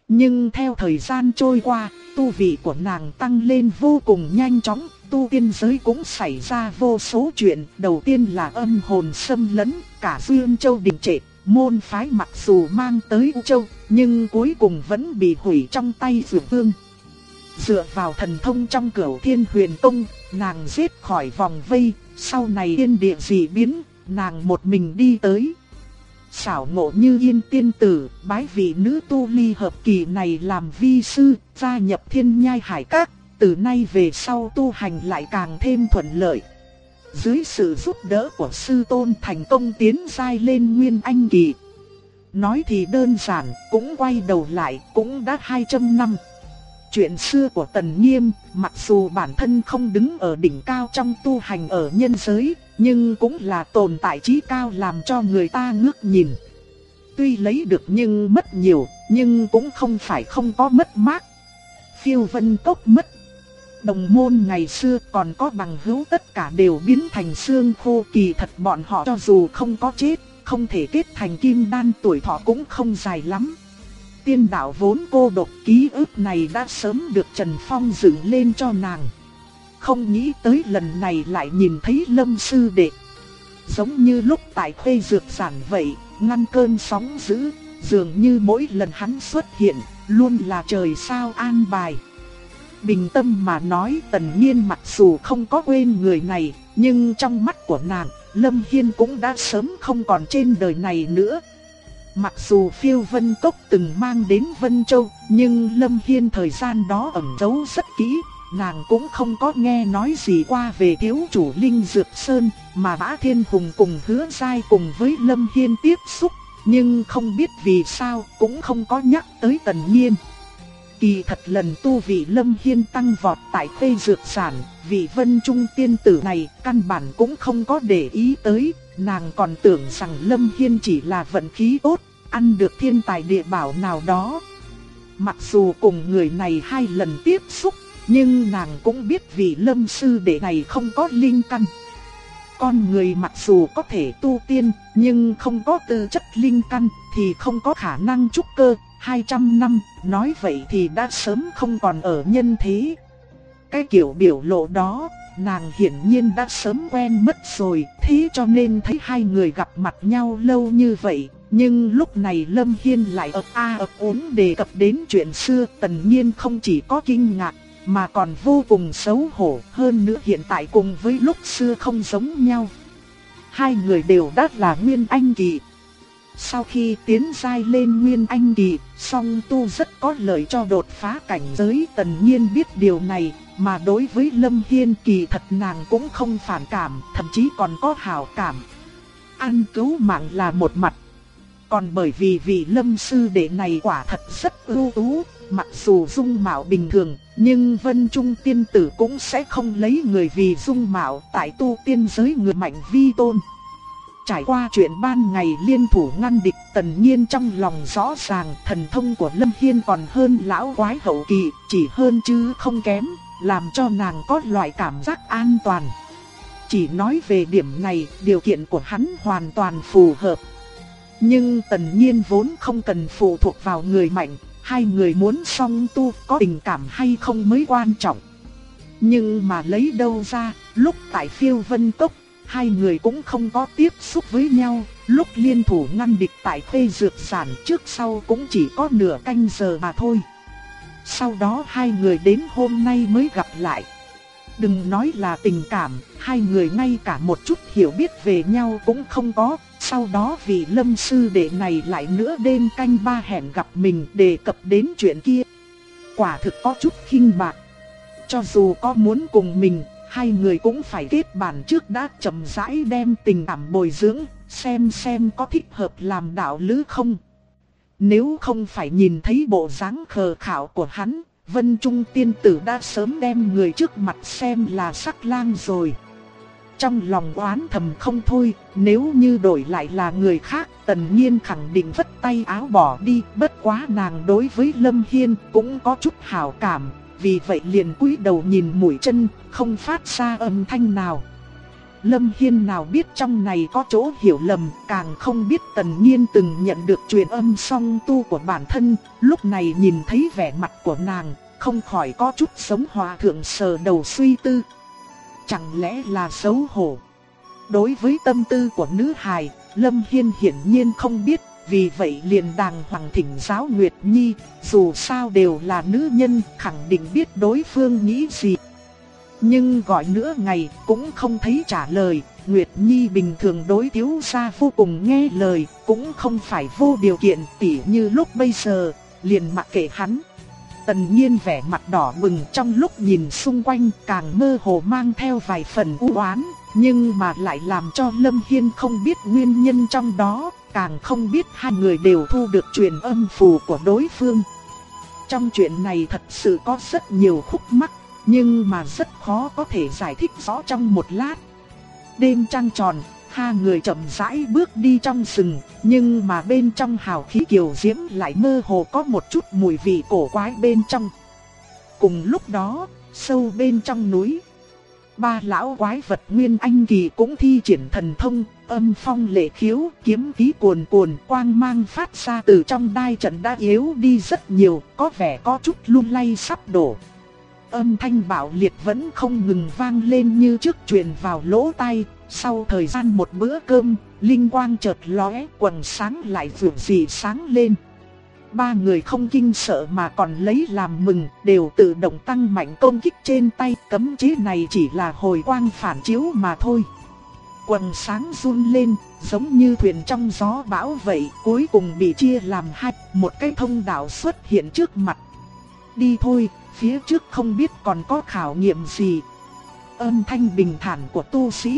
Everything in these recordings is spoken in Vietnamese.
Nhưng theo thời gian trôi qua, tu vị của nàng tăng lên vô cùng nhanh chóng, tu tiên giới cũng xảy ra vô số chuyện. Đầu tiên là âm hồn xâm lấn, cả Dương Châu đình trệ, môn phái mặc dù mang tới U Châu, nhưng cuối cùng vẫn bị hủy trong tay Dược Vương. Dựa vào thần thông trong Cửu Thiên Huyền Tông, nàng giết khỏi vòng vây, sau này thiên địa dị biến, nàng một mình đi tới. Xảo ngộ như Yên tiên tử, bái vị nữ tu ly hợp kỳ này làm vi sư, gia nhập Thiên Nhai Hải Các, từ nay về sau tu hành lại càng thêm thuận lợi. Dưới sự giúp đỡ của sư tôn thành công tiến giai lên Nguyên Anh kỳ. Nói thì đơn giản, cũng quay đầu lại, cũng đã 200 năm. Chuyện xưa của Tần Nghiêm, mặc dù bản thân không đứng ở đỉnh cao trong tu hành ở nhân giới, nhưng cũng là tồn tại trí cao làm cho người ta ngước nhìn. Tuy lấy được nhưng mất nhiều, nhưng cũng không phải không có mất mát. Phiêu Vân Cốc mất, đồng môn ngày xưa còn có bằng hữu tất cả đều biến thành xương khô. Kỳ thật bọn họ cho dù không có chết, không thể kết thành kim đan, tuổi thọ cũng không dài lắm. Tiên đạo vốn cô độc, ký ức này đã sớm được Trần Phong dựng lên cho nàng. Không nghĩ tới lần này lại nhìn thấy Lâm sư đệ. Giống như lúc tại Khuê Dược Giản vậy, ngăn cơn sóng dữ, dường như mỗi lần hắn xuất hiện, luôn là trời sao an bài. Bình tâm mà nói, Tần Nhiên mặc dù không có quên người này, nhưng trong mắt của nàng, Lâm Hiên cũng đã sớm không còn trên đời này nữa. Mặc dù Phiêu Vân Cốc từng mang đến Vân Châu, nhưng Lâm Hiên thời gian đó ẩn giấu rất kỹ, nàng cũng không có nghe nói gì qua về thiếu chủ Linh Dược Sơn, mà Mã Thiên Hùng cùng Hứa Giai cùng với Lâm Hiên tiếp xúc, nhưng không biết vì sao cũng không có nhắc tới Tần Nhiên. Kỳ thật lần tu vị Lâm Hiên tăng vọt tại Khuê Dược Sản, vị Vân Trung tiên tử này căn bản cũng không có để ý tới, nàng còn tưởng rằng Lâm Hiên chỉ là vận khí tốt, ăn được thiên tài địa bảo nào đó. Mặc dù cùng người này 2 lần tiếp xúc, nhưng nàng cũng biết vị Lâm sư đệ này không có linh căn. Con người mặc dù có thể tu tiên, nhưng không có tư chất linh căn thì không có khả năng trúc cơ. 200 năm, nói vậy thì đã sớm không còn ở nhân thế. Cái kiểu biểu lộ đó, nàng hiển nhiên đã sớm quen mất rồi, thế cho nên thấy hai người gặp mặt nhau lâu như vậy. Nhưng lúc này Lâm Hiên lại ấp úng đề cập đến chuyện xưa, Tần Nhiên không chỉ có kinh ngạc, mà còn vô cùng xấu hổ. Hơn nữa hiện tại cùng với lúc xưa không giống nhau. Hai người đều đã là Nguyên Anh kỳ. Sau khi tiến giai lên Nguyên Anh kỳ, song tu rất có lợi cho đột phá cảnh giới. Tần Nhiên biết điều này, mà đối với Lâm Hiên kỳ thật nàng cũng không phản cảm, thậm chí còn có hảo cảm. Ăn cứu mạng là một mặt. Còn bởi vì vị Lâm sư đệ này quả thật rất ưu tú, mặc dù dung mạo bình thường, nhưng Vân Trung tiên tử cũng sẽ không lấy người vì dung mạo, tại tu tiên giới người mạnh vi tôn. Trải qua chuyện ban ngày liên thủ ngăn địch, Tần Nhiên trong lòng rõ ràng thần thông của Lâm Hiên còn hơn lão quái hậu kỳ, chỉ hơn chứ không kém, làm cho nàng có loại cảm giác an toàn. Chỉ nói về điểm này, điều kiện của hắn hoàn toàn phù hợp. Nhưng Tần Nhiên vốn không cần phụ thuộc vào người mạnh, hai người muốn song tu có tình cảm hay không mới quan trọng. Nhưng mà lấy đâu ra, lúc tại Phiêu Vân Cốc, hai người cũng không có tiếp xúc với nhau, lúc liên thủ ngăn địch tại Khuê Dược Sản trước sau cũng chỉ có nửa canh giờ mà thôi. Sau đó hai người đến hôm nay mới gặp lại. Đừng nói là tình cảm, hai người ngay cả một chút hiểu biết về nhau cũng không có. Sau đó vị Lâm sư đệ này lại nữa đêm canh 3 hẹn gặp mình đề cập đến chuyện kia. Quả thực có chút khinh bạc. Cho dù có muốn cùng mình, hai người cũng phải kết bản trước đã, chậm rãi đem tình cảm bồi dưỡng, xem có thích hợp làm đạo lữ không. Nếu không phải nhìn thấy bộ dáng khờ khảo của hắn, Vân Trung tiên tử đã sớm đem người trước mặt xem là sắc lang rồi. Trong lòng oán thầm không thôi, nếu như đổi lại là người khác, Tần Nhiên khẳng định vất tay áo bỏ đi. Bất quá nàng đối với Lâm Hiên cũng có chút hảo cảm, vì vậy liền cúi đầu nhìn mũi chân, không phát ra âm thanh nào. Lâm Hiên nào biết trong này có chỗ hiểu lầm, càng không biết Tần Nhiên từng nhận được truyền âm song tu của bản thân, lúc này nhìn thấy vẻ mặt của nàng, không khỏi có chút giống hòa thượng sờ đầu suy tư. Chẳng lẽ là xấu hổ? Đối với tâm tư của nữ hài, Lâm Hiên hiển nhiên không biết, vì vậy liền đàng hoàng thỉnh giáo Nguyệt Nhi, dù sao đều là nữ nhân, khẳng định biết đối phương nghĩ gì. Nhưng gọi nửa ngày cũng không thấy trả lời. Nguyệt Nhi bình thường đối thiếu gia vô cùng nghe lời, cũng không phải vô điều kiện, tỉ như lúc bây giờ, liền mặc kệ hắn. Tần Nhiên vẻ mặt đỏ bừng, trong lúc nhìn xung quanh càng mơ hồ mang theo vài phần u oán, nhưng mà lại làm cho Lâm Hiên không biết nguyên nhân trong đó, càng không biết hai người đều thu được truyền âm phù của đối phương. Trong chuyện này thật sự có rất nhiều khúc mắc, nhưng mà rất khó có thể giải thích rõ trong một lát. Đêm trăng tròn, hai người chậm rãi bước đi trong rừng, nhưng mà bên trong hào khí kiều diễm lại mơ hồ có một chút mùi vị cổ quái bên trong. Cùng lúc đó, sâu bên trong núi, ba lão quái vật Nguyên Anh Kỳ cũng thi triển thần thông, âm phong lệ khiếu, kiếm khí cuồn cuồn, quang mang phát ra từ trong đai trận đã yếu đi rất nhiều, có vẻ có chút lung lay sắp đổ. Âm thanh bạo liệt vẫn không ngừng vang lên như trước truyền vào lỗ tai. Sau thời gian một bữa cơm, linh quang chợt lóe, quầng sáng lại vượt dị sáng lên. Ba người không kinh sợ mà còn lấy làm mừng, đều tự động tăng mạnh công kích trên tay. Cấm chế này chỉ là hồi quang phản chiếu mà thôi. Quầng sáng run lên, giống như thuyền trong gió bão vậy, cuối cùng bị chia làm hai, một cái thông đạo xuất hiện trước mặt. Đi thôi, phía trước không biết còn có khảo nghiệm gì. Âm thanh bình thản của tu sĩ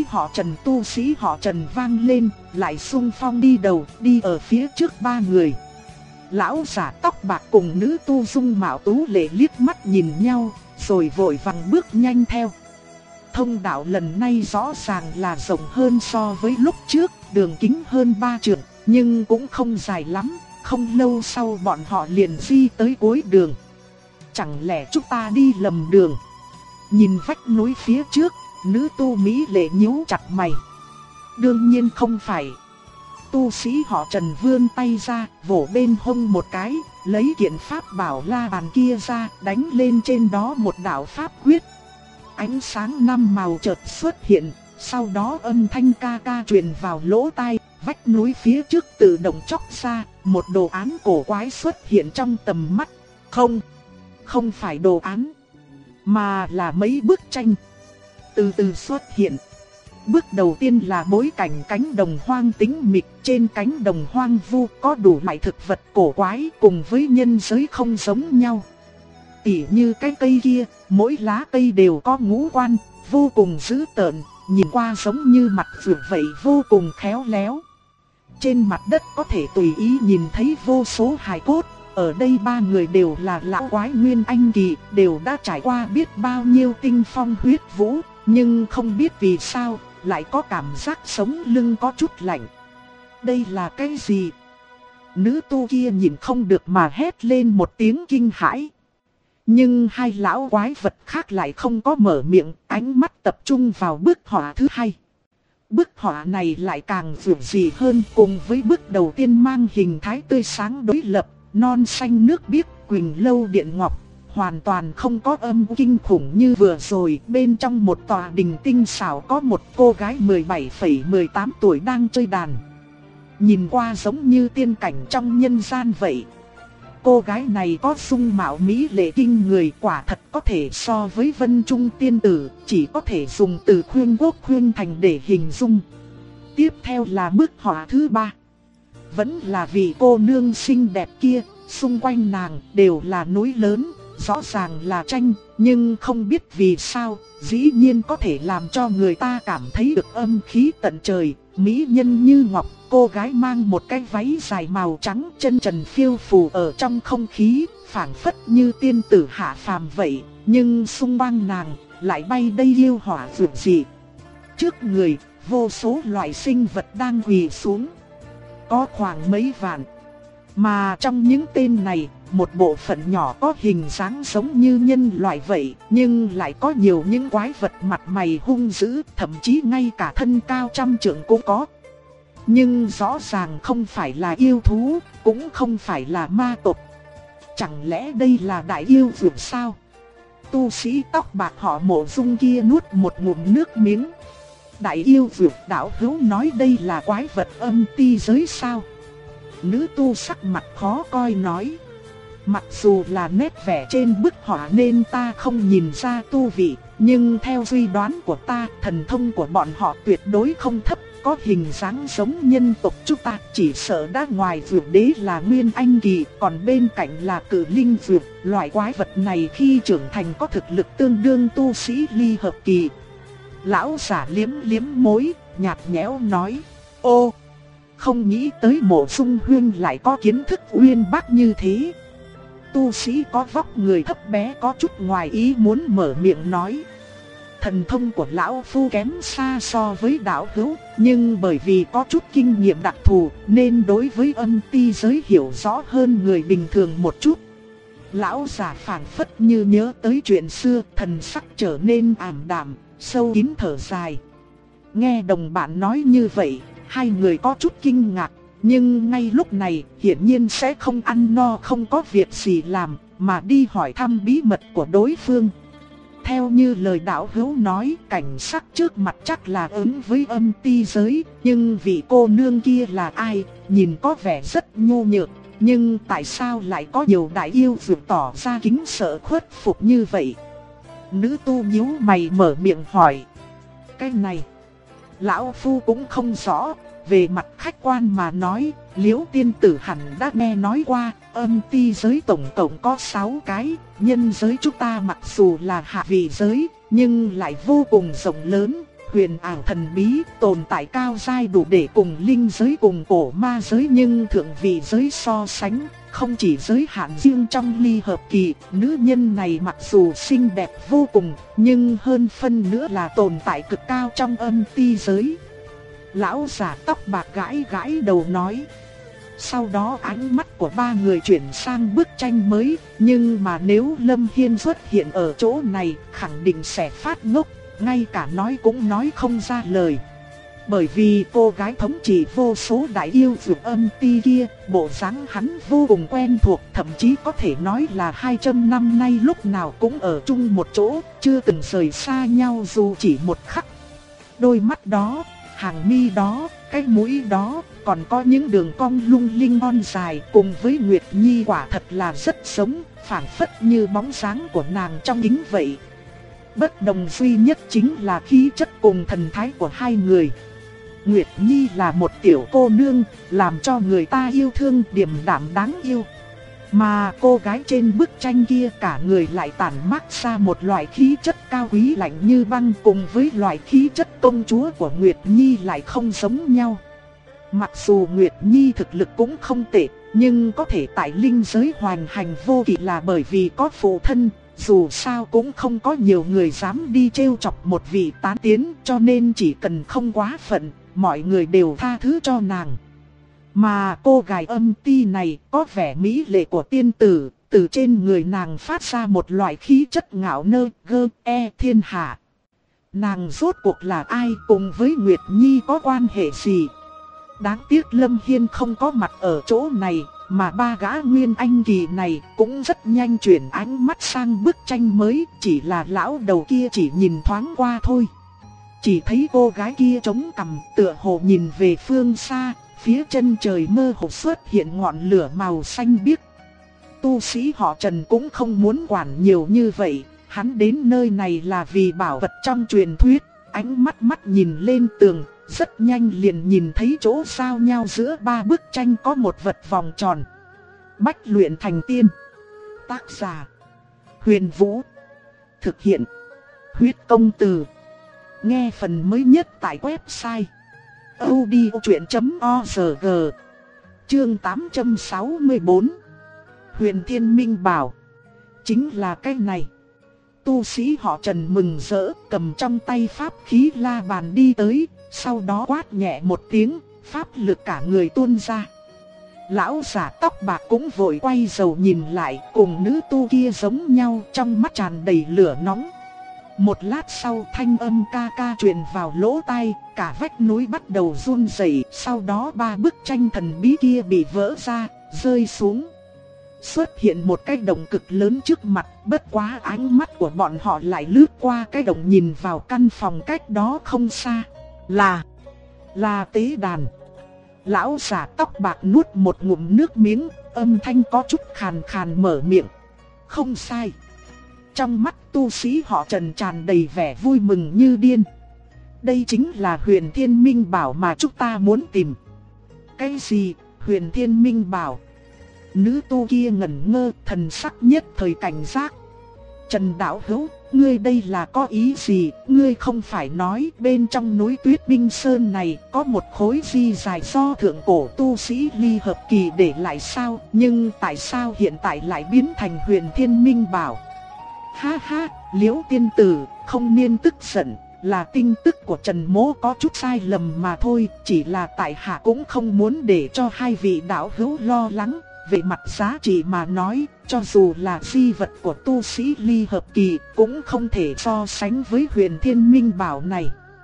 họ Trần vang lên, lại xung phong đi đầu, đi ở phía trước ba người. Lão giả tóc bạc cùng nữ tu dung mạo tú lệ liếc mắt nhìn nhau, rồi vội vàng bước nhanh theo. Thông đạo lần này rõ ràng là rộng hơn so với lúc trước, đường kính hơn 3 trượng, nhưng cũng không dài lắm. Không lâu sau bọn họ liền di tới cuối đường. Chẳng lẽ chúng ta đi lầm đường? Nhìn vách núi phía trước, nữ tu mỹ lệ nhíu chặt mày. Đương nhiên không phải. Tu sĩ họ Trần vươn tay ra, vỗ bên hông một cái, lấy kiện pháp bảo la bàn kia ra, đánh lên trên đó một đạo pháp quyết. Ánh sáng năm màu chợt xuất hiện, sau đó âm thanh ca ca truyền vào lỗ tai, vách núi phía trước tự động chóc ra, một đồ án cổ quái xuất hiện trong tầm mắt. Không phải đồ án, mà là mấy bức tranh từ từ xuất hiện. Bước đầu tiên là bối cảnh cánh đồng hoang tĩnh mịch, trên cánh đồng hoang vu có đủ loại thực vật cổ quái cùng với nhân giới không giống nhau. Tỉ như cái cây kia, mỗi lá cây đều có ngũ quan, vô cùng dữ tợn, nhìn qua giống như mặt vượt vậy, vô cùng khéo léo. Trên mặt đất có thể tùy ý nhìn thấy vô số hài cốt. Ở đây ba người đều là lão quái Nguyên Anh Kỳ, đều đã trải qua biết bao nhiêu tinh phong huyết vũ, nhưng không biết vì sao lại có cảm giác sống lưng có chút lạnh. Đây là cái gì? Nữ tu kia nhìn không được mà hét lên một tiếng kinh hãi. Nhưng hai lão quái vật khác lại không có mở miệng, ánh mắt tập trung vào bức họa thứ hai. Bức họa này lại càng vượt dị hơn, cùng với bức đầu tiên mang hình thái tươi sáng đối lập, non xanh nước biếc, quỳnh lâu điện ngọc, hoàn toàn không có âm kinh khủng như vừa rồi. Bên trong một tòa đình tinh xảo có một cô gái 17,18 tuổi đang chơi đàn. Nhìn qua giống như tiên cảnh trong nhân gian vậy. Cô gái này có dung mạo mỹ lệ kinh người, quả thật có thể so với Vân Trung tiên tử, chỉ có thể dùng từ khuyên quốc khuyên thành để hình dung. Tiếp theo là bức họa thứ ba. Vẫn là vị cô nương xinh đẹp kia, xung quanh nàng đều là núi lớn, rõ ràng là tranh, nhưng không biết vì sao, dĩ nhiên có thể làm cho người ta cảm thấy được âm khí tận trời, mỹ nhân như ngọc. Cô gái mang một cái váy dài màu trắng, chân trần phiêu phù ở trong không khí, phảng phất như tiên tử hạ phàm vậy, nhưng xung quanh nàng lại bay đầy yêu hỏa vượt dị. Trước người, vô số loại sinh vật đang quỳ xuống, có khoảng mấy vạn. Mà trong những tên này, một bộ phận nhỏ có hình dáng giống như nhân loại vậy, nhưng lại có nhiều những quái vật mặt mày hung dữ, thậm chí ngay cả thân cao trăm trượng cũng có. Nhưng rõ ràng không phải là yêu thú, cũng không phải là ma tộc. Chẳng lẽ đây là đại yêu vượt sao? Tu sĩ tóc bạc họ Mộ Dung kia nuốt một ngụm nước miếng. Đại yêu vượt, đạo hữu nói đây là quái vật âm ti giới sao? Nữ tu sắc mặt khó coi nói. Mặc dù là nét vẽ trên bức họa nên ta không nhìn ra tu vị, nhưng theo suy đoán của ta, thần thông của bọn họ tuyệt đối không thấp, có hình dáng giống nhân tộc chúng ta, chỉ sợ đã ngoài vượt đế là Nguyên Anh kỳ, còn bên cạnh là Cử Linh vượt. Loại quái vật này khi trưởng thành có thực lực tương đương tu sĩ ly hợp kỳ. Lão giả liếm liếm môi, nhạt nhẽo nói: Ô, không nghĩ tới Mộ Dung huynh lại có kiến thức uyên bác như thế. Tu sĩ có vóc người thấp bé có chút ngoài ý muốn mở miệng nói. Thần thông của lão phu kém xa so với đạo hữu, nhưng bởi vì có chút kinh nghiệm đặc thù nên đối với âm ti giới hiểu rõ hơn người bình thường một chút. Lão giả phảng phất như nhớ tới chuyện xưa, thần sắc trở nên ảm đạm, sâu kín thở dài. Nghe đồng bạn nói như vậy, hai người có chút kinh ngạc, nhưng ngay lúc này hiển nhiên sẽ không ăn no không có việc gì làm, mà đi hỏi thăm bí mật của đối phương. Theo như lời đạo hữu nói, cảnh sắc trước mặt chắc là ứng với âm ti giới, nhưng vị cô nương kia là ai, nhìn có vẻ rất nhu nhược, nhưng tại sao lại có nhiều đại yêu vượt tỏ ra kính sợ khuất phục như vậy? Nữ tu nhíu mày mở miệng hỏi. Cái này, lão phu cũng không rõ. Về mặt khách quan mà nói, Liễu tiên tử hẳn đã nghe nói qua, âm ti giới tổng cộng có 6 cái, nhân giới chúng ta mặc dù là hạ vị giới, nhưng lại vô cùng rộng lớn, huyền ảo thần bí, tồn tại cao giai đủ để cùng linh giới cùng cổ ma giới, nhưng thượng vị giới so sánh, không chỉ giới hạn riêng trong ly hợp kỳ, nữ nhân này mặc dù xinh đẹp vô cùng, nhưng hơn phân nữa là tồn tại cực cao trong âm ti giới. Lão giả tóc bạc gãi gãi đầu nói. Sau đó ánh mắt của ba người chuyển sang bức tranh mới, nhưng mà nếu Lâm Hiên xuất hiện ở chỗ này, khẳng định sẽ phát ngốc, ngay cả nói cũng nói không ra lời. Bởi vì cô gái thống trị vô số đại yêu vượt âm ti kia, bộ dáng hắn vô cùng quen thuộc, thậm chí có thể nói là 200 năm nay lúc nào cũng ở chung một chỗ, chưa từng rời xa nhau dù chỉ một khắc. Đôi mắt đó, hàng mi đó, cái mũi đó, còn có những đường cong lung linh thon dài, cùng với Nguyệt Nhi quả thật là rất giống, phảng phất như bóng dáng của nàng trong kính vậy. Bất đồng duy nhất chính là khí chất cùng thần thái của hai người. Nguyệt Nhi là một tiểu cô nương, làm cho người ta yêu thương, điềm đạm đáng yêu. Mà cô gái trên bức tranh kia cả người lại tản mát ra một loại khí chất cao quý lạnh như băng, cùng với loại khí chất công chúa của Nguyệt Nhi lại không giống nhau. Mặc dù Nguyệt Nhi thực lực cũng không tệ, nhưng có thể tại linh giới hoành hành vô kỵ là bởi vì có phụ thân, dù sao cũng không có nhiều người dám đi trêu chọc một vị tán tiến, cho nên chỉ cần không quá phận, mọi người đều tha thứ cho nàng. Mà cô gái âm ti này có vẻ mỹ lệ của tiên tử, từ trên người nàng phát ra một loại khí chất ngạo nghễ gơ e thiên hạ. Nàng rốt cuộc là ai, cùng với Nguyệt Nhi có quan hệ gì? Đáng tiếc Lâm Hiên không có mặt ở chỗ này, mà ba gã Nguyên Anh kỳ này cũng rất nhanh chuyển ánh mắt sang bức tranh mới, chỉ là lão đầu kia chỉ nhìn thoáng qua thôi. Chỉ thấy cô gái kia chống cằm tựa hồ nhìn về phương xa, phía chân trời mơ hồ xuất hiện ngọn lửa màu xanh biếc. Tu sĩ họ Trần cũng không muốn quản nhiều như vậy, hắn đến nơi này là vì bảo vật trong truyền thuyết. Ánh mắt nhìn lên tường, rất nhanh liền nhìn thấy chỗ giao nhau giữa ba bức tranh có một vật vòng tròn. Bách luyện thành tiên. Tác giả: Huyền Vũ. Thực hiện: Huyết Công Từ. Nghe phần mới nhất tại website audiochuyện.org. Chương 864. Huyền Thiên Minh Bảo. Chính là cái này. Tu sĩ họ Trần mừng rỡ, cầm trong tay pháp khí la bàn đi tới, sau đó quát nhẹ một tiếng, pháp lực cả người tuôn ra. Lão giả tóc bạc cũng vội quay đầu nhìn lại, cùng nữ tu kia giống nhau, trong mắt tràn đầy lửa nóng. Một lát sau thanh âm ca ca truyền vào lỗ tai, cả vách núi bắt đầu run rẩy, sau đó 3 bức tranh thần bí kia bị vỡ ra, rơi xuống. Xuất hiện một cái động cực lớn trước mặt, bất quá ánh mắt của bọn họ lại lướt qua cái động nhìn vào căn phòng cách đó không xa. Là tế đàn. Lão giả tóc bạc nuốt một ngụm nước miếng, âm thanh có chút khàn khàn mở miệng. Không sai. Trong mắt tu sĩ họ Trần tràn đầy vẻ vui mừng như điên. Đây chính là Huyền Thiên Minh Bảo mà chúng ta muốn tìm. Cái gì? Huyền Thiên Minh Bảo? Nữ tu kia ngẩn ngơ, thần sắc nhất thời cảnh giác. Trần đạo hữu, ngươi đây là có ý gì? Ngươi không phải nói bên trong núi Tuyết Minh Sơn này có một khối di dài do thượng cổ tu sĩ Ly Hợp Kỳ để lại sao? Nhưng tại sao hiện tại lại biến thành Huyền Thiên Minh Bảo? Ha ha, Liễu tiên tử, không nên tức giận, là tin tức của Trần Mỗ có chút sai lầm mà thôi, chỉ là tại hạ cũng không muốn để cho hai vị đạo hữu lo lắng. Về mặt giá trị mà nói, cho dù là di vật của tu sĩ Ly Hợp Kỳ cũng không thể so sánh với Huyền Thiên Minh Bảo này.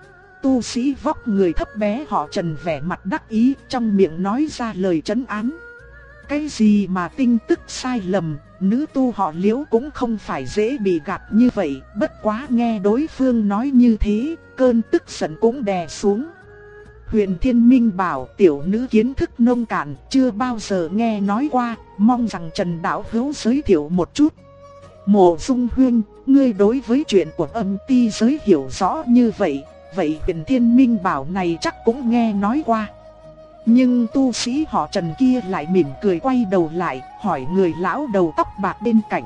Tu sĩ vóc người thấp bé họ Trần vẻ mặt đắc ý, trong miệng nói ra lời trấn án. Cái gì mà tin tức sai lầm, nữ tu họ Liễu cũng không phải dễ bị gạt như vậy, bất quá nghe đối phương nói như thế, cơn tức giận cũng đè xuống. Huyền Thiên Minh Bảo, tiểu nữ kiến thức nông cạn, chưa bao giờ nghe nói qua, mong rằng Trần đạo hữu giới thiệu một chút. Mộ Dung huynh, ngươi đối với chuyện của âm ti giới hiểu rõ như vậy, vậy Huyền Thiên Minh Bảo này chắc cũng nghe nói qua. Nhưng tu sĩ họ Trần kia lại mỉm cười quay đầu lại, hỏi người lão đầu tóc bạc bên cạnh.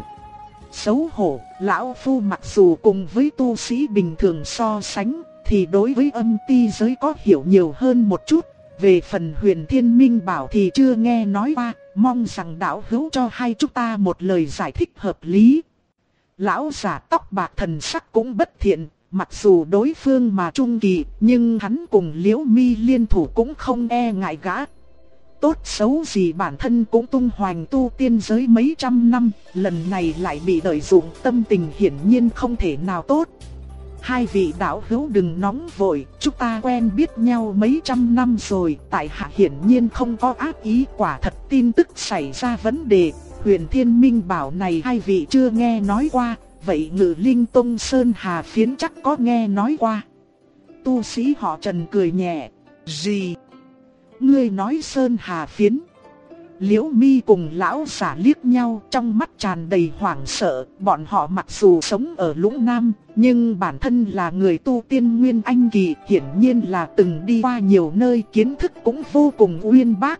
Xấu hổ, lão phu mặc dù cùng với tu sĩ bình thường so sánh, thì đối với âm ti giới có hiểu nhiều hơn một chút. Về phần Huyền Thiên Minh Bảo thì chưa nghe nói qua, mong rằng đạo hữu cho hai chúng ta một lời giải thích hợp lý. Lão giả tóc bạc thần sắc cũng bất thiện, mặc dù đối phương mà trung kỳ, nhưng hắn cùng Liễu Mi liên thủ cũng không e ngại gã. Tốt xấu gì bản thân cũng tung hoành tu tiên giới mấy trăm năm, lần này lại bị lợi dụng, tâm tình hiển nhiên không thể nào tốt. Hai vị đạo hữu đừng nóng vội, chúng ta quen biết nhau mấy trăm năm rồi, tại hạ hiển nhiên không có ác ý, quả thật tin tức xảy ra vấn đề. Huyền Thiên Minh Bảo này hai vị chưa nghe nói qua, vậy Ngự Linh Tông Sơn Hà Phiến chắc có nghe nói qua. Tu sĩ họ Trần cười nhẹ. Gì? Ngươi nói Sơn Hà Phiến? Liễu Mi cùng lão giả liếc nhau, trong mắt tràn đầy hoảng sợ. Bọn họ mặc dù sống ở Lũng Nam, nhưng bản thân là người tu tiên Nguyên Anh kỳ, hiển nhiên là từng đi qua nhiều nơi, kiến thức cũng vô cùng uyên bác.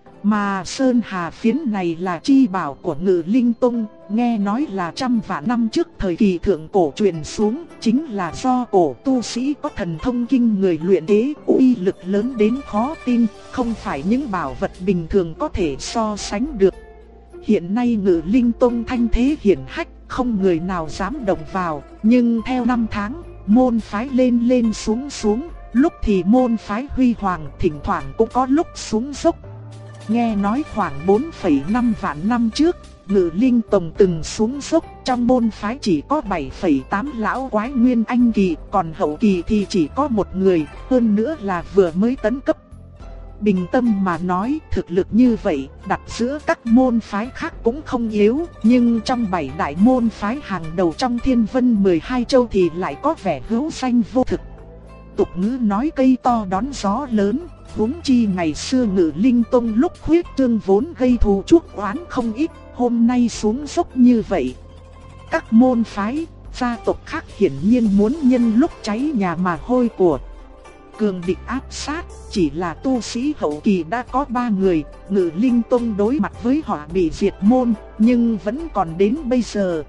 Mà Sơn Hà Phiến này là chi bảo của Ngự Linh Tông, nghe nói là trăm vạn năm trước thời kỳ thượng cổ truyền xuống, chính là do cổ tu sĩ có thần thông kinh người luyện chế, uy lực lớn đến khó tin, không phải những bảo vật bình thường có thể so sánh được. Hiện nay Ngự Linh Tông thanh thế hiển hách, không người nào dám động vào, nhưng theo năm tháng, môn phái lên lên xuống xuống, lúc thì môn phái huy hoàng, thỉnh thoảng cũng có lúc xuống dốc. Nghe nói khoảng 4,5 vạn năm trước, Ngự Linh Tông từng xuống dốc, trong môn phái chỉ có 7,8 lão quái Nguyên Anh kỳ, còn hậu kỳ thì chỉ có một người, hơn nữa là vừa mới tấn cấp. Bình tâm mà nói, thực lực như vậy, đặt giữa các môn phái khác cũng không yếu, nhưng trong 7 đại môn phái hàng đầu trong Thiên Vân 12 châu thì lại có vẻ hữu danh vô thực. Tục ngữ nói cây to đón gió lớn, huống chi ngày xưa Ngự Linh Tông lúc khuyết trương vốn gây thù chuốc oán không ít, hôm nay xuống dốc như vậy. Các môn phái, gia tộc khác hiển nhiên muốn nhân lúc cháy nhà mà hôi của. Cường địch áp sát, chỉ là tu sĩ hậu kỳ đã có 3 người, Ngự Linh Tông đối mặt với họ bị diệt môn, nhưng vẫn còn đến bây giờ.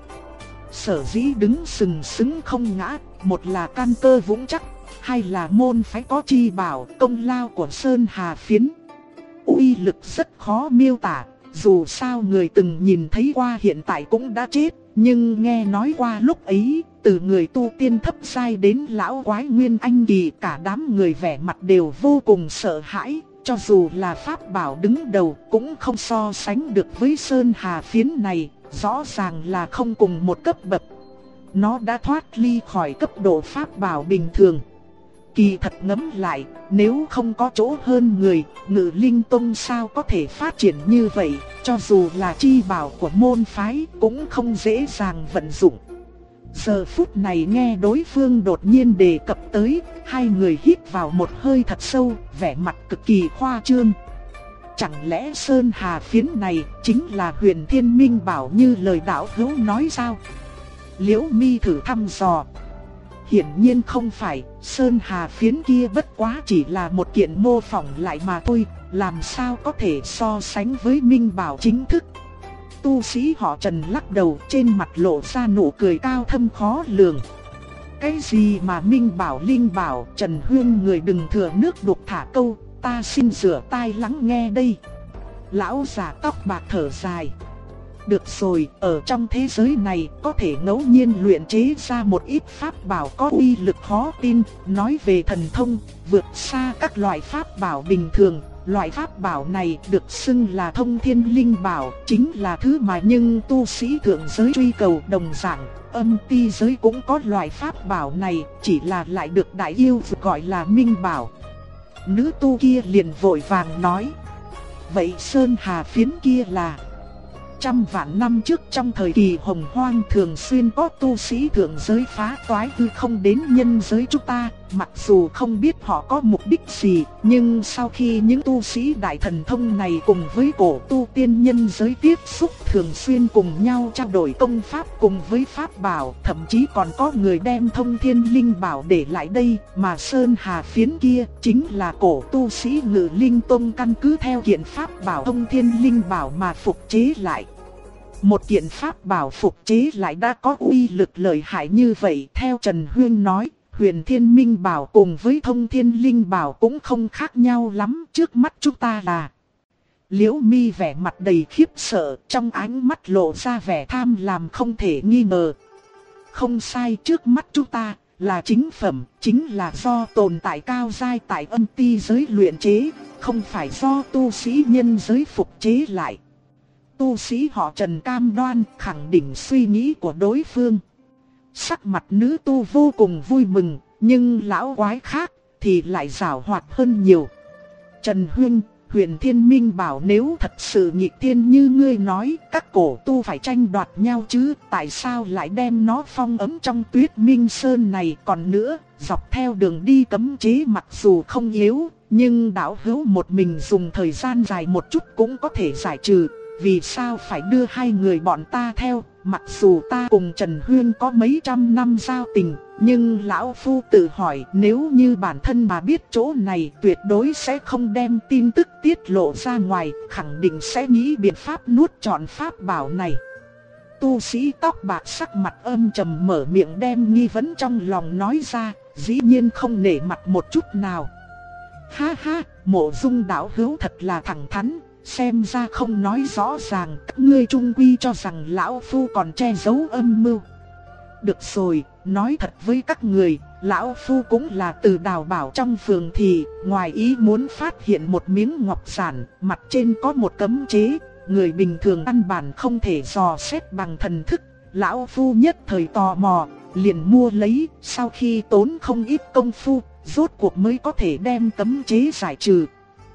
Sở dĩ đứng sừng sững không ngã, một là căn cơ vững chắc, hai là môn phái có chi bảo, công lao của Sơn Hà Phiến. Uy lực rất khó miêu tả, dù sao người từng nhìn thấy qua hiện tại cũng đã chết, nhưng nghe nói qua lúc ấy, từ người tu tiên thấp giai đến lão quái Nguyên Anh kỳ, cả đám người vẻ mặt đều vô cùng sợ hãi, cho dù là pháp bảo đứng đầu cũng không so sánh được với Sơn Hà phiến này, rõ ràng là không cùng một cấp bậc. Nó đã thoát ly khỏi cấp độ pháp bảo bình thường. Kỳ thật ngẫm lại, nếu không có chỗ hơn người, Ngự Linh Tông sao có thể phát triển như vậy, cho dù là chi bảo của môn phái cũng không dễ dàng vận dụng. Giờ phút này nghe đối phương đột nhiên đề cập tới, hai người hít vào một hơi thật sâu, vẻ mặt cực kỳ khoa trương. Chẳng lẽ Sơn Hà phiến này chính là Huyền Thiên Minh Bảo như lời đạo hữu nói sao? Liễu Mi thử thăm dò. Hiển nhiên không phải, Sơn Hà phiến kia bất quá chỉ là một kiện mô phỏng lại mà thôi, làm sao có thể so sánh với Minh Bảo chính thức. Tu sĩ họ Trần lắc đầu, trên mặt lộ ra nụ cười cao thâm khó lường. Cái gì mà Minh Bảo Linh Bảo, Trần Huyên người đừng thừa nước đục thả câu, ta xin rửa tai lắng nghe đây. Lão già tóc bạc thở dài. Được rồi, ở trong thế giới này có thể ngẫu nhiên luyện chế ra một ít pháp bảo có uy lực khó tin, nói về thần thông, vượt xa các loại pháp bảo bình thường. Loại pháp bảo này được xưng là Thông Thiên Linh Bảo, chính là thứ mà nhưng tu sĩ thượng giới truy cầu đồng dạng. Âm ti giới cũng có loại pháp bảo này, chỉ là lại được đại yêu gọi là Minh Bảo. Nữ tu kia liền vội vàng nói. Vậy Sơn Hà phiến kia là? Trăm vạn năm trước trong thời kỳ hồng hoang thường xuyên có tu sĩ thượng giới phá toái hư không đến nhân giới chúng ta, mặc dù không biết họ có mục đích gì, nhưng sau khi những tu sĩ đại thần thông này cùng với cổ tu tiên nhân giới tiếp xúc thường xuyên cùng nhau trao đổi công pháp cùng với pháp bảo, thậm chí còn có người đem Thông Thiên Linh Bảo để lại đây, mà Sơn Hà phiến kia chính là cổ tu sĩ Ngự Linh Tông căn cứ theo kiện pháp bảo Thông Thiên Linh Bảo mà phục chế lại. Một kiện pháp bảo phục chế lại đã có uy lực lợi hại như vậy, theo Trần Huyên nói, Huyền Thiên Minh Bảo cùng với Thông Thiên Linh Bảo cũng không khác nhau lắm, trước mắt chúng ta là. Liễu Mi vẻ mặt đầy khiếp sợ, trong ánh mắt lộ ra vẻ tham lam không thể nghi ngờ. Không sai, trước mắt chúng ta là chính phẩm, chính là do tồn tại cao giai tại âm ti giới luyện chế, không phải do tu sĩ nhân giới phục chế lại. Tu sĩ họ Trần cam đoan khẳng định suy nghĩ của đối phương. Sắc mặt nữ tu vô cùng vui mừng, nhưng lão quái khác thì lại giảo hoạt hơn nhiều. Trần Huynh, Huyền Thiên Minh Bảo nếu thật sự nghịch thiên như ngươi nói, các cổ tu phải tranh đoạt nhau chứ, tại sao lại đem nó phong ấm trong Tuyết Minh Sơn này? Còn nữa, dọc theo đường đi cấm chế mặc dù không yếu, nhưng đạo hữu một mình dùng thời gian dài một chút cũng có thể giải trừ. Vì sao phải đưa hai người bọn ta theo? Mặc dù ta cùng Trần Huyên có mấy trăm năm giao tình, nhưng lão phu tự hỏi nếu như bản thân mà biết chỗ này tuyệt đối sẽ không đem tin tức tiết lộ ra ngoài, khẳng định sẽ nghĩ biện pháp nuốt trọn pháp bảo này. Tu sĩ tóc bạc sắc mặt âm trầm mở miệng đem nghi vấn trong lòng nói ra, dĩ nhiên không nể mặt một chút nào. Ha ha, Mộ Dung đạo hữu thật là thẳng thắn. Xem ra không nói rõ ràng, các ngươi chung quy cho rằng lão phu còn che giấu âm mưu. Được rồi, nói thật với các người, lão phu cũng là từ đào bảo trong phường thị, ngoài ý muốn phát hiện một miếng ngọc giản, mặt trên có một cấm chế, người bình thường căn bản không thể dò xét bằng thần thức. Lão phu nhất thời tò mò, liền mua lấy, sau khi tốn không ít công phu, rốt cuộc mới có thể đem cấm chế giải trừ.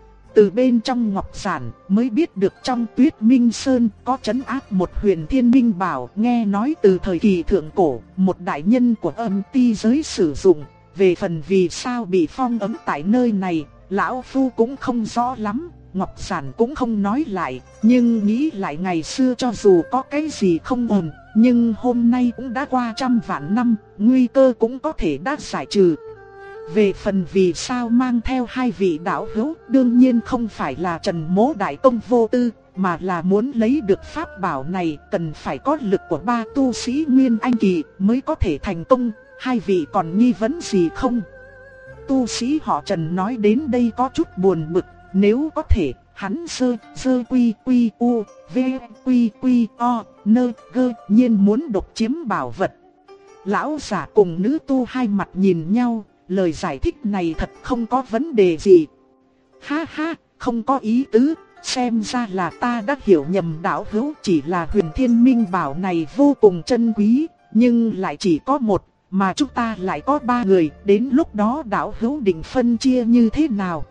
Từ bên trong ngọc giản mới biết được trong Tuyết Minh Sơn có trấn áp một Huyền Thiên Minh Bảo, nghe nói từ thời kỳ thượng cổ, một đại nhân của âm ti giới sử dụng. Về phần vì sao bị phong ấn tại nơi này, lão phu cũng không rõ lắm, ngọc giản cũng không nói lại, nhưng nghĩ lại ngày xưa cho dù có cái gì không ổn, nhưng hôm nay cũng đã qua trăm vạn năm, nguy cơ cũng có thể đã giải trừ. Về phần vì sao mang theo hai vị đạo hữu, đương nhiên không phải là Trần Mỗ đại công vô tư, mà là muốn lấy được pháp bảo này cần phải có lực của ba tu sĩ Nguyên Anh Kỳ mới có thể thành công. Hai vị còn nghi vấn gì không? Tu sĩ họ Trần nói đến đây có chút buồn bực, nếu có thể, hắn sơ quy quy u, v quy quy o, nơ gơ nhiên muốn độc chiếm bảo vật. Lão giả cùng nữ tu hai mặt nhìn nhau. Lời giải thích này thật không có vấn đề gì. Ha ha, không có ý tứ, xem ra là ta đã hiểu nhầm đạo hữu, chỉ là Huyền Thiên Minh Bảo này vô cùng trân quý, nhưng lại chỉ có một, mà chúng ta lại có 3 người, đến lúc đó đạo hữu định phân chia như thế nào?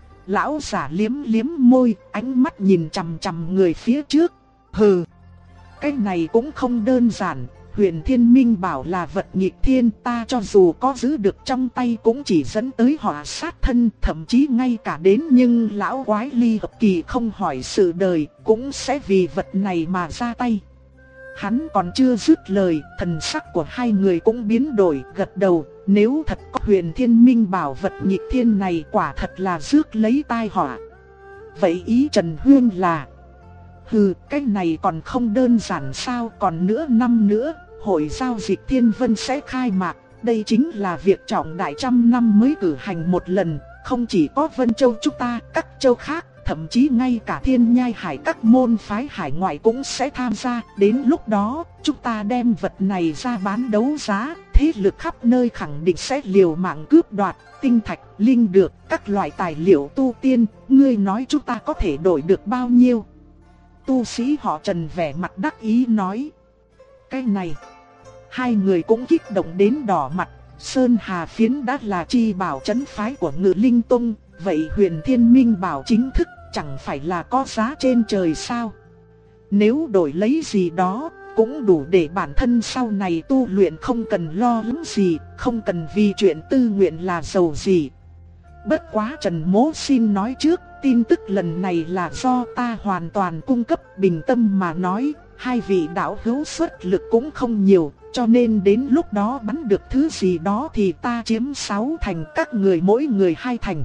Lão giả liếm liếm môi, ánh mắt nhìn chằm chằm người phía trước. Hừ, cái này cũng không đơn giản. Huyền Thiên Minh Bảo là vật nghịch thiên, ta cho dù có giữ được trong tay cũng chỉ dẫn tới họa sát thân, thậm chí ngay cả đến nhưng lão quái ly hợp kỳ không hỏi sự đời, cũng sẽ vì vật này mà ra tay. Hắn còn chưa dứt lời, thần sắc của hai người cũng biến đổi, gật đầu. Nếu thật có Huyền Thiên Minh Bảo vật nghịch thiên này, quả thật là rước lấy tai họa. Vậy ý Trần Huyên là: hừ, cái này còn không đơn giản sao? Còn nửa năm nữa, hội giao dịch Thiên Vân sẽ khai mạc. Đây chính là việc trọng đại, 100 năm mới cử hành một lần. Không chỉ có Vân Châu chúng ta, các châu khác, thậm chí ngay cả Thiên Nhai Hải, các môn phái hải ngoại cũng sẽ tham gia. Đến lúc đó, chúng ta đem vật này ra bán đấu giá, thế lực khắp nơi khẳng định sẽ liều mạng cướp đoạt tinh thạch, linh dược, các loại tài liệu tu tiên. Ngươi nói chúng ta có thể đổi được bao nhiêu? Tu sĩ họ Trần vẻ mặt đắc ý nói. Cái này, hai người cũng kích động đến đỏ mặt. Sơn Hà Phiến đã là chi bảo trấn phái của Ngự Linh Tông, vậy Huyền Thiên Minh Bảo chính thức chẳng phải là có giá trên trời sao? Nếu đổi lấy gì đó, cũng đủ để bản thân sau này tu luyện không cần lo lắng gì, không cần vì chuyện tư nguyện là giàu gì. Bất quá Trần Mỗ xin nói trước, tin tức lần này là do ta hoàn toàn cung cấp. Bình tâm mà nói, hai vị đạo hữu xuất lực cũng không nhiều, cho nên đến lúc đó bắn được thứ gì đó thì ta chiếm 6 thành, các người mỗi người 2 thành.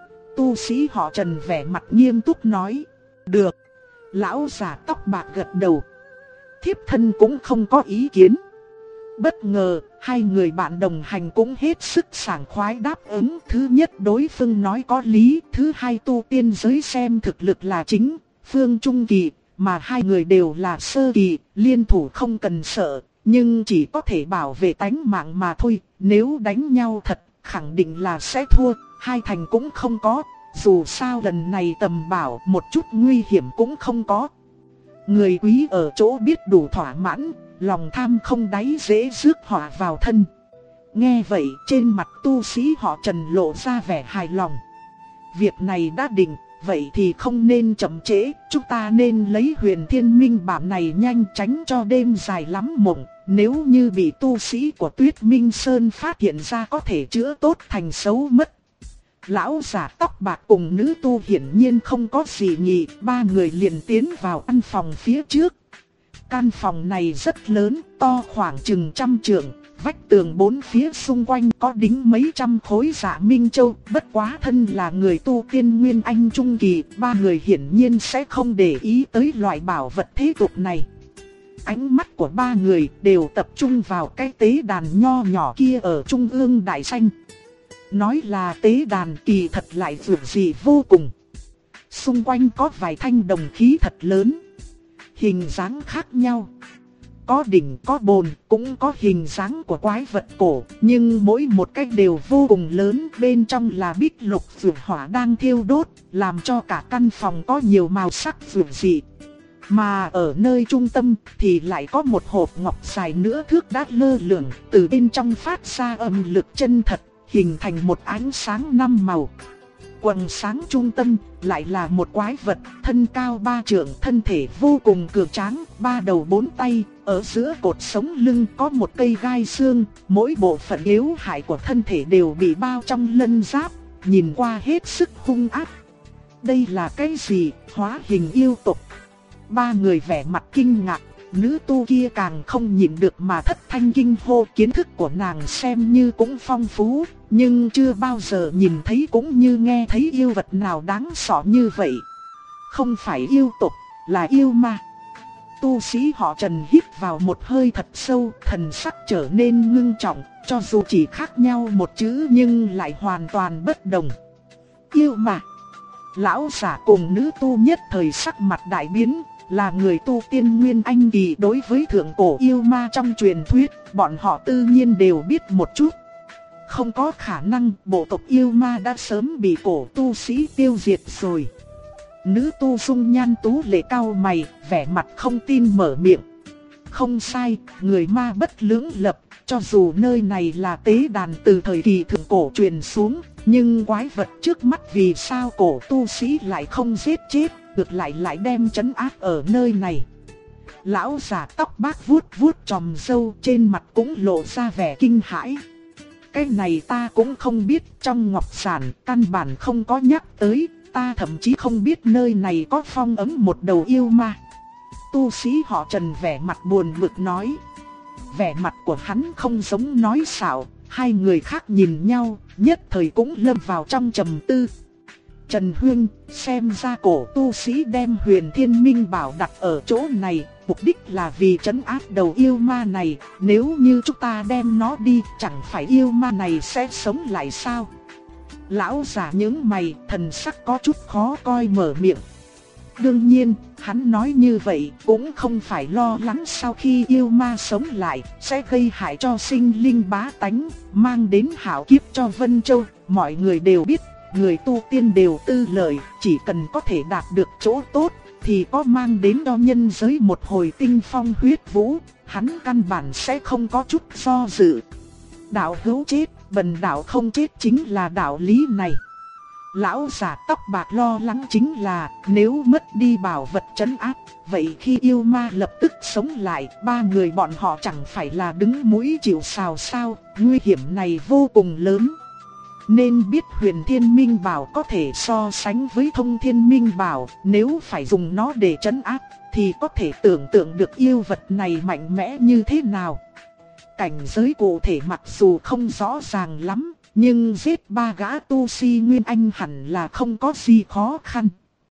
Tu sĩ họ Trần vẻ mặt nghiêm túc nói. Được. Lão già tóc bạc gật đầu. Thiếp thân cũng không có ý kiến. Bất ngờ, hai người bạn đồng hành cũng hết sức sảng khoái đáp ứng. Thứ nhất, đối phương nói có lý. Thứ hai, tu tiên giới xem thực lực là chính, phương trung kỳ, mà hai người đều là sơ kỳ, liên thủ không cần sợ, nhưng chỉ có thể bảo vệ tánh mạng mà thôi. Nếu đánh nhau thật, khẳng định là sẽ thua. 2 thành cũng không có, dù sao lần này tầm bảo một chút nguy hiểm cũng không có. Người quý ở chỗ biết đủ thỏa mãn, lòng tham không đáy dễ rước họa vào thân. Nghe vậy, trên mặt tu sĩ họ Trần lộ ra vẻ hài lòng. Việc này đã định, vậy thì không nên chậm trễ, chúng ta nên lấy Huyền Thiên Minh Bảo này nhanh, tránh cho đêm dài lắm mộng. Nếu như bị tu sĩ của Tuyết Minh Sơn phát hiện ra, có thể chữa tốt thành xấu mất. Lão giả tóc bạc cùng nữ tu hiển nhiên không có gì nhị, 3 người liền tiến vào căn phòng phía trước. Căn phòng này rất lớn, to khoảng chừng 100 trượng, vách tường 4 phía xung quanh có đính mấy trăm khối Dạ Minh Châu. Bất quá thân là người tu tiên Nguyên Anh Trung Kỳ, 3 người hiển nhiên sẽ không để ý tới loại bảo vật thế tục này. Ánh mắt của 3 người đều tập trung vào cái tế đàn nho nhỏ kia ở trung ương đại sảnh. Nói là tế đàn, kỳ thật lại vượt dị vô cùng. Xung quanh có vài thanh đồng khí thật lớn, hình dáng khác nhau. Có đỉnh, có bồn, cũng có hình dáng của quái vật cổ, nhưng mỗi một cái đều vô cùng lớn. Bên trong là bích lục vượng hỏa đang thiêu đốt, làm cho cả căn phòng có nhiều màu sắc vượng dị. Mà ở nơi trung tâm thì lại có một hộp ngọc dài nửa thước đát lơ lửng, từ bên trong phát ra âm lực chân thật, hình thành một ánh sáng 5 màu. Quầng sáng trung tâm lại là một quái vật, thân cao 3 trượng, thân thể vô cùng cường tráng, 3 đầu 4 tay, ở giữa cột sống lưng có một cây gai xương, mỗi bộ phận yếu hại của thân thể đều bị bao trong lân giáp, nhìn qua hết sức hung ác. Đây là cái gì? Hóa hình yêu tộc. 3 người vẻ mặt kinh ngạc. Nữ tu kia càng không nhịn được mà thất thanh kinh hô. Kiến thức của nàng xem như cũng phong phú, nhưng chưa bao giờ nhìn thấy cũng như nghe thấy yêu vật nào đáng sợ như vậy. Không phải yêu tộc, là yêu ma. Tu sĩ họ Trần hít vào một hơi thật sâu, thần sắc trở nên ngưng trọng. Cho dù chỉ khác nhau một chữ nhưng lại hoàn toàn bất đồng. Yêu ma. Lão giả cùng nữ tu nhất thời sắc mặt đại biến. Là người tu tiên Nguyên Anh Kỳ, đối với thượng cổ yêu ma trong truyền thuyết, bọn họ tự nhiên đều biết một chút. Không có khả năng, bộ tộc yêu ma đã sớm bị cổ tu sĩ tiêu diệt rồi. Nữ tu dung nhan tú lệ cau mày, vẻ mặt không tin mở miệng. Không sai, người ma bất lưỡng lập, cho dù nơi này là tế đàn từ thời kỳ thượng cổ truyền xuống, nhưng quái vật trước mắt vì sao cổ tu sĩ lại không giết chết, ngược lại đem trấn áp ở nơi này. Lão già tóc bạc vuốt vuốt chòm râu, trên mặt cũng lộ ra vẻ kinh hãi. Cái này ta cũng không biết, trong ngọc giản căn bản không có nhắc tới, ta thậm chí không biết nơi này có phong ấn một đầu yêu ma. Tu sĩ họ Trần vẻ mặt buồn bực nói. Vẻ mặt của hắn không giống nói xạo, hai người khác nhìn nhau, nhất thời cũng lâm vào trong trầm tư. Trần Huynh, xem ra cổ tu sĩ đem Huyền Thiên Minh Bảo đặt ở chỗ này, mục đích là vì trấn áp đầu yêu ma này, nếu như chúng ta đem nó đi, chẳng phải yêu ma này sẽ sống lại sao? Lão già nhướng mày, thần sắc có chút khó coi mở miệng. Đương nhiên, hắn nói như vậy cũng không phải lo lắng sau khi yêu ma sống lại sẽ gây hại cho sinh linh bá tánh, mang đến hảo kiếp cho Vân Châu. Mọi người đều biết, người tu tiên đều tư lợi, chỉ cần có thể đạt được chỗ tốt thì có mang đến cho nhân giới một hồi tinh phong huyết vũ, hắn căn bản sẽ không có chút do dự. Đạo hữu chết, bần đạo không chết chính là đạo lý này. Lão già tóc bạc lo lắng chính là nếu mất đi bảo vật trấn áp, vậy khi yêu ma lập tức sống lại, ba người bọn họ chẳng phải là đứng mũi chịu sào sao, nguy hiểm này vô cùng lớn. Nên biết Huyền Thiên Minh Bảo có thể so sánh với Thông Thiên Minh Bảo, nếu phải dùng nó để trấn áp thì có thể tưởng tượng được yêu vật này mạnh mẽ như thế nào. Cảnh giới cụ thể mặc dù không rõ ràng lắm, nhưng giết ba gã tu sĩ Nguyên Anh hẳn là không có gì khó khăn.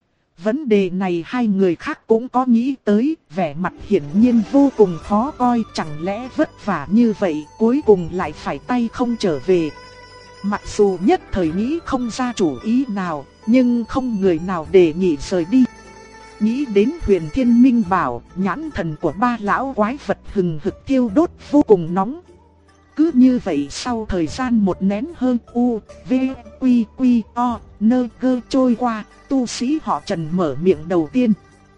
Vấn đề này hai người khác cũng có nghĩ tới, vẻ mặt hiển nhiên vô cùng khó coi, chẳng lẽ vất vả như vậy cuối cùng lại phải tay không trở về. Mặc dù nhất thời nghĩ không ra chủ ý nào, nhưng không người nào để nghị rời đi. Nghĩ đến Huyền Thiên Minh Bảo, nhãn thần của ba lão quái vật hừng hực thiêu đốt vô cùng nóng. Cứ như vậy sau thời gian một nén hương u, v, quy, quy, o, nơ cơ trôi qua, tu sĩ họ Trần mở miệng đầu tiên.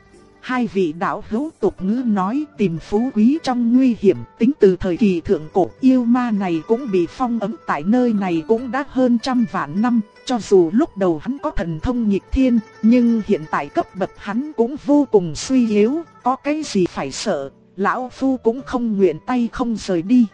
Hai vị đạo hữu tục ngữ nói tìm phú quý trong nguy hiểm, tính từ thời kỳ thượng cổ yêu ma này cũng bị phong ấn tại nơi này cũng đã hơn 100 vạn năm. Cho dù lúc đầu hắn có thần thông nghịch thiên, nhưng hiện tại cấp bậc hắn cũng vô cùng suy yếu, có cái gì phải sợ, lão phu cũng không nguyện tay không rời đi.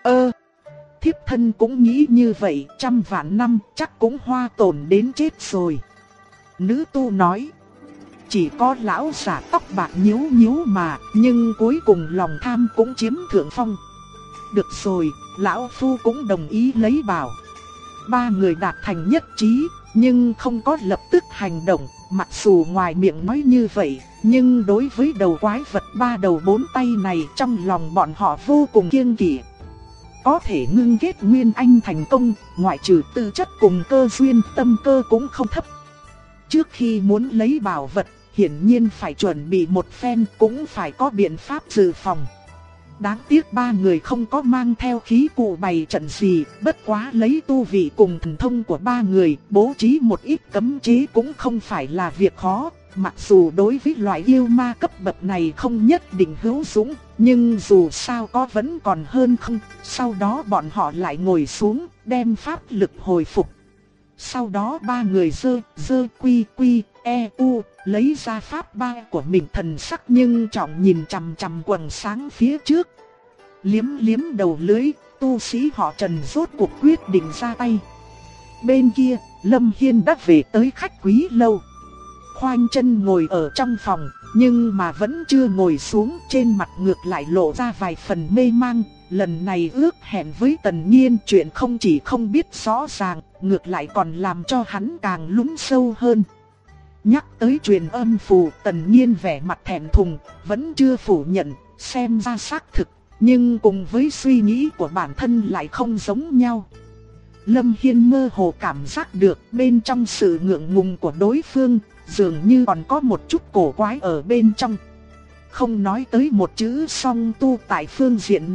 Thiếp thân cũng nghĩ như vậy, 100 vạn năm chắc cũng hoa tổn đến chết rồi. Nữ tu nói. Chỉ có lão giả tóc bạc nhíu nhíu mà, nhưng cuối cùng lòng tham cũng chiếm thượng phong. Được rồi, lão phu cũng đồng ý lấy bảo. Ba người đạt thành nhất trí, nhưng không có lập tức hành động. Mặc dù ngoài miệng nói như vậy, nhưng đối với đầu quái vật ba đầu bốn tay này, trong lòng bọn họ vô cùng kiêng kỵ. Có thể ngưng kết Nguyên Anh thành công, ngoại trừ tư chất cùng cơ duyên, tâm cơ cũng không thấp. Trước khi muốn lấy bảo vật, hiển nhiên phải chuẩn bị một phen, cũng phải có biện pháp dự phòng. Đáng tiếc ba người không có mang theo khí cụ bày trận gì, bất quá lấy tu vị cùng thần thông của ba người, bố trí một ít cấm chế cũng không phải là việc khó. Mặc dù đối với loại yêu ma cấp bậc này không nhất định hữu dụng, nhưng dù sao có vẫn còn hơn không. Sau đó bọn họ lại ngồi xuống, đem pháp lực hồi phục. Sau đó ba người dơ quy quy, u, lấy ra pháp ba của mình, thần sắc nhưng trọng nhìn chằm chằm quầng sáng phía trước. Liếm liếm đầu lưỡi, tu sĩ họ Trần rốt cuộc quyết định ra tay. Bên kia, Lâm Hiên đã về tới khách quý lâu. Khoanh chân ngồi ở trong phòng, nhưng mà vẫn chưa ngồi xuống, trên mặt ngược lại lộ ra vài phần mê mang. Lần này ước hẹn với Tần Nhiên, chuyện không chỉ không biết rõ ràng, ngược lại còn làm cho hắn càng lún sâu hơn. Nhắc tới truyền âm phù, Tần Nhiên vẻ mặt thẹn thùng, vẫn chưa phủ nhận, xem ra xác thực, nhưng cùng với suy nghĩ của bản thân lại không giống nhau. Lâm Hiên mơ hồ cảm giác được bên trong sự ngượng ngùng của đối phương, dường như còn có một chút cổ quái ở bên trong. Không nói tới một chữ song tu tại phương diện này,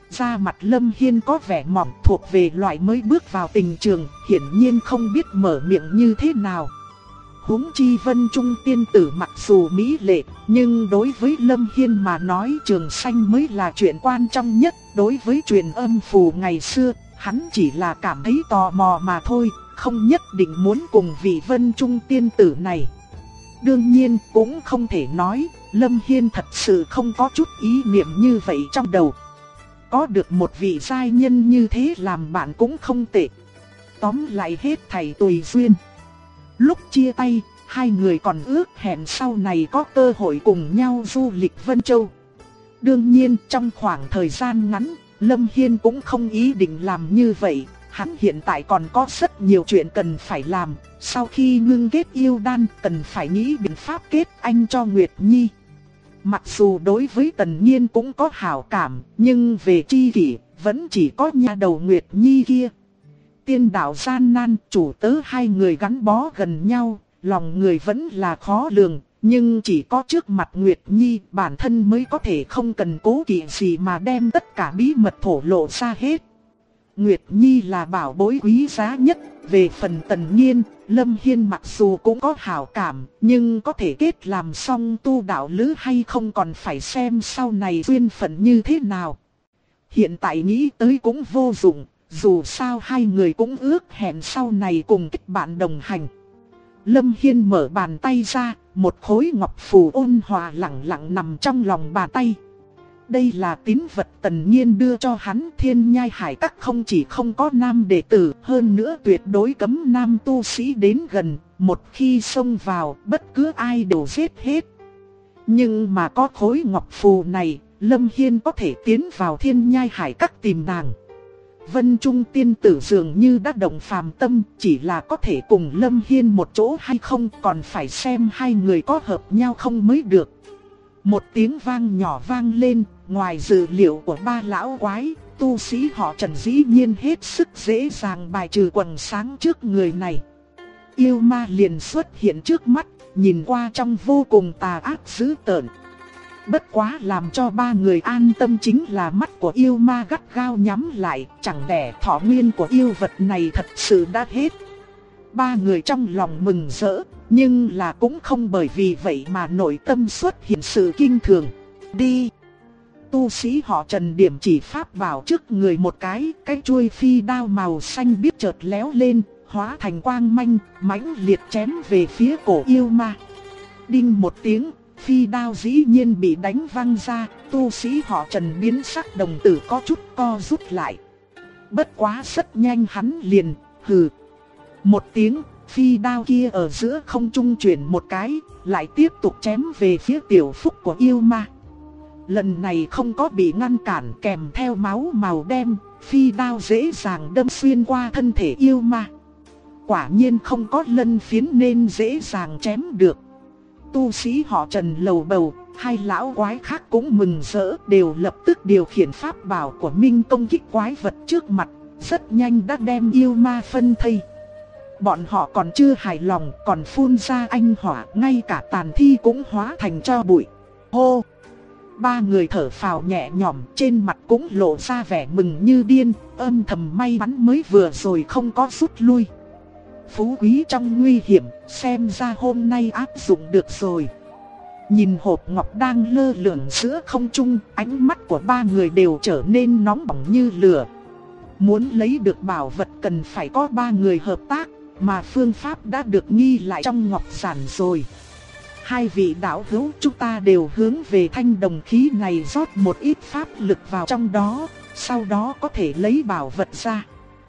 da mặt Lâm Hiên có vẻ mỏng, thuộc về loại mới bước vào tình trường, hiển nhiên không biết mở miệng như thế nào. Huống chi Vân Trung tiên tử mặc dù mỹ lệ, nhưng đối với Lâm Hiên mà nói trường sanh mới là chuyện quan trọng nhất. Đối với truyền âm phù ngày xưa, hắn chỉ là cảm thấy tò mò mà thôi, không nhất định muốn cùng vị Vân Trung tiên tử này. Đương nhiên cũng không thể nói, Lâm Hiên thật sự không có chút ý niệm như vậy trong đầu. Có được một vị giai nhân như thế làm bạn cũng không tệ. Tóm lại hết thảy tùy duyên. Lúc chia tay, hai người còn ước hẹn sau này có cơ hội cùng nhau du lịch Vân Châu. Đương nhiên trong khoảng thời gian ngắn, Lâm Hiên cũng không ý định làm như vậy. Hắn hiện tại còn có rất nhiều chuyện cần phải làm. Sau khi ngưng kết yêu đan, cần phải nghĩ biện pháp kết anh cho Nguyệt Nhi. Mặc dù đối với Tần Nhiên cũng có hảo cảm, nhưng về tri kỷ, vẫn chỉ có nha đầu Nguyệt Nhi kia. Tiên đạo gian nan, chủ tớ hai người gắn bó gần nhau, lòng người vẫn là khó lường. Nhưng chỉ có trước mặt Nguyệt Nhi, bản thân mới có thể không cần cố kỵ gì mà đem tất cả bí mật thổ lộ ra hết. Nguyệt Nhi là bảo bối quý giá nhất. Về phần Tần Nhiên, Lâm Hiên mặc dù cũng có hảo cảm, nhưng có thể kết làm song tu đạo lữ hay không còn phải xem sau này duyên phận như thế nào. Hiện tại nghĩ tới cũng vô dụng, dù sao hai người cũng ước hẹn sau này cùng kết bạn đồng hành. Lâm Hiên mở bàn tay ra, một khối ngọc phù ôn hòa lặng lặng nằm trong lòng bàn tay. Đây là tín vật Tần Nhiên đưa cho hắn. Thiên Nhai Hải Các không chỉ không có nam đệ tử, hơn nữa tuyệt đối cấm nam tu sĩ đến gần. Một khi xông vào, bất cứ ai đều giết hết. Nhưng mà có khối ngọc phù này, Lâm Hiên có thể tiến vào Thiên Nhai Hải Các tìm nàng. Vân Trung tiên tử dường như đã động phàm tâm, chỉ là có thể cùng Lâm Hiên một chỗ hay không, còn phải xem hai người có hợp nhau không mới được. Một tiếng vang nhỏ vang lên, ngoài dự liệu của ba lão quái, tu sĩ họ Trần dĩ nhiên hết sức dễ dàng bài trừ quầng sáng trước người này. Yêu ma liền xuất hiện trước mắt, nhìn qua trong vô cùng tà ác dữ tợn. Bất quá làm cho ba người an tâm chính là mắt của yêu ma gắt gao nhắm lại, chẳng lẽ thọ nguyên của yêu vật này thật sự đã hết. Ba người trong lòng mừng rỡ, nhưng là cũng không bởi vì vậy mà nội tâm xuất hiện sự kinh thường. Đi! Tu sĩ họ Trần điểm chỉ pháp bảo trước người một cái chuôi phi đao màu xanh biếc chợt léo lên, hóa thành quang manh, mãnh liệt chém về phía cổ yêu ma. Đinh một tiếng, phi đao dĩ nhiên bị đánh văng ra, tu sĩ họ Trần biến sắc, đồng tử có chút co rút lại. Bất quá rất nhanh hắn liền, hừ. Một tiếng, phi đao kia ở giữa không trung chuyển một cái, lại tiếp tục chém về phía tiểu phúc của yêu ma. Lần này không có bị ngăn cản, kèm theo máu màu đen, phi đao dễ dàng đâm xuyên qua thân thể yêu ma. Quả nhiên không có lân phiến nên dễ dàng chém được. Tu sĩ họ Trần lầu bầu, hai lão quái khác cũng mừng rỡ, đều lập tức điều khiển pháp bảo của Minh công kích quái vật trước mặt, rất nhanh đã đem yêu ma phân thây. Bọn họ còn chưa hài lòng, còn phun ra anh hỏa, ngay cả tàn thi cũng hóa thành tro bụi. Hô! Ba người thở phào nhẹ nhõm, trên mặt cũng lộ ra vẻ mừng như điên, âm thầm may mắn mới vừa rồi không có rút lui. Phú quý trong nguy hiểm, xem ra hôm nay áp dụng được rồi. Nhìn hộp ngọc đang lơ lửng giữa không trung, ánh mắt của ba người đều trở nên nóng bỏng như lửa. Muốn lấy được bảo vật cần phải có ba người hợp tác, mà phương pháp đã được ghi lại trong ngọc giản rồi. Hai vị đạo hữu, chúng ta đều hướng về thanh đồng khí này rót một ít pháp lực vào trong đó, sau đó có thể lấy bảo vật ra.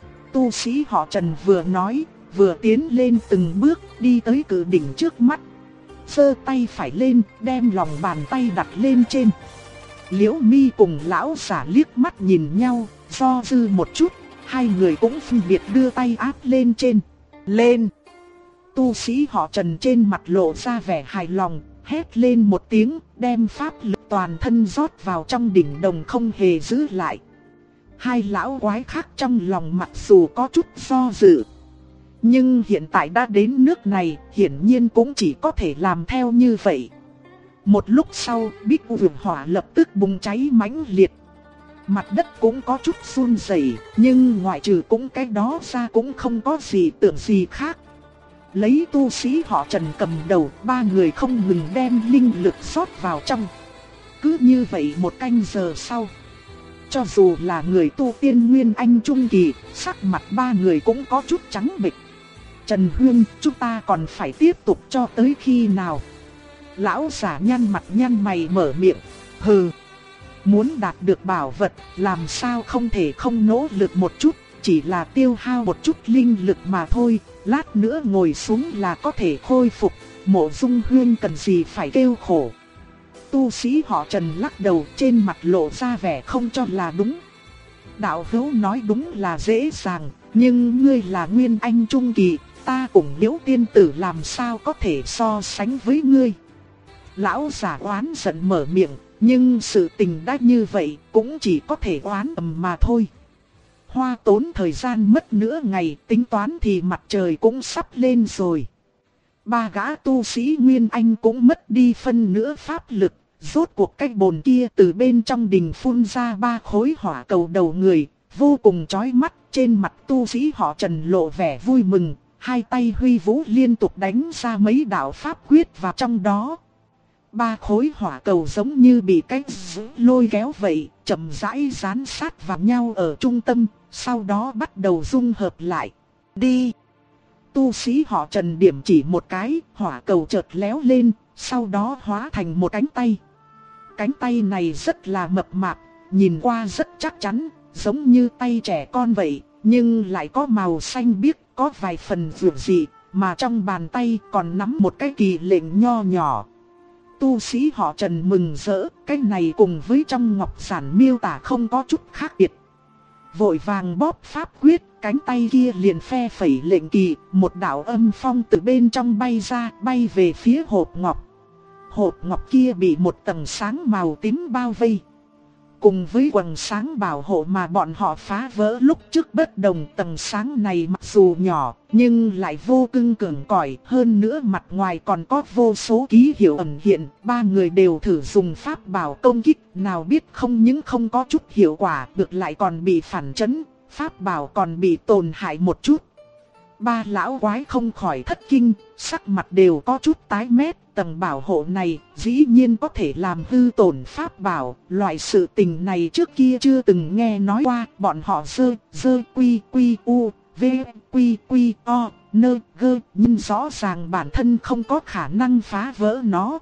Tu sĩ họ Trần vừa nói, vừa tiến lên từng bước, đi tới cự đỉnh trước mắt. Giơ tay phải lên, đem lòng bàn tay đặt lên trên. Liễu Mi cùng lão giả liếc mắt nhìn nhau, do dự một chút, hai người cũng phân biệt đưa tay áp lên trên. Lên! Tu sĩ họ Trần trên mặt lộ ra vẻ hài lòng, hét lên một tiếng, đem pháp lực toàn thân rót vào trong đỉnh đồng không hề giữ lại. Hai lão quái khác trong lòng mặc dù có chút do dự, nhưng hiện tại đã đến nước này, hiển nhiên cũng chỉ có thể làm theo như vậy. Một lúc sau, Bích Uyển Hỏa lập tức bùng cháy mãnh liệt. Mặt đất cũng có chút run rẩy, nhưng ngoại trừ cũng cái đó ra cũng không có gì tưởng gì khác. Lấy tu sĩ họ Trần cầm đầu, ba người không ngừng đem linh lực rót vào trong. Cứ như vậy một canh giờ sau, cho dù là người tu tiên Nguyên Anh Trung Kỳ, sắc mặt ba người cũng có chút trắng bệch. Trần Huyên, chúng ta còn phải tiếp tục cho tới khi nào? Lão giả nhăn mặt nhăn mày mở miệng. Hừ, muốn đạt được bảo vật, làm sao không thể không nỗ lực một chút, chỉ là tiêu hao một chút linh lực mà thôi, lát nữa ngồi xuống là có thể khôi phục, Mộ Dung Huyên cần gì phải kêu khổ. Tu sĩ họ Trần lắc đầu, trên mặt lộ ra vẻ không cho là đúng. Đạo hữu nói đúng là dễ dàng, nhưng ngươi là Nguyên Anh Trung Kỳ, ta cùng Liễu tiên tử làm sao có thể so sánh với ngươi. Lão giả oán giận mở miệng, nhưng sự tình đã như vậy cũng chỉ có thể oán ầm mà thôi. Hoa tốn thời gian mất nửa ngày, tính toán thì mặt trời cũng sắp lên rồi. Ba gã tu sĩ Nguyên Anh cũng mất đi phân nửa pháp lực. Rốt cuộc cái bồn kia từ bên trong đình phun ra ba khối hỏa cầu đầu người, vô cùng chói mắt. Trên mặt tu sĩ họ Trần lộ vẻ vui mừng, hai tay huy vũ liên tục đánh ra mấy đạo pháp quyết vào trong đó. Ba khối hỏa cầu giống như bị cái lôi kéo vậy, chậm rãi dán sát vào nhau ở trung tâm, sau đó bắt đầu dung hợp lại. Đi! Tu sĩ họ Trần điểm chỉ một cái, hỏa cầu chợt léo lên, sau đó hóa thành một cánh tay. Cánh tay này rất là mập mạp, nhìn qua rất chắc chắn, giống như tay trẻ con vậy, nhưng lại có màu xanh biếc, có vài phần vượt dị, mà trong bàn tay còn nắm một cái kỳ lệnh nho nhỏ. Tu sĩ họ Trần mừng rỡ, cái này cùng với trong ngọc giản miêu tả không có chút khác biệt. Vội vàng bóp pháp quyết, cánh tay kia liền phe phẩy lệnh kỳ, một đạo âm phong từ bên trong bay ra, bay về phía hộp ngọc. Hộp ngọc kia bị một tầng sáng màu tím bao vây. Cùng với quầng sáng bảo hộ mà bọn họ phá vỡ lúc trước bất đồng, tầng sáng này mặc dù nhỏ nhưng lại vô cùng cường cỏi, hơn nữa mặt ngoài còn có vô số ký hiệu ẩn hiện. Ba người đều thử dùng pháp bảo công kích, nào biết không những không có chút hiệu quả, ngược lại còn bị phản chấn, pháp bảo còn bị tổn hại một chút. Ba lão quái không khỏi thất kinh, sắc mặt đều có chút tái mét. Tầng bảo hộ này dĩ nhiên có thể làm hư tổn pháp bảo, loại sự tình này trước kia chưa từng nghe nói qua. Bọn họ dơ quy quy u v quy quy o nơ gơ, nhưng rõ ràng bản thân không có khả năng phá vỡ nó.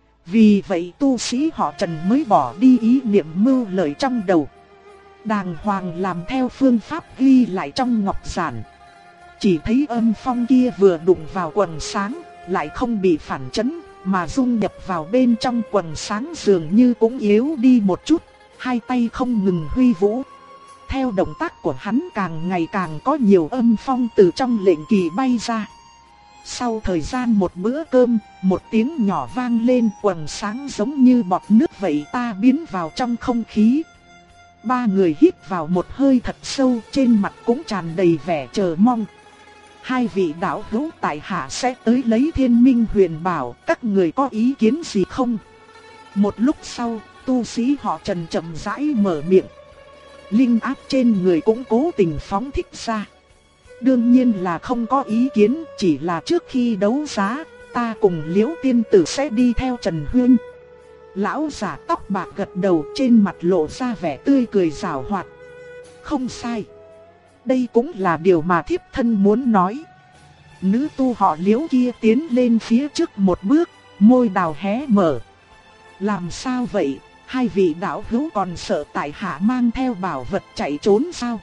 Vì vậy tu sĩ họ Trần mới bỏ đi ý niệm mưu lợi trong đầu, đàng hoàng làm theo phương pháp ghi lại trong ngọc giản. Chỉ thấy âm phong kia vừa đụng vào quầng sáng, lại không bị phản chấn, mà dung nhập vào bên trong quầng sáng dường như cũng yếu đi một chút, hai tay không ngừng huy vũ. Theo động tác của hắn càng ngày càng có nhiều âm phong từ trong lệnh kỳ bay ra. Sau thời gian một bữa cơm, một tiếng nhỏ vang lên, quầng sáng giống như bọt nước vậy ta biến vào trong không khí. Ba người hít vào một hơi thật sâu, trên mặt cũng tràn đầy vẻ chờ mong. Hai vị đạo hữu tại hạ sẽ tới lấy Thiên Minh Huyền Bảo, các người có ý kiến gì không? Một lúc sau, tu sĩ họ Trần chậm rãi mở miệng. Linh áp trên người cũng cố tình phóng thích ra. Đương nhiên là không có ý kiến, chỉ là trước khi đấu giá, ta cùng Liễu tiên tử sẽ đi theo Trần Huyên. Lão giả tóc bạc gật đầu, trên mặt lộ ra vẻ tươi cười giảo hoạt. Không sai. Đây cũng là điều mà thiếp thân muốn nói. Nữ tu họ Liễu kia tiến lên phía trước một bước, môi đào hé mở. Làm sao vậy, hai vị đạo hữu còn sợ tại hạ mang theo bảo vật chạy trốn sao?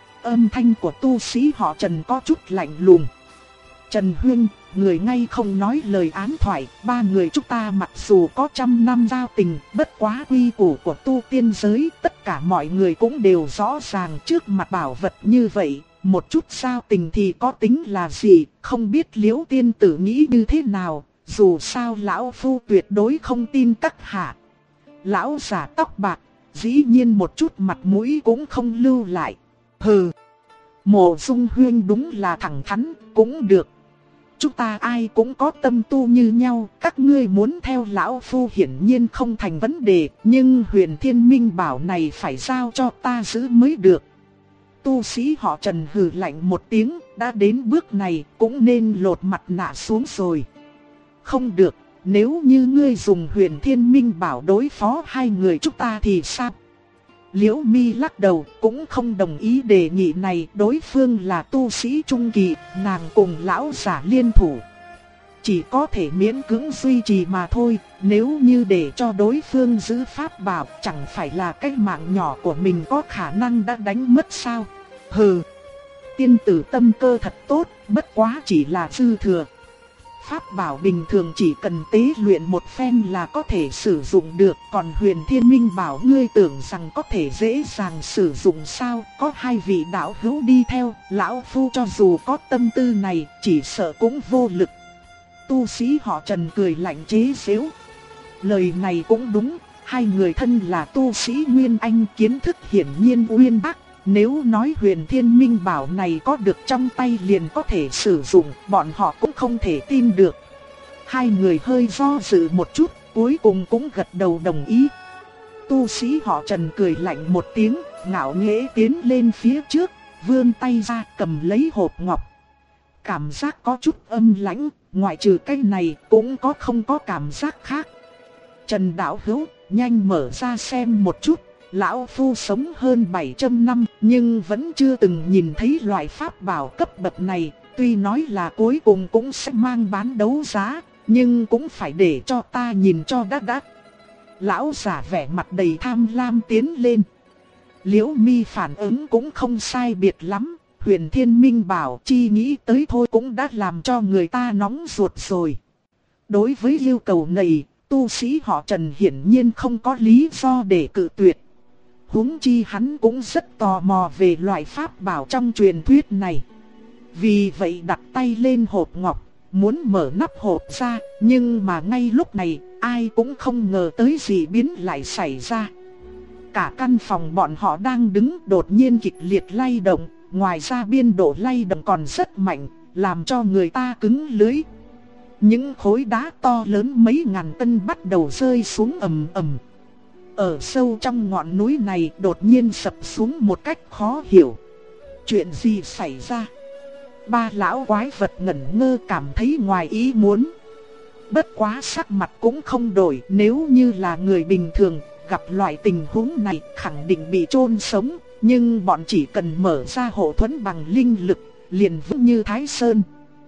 Âm thanh của tu sĩ họ Trần có chút lạnh lùng. Trần Huyên, người ngay không nói lời án thoại, ba người chúng ta mặc dù có trăm năm giao tình, bất quá quy củ của tu tiên giới, tất cả mọi người cũng đều rõ ràng. Trước mặt bảo vật như vậy, một chút giao tình thì có tính là gì, không biết Liễu tiên tử nghĩ như thế nào, dù sao lão phu tuyệt đối không tin các hạ. Lão giả tóc bạc, dĩ nhiên một chút mặt mũi cũng không lưu lại. Hừ, Mộ Dung Huyên đúng là thẳng thắn, cũng được. chúng ta ai cũng có tâm tu như nhau, các ngươi muốn theo lão phu hiển nhiên không thành vấn đề, nhưng Huyền Thiên Minh Bảo này phải giao cho ta giữ mới được. Tu sĩ họ Trần hừ lạnh một tiếng, đã đến bước này cũng nên lột mặt nạ xuống rồi. Không được, nếu như ngươi dùng Huyền Thiên Minh Bảo đối phó hai người chúng ta thì sao? Liễu Mi lắc đầu, cũng không đồng ý đề nghị này, đối phương là tu sĩ trung kỳ, nàng cùng lão giả liên thủ. Chỉ có thể miễn cưỡng duy trì mà thôi, nếu như để cho đối phương giữ pháp bảo, chẳng phải là cái mạng nhỏ của mình có khả năng đã đánh mất sao? Hừ, tiên tử tâm cơ thật tốt, bất quá chỉ là dư thừa. Pháp bảo bình thường chỉ cần tế luyện một phen là có thể sử dụng được, còn Huyền Thiên Minh Bảo ngươi tưởng rằng có thể dễ dàng sử dụng sao? Có hai vị đạo hữu đi theo, lão phu cho dù có tâm tư này, chỉ sợ cũng vô lực. Tu sĩ họ Trần cười lạnh chế giễu. Lời này cũng đúng, hai người thân là tu sĩ Nguyên Anh, kiến thức hiển nhiên uyên bác. Nếu nói Huyền Thiên Minh Bảo này có được trong tay liền có thể sử dụng, bọn họ cũng không thể tin được. Hai người hơi do dự một chút, cuối cùng cũng gật đầu đồng ý. Tu sĩ họ Trần cười lạnh một tiếng, ngạo nghễ tiến lên phía trước, vươn tay ra cầm lấy hộp ngọc. Cảm giác có chút âm lãnh, ngoại trừ cái này cũng không có cảm giác khác. Trần đạo hữu, nhanh mở ra xem một chút. Lão phu sống hơn 700 năm nhưng vẫn chưa từng nhìn thấy loại pháp bảo cấp bậc này. Tuy nói là cuối cùng cũng sẽ mang bán đấu giá, nhưng cũng phải để cho ta nhìn cho đắt. Lão giả vẻ mặt đầy tham lam tiến lên. Liễu Mi phản ứng cũng không sai biệt lắm. Huyền Thiên Minh Bảo chi nghĩ tới thôi cũng đã làm cho người ta nóng ruột rồi. Đối với yêu cầu này, tu sĩ họ Trần hiển nhiên không có lý do để cự tuyệt. Huống chi hắn cũng rất tò mò về loại pháp bảo trong truyền thuyết này. Vì vậy đặt tay lên hộp ngọc, muốn mở nắp hộp ra, nhưng mà ngay lúc này, ai cũng không ngờ tới gì biến lại xảy ra. Cả căn phòng bọn họ đang đứng đột nhiên kịch liệt lay động, ngoài ra biên độ lay động còn rất mạnh, làm cho người ta cứng lưỡi. Những khối đá to lớn mấy ngàn cân bắt đầu rơi xuống ầm ầm. Ở sâu trong ngọn núi này đột nhiên sập xuống một cách khó hiểu. Chuyện gì xảy ra? Ba lão quái vật ngẩn ngơ cảm thấy ngoài ý muốn. Bất quá sắc mặt cũng không đổi, nếu như là người bình thường gặp loại tình huống này khẳng định bị chôn sống. Nhưng bọn chỉ cần mở ra hộ thuẫn bằng linh lực, liền vững như Thái Sơn.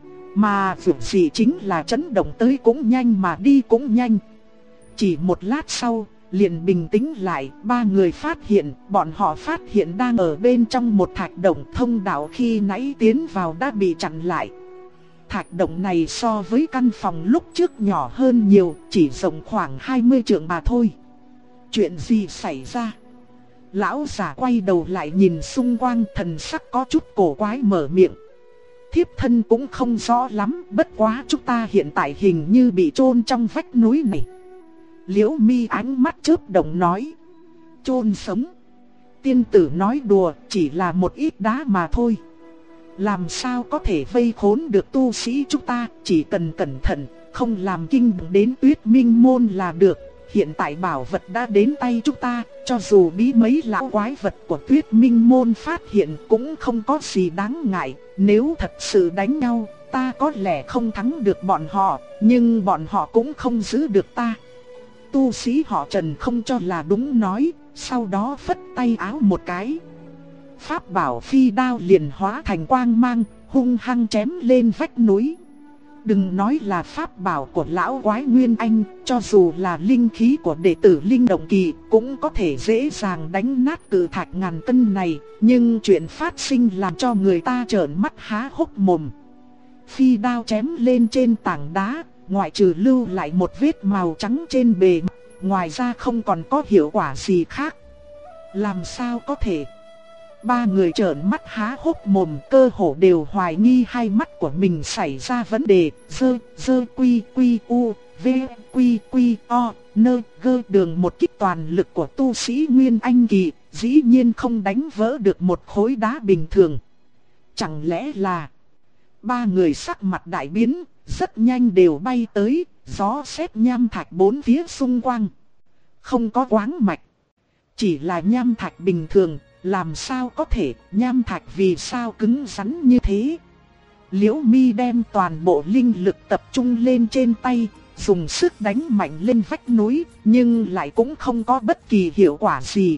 Mà việc gì chính là chấn động tới cũng nhanh mà đi cũng nhanh. Chỉ một lát sau, liền bình tĩnh lại, ba người bọn họ phát hiện đang ở bên trong một thạch động, thông đạo khi nãy tiến vào đã bị chặn lại. Thạch động này so với căn phòng lúc trước nhỏ hơn nhiều, chỉ rộng khoảng 20 trượng mà thôi. Chuyện gì xảy ra? Lão giả quay đầu lại nhìn xung quanh, thần sắc có chút cổ quái mở miệng. Thiếp thân cũng không rõ lắm, bất quá chúng ta hiện tại hình như bị chôn trong vách núi này. Liễu Mi ánh mắt chớp động nói. Chôn sống? Tiên tử nói đùa, chỉ là một ít đá mà thôi. Làm sao có thể vây khốn được tu sĩ chúng ta, chỉ cần cẩn thận, không làm kinh động đến Tuyết Minh Môn là được. Hiện tại bảo vật đã đến tay chúng ta, cho dù bí mấy lão quái vật của Tuyết Minh Môn phát hiện cũng không có gì đáng ngại. Nếu thật sự đánh nhau, ta có lẽ không thắng được bọn họ, nhưng bọn họ cũng không giữ được ta. Tu sĩ họ Trần không cho là đúng nói, sau đó phất tay áo một cái. Pháp bảo phi đao liền hóa thành quang mang, hung hăng chém lên vách núi. Đừng nói là pháp bảo của lão quái Nguyên Anh, cho dù là linh khí của đệ tử Linh Động Kỳ cũng có thể dễ dàng đánh nát cự thạch ngàn cân này. Nhưng chuyện phát sinh làm cho người ta trợn mắt há hốc mồm. Phi đao chém lên trên tảng đá, ngoại trừ lưu lại một vết màu trắng trên bề mặt, ngoài ra không còn có hiệu quả gì khác. Làm sao có thể? Ba người trợn mắt há hốc mồm, cơ hồ đều hoài nghi hai mắt của mình xảy ra vấn đề. Dơ quy quy u, v quy quy o, nơ gơ đường một kích toàn lực của tu sĩ Nguyên Anh kỳ, dĩ nhiên không đánh vỡ được một khối đá bình thường. Chẳng lẽ là Ba người sắc mặt đại biến, rất nhanh đều bay tới, gió xét nham thạch bốn phía xung quanh. Không có quáng mạch, chỉ là nham thạch bình thường, làm sao có thể, nham thạch vì sao cứng rắn như thế. Liễu Mi đem toàn bộ linh lực tập trung lên trên tay, dùng sức đánh mạnh lên vách núi, nhưng lại cũng không có bất kỳ hiệu quả gì.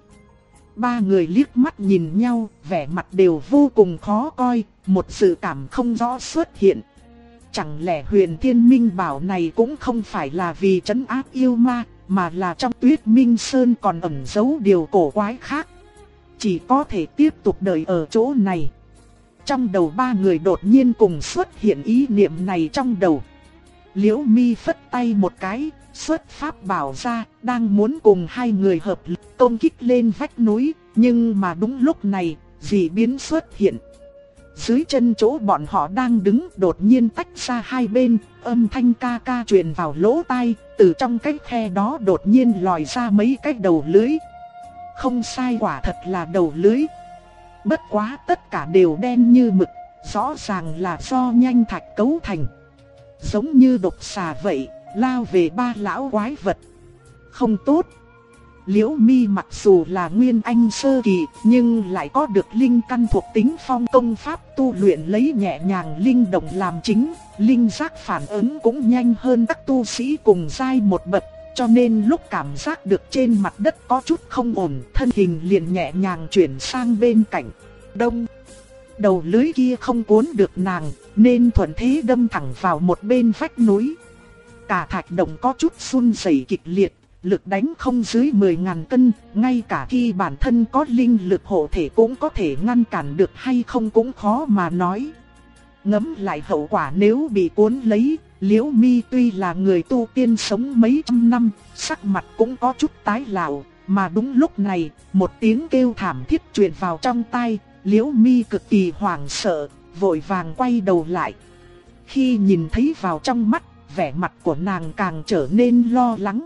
Ba người liếc mắt nhìn nhau, vẻ mặt đều vô cùng khó coi, một sự cảm không rõ xuất hiện. Chẳng lẽ Huyền Thiên Minh Bảo này cũng không phải là vì trấn áp yêu ma, mà là trong Tuyết Minh Sơn còn ẩn giấu điều cổ quái khác. Chỉ có thể tiếp tục đợi ở chỗ này. Trong đầu ba người đột nhiên cùng xuất hiện ý niệm này trong đầu. Liễu Mi phất tay một cái, xuất pháp bảo ra, đang muốn cùng hai người hợp lực công kích lên vách núi, nhưng mà đúng lúc này, dị biến xuất hiện. Dưới chân chỗ bọn họ đang đứng đột nhiên tách ra hai bên, âm thanh ca ca truyền vào lỗ tai, từ trong cái khe đó đột nhiên lòi ra mấy cái đầu lưới. Không sai, quả thật là đầu lưới. Bất quá tất cả đều đen như mực, rõ ràng là do nhanh thạch cấu thành. Giống như độc xà vậy, lao về ba lão quái vật. Không tốt. Liễu Mi mặc dù là nguyên anh sơ kỳ, nhưng lại có được linh căn thuộc tính phong công pháp tu luyện lấy nhẹ nhàng linh động làm chính, linh giác phản ứng cũng nhanh hơn các tu sĩ cùng giai một bậc, cho nên lúc cảm giác được trên mặt đất có chút không ổn, thân hình liền nhẹ nhàng chuyển sang bên cạnh. Đông, đầu lưới kia không cuốn được nàng, nên thuận thế đâm thẳng vào một bên vách núi. Cả thạch động có chút run rẩy kịch liệt, lực đánh không dưới 10.000 cân, ngay cả khi bản thân có linh lực hộ thể cũng có thể ngăn cản được hay không cũng khó mà nói. Ngẫm lại hậu quả nếu bị cuốn lấy, Liễu Mi tuy là người tu tiên sống mấy trăm năm, sắc mặt cũng có chút tái lạo, mà đúng lúc này, một tiếng kêu thảm thiết truyền vào trong tai, Liễu Mi cực kỳ hoảng sợ, vội vàng quay đầu lại. Khi nhìn thấy vào trong mắt, vẻ mặt của nàng càng trở nên lo lắng.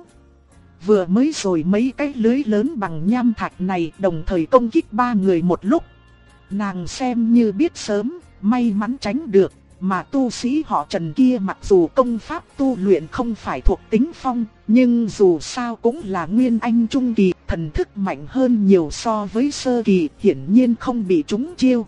Vừa mới rồi mấy cái lưới lớn bằng nham thạch này đồng thời công kích ba người một lúc. Nàng xem như biết sớm, may mắn tránh được, mà tu sĩ họ Trần kia mặc dù công pháp tu luyện không phải thuộc tính phong, nhưng dù sao cũng là nguyên anh trung kỳ, thần thức mạnh hơn nhiều so với sơ kỳ, hiển nhiên không bị trúng chiêu.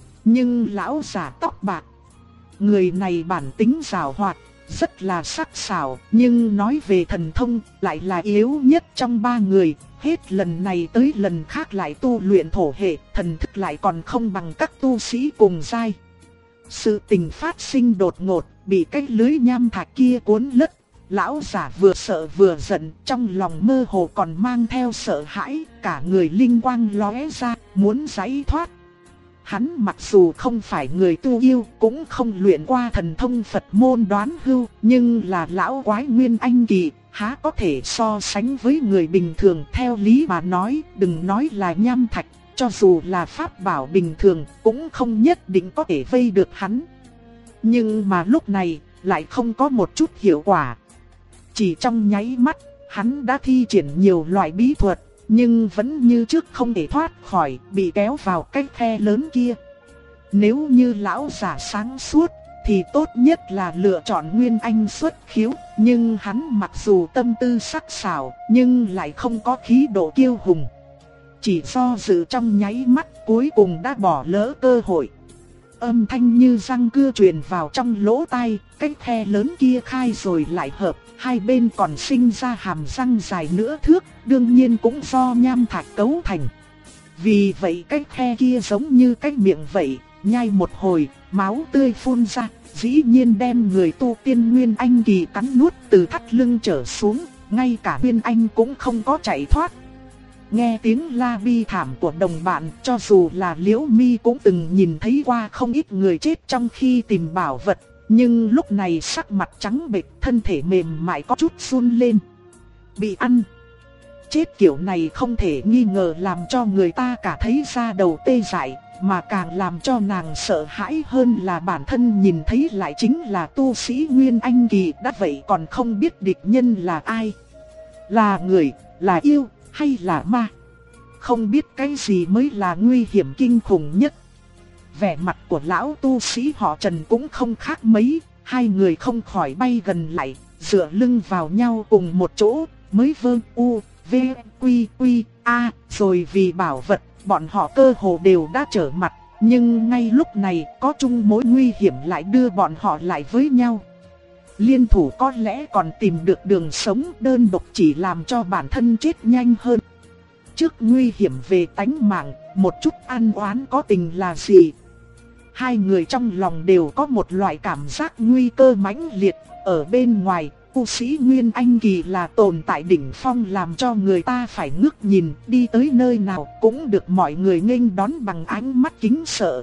Nhưng lão già tóc bạc, người này bản tính giàu hoạt, rất là sắc sảo, nhưng nói về thần thông lại là yếu nhất trong ba người, hết lần này tới lần khác lại tu luyện thổ hệ, thần thức lại còn không bằng các tu sĩ cùng giai. Sự tình phát sinh đột ngột, bị cái lưới nham thạch kia cuốn lất, lão giả vừa sợ vừa giận, trong lòng mơ hồ còn mang theo sợ hãi, cả người linh quang lóe ra, muốn giải thoát. Hắn mặc dù không phải người tu yêu, cũng không luyện qua thần thông Phật môn đoán hưu, nhưng là lão quái nguyên anh kỳ, há có thể so sánh với người bình thường. Theo lý mà nói, đừng nói là nham thạch, cho dù là pháp bảo bình thường, cũng không nhất định có thể vây được hắn. Nhưng mà lúc này, lại không có một chút hiệu quả. Chỉ trong nháy mắt, hắn đã thi triển nhiều loại bí thuật, nhưng vẫn như trước không thể thoát khỏi, bị kéo vào cái khe lớn kia. Nếu như lão giả sáng suốt, thì tốt nhất là lựa chọn nguyên anh xuất khiếu, nhưng hắn mặc dù tâm tư sắc sảo, nhưng lại không có khí độ kiêu hùng. Chỉ do dự trong nháy mắt, cuối cùng đã bỏ lỡ cơ hội. Âm thanh như răng cưa truyền vào trong lỗ tai, cái khe lớn kia khai rồi lại hợp, hai bên còn sinh ra hàm răng dài nửa thước, đương nhiên cũng do nham thạch cấu thành. Vì vậy cái khe kia giống như cái miệng vậy, nhai một hồi, máu tươi phun ra, dĩ nhiên đem người tu tiên nguyên anh kỳ cắn nuốt từ thắt lưng trở xuống, ngay cả nguyên anh cũng không có chạy thoát. Nghe tiếng la bi thảm của đồng bạn, cho dù là Liễu Mi cũng từng nhìn thấy qua không ít người chết trong khi tìm bảo vật, nhưng lúc này sắc mặt trắng bệch, thân thể mềm mại có chút run lên. Bị ăn. Chết kiểu này không thể nghi ngờ làm cho người ta cả thấy da đầu tê dại, mà càng làm cho nàng sợ hãi hơn là bản thân nhìn thấy lại chính là tu sĩ nguyên anh kỳ, đã vậy còn không biết địch nhân là ai. Là người, là yêu, hay là ma? Không biết cái gì mới là nguy hiểm kinh khủng nhất. vẻ mặt của lão tu sĩ họ Trần cũng không khác mấy, hai người không khỏi bay gần lại, dựa lưng vào nhau cùng một chỗ, mới vương u, v, quy quy, a, rồi vì bảo vật, bọn họ cơ hồ đều đã trở mặt, nhưng ngay lúc này có chung mối nguy hiểm lại đưa bọn họ lại với nhau. Liên thủ có lẽ còn tìm được đường sống, đơn độc chỉ làm cho bản thân chết nhanh hơn. Trước nguy hiểm về tánh mạng, một chút ăn oán có tình là gì? Hai người trong lòng đều có một loại cảm giác nguy cơ mãnh liệt. Ở bên ngoài, tu sĩ Nguyên Anh Kỳ là tồn tại đỉnh phong làm cho người ta phải ngước nhìn, đi tới nơi nào cũng được mọi người nghênh đón bằng ánh mắt kính sợ.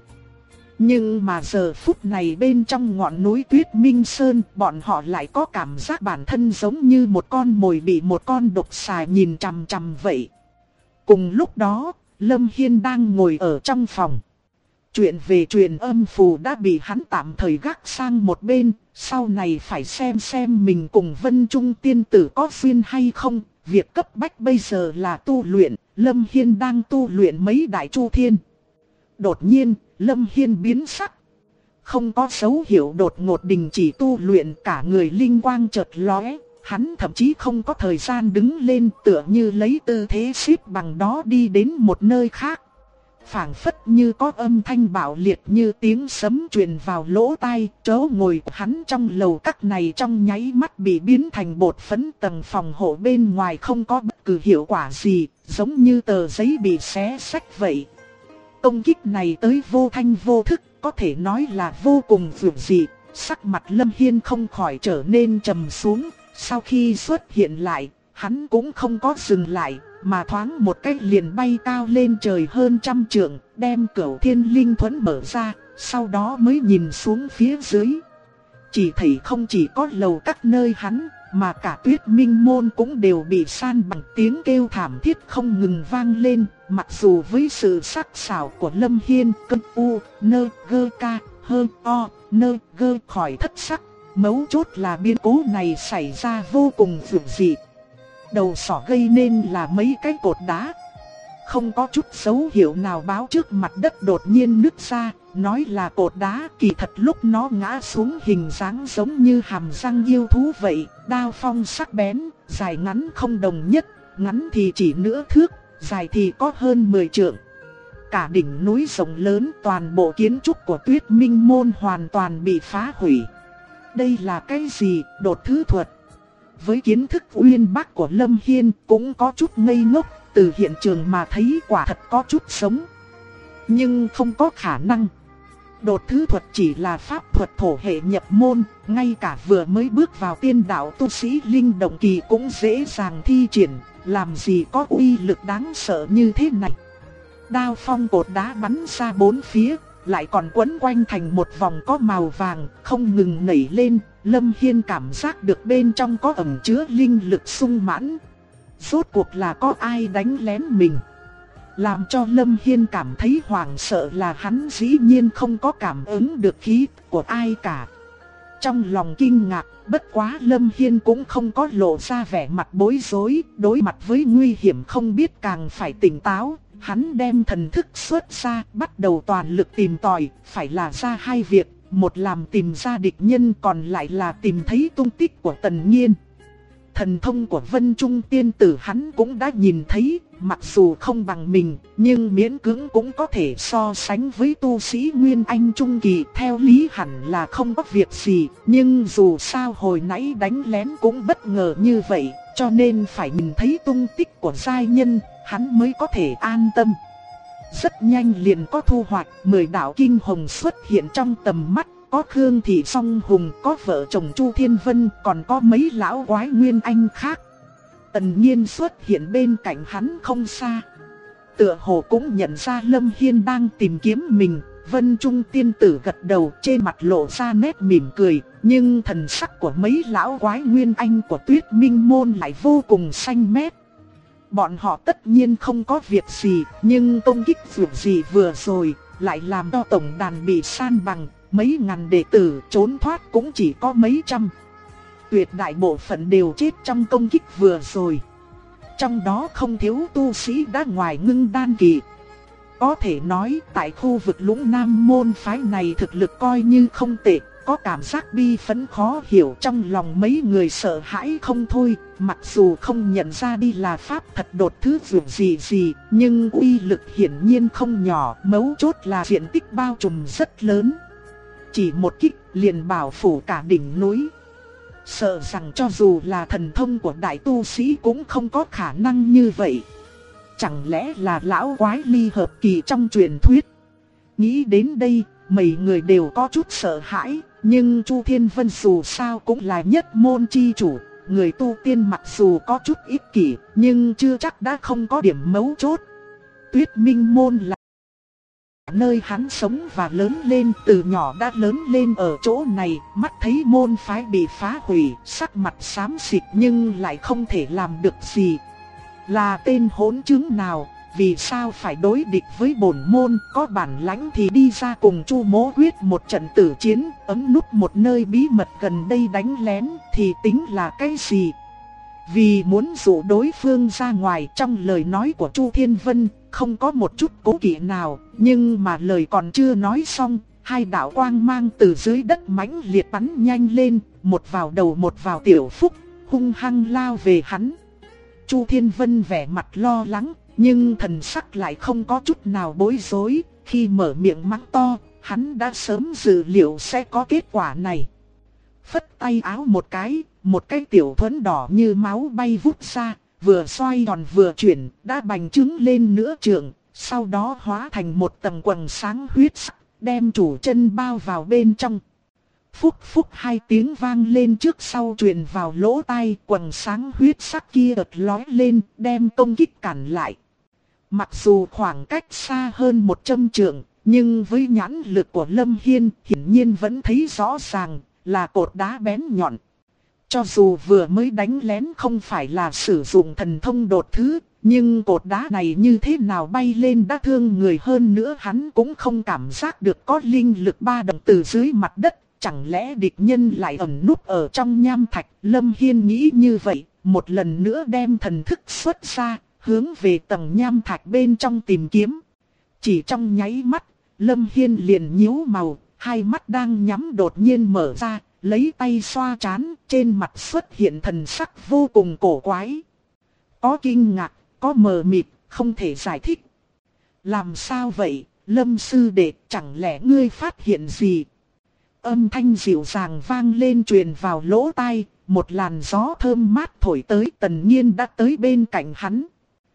Nhưng mà giờ phút này bên trong ngọn núi Tuyết Minh Sơn, bọn họ lại có cảm giác bản thân giống như một con mồi bị một con độc xà nhìn chằm chằm vậy. Cùng lúc đó, Lâm Hiên đang ngồi ở trong phòng. Chuyện về truyền âm phù đã bị hắn tạm thời gác sang một bên, sau này phải xem mình cùng Vân Trung tiên tử có duyên hay không. Việc cấp bách bây giờ là tu luyện, Lâm Hiên đang tu luyện mấy đại chu thiên. Đột nhiên, Lâm Hiên biến sắc. Không có dấu hiệu đột ngột đình chỉ tu luyện, cả người linh quang chợt lóe. Hắn thậm chí không có thời gian đứng lên, tựa như lấy tư thế xếp bằng đó đi đến một nơi khác. Phảng phất như có âm thanh bạo liệt như tiếng sấm truyền vào lỗ tai, chỗ ngồi của hắn trong lầu các này trong nháy mắt bị biến thành bột phấn, tầng phòng hộ bên ngoài không có bất cứ hiệu quả gì, giống như tờ giấy bị xé xách vậy. Công kích này tới vô thanh vô thức, có thể nói là vô cùng dữ dị. Sắc mặt Lâm Hiên không khỏi trở nên trầm xuống. Sau khi xuất hiện lại, hắn cũng không có dừng lại, mà thoáng một cách liền bay cao lên trời hơn 100 trượng, đem Cửu Thiên Linh Thuẫn mở ra, sau đó mới nhìn xuống phía dưới. Chỉ thấy không chỉ có lầu các nơi hắn, mà cả Tuyết Minh Môn cũng đều bị san bằng, tiếng kêu thảm thiết không ngừng vang lên. Mặc dù với sự sắc sảo của Lâm Hiên, cơn u, nơ, gơ ca, hơn o, nơ, gơ khỏi thất sắc. Mấu chốt là biến cố này xảy ra vô cùng dữ dị. Đầu sỏ gây nên là mấy cái cột đá. Không có chút dấu hiệu nào báo trước mặt đất đột nhiên nứt ra. Nói là cột đá, kỳ thật lúc nó ngã xuống hình dáng giống như hàm răng yêu thú vậy. Đao phong sắc bén, dài ngắn không đồng nhất. Ngắn thì chỉ nửa thước, dài thì có hơn 10 trượng. Cả đỉnh núi rộng lớn, toàn bộ kiến trúc của Tuyết Minh Môn hoàn toàn bị phá hủy. Đây là cái gì? Đột thứ thuật. Với kiến thức uyên bác của Lâm Hiên cũng có chút ngây ngốc, từ hiện trường mà thấy quả thật có chút sống. Nhưng không có khả năng. Đột thứ thuật chỉ là pháp thuật thổ hệ nhập môn, ngay cả vừa mới bước vào tiên đạo tu sĩ linh động kỳ cũng dễ dàng thi triển, làm gì có uy lực đáng sợ như thế này. Đao phong cột đá bắn ra bốn phía, lại còn quấn quanh thành một vòng có màu vàng, không ngừng nảy lên. Lâm Hiên cảm giác được bên trong có ẩn chứa linh lực sung mãn. Rốt cuộc là có ai đánh lén mình. Làm cho Lâm Hiên cảm thấy hoảng sợ là hắn dĩ nhiên không có cảm ứng được khí của ai cả. Trong lòng kinh ngạc, bất quá Lâm Hiên cũng không có lộ ra vẻ mặt bối rối. Đối mặt với nguy hiểm không biết càng phải tỉnh táo. Hắn đem thần thức xuất ra, bắt đầu toàn lực tìm tòi, phải là ra hai việc. Một làm tìm ra địch nhân, còn lại là tìm thấy tung tích của Tần Nhiên. Thần thông của Vân Trung tiên tử hắn cũng đã nhìn thấy, mặc dù không bằng mình, nhưng miễn cưỡng cũng có thể so sánh với tu sĩ Nguyên Anh Trung Kỳ. Theo lý hẳn là không có việc gì, nhưng dù sao hồi nãy đánh lén cũng bất ngờ như vậy, cho nên phải nhìn thấy tung tích của giai nhân, hắn mới có thể an tâm. Rất nhanh liền có thu hoạch, 10 đạo kinh hồng xuất hiện trong tầm mắt. Có Khương Thị Song Hùng, có vợ chồng Chu Thiên Vân, còn có mấy lão quái Nguyên Anh khác. Tần Nhiên xuất hiện bên cạnh hắn không xa. Tựa hồ cũng nhận ra Lâm Hiên đang tìm kiếm mình. Vân Trung tiên tử gật đầu, trên mặt lộ ra nét mỉm cười. Nhưng thần sắc của mấy lão quái Nguyên Anh của Tuyết Minh Môn lại vô cùng xanh mét. Bọn họ tất nhiên không có việc gì, nhưng công kích vượt gì vừa rồi lại làm cho tổng đàn bị san bằng. Mấy ngàn đệ tử trốn thoát cũng chỉ có mấy trăm. Tuyệt đại bộ phận đều chết trong công kích vừa rồi. Trong đó không thiếu tu sĩ đã ngoài ngưng đan kỳ. Có thể nói tại khu vực Lũng Nam môn phái này thực lực coi như không tệ, có cảm giác bi phẫn khó hiểu trong lòng mấy người sợ hãi không thôi. Mặc dù không nhận ra đi là pháp thật đột thứ gì gì, nhưng uy lực hiển nhiên không nhỏ, mấu chốt là diện tích bao trùm rất lớn. Chỉ một kích liền bảo phủ cả đỉnh núi. Sợ rằng cho dù là thần thông của đại tu sĩ cũng không có khả năng như vậy. Chẳng lẽ là lão quái ly hợp kỳ trong truyền thuyết? Nghĩ đến đây, mấy người đều có chút sợ hãi, nhưng Chu Thiên Vân dù sao cũng là nhất môn chi chủ. Người tu tiên mặc dù có chút ích kỷ, nhưng chưa chắc đã không có điểm mấu chốt. Tuyết Minh Môn là nơi hắn sống và lớn lên, từ nhỏ đã lớn lên ở chỗ này, mắt thấy môn phái bị phá hủy, sắc mặt xám xịt nhưng lại không thể làm được gì. Là tên hỗn chứng nào, vì sao phải đối địch với bổn môn, có bản lãnh thì đi ra cùng Chu Mỗ quyết một trận tử chiến, ấm núp một nơi bí mật gần đây đánh lén thì tính là cái gì? Vì muốn dụ đối phương ra ngoài, trong lời nói của Chu Thiên Vân không có một chút cố kỵ nào, nhưng mà lời còn chưa nói xong, hai đạo quang mang từ dưới đất mãnh liệt bắn nhanh lên, một vào đầu một vào Tiểu Phúc, hung hăng lao về hắn. Chu Thiên Vân vẻ mặt lo lắng, nhưng thần sắc lại không có chút nào bối rối, khi mở miệng mắng to, hắn đã sớm dự liệu sẽ có kết quả này. Phất tay áo một cái tiểu thuẫn đỏ như máu bay vút ra, vừa xoay tròn vừa chuyển, đã bành trướng lên nửa trượng, sau đó hóa thành một tầng quầng sáng huyết sắc, đem chủ chân bao vào bên trong. Phúc phúc hai tiếng vang lên trước sau truyền vào lỗ tai, quầng sáng huyết sắc kia ợt lói lên, đem công kích cản lại. Mặc dù khoảng cách xa hơn 100 trượng, nhưng với nhãn lực của Lâm Hiên hiển nhiên vẫn thấy rõ ràng là cột đá bén nhọn. Cho dù vừa mới đánh lén không phải là sử dụng thần thông đột thứ, nhưng cột đá này như thế nào bay lên đã thương người, hơn nữa hắn cũng không cảm giác được có linh lực ba động từ dưới mặt đất. Chẳng lẽ địch nhân lại ẩn núp ở trong nham thạch? Lâm Hiên nghĩ như vậy, một lần nữa đem thần thức xuất ra, hướng về tầng nham thạch bên trong tìm kiếm. Chỉ trong nháy mắt, Lâm Hiên liền nhíu mày, hai mắt đang nhắm đột nhiên mở ra, lấy tay xoa trán, trên mặt xuất hiện thần sắc vô cùng cổ quái. Có kinh ngạc, có mờ mịt, không thể giải thích. Làm sao vậy, Lâm sư đệ, chẳng lẽ ngươi phát hiện gì? Âm thanh dịu dàng vang lên truyền vào lỗ tai, một làn gió thơm mát thổi tới, Tần Nhiên đã tới bên cạnh hắn.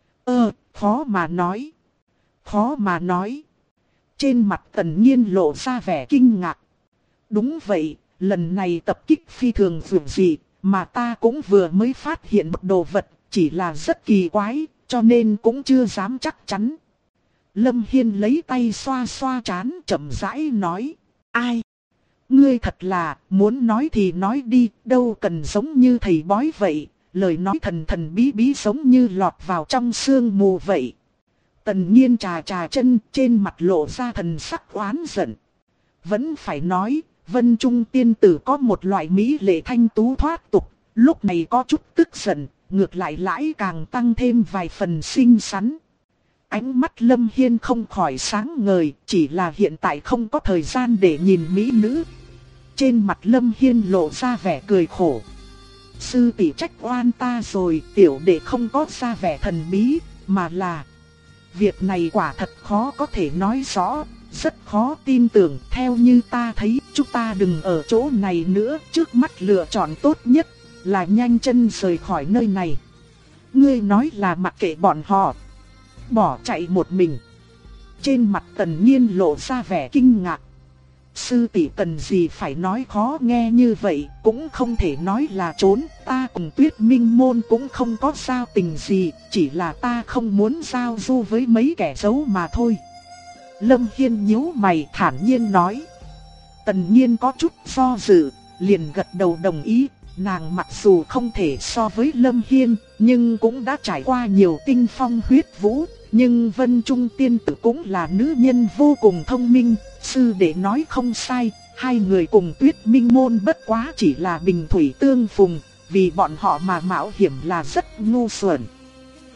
Khó mà nói. Khó mà nói. Trên mặt Tần Nhiên lộ ra vẻ kinh ngạc. Đúng vậy, lần này tập kích phi thường vượt dị, mà ta cũng vừa mới phát hiện một đồ vật, chỉ là rất kỳ quái, cho nên cũng chưa dám chắc chắn. Lâm Hiên lấy tay xoa xoa trán, chậm rãi nói. Ai? Ngươi thật là, muốn nói thì nói đi, đâu cần giống như thầy bói vậy, lời nói thần thần bí bí giống như lọt vào trong sương mù vậy. Tần Nhiên trà trà chân, trên mặt lộ ra thần sắc oán giận. Vẫn phải nói, Vân Trung tiên tử có một loại mỹ lệ thanh tú thoát tục, lúc này có chút tức giận, ngược lại lãi càng tăng thêm vài phần xinh xắn. Ánh mắt Lâm Hiên không khỏi sáng ngời, chỉ là hiện tại không có thời gian để nhìn mỹ nữ. Trên mặt Lâm Hiên lộ ra vẻ cười khổ. Sư tỷ trách oan ta rồi, tiểu đệ không có ra vẻ thần bí, mà là việc này quả thật khó có thể nói rõ, rất khó tin tưởng. Theo như ta thấy, chúng ta đừng ở chỗ này nữa, trước mắt lựa chọn tốt nhất là nhanh chân rời khỏi nơi này. Ngươi nói là mặc kệ bọn họ, bỏ chạy một mình. Trên mặt Tần Nhiên lộ ra vẻ kinh ngạc. Sư tỷ cần gì phải nói khó nghe như vậy, cũng không thể nói là trốn, ta cùng Tuyết Minh Môn cũng không có giao tình gì, chỉ là ta không muốn giao du với mấy kẻ xấu mà thôi. Lâm Hiên nhíu mày thản nhiên nói. Tần Nhiên có chút do dự, liền gật đầu đồng ý. Nàng mặc dù không thể so với Lâm Hiên, nhưng cũng đã trải qua nhiều tinh phong huyết vũ. Nhưng Vân Trung tiên tử cũng là nữ nhân vô cùng thông minh, sư đệ nói không sai, hai người cùng Tuyết Minh Môn bất quá chỉ là bình thủy tương phùng, vì bọn họ mà mạo hiểm là rất ngu xuẩn.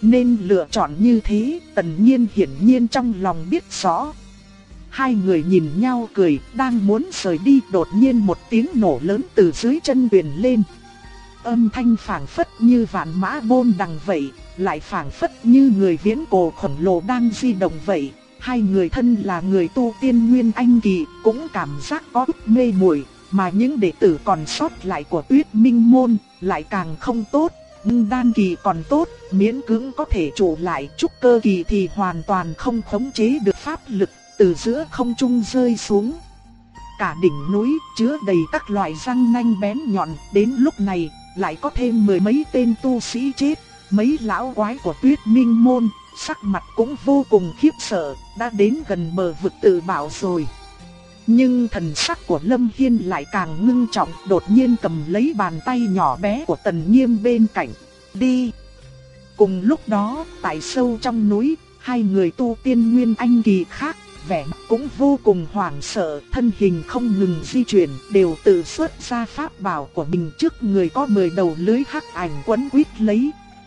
Nên lựa chọn như thế, Tần Nhiên hiển nhiên trong lòng biết rõ. Hai người nhìn nhau cười, đang muốn rời đi, đột nhiên một tiếng nổ lớn từ dưới chân truyền lên. Âm thanh phảng phất như vạn mã bôn đằng vậy, lại phảng phất như người viễn cổ khổng lồ đang di động vậy. Hai người thân là người tu tiên Nguyên Anh kỳ, cũng cảm giác có chút mê muội, mà những đệ tử còn sót lại của Tuyết Minh môn lại càng không tốt. Đan kỳ còn tốt, miễn cưỡng có thể trụ lại, trúc cơ kỳ thì hoàn toàn không khống chế được pháp lực, từ giữa không trung rơi xuống. Cả đỉnh núi chứa đầy các loại răng nanh bén nhọn, đến lúc này lại có thêm mười mấy tên tu sĩ chết. Mấy lão quái của Tuyết Minh môn sắc mặt cũng vô cùng khiếp sợ, đã đến gần bờ vực tự bảo rồi. Nhưng thần sắc của Lâm Hiên lại càng ngưng trọng, đột nhiên cầm lấy bàn tay nhỏ bé của Tần Nghiêm bên cạnh. Đi! Cùng lúc đó, tại sâu trong núi, hai người tu tiên Nguyên Anh kỳ khác, vẻ mặt cũng vô cùng hoảng sợ, thân hình không ngừng di chuyển, đều tự xuất ra pháp bảo của mình, trước người có 10 đầu lưới hắc ảnh quấn quýt lấy.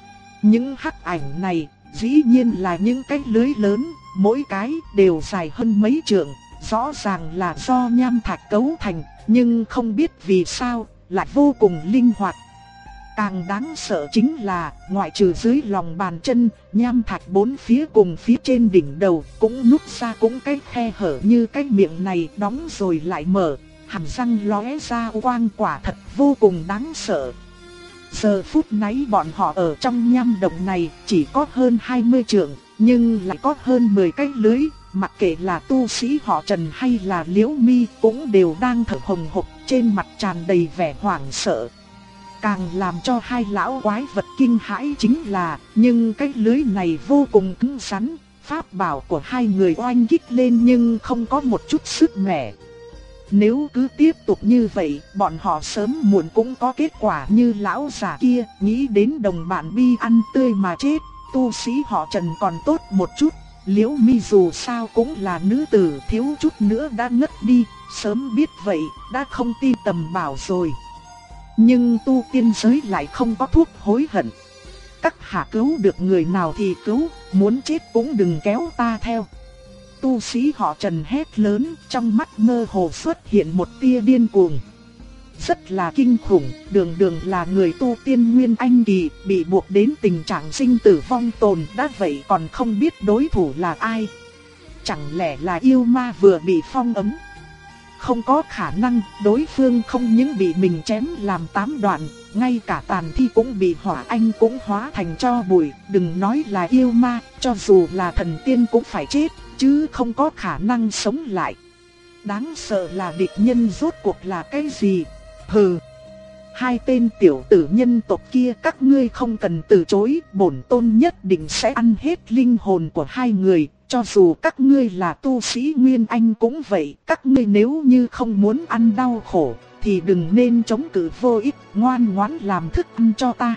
Những hắc ảnh này, dĩ nhiên là những cái lưới lớn, mỗi cái đều dài hơn mấy trượng. Rõ ràng là do nham thạch cấu thành, nhưng không biết vì sao lại vô cùng linh hoạt. Càng đáng sợ chính là, ngoại trừ dưới lòng bàn chân, nham thạch bốn phía cùng phía trên đỉnh đầu cũng nút ra cũng cái khe hở như cái miệng này đóng rồi lại mở, hàm răng lóe ra quang, quả thật vô cùng đáng sợ. Giờ phút nãy bọn họ ở trong nham động này chỉ có hơn 20 trượng, nhưng lại có hơn 10 cái lưới. Mặc kệ là tu sĩ họ Trần hay là Liễu Mi cũng đều đang thở hồng hộc, trên mặt tràn đầy vẻ hoảng sợ. Càng làm cho hai lão quái vật kinh hãi chính là, nhưng cái lưới này vô cùng cứng rắn, pháp bảo của hai người oanh kích lên nhưng không có một chút sức mẻ. Nếu cứ tiếp tục như vậy, bọn họ sớm muộn cũng có kết quả như lão già kia, nghĩ đến đồng bạn bi ăn tươi mà chết. Tu sĩ họ Trần còn tốt một chút, Liễu Mi dù sao cũng là nữ tử, thiếu chút nữa đã ngất đi, sớm biết vậy, đã không tin tầm bảo rồi. Nhưng tu tiên giới lại không có thuốc hối hận. Các hạ cứu được người nào thì cứu, muốn chết cũng đừng kéo ta theo. Tu sĩ họ Trần hét lớn, trong mắt mơ hồ xuất hiện một tia điên cuồng. Rất là kinh khủng, đường đường là người tu tiên Nguyên Anh kỳ, bị buộc đến tình trạng sinh tử vong tồn đã vậy còn không biết đối thủ là ai. Chẳng lẽ là yêu ma vừa bị phong ấn? Không có khả năng, đối phương không những bị mình chém làm 8 đoạn, ngay cả tàn thi cũng bị hỏa anh cũng hóa thành tro bụi, đừng nói là yêu ma, cho dù là thần tiên cũng phải chết, chứ không có khả năng sống lại. Đáng sợ là địch nhân rốt cuộc là cái gì? Hừ, hai tên tiểu tử nhân tộc kia các ngươi không cần từ chối, bổn tôn nhất định sẽ ăn hết linh hồn của hai người. Cho dù các ngươi là tu sĩ Nguyên Anh cũng vậy, các ngươi nếu như không muốn ăn đau khổ, thì đừng nên chống cự vô ích, ngoan ngoãn làm thức ăn cho ta.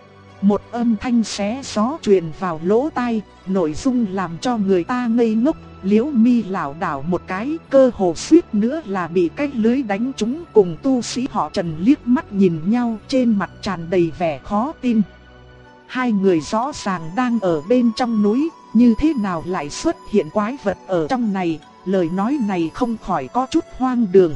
Một âm thanh xé gió truyền vào lỗ tai, nội dung làm cho người ta ngây ngốc. Liễu Mi lảo đảo một cái, cơ hồ suýt nữa là bị cái lưới đánh trúng, cùng tu sĩ họ Trần liếc mắt nhìn nhau, trên mặt tràn đầy vẻ khó tin. Hai người rõ ràng đang ở bên trong núi, như thế nào lại xuất hiện quái vật ở trong này, lời nói này không khỏi có chút hoang đường.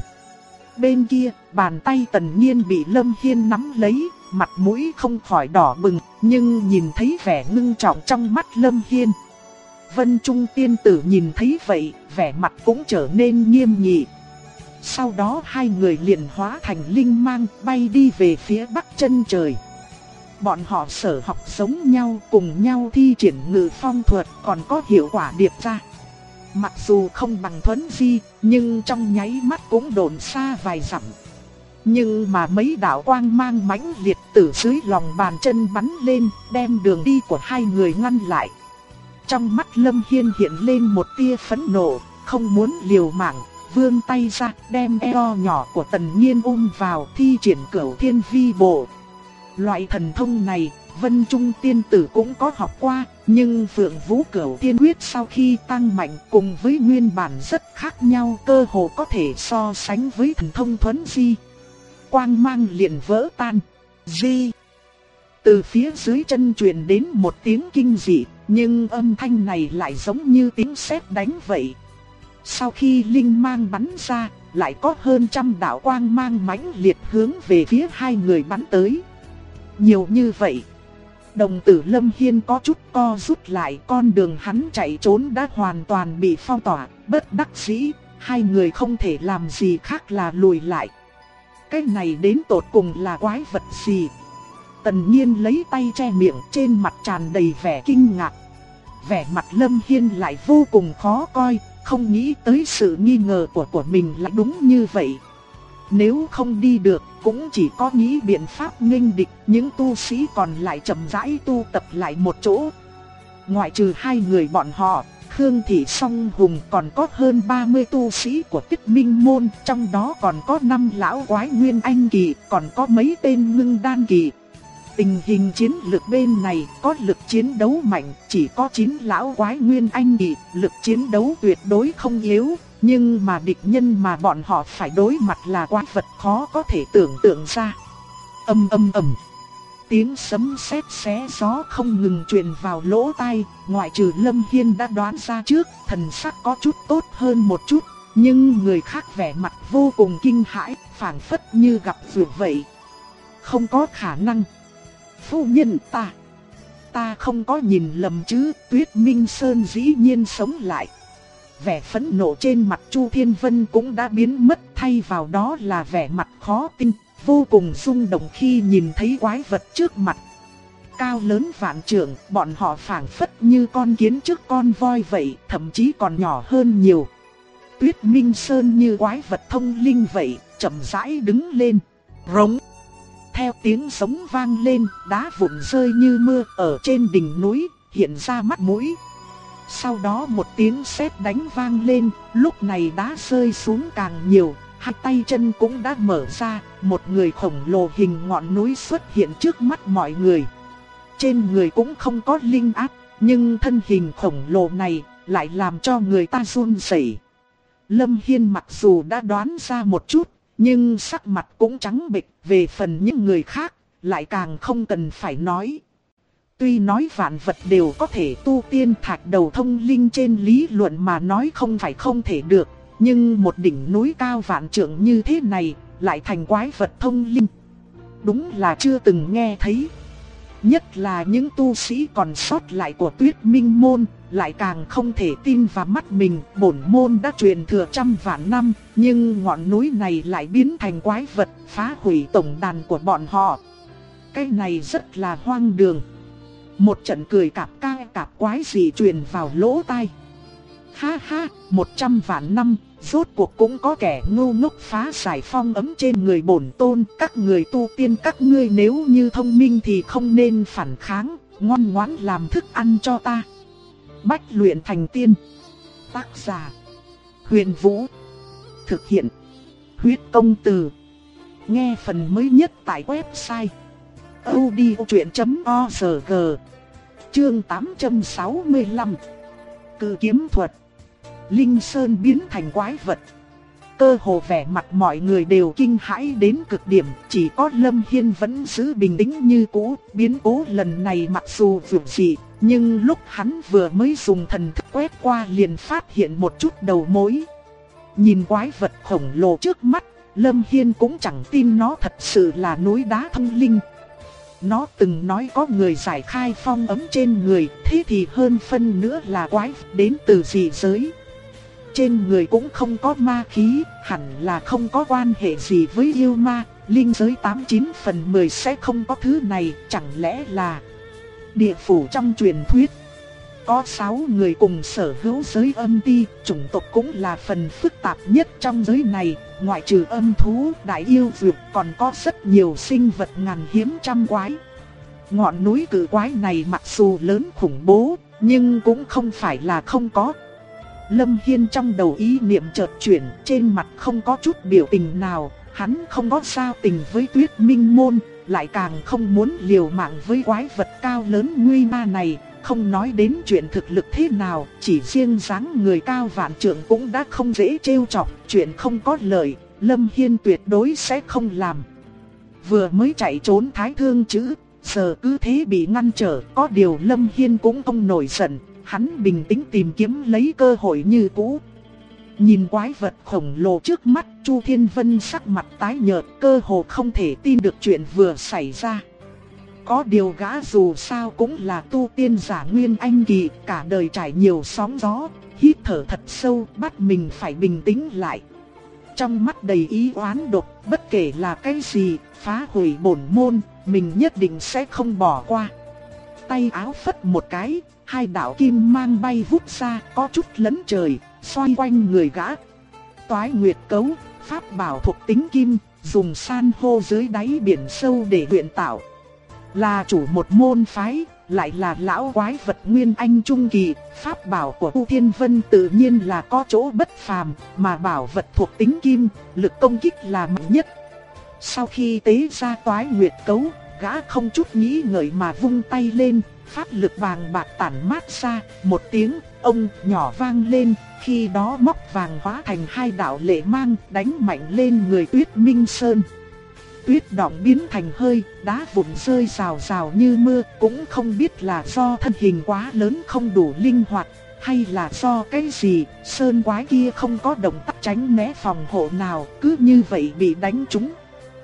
Bên kia, bàn tay Tần Nhiên bị Lâm Hiên nắm lấy, mặt mũi không khỏi đỏ bừng, nhưng nhìn thấy vẻ ngưng trọng trong mắt Lâm Hiên. Vân Trung tiên tử nhìn thấy vậy, vẻ mặt cũng trở nên nghiêm nghị. Sau đó hai người liền hóa thành linh mang, bay đi về phía bắc chân trời. Bọn họ sở học giống nhau, cùng nhau thi triển ngự phong thuật, còn có hiệu quả điệp ra. Mặc dù không bằng Thuấn Di, nhưng trong nháy mắt cũng độn xa vài dặm. Nhưng mà mấy đạo quang mang mãnh liệt từ dưới lòng bàn chân bắn lên, đem đường đi của hai người ngăn lại. Trong mắt Lâm Hiên hiện lên một tia phẫn nộ, không muốn liều mạng, vươn tay ra, đem eo nhỏ của Tần Nhiên ôm vào, thi triển Cửu Thiên Vi Bộ. Loại thần thông này, Vân Trung tiên tử cũng có học qua, nhưng Phượng Vũ Cửu Thiên Quyết sau khi tăng mạnh cùng với nguyên bản rất khác nhau, cơ hồ có thể so sánh với thần thông Thuấn Di. Quang mang liền vỡ tan. Di. Từ phía dưới chân truyền đến một tiếng kinh dị, nhưng âm thanh này lại giống như tiếng sét đánh vậy. Sau khi linh mang bắn ra, lại có hơn trăm đạo quang mang mãnh liệt hướng về phía hai người bắn tới. Nhiều như vậy, đồng tử Lâm Hiên có chút co rút lại, con đường hắn chạy trốn đã hoàn toàn bị phong tỏa, bất đắc dĩ, hai người không thể làm gì khác là lùi lại. Cái này đến tột cùng là quái vật gì? Tần Nhiên lấy tay che miệng, trên mặt tràn đầy vẻ kinh ngạc. Vẻ mặt Lâm Hiên lại vô cùng khó coi, không nghĩ tới sự nghi ngờ của mình là đúng như vậy. Nếu không đi được, cũng chỉ có nghĩ biện pháp nghênh địch, những tu sĩ còn lại chậm rãi tu tập lại một chỗ. Ngoại trừ hai người bọn họ, Khương Thị Song Hùng còn có hơn 30 tu sĩ của Tích Minh Môn, trong đó còn có 5 lão quái Nguyên Anh Kỳ, còn có mấy tên Ngưng Đan Kỳ. Tình hình chiến lược bên này có lực chiến đấu mạnh, chỉ có 9 lão quái Nguyên Anh Kỳ, lực chiến đấu tuyệt đối không yếu, nhưng mà địch nhân mà bọn họ phải đối mặt là quái vật khó có thể tưởng tượng ra. Ầm ầm ầm. Tiếng sấm sét xé gió không ngừng truyền vào lỗ tai, ngoại trừ Lâm Hiên đã đoán ra trước, thần sắc có chút tốt hơn một chút, nhưng người khác vẻ mặt vô cùng kinh hãi, phảng phất như gặp dược vậy. Không có khả năng. Phu nhân ta không có nhìn lầm chứ? Tuyết Minh Sơn dĩ nhiên sống lại. Vẻ phẫn nộ trên mặt Chu Thiên Vân cũng đã biến mất, thay vào đó là vẻ mặt khó tin, vô cùng rung động khi nhìn thấy quái vật trước mặt. Cao lớn vạn trượng, bọn họ phảng phất như con kiến trước con voi vậy, thậm chí còn nhỏ hơn nhiều. Tuyết Minh Sơn như quái vật thông linh vậy, chậm rãi đứng lên. Rống. Theo tiếng sống vang lên, đá vụn rơi như mưa ở trên đỉnh núi, hiện ra mắt mũi. Sau đó một tiếng sét đánh vang lên, lúc này đá rơi xuống càng nhiều, hai tay chân cũng đã mở ra, một người khổng lồ hình ngọn núi xuất hiện trước mắt mọi người. Trên người cũng không có linh áp, nhưng thân hình khổng lồ này lại làm cho người ta run rẩy. Lâm Hiên mặc dù đã đoán ra một chút, nhưng sắc mặt cũng trắng bệch, về phần những người khác, lại càng không cần phải nói. Tuy nói vạn vật đều có thể tu tiên, thạch đầu thông linh trên lý luận mà nói không phải không thể được, nhưng một đỉnh núi cao vạn trượng như thế này, lại thành quái vật thông linh. Đúng là chưa từng nghe thấy. Nhất là những tu sĩ còn sót lại của Tuyết Minh Môn, lại càng không thể tin vào mắt mình. Bổn môn đã truyền thừa trăm vạn năm, nhưng ngọn núi này lại biến thành quái vật, phá hủy tổng đàn của bọn họ. Cái này rất là hoang đường. Một trận cười cạp ca cạp quái gì truyền vào lỗ tai. Ha ha, 100 vạn năm, rốt cuộc cũng có kẻ ngu ngốc phá giải phong ấm trên người bổn tôn. Các người tu tiên các ngươi nếu như thông minh thì không nên phản kháng, ngoan ngoãn làm thức ăn cho ta. Bách luyện thành tiên. Tác giả: Huyền Vũ. Thực hiện: Huyết Công Từ. Nghe phần mới nhất tại website audiochuyện.org. Chương 865. Cự kiếm thuật. Linh Sơn biến thành quái vật. Cơ hồ vẻ mặt mọi người đều kinh hãi đến cực điểm, chỉ có Lâm Hiên vẫn giữ bình tĩnh như cũ. Biến cố lần này mặc dù vượt dị, nhưng lúc hắn vừa mới dùng thần thức quét qua liền phát hiện một chút đầu mối. Nhìn quái vật khổng lồ trước mắt, Lâm Hiên cũng chẳng tin nó thật sự là núi đá thông linh. Nó từng nói có người giải khai phong ấm trên người, thế thì hơn phân nữa là quái đến từ dị giới. Trên người cũng không có ma khí, hẳn là không có quan hệ gì với yêu ma, linh giới 89 phần 10 sẽ không có thứ này, chẳng lẽ là địa phủ trong truyền thuyết. Có 6 người cùng sở hữu giới âm ti, chủng tộc cũng là phần phức tạp nhất trong giới này, ngoại trừ âm thú, đại yêu dược còn có rất nhiều sinh vật ngàn hiếm trăm quái. Ngọn núi cự quái này mặc dù lớn khủng bố, nhưng cũng không phải là không có. Lâm Hiên trong đầu ý niệm chợt chuyển, trên mặt không có chút biểu tình nào, hắn không có giao tình với Tuyết Minh Môn, lại càng không muốn liều mạng với quái vật cao lớn nguy ma này. Không nói đến chuyện thực lực thế nào, chỉ riêng dáng người cao vạn trượng cũng đã không dễ trêu chọc, chuyện không có lợi, Lâm Hiên tuyệt đối sẽ không làm. Vừa mới chạy trốn Thái Thương Chữ, giờ cứ thế bị ngăn trở. Có điều Lâm Hiên cũng không nổi giận, hắn bình tĩnh tìm kiếm lấy cơ hội như cũ. Nhìn quái vật khổng lồ trước mắt, Chu Thiên Vân sắc mặt tái nhợt, cơ hồ không thể tin được chuyện vừa xảy ra. Có điều gã dù sao cũng là tu tiên giả Nguyên Anh kỳ, cả đời trải nhiều sóng gió, hít thở thật sâu, bắt mình phải bình tĩnh lại. Trong mắt đầy ý oán độc, bất kể là cái gì, phá hủy bổn môn, mình nhất định sẽ không bỏ qua. Tay áo phất một cái, hai đạo kim mang bay vút ra, có chút lấn trời, xoay quanh người gã. Toái Nguyệt Cấu, pháp bảo thuộc tính kim, dùng san hô dưới đáy biển sâu để luyện tạo. Là chủ một môn phái, lại là lão quái vật Nguyên Anh trung kỳ, pháp bảo của Tu Thiên Vân tự nhiên là có chỗ bất phàm, mà bảo vật thuộc tính kim, lực công kích là mạnh nhất. Sau khi tế ra Toái Nguyệt Cấu, gã không chút nghĩ ngợi mà vung tay lên, pháp lực vàng bạc tản mát ra, một tiếng ông nhỏ vang lên, khi đó móc vàng hóa thành hai đạo lệ mang, đánh mạnh lên người Tuyết Minh Sơn. Tuyết đọng biến thành hơi, đá vụn rơi rào rào như mưa, cũng không biết là do thân hình quá lớn không đủ linh hoạt, hay là do cái gì, sơn quái kia không có động tác tránh né phòng hộ nào, cứ như vậy bị đánh trúng.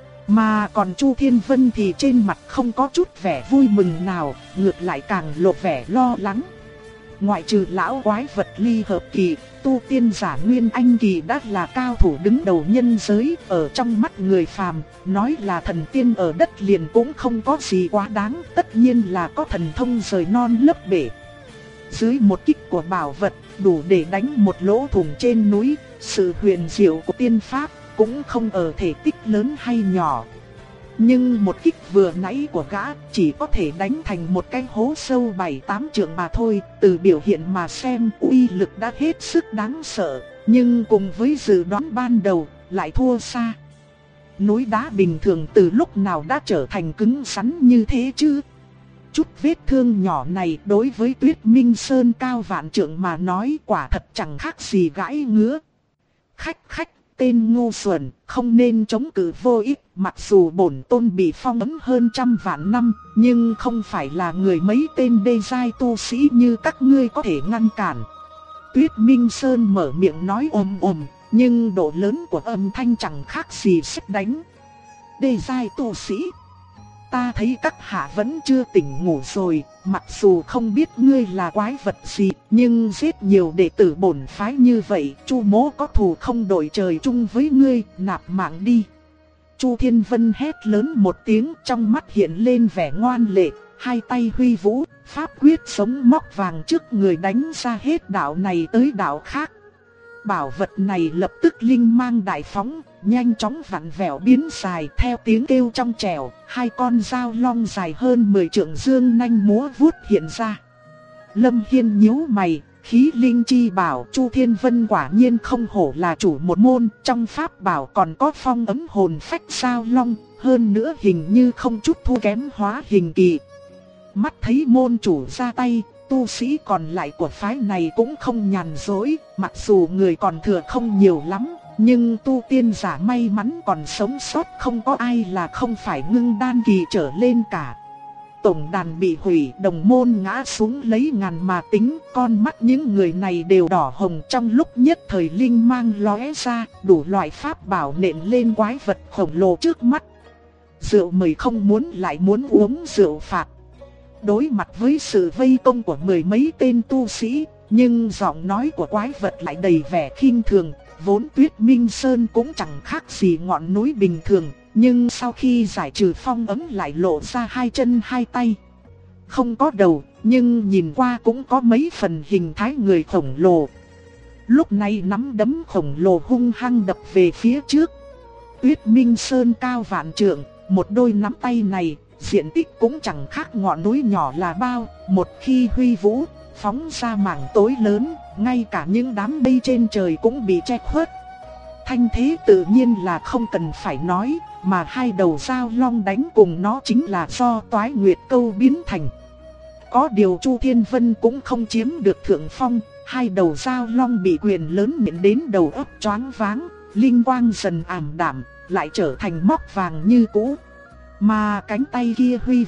Mà còn Chu Thiên Vân thì trên mặt không có chút vẻ vui mừng nào, ngược lại càng lộ vẻ lo lắng. Ngoại trừ lão quái vật ly hợp kỳ, tu tiên giả Nguyên Anh kỳ đã là cao thủ đứng đầu nhân giới, ở trong mắt người phàm, nói là thần tiên ở đất liền cũng không có gì quá đáng, tất nhiên là có thần thông rời non lấp bể. Dưới một kích của bảo vật, đủ để đánh một lỗ thủng trên núi, sự huyền diệu của tiên pháp cũng không ở thể tích lớn hay nhỏ. Nhưng một kích vừa nãy của gã chỉ có thể đánh thành một cái hố sâu 7-8 trượng mà thôi, từ biểu hiện mà xem uy lực đã hết sức đáng sợ, nhưng cùng với dự đoán ban đầu lại thua xa. Núi đá bình thường từ lúc nào đã trở thành cứng rắn như thế chứ? Chút vết thương nhỏ này đối với Tuyết Minh Sơn cao vạn trượng mà nói quả thật chẳng khác gì gãi ngứa. Khách, tên ngu xuẩn, không nên chống cự vô ích, mặc dù bổn tôn bị phong ấn hơn 100 vạn năm, nhưng không phải là người mấy tên đê giai tu sĩ như các ngươi có thể ngăn cản. Tuyết Minh Sơn mở miệng nói ồm, nhưng độ lớn của âm thanh chẳng khác gì sét đánh. Đê giai tu sĩ? Ta thấy các hạ vẫn chưa tỉnh ngủ rồi, mặc dù không biết ngươi là quái vật gì, nhưng giết nhiều đệ tử bổn phái như vậy, Chu mỗ có thù không đội trời chung với ngươi, nạp mạng đi. Chu Thiên Vân hét lớn một tiếng, trong mắt hiện lên vẻ ngoan lệ, hai tay huy vũ, pháp quyết sống móc vàng trước người đánh ra hết đạo này tới đạo khác. Bảo vật này lập tức linh mang đại phóng, nhanh chóng vặn vẹo biến dài, theo tiếng kêu trong trẻo, hai con dao long dài hơn 10 trượng dương nanh múa vuốt hiện ra. Lâm Hiên nhíu mày, khí linh chi bảo Chu Thiên Vân quả nhiên không hổ là chủ một môn, trong pháp bảo còn có phong ấm hồn phách dao long, hơn nữa hình như không chút thua kém hóa hình kỳ. Mắt thấy môn chủ ra tay, tu sĩ còn lại của phái này cũng không nhàn rỗi, mặc dù người còn thừa không nhiều lắm, nhưng tu tiên giả may mắn còn sống sót không có ai là không phải ngưng đan kỳ trở lên cả. Tổng đàn bị hủy, đồng môn ngã xuống lấy ngàn mà tính, con mắt những người này đều đỏ hồng, trong lúc nhất thời linh mang lóe ra, đủ loại pháp bảo nện lên quái vật khổng lồ trước mắt. Rượu mời không muốn lại muốn uống rượu phạt. Đối mặt với sự vây công của mười mấy tên tu sĩ, nhưng giọng nói của quái vật lại đầy vẻ khinh thường. Vốn Tuyết Minh Sơn cũng chẳng khác gì ngọn núi bình thường, nhưng sau khi giải trừ phong ấn lại lộ ra hai chân hai tay. Không có đầu, nhưng nhìn qua cũng có mấy phần hình thái người khổng lồ. Lúc này nắm đấm khổng lồ hung hăng đập về phía trước. Tuyết Minh Sơn cao vạn trượng, một đôi nắm tay này, diện tích cũng chẳng khác ngọn núi nhỏ là bao. Một khi huy vũ, phóng ra mảng tối lớn, ngay cả những đám mây trên trời cũng bị che khuất. Thanh thế tự nhiên là không cần phải nói, mà hai đầu dao long đánh cùng nó chính là do Toái Nguyệt Câu biến thành. Có điều Chu Thiên Vân cũng không chiếm được thượng phong, hai đầu dao long bị quyền lớn nện đến đầu óc choáng váng, linh quang dần ảm đạm, lại trở thành móc vàng như cũ. Mà cánh tay kia huy vũ,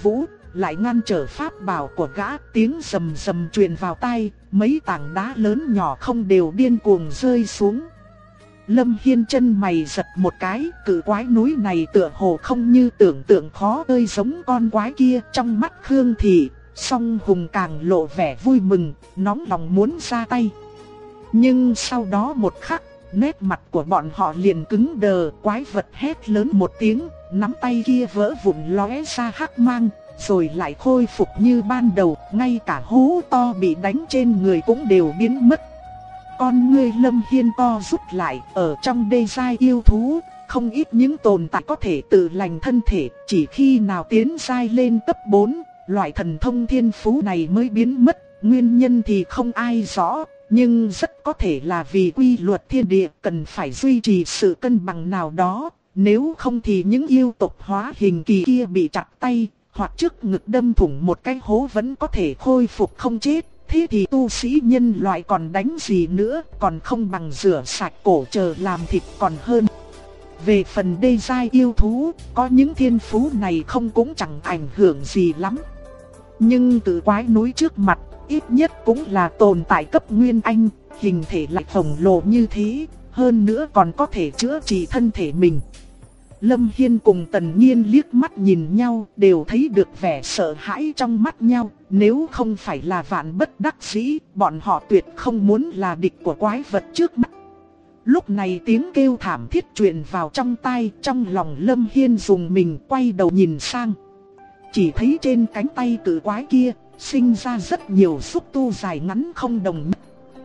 lại ngăn trở pháp bảo của gã, tiếng rầm rầm truyền vào tai, mấy tảng đá lớn nhỏ không đều điên cuồng rơi xuống. Lâm Hiên chân mày giật một cái, cự quái núi này tựa hồ không như tưởng tượng khó ơi giống con quái kia. Trong mắt Khương Thị, Song Hùng càng lộ vẻ vui mừng, nóng lòng muốn ra tay. Nhưng sau đó một khắc, nét mặt của bọn họ liền cứng đờ, quái vật hét lớn một tiếng, nắm tay kia vỡ vụn lóe ra hắc mang, rồi lại khôi phục như ban đầu, ngay cả hố to bị đánh trên người cũng đều biến mất. Con ngươi Lâm Hiên co rút lại, ở trong đê giai yêu thú, không ít những tồn tại có thể tự lành thân thể, chỉ khi nào tiến giai lên cấp 4, loại thần thông thiên phú này mới biến mất, nguyên nhân thì không ai rõ. Nhưng rất có thể là vì quy luật thiên địa cần phải duy trì sự cân bằng nào đó, nếu không thì những yêu tộc hóa hình kỳ kia bị chặt tay, hoặc trước ngực đâm thủng một cái hố vẫn có thể khôi phục không chết. Thế thì tu sĩ nhân loại còn đánh gì nữa, còn không bằng rửa sạch cổ chờ làm thịt còn hơn. Về phần đê giai yêu thú, có những thiên phú này không cũng chẳng ảnh hưởng gì lắm. Nhưng từ quái núi trước mặt, ít nhất cũng là tồn tại cấp nguyên anh, hình thể lại khổng lồ như thế, hơn nữa còn có thể chữa trị thân thể mình. Lâm Hiên cùng Tần Nhiên liếc mắt nhìn nhau, đều thấy được vẻ sợ hãi trong mắt nhau. Nếu không phải là vạn bất đắc dĩ, bọn họ tuyệt không muốn là địch của quái vật trước mắt. Lúc này tiếng kêu thảm thiết truyền vào trong tai, trong lòng Lâm Hiên dùng mình quay đầu nhìn sang. Chỉ thấy trên cánh tay cự quái kia, sinh ra rất nhiều xúc tu dài ngắn không đồng nhất.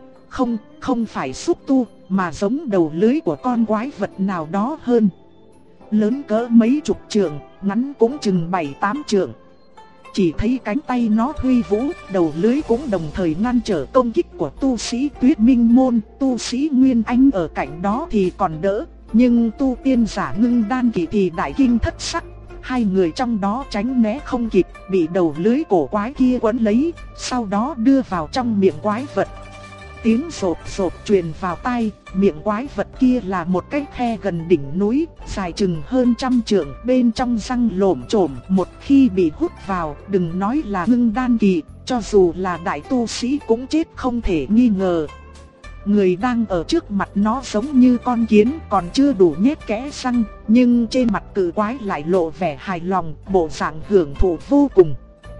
Không phải xúc tu, mà giống đầu lưới của con quái vật nào đó hơn. Lớn cỡ mấy chục trượng, ngắn cũng chừng 7-8 trượng. Chỉ thấy cánh tay nó huy vũ, đầu lưới cũng đồng thời ngăn trở công kích của tu sĩ Tuyết Minh Môn. Tu sĩ Nguyên Anh ở cạnh đó thì còn đỡ, nhưng tu tiên giả Ngưng Đan kỳ thì đại kinh thất sắc. Hai người trong đó tránh né không kịp, bị đầu lưới cổ quái kia quấn lấy, sau đó đưa vào trong miệng quái vật. Tiếng rộp rộp truyền vào tai, miệng quái vật kia là một cái khe gần đỉnh núi, dài chừng hơn 100 trượng, bên trong răng lổm chổm, một khi bị hút vào, đừng nói là Ngưng Đan kỳ, cho dù là đại tu sĩ cũng chết không thể nghi ngờ. Người đang ở trước mặt nó giống như con kiến, còn chưa đủ nhét kẽ răng, nhưng trên mặt cự quái lại lộ vẻ hài lòng, bộ dạng hưởng thụ vô cùng.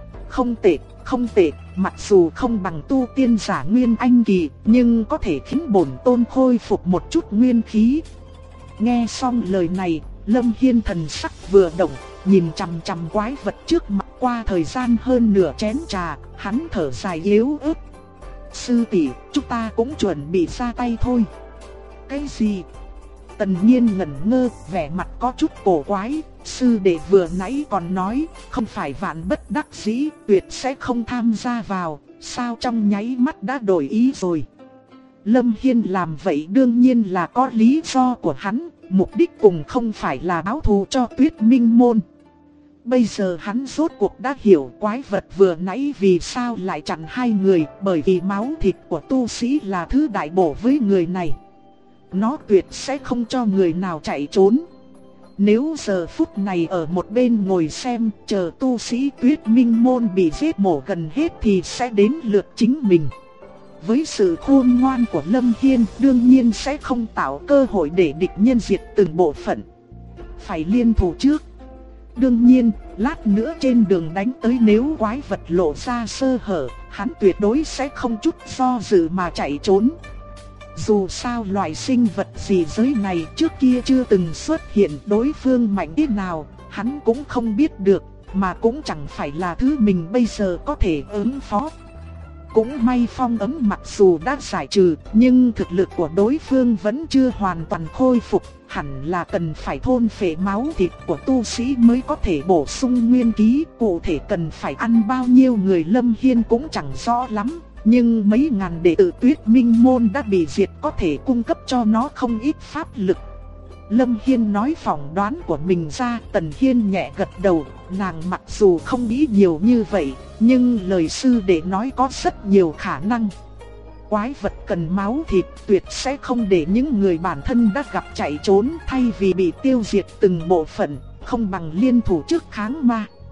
Không tệ, mặc dù không bằng tu tiên giả Nguyên Anh kỳ, nhưng có thể khiến bổn tôn khôi phục một chút nguyên khí. Nghe xong lời này, Lâm Hiên thần sắc vừa động, nhìn chằm chằm quái vật trước mặt qua thời gian hơn nửa chén trà, hắn thở dài yếu ớt. Sư tỷ, chúng ta cũng chuẩn bị ra tay thôi. Cái gì? Tần Nhiên ngẩn ngơ, vẻ mặt có chút cổ quái. Sư đệ vừa nãy còn nói, không phải vạn bất đắc dĩ, tuyệt sẽ không tham gia vào, sao trong nháy mắt đã đổi ý rồi? Lâm Hiên làm vậy đương nhiên là có lý do của hắn, mục đích cùng không phải là báo thù cho Tuyết Minh Môn. Bây giờ hắn rốt cuộc đã hiểu quái vật vừa nãy vì sao lại chặn hai người, bởi vì máu thịt của tu sĩ là thứ đại bổ với người này. Nó tuyệt sẽ không cho người nào chạy trốn. Nếu giờ phút này ở một bên ngồi xem, chờ tu sĩ Tuyết Minh Môn bị giết mổ gần hết thì sẽ đến lượt chính mình. Với sự khôn ngoan của Lâm Hiên, đương nhiên sẽ không tạo cơ hội để địch nhân diệt từng bộ phận. Phải liên thủ trước. Đương nhiên, lát nữa trên đường đánh tới nếu quái vật lộ ra sơ hở, hắn tuyệt đối sẽ không chút do dự mà chạy trốn. Dù sao loại sinh vật gì giới này trước kia chưa từng xuất hiện, đối phương mạnh thế nào, hắn cũng không biết được, mà cũng chẳng phải là thứ mình bây giờ có thể ứng phó. Cũng may phong ấm mặc dù đã giải trừ, nhưng thực lực của đối phương vẫn chưa hoàn toàn khôi phục, hẳn là cần phải thôn phệ máu thịt của tu sĩ mới có thể bổ sung nguyên khí, cụ thể cần phải ăn bao nhiêu người Lâm Hiên cũng chẳng rõ lắm. Nhưng mấy ngàn đệ tử Tuyết Minh Môn đã bị diệt có thể cung cấp cho nó không ít pháp lực. Lâm Hiên nói phỏng đoán của mình ra, Tần Hiên nhẹ gật đầu, nàng mặc dù không nghĩ nhiều như vậy, nhưng lời sư đệ nói có rất nhiều khả năng. Quái vật cần máu thịt, tuyệt sẽ không để những người bản thân đã gặp chạy trốn, thay vì bị tiêu diệt từng bộ phận, không bằng liên thủ trước kháng ma.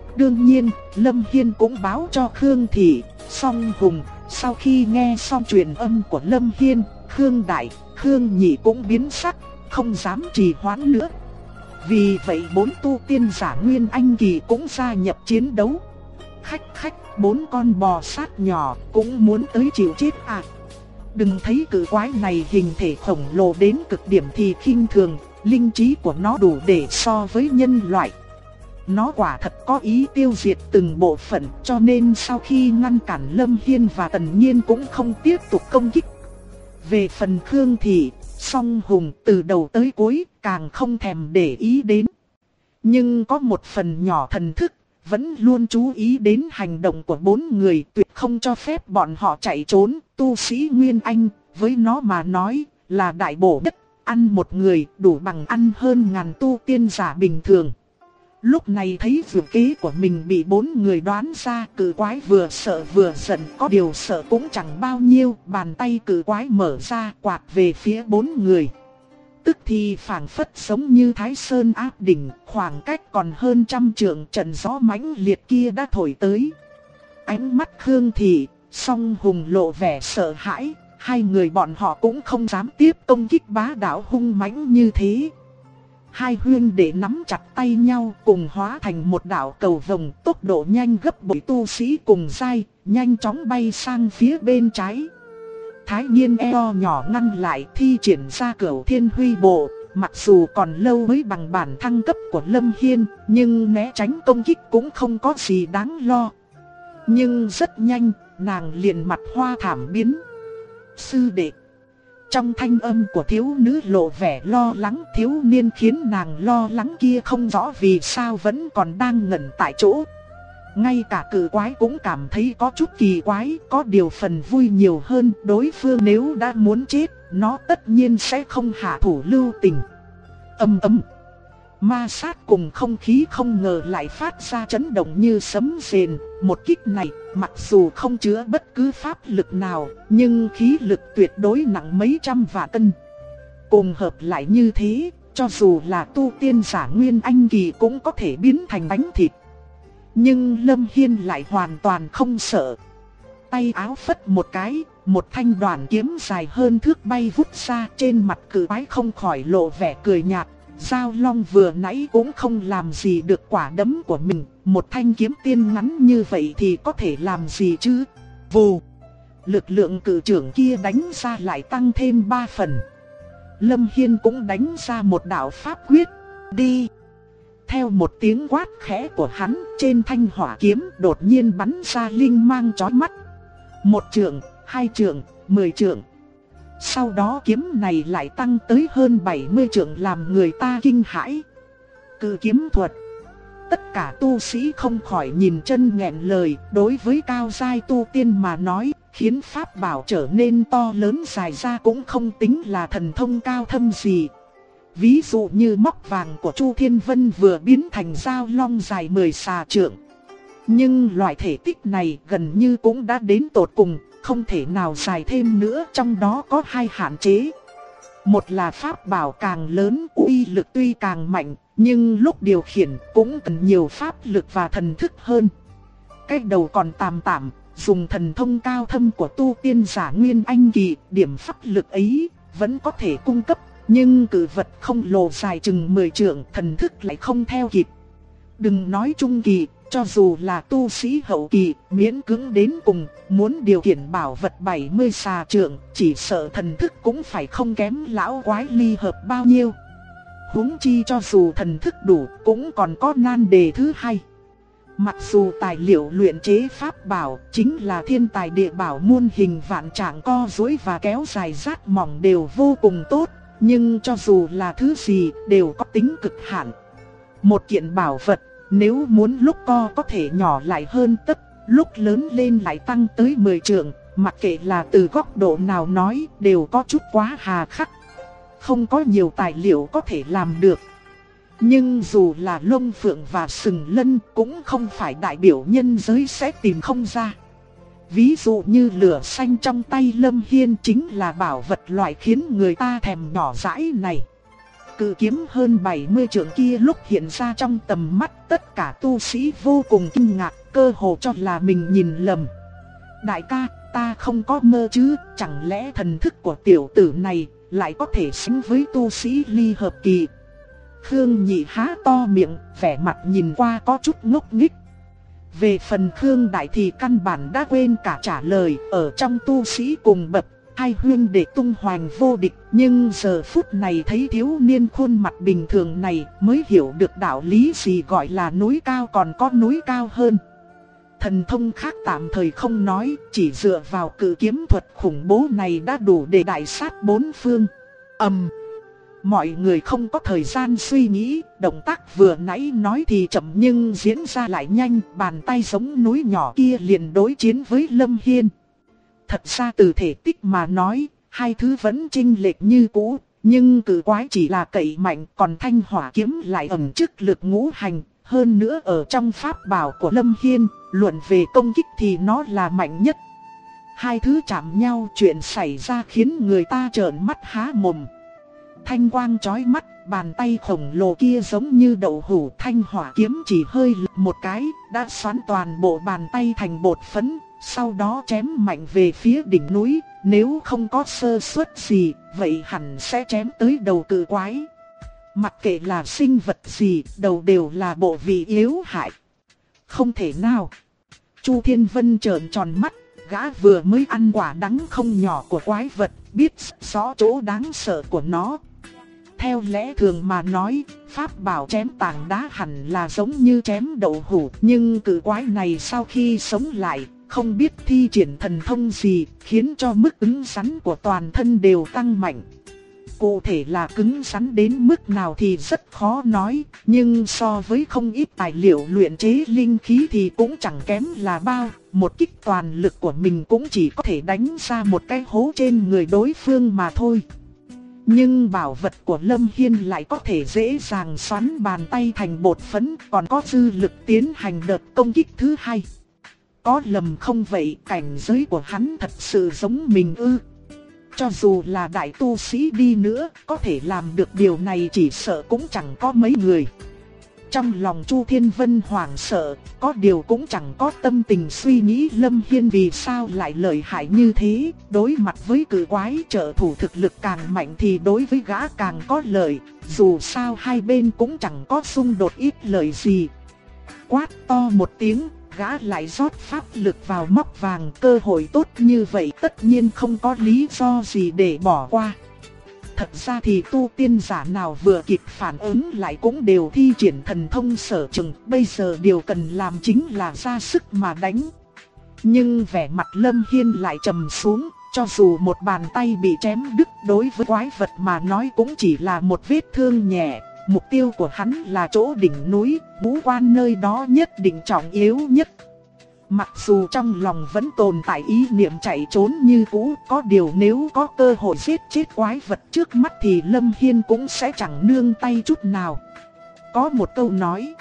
Đương nhiên, Lâm Hiên cũng báo cho Khương Thị, Song Hùng. Sau khi nghe xong truyền âm của Lâm Hiên, Khương Đại, Khương Nhị cũng biến sắc, không dám trì hoãn nữa. Vì vậy 4 tu tiên giả Nguyên Anh Kỳ cũng gia nhập chiến đấu. Khách, 4 con bò sát nhỏ cũng muốn tới chịu chết à? Đừng thấy cự quái này hình thể khổng lồ đến cực điểm thì khinh thường, linh trí của nó đủ để so với nhân loại. Nó quả thật có ý tiêu diệt từng bộ phận, cho nên sau khi ngăn cản Lâm Hiên và Tần Nhiên cũng không tiếp tục công kích. Về phần Khương Thị, Song Hùng từ đầu tới cuối càng không thèm để ý đến. Nhưng có một phần nhỏ thần thức vẫn luôn chú ý đến hành động của 4 người, tuyệt không cho phép bọn họ chạy trốn. Tu sĩ Nguyên Anh với nó mà nói là đại bổ đất, ăn một người đủ bằng ăn hơn ngàn tu tiên giả bình thường. Lúc này thấy vượt kế của mình bị 4 người đoán ra, cự quái vừa sợ vừa giận, có điều sợ cũng chẳng bao nhiêu, bàn tay cự quái mở ra quạt về phía 4 người. Tức thì phảng phất giống như Thái Sơn áp đỉnh, khoảng cách còn hơn 100 trượng, trận gió mãnh liệt kia đã thổi tới. Ánh mắt Khương Thị, Song Hùng lộ vẻ sợ hãi, hai người bọn họ cũng không dám tiếp công kích bá đạo hung mãnh như thế. Hai huynh đệ nắm chặt tay nhau cùng hóa thành một đạo cầu vồng, tốc độ nhanh gấp bội tu sĩ cùng giai, nhanh chóng bay sang phía bên trái. Thái Nhiên eo nhỏ ngăn lại, thi triển ra Cửu Thiên Huy Bộ, mặc dù còn lâu mới bằng bản thăng cấp của Lâm Hiên, nhưng né tránh công kích cũng không có gì đáng lo. Nhưng rất nhanh, nàng liền mặt hoa thảm biến. Sư đệ. Trong thanh âm của thiếu nữ lộ vẻ lo lắng, thiếu niên khiến nàng lo lắng kia không rõ vì sao vẫn còn đang ngẩn tại chỗ. Ngay cả cự quái cũng cảm thấy có chút kỳ quái, có điều phần vui nhiều hơn, đối phương nếu đã muốn chết, nó tất nhiên sẽ không hạ thủ lưu tình. Ầm ầm. Ma sát cùng không khí không ngờ lại phát ra chấn động như sấm rền. Một kích này, mặc dù không chứa bất cứ pháp lực nào, nhưng khí lực tuyệt đối nặng mấy trăm vạn cân. Cùng hợp lại như thế, cho dù là tu tiên giả Nguyên Anh Kỳ cũng có thể biến thành bánh thịt. Nhưng Lâm Hiên lại hoàn toàn không sợ. Tay áo phất một cái, một thanh đoàn kiếm dài hơn thước bay vút ra, trên mặt cự quái không khỏi lộ vẻ cười nhạt. Giao Long vừa nãy cũng không làm gì được quả đấm của mình, một thanh kiếm tiên ngắn như vậy thì có thể làm gì chứ? Vù! Lực lượng cự trưởng kia đánh ra lại tăng thêm 3 phần. Lâm Hiên cũng đánh ra một đạo pháp quyết, đi! Theo một tiếng quát khẽ của hắn, trên thanh hỏa kiếm đột nhiên bắn ra linh mang chói mắt. 1 trượng, 2 trượng, 10 trượng. Sau đó kiếm này lại tăng tới hơn 70 trượng làm người ta kinh hãi. Cự kiếm thuật. Tất cả tu sĩ không khỏi nhìn chân nghẹn lời, đối với cao giai tu tiên mà nói, khiến pháp bảo trở nên to lớn dài ra cũng không tính là thần thông cao thâm gì. Ví dụ như móc vàng của Chu Thiên Vân vừa biến thành dao long dài 10 xà trượng. Nhưng loại thể tích này gần như cũng đã đến tột cùng, không thể nào dài thêm nữa, trong đó có 2 hạn chế. Một là pháp bảo càng lớn, uy lực tuy càng mạnh, nhưng lúc điều khiển cũng cần nhiều pháp lực và thần thức hơn. Cái đầu còn tạm, dùng thần thông cao thâm của tu tiên giả Nguyên Anh Kỳ, điểm pháp lực ấy vẫn có thể cung cấp, nhưng cự vật không lồ dài chừng 10 trượng, thần thức lại không theo kịp. Đừng nói trung kỳ, cho dù là tu sĩ hậu kỳ, miễn cưỡng đến cùng, muốn điều khiển bảo vật 70 xà trượng, chỉ sợ thần thức cũng phải không kém lão quái ly hợp bao nhiêu. Huống chi cho dù thần thức đủ, cũng còn có nan đề thứ hai. Mặc dù tài liệu luyện chế pháp bảo chính là thiên tài địa bảo muôn hình vạn trạng, co duỗi và kéo dài rát mỏng đều vô cùng tốt, nhưng cho dù là thứ gì đều có tính cực hạn. Một kiện bảo vật, nếu muốn lúc co có thể nhỏ lại hơn tấc, lúc lớn lên lại tăng tới 10 trượng, mặc kệ là từ góc độ nào nói đều có chút quá hà khắc. Không có nhiều tài liệu có thể làm được. Nhưng dù là lông phượng và sừng lân cũng không phải đại biểu nhân giới sẽ tìm không ra. Ví dụ như lửa xanh trong tay Lâm Hiên chính là bảo vật loại khiến người ta thèm nhỏ dãi này. cự kiếm hơn 70 trượng kia lúc hiện ra trong tầm mắt, tất cả tu sĩ vô cùng kinh ngạc, cơ hồ cho là mình nhìn lầm. Đại ca, ta không có mơ chứ, chẳng lẽ thần thức của tiểu tử này lại có thể sánh với tu sĩ ly hợp kỳ? Khương Nhị há to miệng, vẻ mặt nhìn qua có chút ngốc nghếch. Về phần Khương Đại thì căn bản đã quên cả trả lời, ở trong tu sĩ cùng bậc, hai huynh đệ tung hoành vô địch, nhưng giờ phút này thấy thiếu niên khuôn mặt bình thường này mới hiểu được đạo lý gì gọi là núi cao còn có núi cao hơn. Thần thông khác tạm thời không nói, chỉ dựa vào cự kiếm thuật khủng bố này đã đủ để đại sát bốn phương. Mọi người không có thời gian suy nghĩ, động tác vừa nãy nói thì chậm nhưng diễn ra lại nhanh, bàn tay giống núi nhỏ kia liền đối chiến với Lâm Hiên. Thật ra từ thể tích mà nói, hai thứ vẫn chênh lệch như cũ, nhưng cự quái chỉ là cậy mạnh, còn thanh hỏa kiếm lại ẩn chức lực ngũ hành. Hơn nữa ở trong pháp bảo của Lâm Hiên, luận về công kích thì nó là mạnh nhất. Hai thứ chạm nhau, chuyện xảy ra khiến người ta trợn mắt há mồm. Thanh quang chói mắt, bàn tay khổng lồ kia giống như đậu hũ, thanh hỏa kiếm chỉ hơi lật một cái, đã xoắn toàn bộ bàn tay thành bột phấn, sau đó chém mạnh về phía đỉnh núi. Nếu không có sơ suất gì, vậy hẳn sẽ chém tới đầu cự quái. Mặc kệ là sinh vật gì, đầu đều là bộ vị yếu hại. Không thể nào. Chu Thiên Vân trợn tròn mắt, gã vừa mới ăn quả đắng không nhỏ của quái vật, biết rõ chỗ đáng sợ của nó. Theo lẽ thường mà nói, pháp bảo chém tảng đá hẳn là giống như chém đậu hũ, nhưng cự quái này sau khi sống lại, không biết thi triển thần thông gì, khiến cho mức cứng rắn của toàn thân đều tăng mạnh. Cụ thể là cứng rắn đến mức nào thì rất khó nói, nhưng so với không ít tài liệu luyện chế linh khí thì cũng chẳng kém là bao. Một kích toàn lực của mình cũng chỉ có thể đánh ra một cái hố trên người đối phương mà thôi. Nhưng bảo vật của Lâm Hiên lại có thể dễ dàng xoắn bàn tay thành bột phấn, còn có dư lực tiến hành đợt công kích thứ hai. Có lầm không vậy, cảnh giới của hắn thật sự giống mình ư? Cho dù là đại tu sĩ đi nữa, có thể làm được điều này chỉ sợ cũng chẳng có mấy người. Trong lòng Chu Thiên Vân hoảng sợ, có điều cũng chẳng có tâm tình suy nghĩ Lâm Hiên vì sao lại lợi hại như thế. Đối mặt với cự quái, trợ thủ thực lực càng mạnh thì đối với gã càng có lợi. Dù sao hai bên cũng chẳng có xung đột ít lợi gì. Quát to một tiếng, gã lại rót pháp lực vào móc vàng, cơ hội tốt như vậy tất nhiên không có lý do gì để bỏ qua. Thật ra thì tu tiên giả nào vừa kịp phản ứng lại cũng đều thi triển thần thông sở trường, bây giờ điều cần làm chính là ra sức mà đánh. Nhưng vẻ mặt Lâm Hiên lại trầm xuống, cho dù một bàn tay bị chém đứt đối với quái vật mà nói cũng chỉ là một vết thương nhẹ. Mục tiêu của hắn là chỗ đỉnh núi, vũ quan nơi đó nhất định trọng yếu nhất. Mặc dù trong lòng vẫn tồn tại ý niệm chạy trốn như cũ, có điều nếu có cơ hội giết chết quái vật trước mắt thì Lâm Hiên cũng sẽ chẳng nương tay chút nào. Có một câu nói,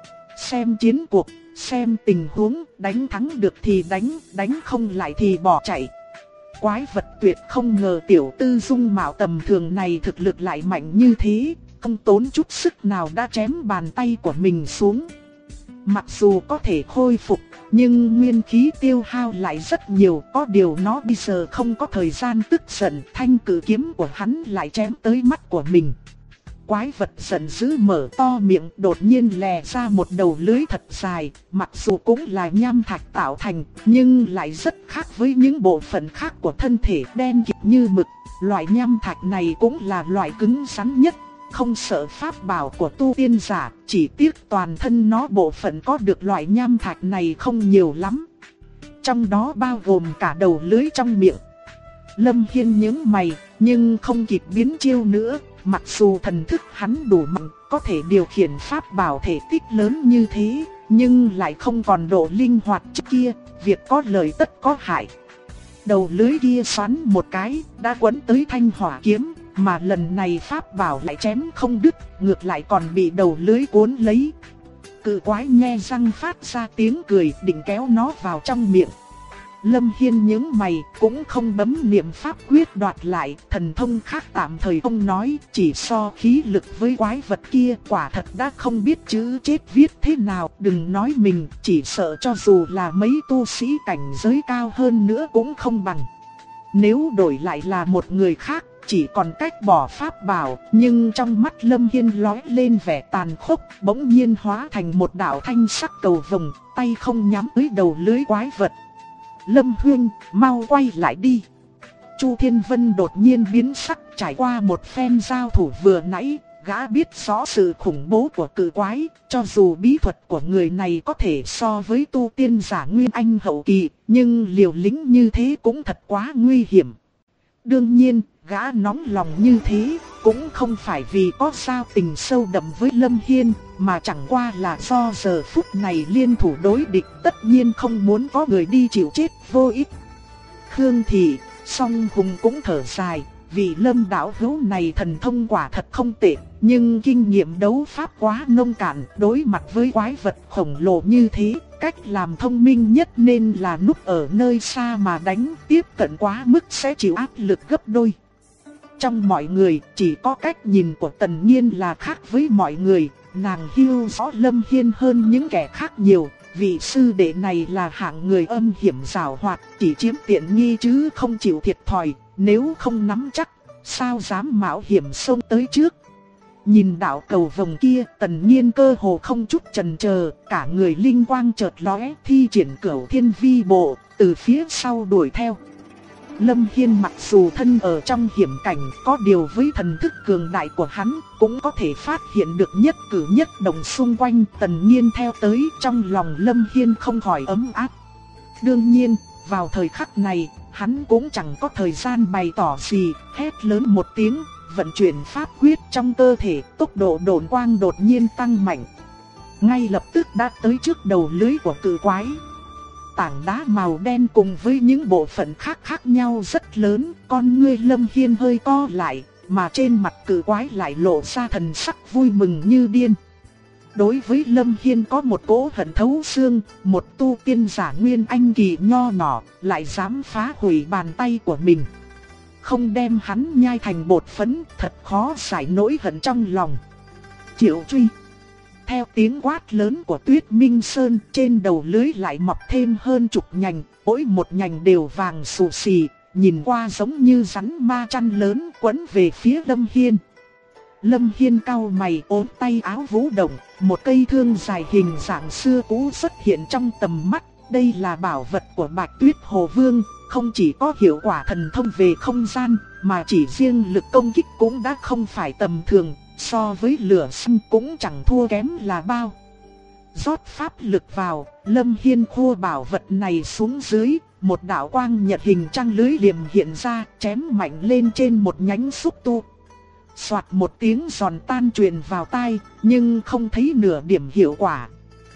xem chiến cuộc, xem tình huống, đánh thắng được thì đánh, đánh không lại thì bỏ chạy. Quái vật tuyệt không ngờ tiểu tư dung mạo tầm thường này thực lực lại mạnh như thế, không tốn chút sức nào đã chém bàn tay của mình xuống. Mặc dù có thể khôi phục, nhưng nguyên khí tiêu hao lại rất nhiều, có điều nó bây giờ không có thời gian tức giận, thanh cự kiếm của hắn lại chém tới mắt của mình. Quái vật giận dữ mở to miệng, đột nhiên lè ra một đầu lưới thật dài, mặc dù cũng là nham thạch tạo thành, nhưng lại rất khác với những bộ phận khác của thân thể đen kịt như mực. Loại nham thạch này cũng là loại cứng rắn nhất, không sợ pháp bảo của tu tiên giả, chỉ tiếc toàn thân nó bộ phận có được loại nham thạch này không nhiều lắm. Trong đó bao gồm cả đầu lưới trong miệng. Lâm Hiên nhướng mày, nhưng không kịp biến chiêu nữa. Mặc dù thần thức hắn đủ mạnh, có thể điều khiển pháp bảo thể tích lớn như thế, nhưng lại không còn độ linh hoạt trước kia, việc có lợi tất có hại. Đầu lưới kia xoắn một cái, đã quấn tới thanh hỏa kiếm, mà lần này pháp bảo lại chém không đứt, ngược lại còn bị đầu lưới cuốn lấy. Cự quái nhe răng phát ra tiếng cười, định kéo nó vào trong miệng. Lâm Hiên nhướng mày, cũng không bấm niệm pháp quyết đoạt lại, thần thông khác tạm thời không nói, chỉ so khí lực với quái vật kia quả thật đã không biết chữ chết viết thế nào, đừng nói mình, chỉ sợ cho dù là mấy tu sĩ cảnh giới cao hơn nữa cũng không bằng. Nếu đổi lại là một người khác, chỉ còn cách bỏ pháp bảo, nhưng trong mắt Lâm Hiên lóe lên vẻ tàn khốc, bỗng nhiên hóa thành một đạo thanh sắc cầu vồng, tay không nhắm tới đầu lưới quái vật. Lâm Huynh, mau quay lại đi. Chu Thiên Vân đột nhiên biến sắc, trải qua một phen giao thủ vừa nãy, gã biết rõ sự khủng bố của cự quái, cho dù bí thuật của người này có thể so với tu tiên giả Nguyên Anh hậu kỳ, nhưng liều lĩnh như thế cũng thật quá nguy hiểm. Đương nhiên, gã nóng lòng như thế, cũng không phải vì có giao tình sâu đậm với Lâm Hiên, mà chẳng qua là do giờ phút này liên thủ đối địch, tất nhiên không muốn có người đi chịu chết vô ích. Khương Thị, Song Hùng cũng thở dài, vì Lâm đạo hữu này thần thông quả thật không tệ, nhưng kinh nghiệm đấu pháp quá nông cạn, đối mặt với quái vật khổng lồ như thế, cách làm thông minh nhất nên là núp ở nơi xa mà đánh, tiếp cận quá mức sẽ chịu áp lực gấp đôi. Trong mọi người, chỉ có cách nhìn của Tần Nhiên là khác với mọi người, nàng hiểu rõ Lâm Hiên hơn những kẻ khác nhiều. Vị sư đệ này là hạng người âm hiểm giàu hoạt, chỉ chiếm tiện nghi chứ không chịu thiệt thòi, nếu không nắm chắc, sao dám mạo hiểm xông tới trước. Nhìn đạo cầu vồng kia, Tần Nhiên cơ hồ không chút chần chờ, cả người linh quang chợt lóe, thi triển Cửu Thiên Vi Bộ, từ phía sau đuổi theo. Lâm Hiên mặc dù thân ở trong hiểm cảnh, có điều với thần thức cường đại của hắn, cũng có thể phát hiện được nhất cử nhất động xung quanh. Tần Nhiên theo tới, trong lòng Lâm Hiên không khỏi ấm áp. Đương nhiên, vào thời khắc này, hắn cũng chẳng có thời gian bày tỏ gì, hét lớn một tiếng, vận chuyển pháp quyết trong cơ thể, tốc độ độn quang đột nhiên tăng mạnh. Ngay lập tức đã tới trước đầu lưới của cự quái. Tảng đá màu đen cùng với những bộ phận khác nhau rất lớn, con ngươi Lâm Hiên hơi co lại, mà trên mặt cự quái lại lộ ra thần sắc vui mừng như điên. Đối với Lâm Hiên có một cỗ hận thấu xương, một tu tiên giả Nguyên Anh kỳ nho nhỏ, lại dám phá hủy bàn tay của mình. Không đem hắn nhai thành bột phấn, thật khó giải nỗi hận trong lòng. Triệu truy. Theo tiếng quát lớn của Tuyết Minh Sơn, trên đầu lưới lại mọc thêm hơn chục nhành, mỗi một nhành đều vàng xù xì, nhìn qua giống như rắn ma chăn lớn quấn về phía Lâm Hiên. Lâm Hiên cau mày, ôm tay áo vũ động, một cây thương dài hình dạng xưa cũ xuất hiện trong tầm mắt. Đây là bảo vật của Bạch Tuyết Hồ Vương, không chỉ có hiệu quả thần thông về không gian, mà chỉ riêng lực công kích cũng đã không phải tầm thường. So với lửa xanh cũng chẳng thua kém là bao. Rót pháp lực vào, Lâm Hiên khua bảo vật này xuống dưới, một đạo quang nhật hình trăng lưới liềm hiện ra, chém mạnh lên trên một nhánh xúc tu. Soạt một tiếng giòn tan truyền vào tai, nhưng không thấy nửa điểm hiệu quả.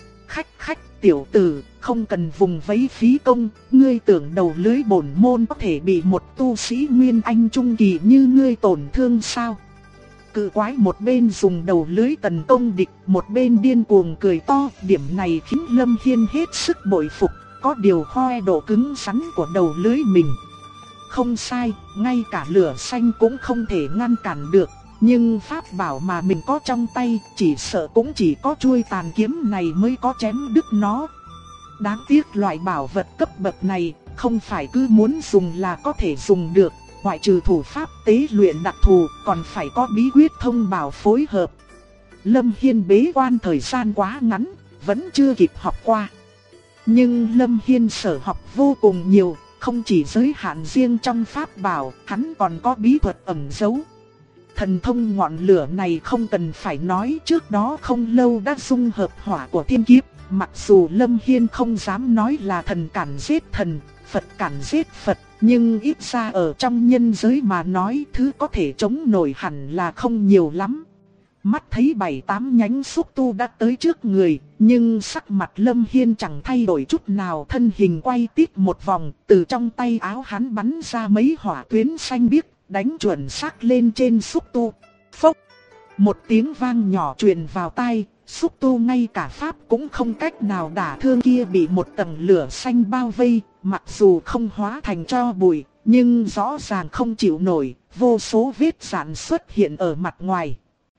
Khách tiểu tử, không cần vùng vẫy phí công, ngươi tưởng đầu lưới bổn môn có thể bị một tu sĩ Nguyên Anh trung kỳ như ngươi tổn thương sao? Cự quái một bên dùng đầu lưới tấn công địch, một bên điên cuồng cười to, điểm này khiến Lâm Hiên hết sức bội phục, có điều khoe độ cứng rắn của đầu lưới mình. Không sai, ngay cả lửa xanh cũng không thể ngăn cản được, nhưng pháp bảo mà mình có trong tay, chỉ sợ cũng chỉ có chuôi tàn kiếm này mới có chém đứt nó. Đáng tiếc loại bảo vật cấp bậc này, không phải cứ muốn dùng là có thể dùng được. Ngoại trừ thủ pháp tế luyện đặc thù, còn phải có bí quyết thông bảo phối hợp. Lâm Hiên bế quan thời gian quá ngắn, vẫn chưa kịp học qua. Nhưng Lâm Hiên sở học vô cùng nhiều, không chỉ giới hạn riêng trong pháp bảo, hắn còn có bí thuật ẩn giấu. Thần thông ngọn lửa này không cần phải nói, trước đó không lâu đã dung hợp hỏa của thiên kiếp. Mặc dù Lâm Hiên không dám nói là thần cản giết thần, Phật cản giết Phật, nhưng ít ra ở trong nhân giới mà nói, thứ có thể chống nổi hẳn là không nhiều lắm. Mắt thấy 7-8 nhánh xúc tu đã tới trước người, nhưng sắc mặt Lâm Hiên chẳng thay đổi chút nào, thân hình quay tít một vòng, từ trong tay áo hắn bắn ra mấy hỏa tuyến xanh biếc, đánh chuẩn xác lên trên xúc tu. Phốc! Một tiếng vang nhỏ truyền vào tai, xúc tu ngay cả pháp cũng không cách nào đả thương kia bị một tầng lửa xanh bao vây, mặc dù không hóa thành tro bụi, nhưng rõ ràng không chịu nổi, vô số vết rạn xuất hiện ở mặt ngoài.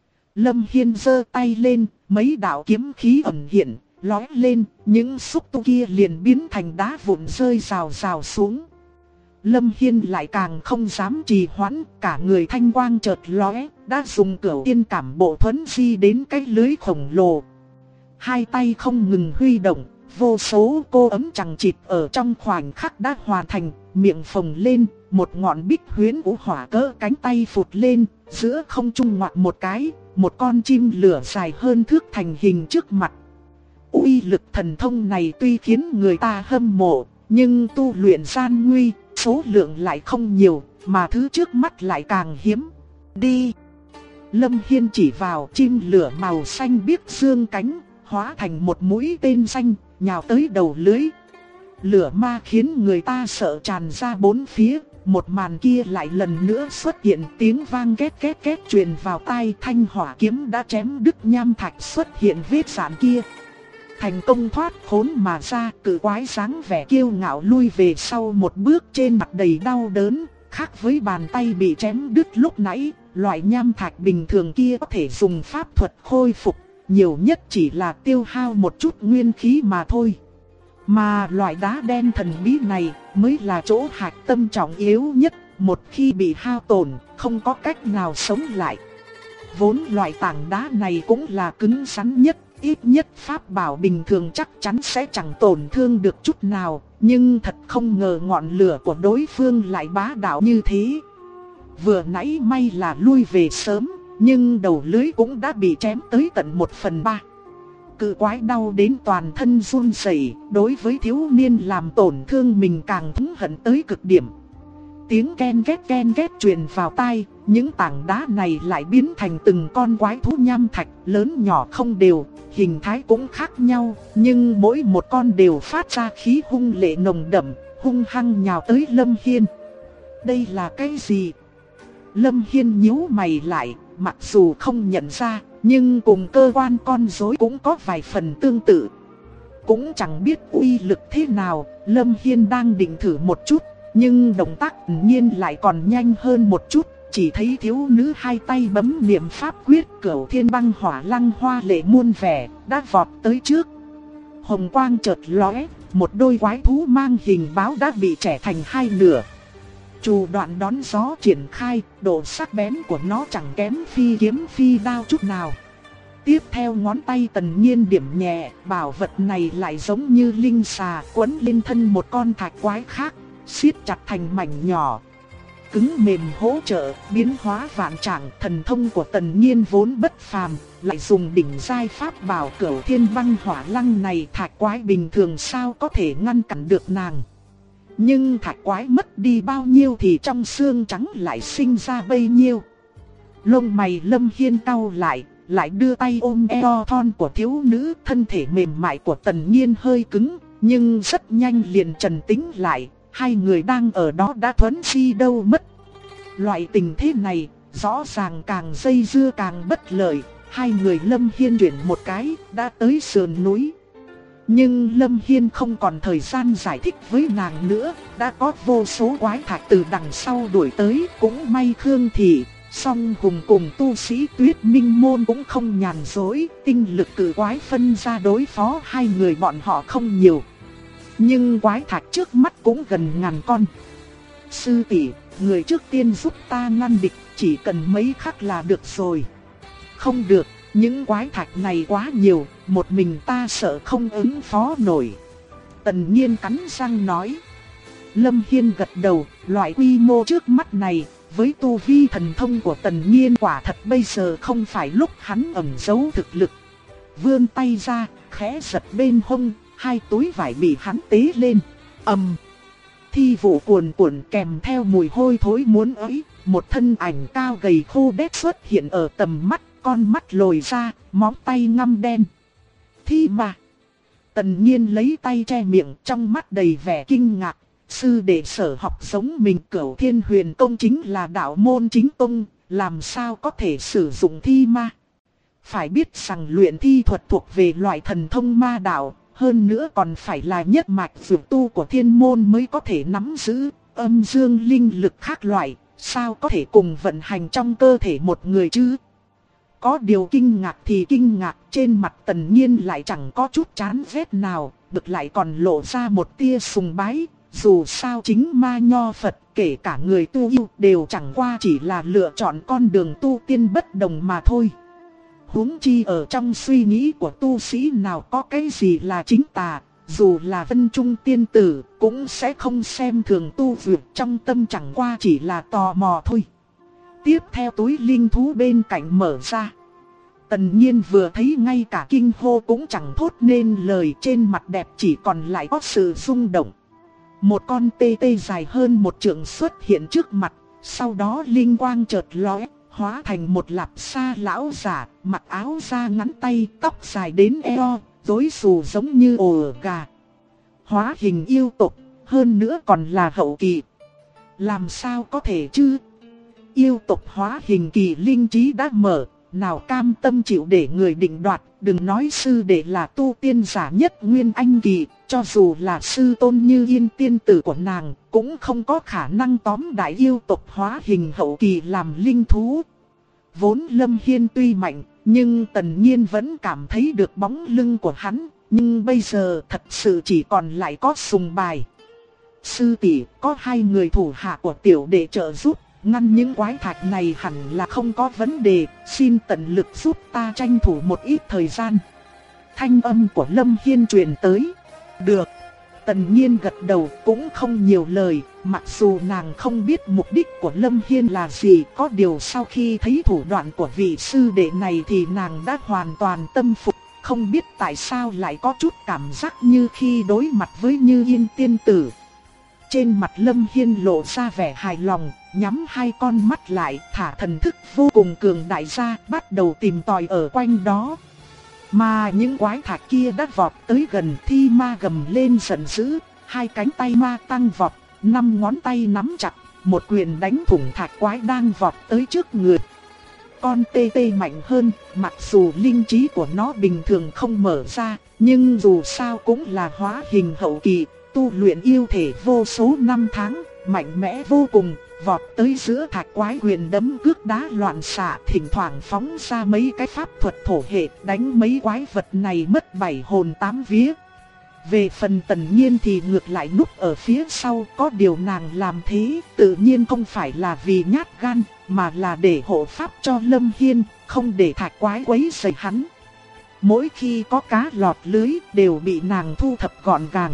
Lâm Hiên giơ tay lên, mấy đạo kiếm khí ẩn hiện, lóe lên, những xúc tu kia liền biến thành đá vụn rơi rào rào xuống. Lâm Hiên lại càng không dám trì hoãn, cả người thanh quang chợt lóe, đã dùng cửu tiên cảm bộ thuấn di đến cái lưới khổng lồ. Hai tay không ngừng huy động, vô số cô ấm chằng chịt ở trong khoảnh khắc đã hoàn thành, miệng phồng lên, một ngọn bích huyễn vũ hỏa cỡ cánh tay phụt lên, giữa không trung ngoặt một cái, một con chim lửa dài hơn thước thành hình trước mặt. Uy lực thần thông này tuy khiến người ta hâm mộ, nhưng tu luyện gian nguy, số lượng lại không nhiều, mà thứ trước mắt lại càng hiếm. Đi! Lâm Hiên chỉ vào chim lửa màu xanh biếc dương cánh, hóa thành một mũi tên xanh, nhào tới đầu lưới. Lửa ma khiến người ta sợ tràn ra bốn phía, một màn kia lại lần nữa xuất hiện, tiếng vang két két két truyền vào tai, thanh hỏa kiếm đã chém đứt nham thạch, xuất hiện vết rạn kia. Thành công thoát khốn mà ra, cự quái dáng vẻ kiêu ngạo lui về sau một bước, trên mặt đầy đau đớn, khác với bàn tay bị chém đứt lúc nãy, loại nham thạch bình thường kia có thể dùng pháp thuật khôi phục, nhiều nhất chỉ là tiêu hao một chút nguyên khí mà thôi. Mà loại đá đen thần bí này mới là chỗ hạch tâm trọng yếu nhất, một khi bị hao tổn, không có cách nào sống lại. Vốn loại tảng đá này cũng là cứng rắn nhất, ít nhất pháp bảo bình thường chắc chắn sẽ chẳng tổn thương được chút nào, nhưng thật không ngờ ngọn lửa của đối phương lại bá đạo như thế. Vừa nãy may là lui về sớm, nhưng đầu lưới cũng đã bị chém tới tận 1/3. Cự quái đau đến toàn thân run rẩy, đối với thiếu niên làm tổn thương mình càng thống hận tới cực điểm. Tiếng ken két truyền vào tai, những tảng đá này lại biến thành từng con quái thú nham thạch, lớn nhỏ không đều, hình thái cũng khác nhau, nhưng mỗi một con đều phát ra khí hung lệ nồng đậm, hung hăng nhào tới Lâm Hiên. Đây là cái gì? Lâm Hiên nhíu mày lại, mặc dù không nhận ra, nhưng cùng cơ quan con rối cũng có vài phần tương tự. Cũng chẳng biết uy lực thế nào, Lâm Hiên đang định thử một chút, nhưng động tác tự nhiên lại còn nhanh hơn một chút. Chỉ thấy thiếu nữ hai tay bấm niệm pháp quyết, Cửu Thiên Băng Hỏa Lăng hoa lệ muôn vẻ, đã vọt tới trước. Hồng quang chợt lóe, một đôi quái thú mang hình báo đã bị chẻ thành hai nửa. Chù đoạn đón gió triển khai, độ sắc bén của nó chẳng kém phi kiếm phi đao chút nào. Tiếp theo ngón tay Tần Nhiên điểm nhẹ, bảo vật này lại giống như linh xà quấn lên thân một con thạch quái khác, siết chặt thành mảnh nhỏ. Cứng mềm hỗ trợ, biến hóa vạn trạng, thần thông của Tần Nhiên vốn bất phàm, lại dùng đỉnh giai pháp bảo Cửu Thiên Băng Hỏa Lăng này, thạch quái bình thường sao có thể ngăn cản được nàng. Nhưng thạch quái mất đi bao nhiêu thì trong xương trắng lại sinh ra bấy nhiêu. Lông mày Lâm Hiên cau lại đưa tay ôm eo thon của thiếu nữ, thân thể mềm mại của Tần Nhiên hơi cứng, nhưng rất nhanh liền trầm tĩnh lại, hai người đang ở đó đã thuấn di đâu mất. Loại tình thế này, rõ ràng càng dây dưa càng bất lợi, hai người Lâm Hiên chuyển một cái, đã tới sườn núi. Nhưng Lâm Hiên không còn thời gian giải thích với nàng nữa, đã có vô số quái thạch từ đằng sau đuổi tới, cũng may Khương Thị, Song Hùng cùng tu sĩ Tuyết Minh Môn cũng không nhàn rỗi, tinh lực cử quái phân ra đối phó hai người bọn họ không nhiều. Nhưng quái thạch trước mắt cũng gần ngàn con. Sư tỷ, người trước tiên giúp ta ngăn địch, chỉ cần mấy khắc là được rồi. Không được, những quái thạch này quá nhiều, một mình ta sợ không ứng phó nổi. Tần Nhiên cắn răng nói. Lâm Hiên gật đầu, loại quy mô trước mắt này, với tu vi thần thông của Tần Nhiên quả thật bây giờ không phải lúc hắn ẩn giấu thực lực. Vươn tay ra, khẽ giật bên hông, hai túi vải bị hắn tế lên. Thi vụ cuồn cuộn kèm theo mùi hôi thối muốn ới, một thân ảnh cao gầy khô đét xuất hiện ở tầm mắt, con mắt lồi ra, móng tay ngăm đen. Thi mà. Tần Nhiên lấy tay che miệng, trong mắt đầy vẻ kinh ngạc. Sư đệ sở học giống mình, Cửu Thiên Huyền Công chính là đạo môn chính tông, làm sao có thể sử dụng thi ma. Phải biết rằng luyện thi thuật thuộc về loại thần thông ma đạo, hơn nữa còn phải là nhất mạch dược tu của thiên môn mới có thể nắm giữ, âm dương linh lực khác loại, sao có thể cùng vận hành trong cơ thể một người chứ? Có điều kinh ngạc thì kinh ngạc, trên mặt Tần Nhiên lại chẳng có chút chán ghét nào, ngược lại còn lộ ra một tia sùng bái. Dù sao chính ma nho Phật, kể cả người tu yêu đều chẳng qua chỉ là lựa chọn con đường tu tiên bất đồng mà thôi. Huống chi ở trong suy nghĩ của tu sĩ nào có cái gì là chính tà, dù là Vân Trung tiên tử cũng sẽ không xem thường tu vượt, trong tâm chẳng qua chỉ là tò mò thôi. Tiếp theo túi linh thú bên cạnh mở ra. Tần Nhiên vừa thấy ngay cả kinh hô cũng chẳng thốt nên lời, trên mặt đẹp chỉ còn lại có sự rung động. Một con tê tê dài hơn một trượng xuất hiện trước mặt, sau đó linh quang chợt lóe, hóa thành một lạp sa lão giả, mặc áo da ngắn tay, tóc dài đến eo, rối xù giống như ổ gà. Hóa hình yêu tộc, hơn nữa còn là hậu kỳ. Làm sao có thể chứ? Yêu tộc hóa hình kỳ linh trí đã mở, nào cam tâm chịu để người định đoạt, đừng nói sư đệ là tu tiên giả nhất nguyên anh kỳ, cho dù là sư tôn như Yên tiên tử của nàng, cũng không có khả năng tóm đại yêu tộc hóa hình hậu kỳ làm linh thú. Vốn Lâm Hiên tuy mạnh, nhưng Tần Nhiên vẫn cảm thấy được bóng lưng của hắn, nhưng bây giờ thật sự chỉ còn lại có sùng bài. Sư tỷ, có hai người thủ hạ của tiểu đệ trợ giúp, ngăn những quái thạch này hẳn là không có vấn đề, xin tận lực giúp ta tranh thủ một ít thời gian. Thanh âm của Lâm Hiên truyền tới. Được. Tần Nhiên gật đầu cũng không nhiều lời, mặc dù nàng không biết mục đích của Lâm Hiên là gì, có điều sau khi thấy thủ đoạn của vị sư đệ này thì nàng đã hoàn toàn tâm phục, không biết tại sao lại có chút cảm giác như khi đối mặt với Như Yên tiên tử. Trên mặt Lâm Hiên lộ ra vẻ hài lòng, nhắm hai con mắt lại, thả thần thức vô cùng cường đại ra, bắt đầu tìm tòi ở quanh đó. Mà những quái thạch kia đã vọt tới gần, Thi Ma gầm lên giận dữ, hai cánh tay ma tăng vọt, 5 ngón tay nắm chặt, một quyền đánh thủng thạch quái đang vọt tới trước người. Con tê tê mạnh hơn, mặc dù linh trí của nó bình thường không mở ra, nhưng dù sao cũng là hóa hình hậu kỳ, tu luyện yêu thể vô số năm tháng, mạnh mẽ vô cùng, vọt tới giữa thạch quái, quyền đấm cước đá loạn xạ, thỉnh thoảng phóng ra mấy cái pháp thuật thổ hệ, đánh mấy quái vật này mất 7 hồn 8 vía. Về phần Tần Nhiên thì ngược lại núp ở phía sau, có điều nàng làm thế tự nhiên không phải là vì nhát gan, mà là để hộ pháp cho Lâm Hiên, không để thạch quái quấy rầy hắn. Mỗi khi có cá lọt lưới đều bị nàng thu thập gọn gàng.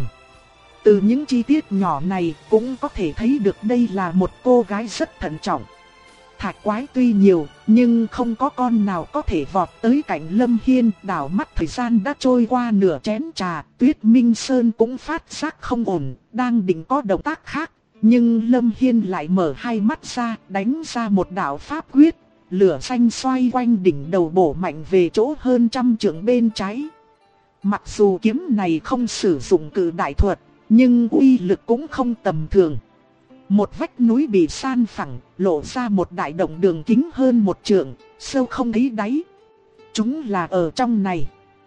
Từ những chi tiết nhỏ này cũng có thể thấy được đây là một cô gái rất thận trọng. Thạch quái tuy nhiều, nhưng không có con nào có thể vọt tới cạnh Lâm Hiên. Đảo mắt thời gian đã trôi qua nửa chén trà, Tuyết Minh Sơn cũng phát giác không ổn, đang định có động tác khác. Nhưng Lâm Hiên lại mở hai mắt ra, đánh ra một đạo pháp quyết. Lửa xanh xoay quanh đỉnh đầu bổ mạnh về chỗ hơn 100 trượng bên trái. Mặc dù kiếm này không sử dụng cự đại thuật, nhưng uy lực cũng không tầm thường. Một vách núi bị san phẳng, lộ ra một đại động đường kính hơn 1 trượng, sâu không thấy đáy. Chúng là ở trong này.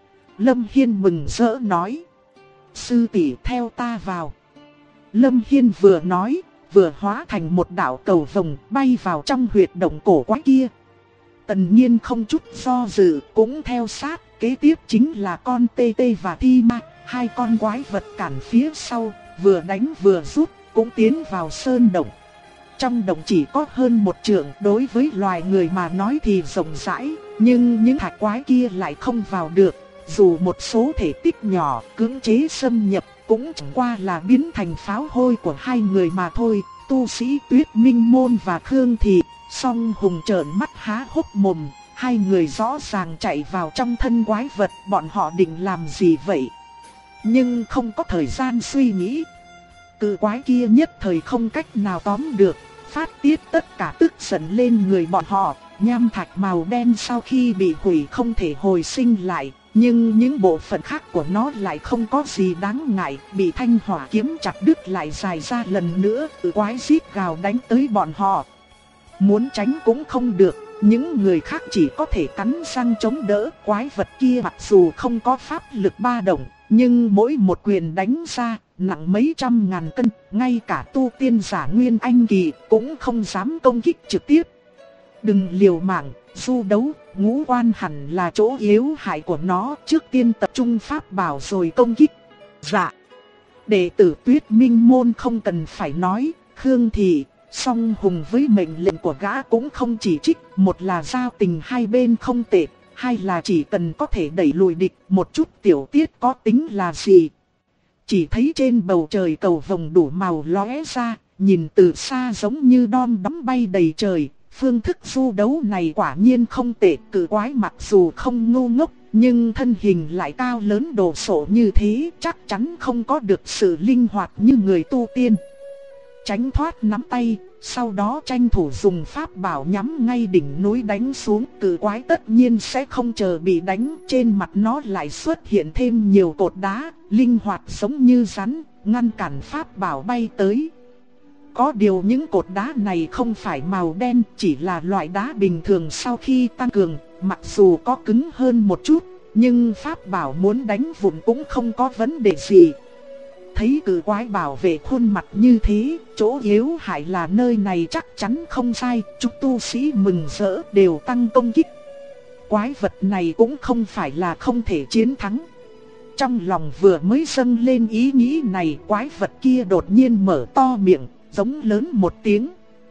Lâm Hiên mừng rỡ nói. Sư tỷ theo ta vào. Lâm Hiên vừa nói, vừa hóa thành một đạo cầu vồng bay vào trong huyệt động cổ quái kia. Tần Nhiên không chút do dự cũng theo sát, kế tiếp chính là con tê tê và Thi Ma. Hai con quái vật cản phía sau, vừa đánh vừa rút, cũng tiến vào sơn động. Trong động chỉ có hơn 1 trượng, đối với loài người mà nói thì rộng rãi, nhưng những thạch quái kia lại không vào được. Dù một số thể tích nhỏ cưỡng chế xâm nhập, cũng chẳng qua là biến thành pháo hôi của hai người mà thôi. Tu sĩ Tuyết Minh Môn và Khương Thị, Song Hùng trợn mắt há hốc mồm. Hai người rõ ràng chạy vào trong thân quái vật, bọn họ định làm gì vậy? Nhưng không có thời gian suy nghĩ. Cự quái kia nhất thời không cách nào tóm được, phát tiết tất cả tức giận lên người bọn họ. Nham thạch màu đen sau khi bị hủy không thể hồi sinh lại, nhưng những bộ phận khác của nó lại không có gì đáng ngại, bị thanh hỏa kiếm chặt đứt lại dài ra lần nữa. Cự quái rít gào đánh tới bọn họ. Muốn tránh cũng không được, những người khác chỉ có thể cắn răng chống đỡ. Quái vật kia mặc dù không có pháp lực ba động, Nhưng mỗi một quyền đánh ra, nặng mấy trăm ngàn cân, ngay cả tu tiên giả Nguyên Anh kỳ cũng không dám công kích trực tiếp. Đừng liều mạng, du đấu, ngũ quan hẳn là chỗ yếu hại của nó, trước tiên tập trung pháp bảo rồi công kích. Dạ. Đệ tử Tuyết Minh môn không cần phải nói, Khương Thị, Song Hùng với mệnh lệnh của gã cũng không chỉ trích, một là giao tình hai bên không tệ, hai là chỉ cần có thể đẩy lùi địch, một chút tiểu tiết có tính là gì. Chỉ thấy trên bầu trời cầu vồng đủ màu lóe ra, nhìn từ xa giống như đom đóm bay đầy trời. Phương thức du đấu này quả nhiên không tệ, cự quái mặc dù không ngu ngốc, nhưng thân hình lại cao lớn đồ sộ như thế, chắc chắn không có được sự linh hoạt như người tu tiên. Tránh thoát nắm tay, sau đó tranh thủ dùng pháp bảo nhắm ngay đỉnh núi đánh xuống, cự quái tất nhiên sẽ không chờ bị đánh, trên mặt nó lại xuất hiện thêm nhiều cột đá, linh hoạt giống như rắn, ngăn cản pháp bảo bay tới. Có điều những cột đá này không phải màu đen, chỉ là loại đá bình thường sau khi tăng cường, mặc dù có cứng hơn một chút, nhưng pháp bảo muốn đánh vụn cũng không có vấn đề gì. Thấy cự quái bảo vệ khuôn mặt như thế, chỗ yếu hại là nơi này chắc chắn không sai, chúng tu sĩ mừng rỡ đều tăng công kích. Quái vật này cũng không phải là không thể chiến thắng. Trong lòng vừa mới dâng lên ý nghĩ này, quái vật kia đột nhiên mở to miệng, giống lớn một tiếng.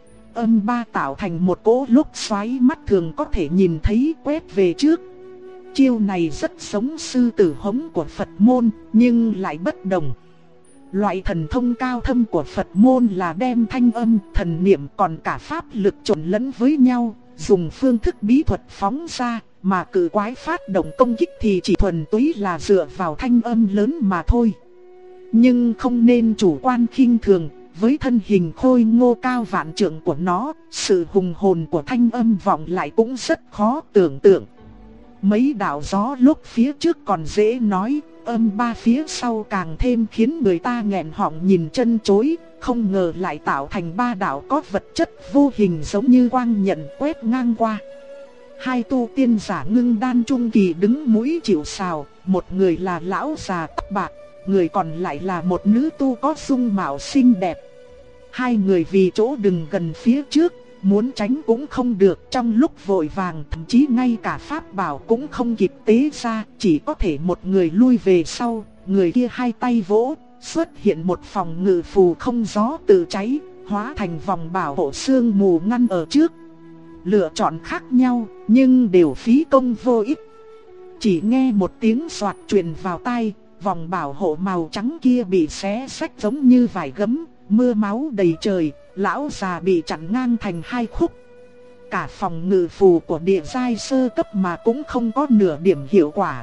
Âm ba tạo thành một cỗ lốc xoáy mắt thường có thể nhìn thấy quét về trước. Chiêu này rất giống sư tử hống của Phật môn, nhưng lại bất đồng. Loại thần thông cao thâm của Phật môn là đem thanh âm, thần niệm còn cả pháp lực trộn lẫn với nhau, dùng phương thức bí thuật phóng ra, mà cự quái phát động công kích thì chỉ thuần túy là dựa vào thanh âm lớn mà thôi. Nhưng không nên chủ quan khinh thường, với thân hình khôi ngô cao vạn trượng của nó, sự hùng hồn của thanh âm vọng lại cũng rất khó tưởng tượng. Mấy đạo gió lúc phía trước còn dễ nói, âm ba phía sau càng thêm khiến người ta nghẹn họng nhìn chân chối, không ngờ lại tạo thành ba đạo có vật chất vô hình giống như quang nhận quét ngang qua. Hai tu tiên giả ngưng đan trung kỳ đứng mũi chịu sào, một người là lão già tóc bạc, người còn lại là một nữ tu có dung mạo xinh đẹp. Hai người vì chỗ đừng gần phía trước, muốn tránh cũng không được, trong lúc vội vàng thậm chí ngay cả pháp bảo cũng không kịp tế ra, chỉ có thể một người lui về sau, người kia hai tay vỗ, xuất hiện một phòng ngự phù không gió tự cháy, hóa thành vòng bảo hộ sương mù ngăn ở trước. Lựa chọn khác nhau, nhưng đều phí công vô ích. Chỉ nghe một tiếng xoạt truyền vào tai, vòng bảo hộ màu trắng kia bị xé rách giống như vải gấm, mưa máu đầy trời, lão già bị chặn ngang thành hai khúc. Cả phòng ngự phù của địa giai sơ cấp mà cũng không có nửa điểm hiệu quả.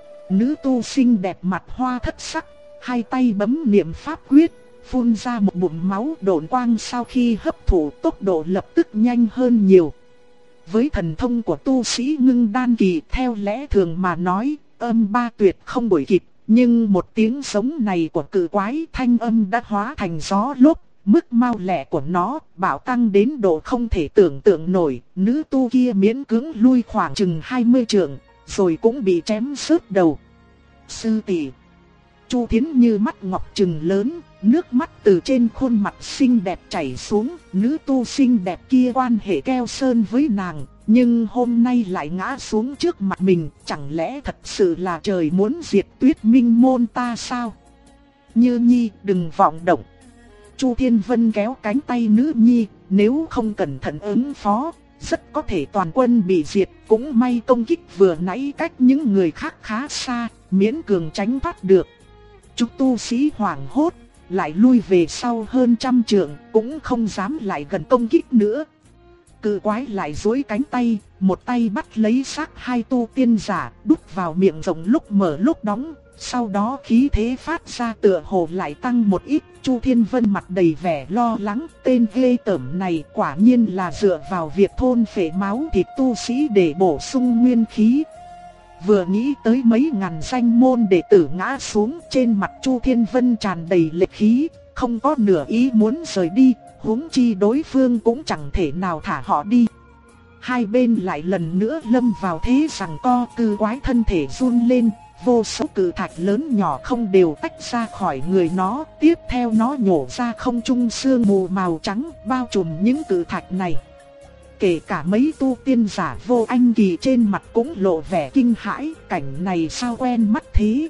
Nữ tu xinh đẹp mặt hoa thất sắc, hai tay bấm niệm pháp quyết, phun ra một bụng máu độn quang, sau khi hấp thụ tốc độ lập tức nhanh hơn nhiều. Với thần thông của tu sĩ ngưng đan kỳ, theo lẽ thường mà nói, âm ba tuyệt không đuổi kịp, nhưng một tiếng giống này của cự quái thanh âm đã hóa thành gió lốc, mức mau lẹ của nó bạo tăng đến độ không thể tưởng tượng nổi. Nữ tu kia miễn cưỡng lui khoảng chừng 20 trượng, rồi cũng bị chém rớt đầu. Sư tỷ. Chu Thiến như mắt ngọc trừng lớn, nước mắt từ trên khuôn mặt xinh đẹp chảy xuống. Nữ tu xinh đẹp kia quan hệ keo sơn với nàng, nhưng hôm nay lại ngã xuống trước mặt mình, chẳng lẽ thật sự là trời muốn diệt Tuyết Minh môn ta sao? Như Nhi, đừng vọng động. Chu Thiên Vân kéo cánh tay nữ nhi, nếu không cẩn thận ứng phó, rất có thể toàn quân bị diệt. Cũng may công kích vừa nãy cách những người khác khá xa, miễn cường tránh thoát được. Chúng tu sĩ hoảng hốt, lại lui về sau hơn 100 trượng, cũng không dám lại gần công kích nữa. Cự quái lại duỗi cánh tay, một tay bắt lấy xác hai tu tiên giả, đút vào miệng rộng lúc mở lúc đóng. Sau đó khí thế phát ra tựa hồ lại tăng một ít. Chu Thiên Vân mặt đầy vẻ lo lắng, tên ghê tởm này quả nhiên là dựa vào việc thôn phệ máu thịt tu sĩ để bổ sung nguyên khí. Vừa nghĩ tới mấy ngàn danh môn đệ tử ngã xuống, trên mặt Chu Thiên Vân tràn đầy lệ khí, không có nửa ý muốn rời đi, huống chi đối phương cũng chẳng thể nào thả họ đi. Hai bên lại lần nữa lâm vào thế giằng co, cự quái thân thể run lên, vô số cự thạch lớn nhỏ không đều tách ra khỏi người nó, tiếp theo nó nhổ ra không trung sương mù màu trắng bao trùm những cự thạch này. Kể cả mấy tu tiên giả vô anh kỳ trên mặt cũng lộ vẻ kinh hãi, cảnh này sao quen mắt thế.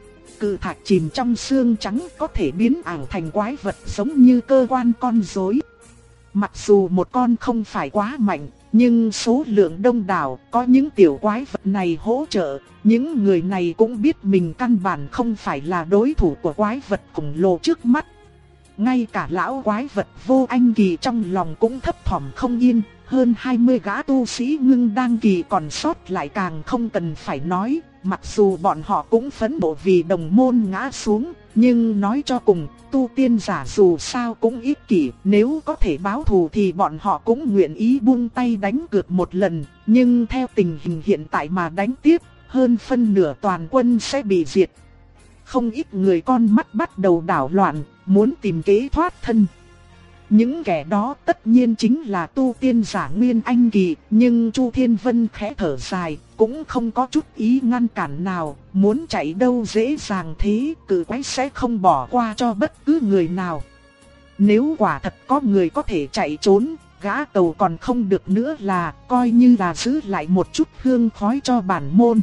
Cự thạch chìm trong sương trắng có thể biến ảo thành quái vật giống như cơ quan con rối. Mặc dù một con không phải quá mạnh, nhưng số lượng đông đảo, có những tiểu quái vật này hỗ trợ, những người này cũng biết mình căn bản không phải là đối thủ của quái vật khổng lồ trước mắt. Ngay cả lão quái vật vô anh kỳ trong lòng cũng thấp thỏm không yên, hơn 20 gã tu sĩ ngưng đan kỳ còn sót lại càng không cần phải nói, mặc dù bọn họ cũng phẫn nộ vì đồng môn ngã xuống, nhưng nói cho cùng, tu tiên giả dù sao cũng ích kỷ, nếu có thể báo thù thì bọn họ cũng nguyện ý buông tay đánh cược một lần, nhưng theo tình hình hiện tại mà đánh tiếp, hơn phân nửa toàn quân sẽ bị diệt. Không ít người con mắt bắt đầu đảo loạn, muốn tìm kế thoát thân. Những kẻ đó tất nhiên chính là tu tiên giả nguyên anh kỳ, nhưng Chu Thiên Vân khẽ thở dài, cũng không có chút ý ngăn cản nào, muốn chạy đâu dễ dàng thế, cự quái sẽ không bỏ qua cho bất cứ người nào. Nếu quả thật có người có thể chạy trốn, gã tàu còn không được nữa là, coi như là giữ lại một chút hương khói cho bản môn.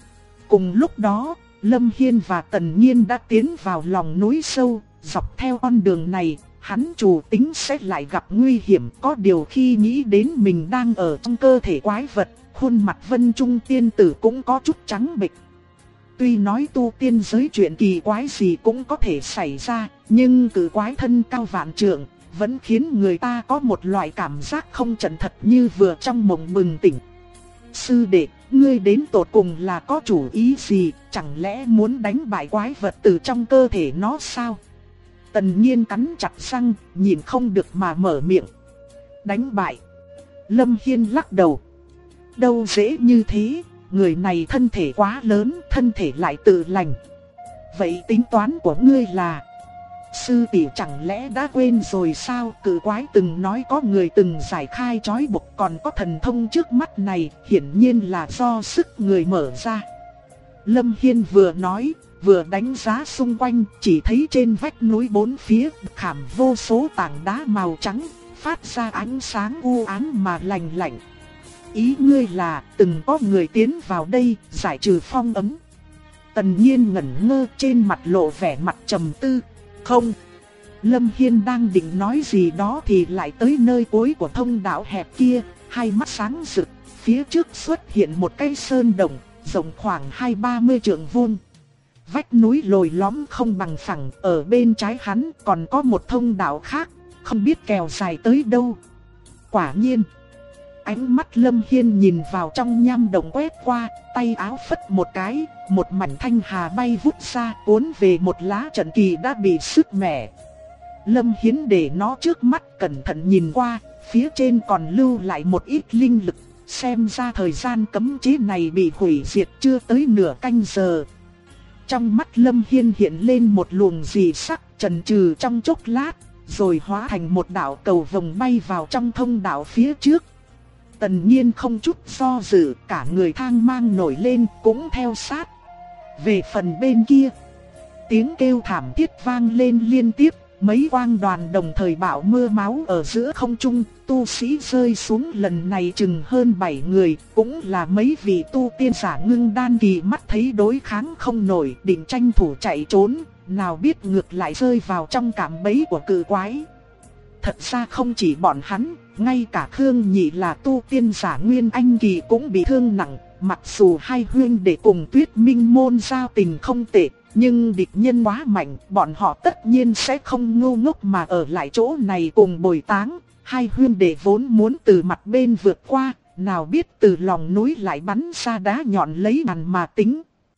Cùng lúc đó, Lâm Hiên và Tần Nhiên đã tiến vào lòng núi sâu, dọc theo con đường này. Hắn chủ tính sẽ lại gặp nguy hiểm, có điều khi nghĩ đến mình đang ở trong cơ thể quái vật, khuôn mặt Vân Trung tiên tử cũng có chút trắng bệch. Tuy nói tu tiên giới chuyện kỳ quái gì cũng có thể xảy ra, nhưng cự quái thân cao vạn trượng, vẫn khiến người ta có một loại cảm giác không chân thật như vừa trong mộng bừng tỉnh. Sư đệ, ngươi đến tột cùng là có chủ ý gì, chẳng lẽ muốn đánh bại quái vật từ trong cơ thể nó sao? Tần Nhiên cắn chặt răng, nhìn không được mà mở miệng. Đánh bại. Lâm Hiên lắc đầu. Đâu dễ như thế, người này thân thể quá lớn, thân thể lại tự lành. Vậy tính toán của ngươi là... Sư tỷ chẳng lẽ đã quên rồi sao? Cự quái từng nói có người từng giải khai trói buộc, còn có thần thông trước mắt này, hiển nhiên là do sức người mở ra. Lâm Hiên vừa nói, vừa đánh giá xung quanh, chỉ thấy trên vách núi bốn phía khảm vô số tảng đá màu trắng, phát ra ánh sáng u ám mà lạnh lạnh. Ý ngươi là từng có người tiến vào đây giải trừ phong ấn. Tần Nhiên ngẩn ngơ, trên mặt lộ vẻ mặt trầm tư. Không. Lâm Hiên đang định nói gì đó thì lại tới nơi cuối của thông đạo hẹp kia, hai mắt sáng rực, phía trước xuất hiện một cây sơn đồng, rộng khoảng 20-30 trượng vuông. Vách núi lồi lõm không bằng phẳng, ở bên trái hắn còn có một thông đạo khác, không biết kéo dài tới đâu. Quả nhiên, ánh mắt Lâm Hiên nhìn vào trong nham động quét qua, tay áo phất một cái, một mảnh thanh hà bay vút ra cuốn về một lá trận kỳ đã bị sứt mẻ. Lâm Hiên để nó trước mắt cẩn thận nhìn qua, phía trên còn lưu lại một ít linh lực, xem ra thời gian cấm chế này bị hủy diệt chưa tới nửa canh giờ. Trong mắt Lâm Hiên hiện lên một luồng dị sắc, chần chừ trong chốc lát, rồi hóa thành một đạo cầu vồng bay vào trong thông đạo phía trước. Tần Nhiên không chút do dự, cả người thang mang nổi lên cũng theo sát. Về phần bên kia, tiếng kêu thảm thiết vang lên liên tiếp, mấy quang đoàn đồng thời bão mưa máu ở giữa không trung, tu sĩ rơi xuống lần này chừng hơn 7 người, cũng là mấy vị tu tiên giả ngưng đan kỳ mắt thấy đối kháng không nổi, định tranh thủ chạy trốn, nào biết ngược lại rơi vào trong cạm bẫy của cự quái. Thật ra không chỉ bọn hắn, ngay cả Khương Nhị là tu tiên giả nguyên anh kỳ cũng bị thương nặng, mặc dù hai huynh đệ cùng Tuyết Minh môn giao tình không tệ. Nhưng địch nhân quá mạnh, bọn họ tất nhiên sẽ không ngu ngốc mà ở lại chỗ này cùng bồi táng. Hai huynh đệ vốn muốn từ mặt bên vượt qua, nào biết từ lòng núi lại bắn ra đá nhọn lấy ngàn mà tính.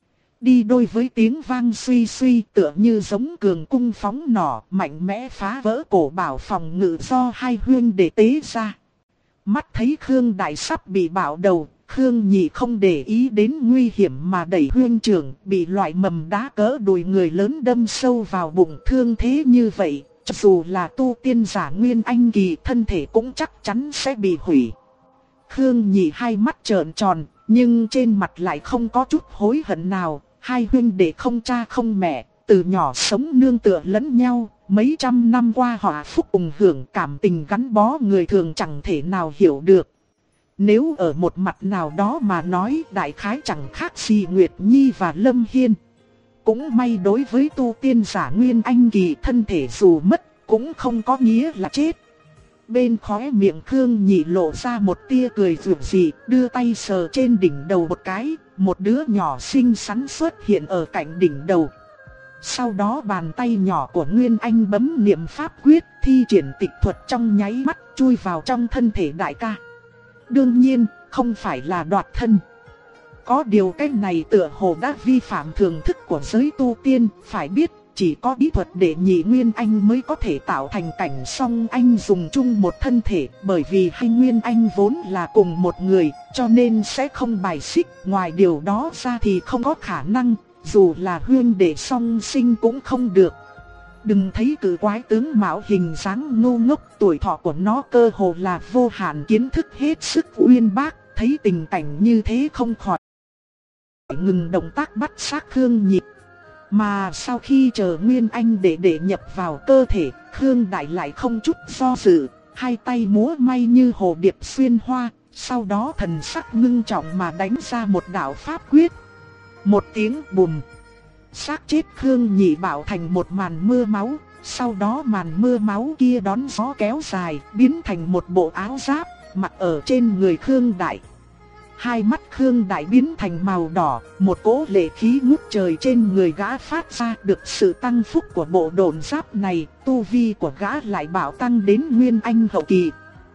Đi đôi với tiếng vang suy suy tựa như giống cường cung phóng nỏ, mạnh mẽ phá vỡ cổ bảo phòng ngự do hai huynh đệ tế ra. Mắt thấy Khương Đại sắp bị bạo đầu, Khương Nhị không để ý đến nguy hiểm mà đẩy huynh trưởng, bị loại mầm đá cỡ đùi người lớn đâm sâu vào bụng, thương thế như vậy, cho dù là tu tiên giả nguyên anh kỳ thân thể cũng chắc chắn sẽ bị hủy. Khương Nhị hai mắt trợn tròn, nhưng trên mặt lại không có chút hối hận nào, Hai huynh đệ không cha không mẹ, từ nhỏ sống nương tựa lẫn nhau, mấy trăm năm qua họ phúc cùng hưởng, cảm tình gắn bó người thường chẳng thể nào hiểu được. Nếu ở một mặt nào đó mà nói, đại khái chẳng khác gì Nguyệt Nhi và Lâm Hiên. Cũng may đối với tu tiên giả Nguyên Anh kỳ, thân thể dù mất cũng không có nghĩa là chết. Bên khóe miệng Khương Nhị lộ ra một tia cười dịu dị, đưa tay sờ trên đỉnh đầu một cái, một đứa nhỏ xinh xắn xuất hiện ở cạnh đỉnh đầu. Sau đó bàn tay nhỏ của Nguyên Anh bấm niệm pháp quyết, thi triển tịch thuật trong nháy mắt chui vào trong thân thể đại ca. Đương nhiên, không phải là đoạt thân. Có điều cái này tựa hồ đã vi phạm thường thức của giới tu tiên, phải biết chỉ có bí thuật đệ nhị Nguyên Anh mới có thể tạo thành cảnh song anh dùng chung một thân thể, bởi vì hai Nguyên Anh vốn là cùng một người, cho nên sẽ không bài xích, ngoài điều đó ra thì không có khả năng, dù là huyên đệ song sinh cũng không được. Đừng thấy cử quái tướng mạo hình dáng ngu ngốc, tuổi thọ của nó cơ hồ là vô hạn, kiến thức hết sức uyên bác, thấy tình cảnh như thế không khỏi ngừng động tác bắt xác Khương Nhị. Mà sau khi chờ Nguyên Anh để nhập vào cơ thể, Khương Đại lại không chút do dự, hai tay múa may như hồ điệp xuyên hoa, sau đó thần sắc ngưng trọng mà đánh ra một đạo pháp quyết. Một tiếng bùm, xác chết Khương Nhị bạo thành một màn mưa máu, sau đó màn mưa máu kia đón gió kéo dài, biến thành một bộ áo giáp mặc ở trên người Khương Đại. Hai mắt Khương Đại biến thành màu đỏ, một cỗ lệ khí ngút trời trên người gã phát ra. Được sự tăng phúc của bộ độn giáp này, tu vi của gã lại bạo tăng đến Nguyên Anh hậu kỳ.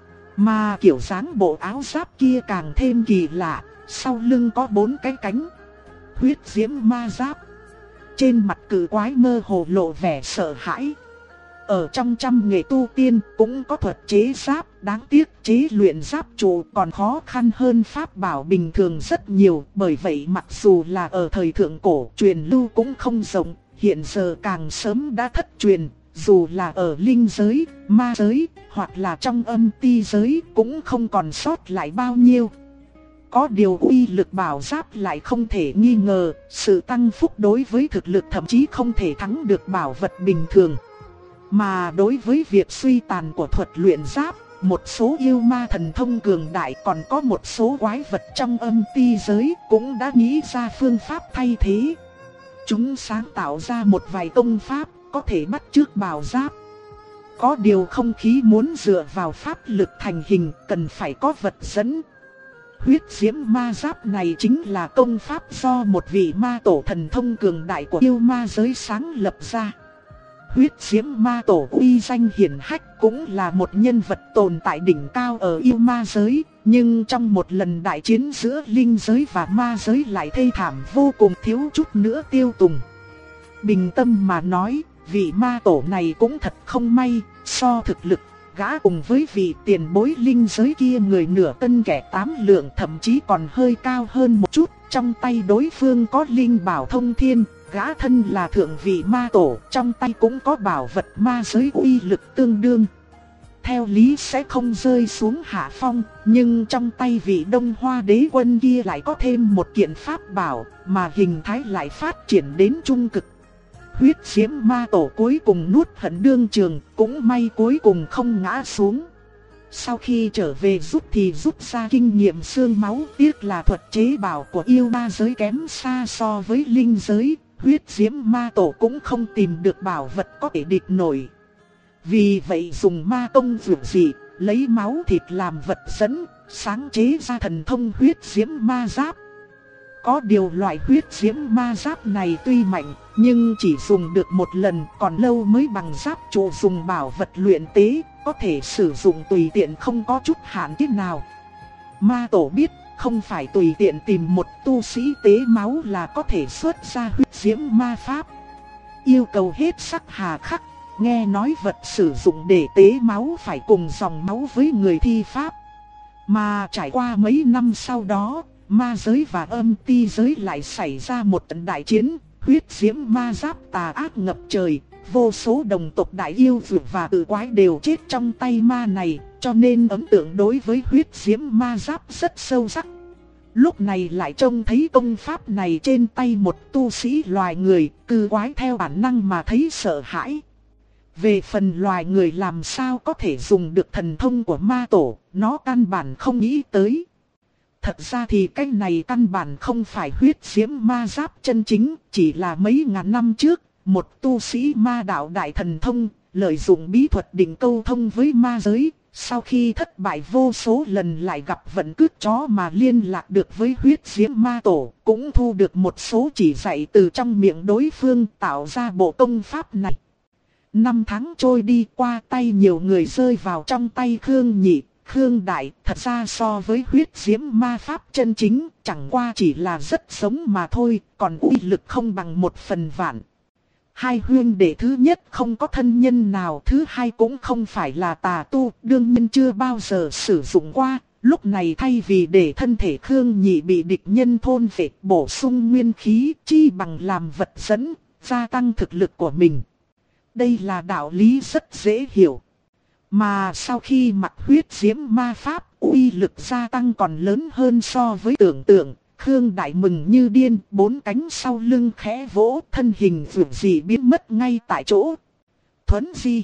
Mà kiểu dáng bộ áo giáp kia càng thêm kỳ lạ, sau lưng có 4 cái cánh. Huyết diễm ma giáp. Trên mặt cử quái mơ hồ lộ vẻ sợ hãi. Ở trong trăm nghề tu tiên cũng có thuật chế giáp, đáng tiếc chế luyện giáp trụ còn khó khăn hơn pháp bảo bình thường rất nhiều. Bởi vậy mặc dù là ở thời thượng cổ, truyền lưu cũng không rộng, hiện giờ càng sớm đã thất truyền. Dù là ở linh giới, ma giới, hoặc là trong âm ti giới cũng không còn sót lại bao nhiêu. Có điều uy lực bảo giáp lại không thể nghi ngờ, sự tăng phúc đối với thực lực thậm chí không thể thắng được bảo vật bình thường. Mà đối với việc suy tàn của thuật luyện giáp, một số yêu ma thần thông cường đại, còn có một số quái vật trong âm ti giới cũng đã nghĩ ra phương pháp thay thế. Chúng sáng tạo ra một vài công pháp có thể bắt chước bảo giáp. Có điều không khí muốn dựa vào pháp lực thành hình, cần phải có vật dẫn. Huyết diễm ma giáp này chính là công pháp do một vị ma tổ thần thông cường đại của yêu ma giới sáng lập ra. Huyết diễm ma tổ uy danh hiển hách, cũng là một nhân vật tồn tại đỉnh cao ở yêu ma giới. Nhưng trong một lần đại chiến giữa linh giới và ma giới lại thê thảm vô cùng, thiếu chút nữa tiêu tùng. Bình tâm mà nói, vị ma tổ này cũng thật không may, so thực lực gã cùng với vị tiền bối linh giới kia người nửa cân kẻ 8 lượng, thậm chí còn hơi cao hơn một chút. Trong tay đối phương có linh bảo thông thiên, gã thân là thượng vị ma tổ, trong tay cũng có bảo vật ma giới uy lực tương đương. Theo lý sẽ không rơi xuống hạ phong, nhưng trong tay vị Đông Hoa đế quân kia lại có thêm một kiện pháp bảo, mà hình thái lại phát triển đến trung cực. Huyết diễm ma tổ cuối cùng nuốt hận đương trường, cũng may cuối cùng không ngã xuống. Sau khi trở về rút ra kinh nghiệm xương máu, tiếc là thuật chế bảo của yêu ma giới kém xa so với linh giới. Huyết diễm ma tổ cũng không tìm được bảo vật có thể địch nổi. Vì vậy dùng ma công dữ dị, lấy máu thịt làm vật dẫn, sáng chế ra thần thông huyết diễm ma giáp. Có điều loại huyết diễm ma giáp này tuy mạnh, nhưng chỉ dùng được một lần, còn lâu mới bằng giáp trụ dùng bảo vật luyện tế, có thể sử dụng tùy tiện không có chút hạn chế nào. Ma tổ biết, không phải tùy tiện tìm một tu sĩ tế máu là có thể xuất ra huyết diễm ma pháp. Yêu cầu hết sắc hà khắc, nghe nói vật sử dụng để tế máu phải cùng dòng máu với người thi pháp. Mà trải qua mấy năm sau đó, ma giới và âm ti giới lại xảy ra một trận đại chiến. Huyết diễm ma giáp tà ác ngập trời, vô số đồng tộc đại yêu dược và tự quái đều chết trong tay ma này, cho nên ấn tượng đối với huyết diễm ma giáp rất sâu sắc. Lúc này lại trông thấy công pháp này trên tay một tu sĩ loài người, cư quái theo bản năng mà thấy sợ hãi. Về phần loài người làm sao có thể dùng được thần thông của ma tổ, nó căn bản không nghĩ tới. Thật ra thì cái này căn bản không phải huyết diễm ma giáp chân chính, chỉ là mấy ngàn năm trước, một tu sĩ ma đạo đại thần thông, lợi dụng bí thuật định câu thông với ma giới. Sau khi thất bại vô số lần lại gặp vận cướp chó mà liên lạc được với huyết diễm ma tổ, cũng thu được một số chỉ dạy từ trong miệng đối phương tạo ra bộ công pháp này. 5 tháng trôi đi qua tay nhiều người rơi vào trong tay Khương Nhị, Khương Đại, thật ra so với huyết diễm ma pháp chân chính, chẳng qua chỉ là rất giống mà thôi, còn uy lực không bằng 1/1000. Hai huynh đệ thứ nhất không có thân nhân nào, thứ hai cũng không phải là tà tu, đương nhiên chưa bao giờ sử dụng qua. Lúc này thay vì để thân thể Khương Nhị bị địch nhân thôn phệ bổ sung nguyên khí, chi bằng làm vật dẫn, gia tăng thực lực của mình. Đây là đạo lý rất dễ hiểu. Mà sau khi mặc huyết diễm ma pháp, uy lực gia tăng còn lớn hơn so với tưởng tượng. Khương Đại mừng như điên, 4 cánh sau lưng khẽ vỗ, thân hình vượt dị biến mất ngay tại chỗ. Thuấn di?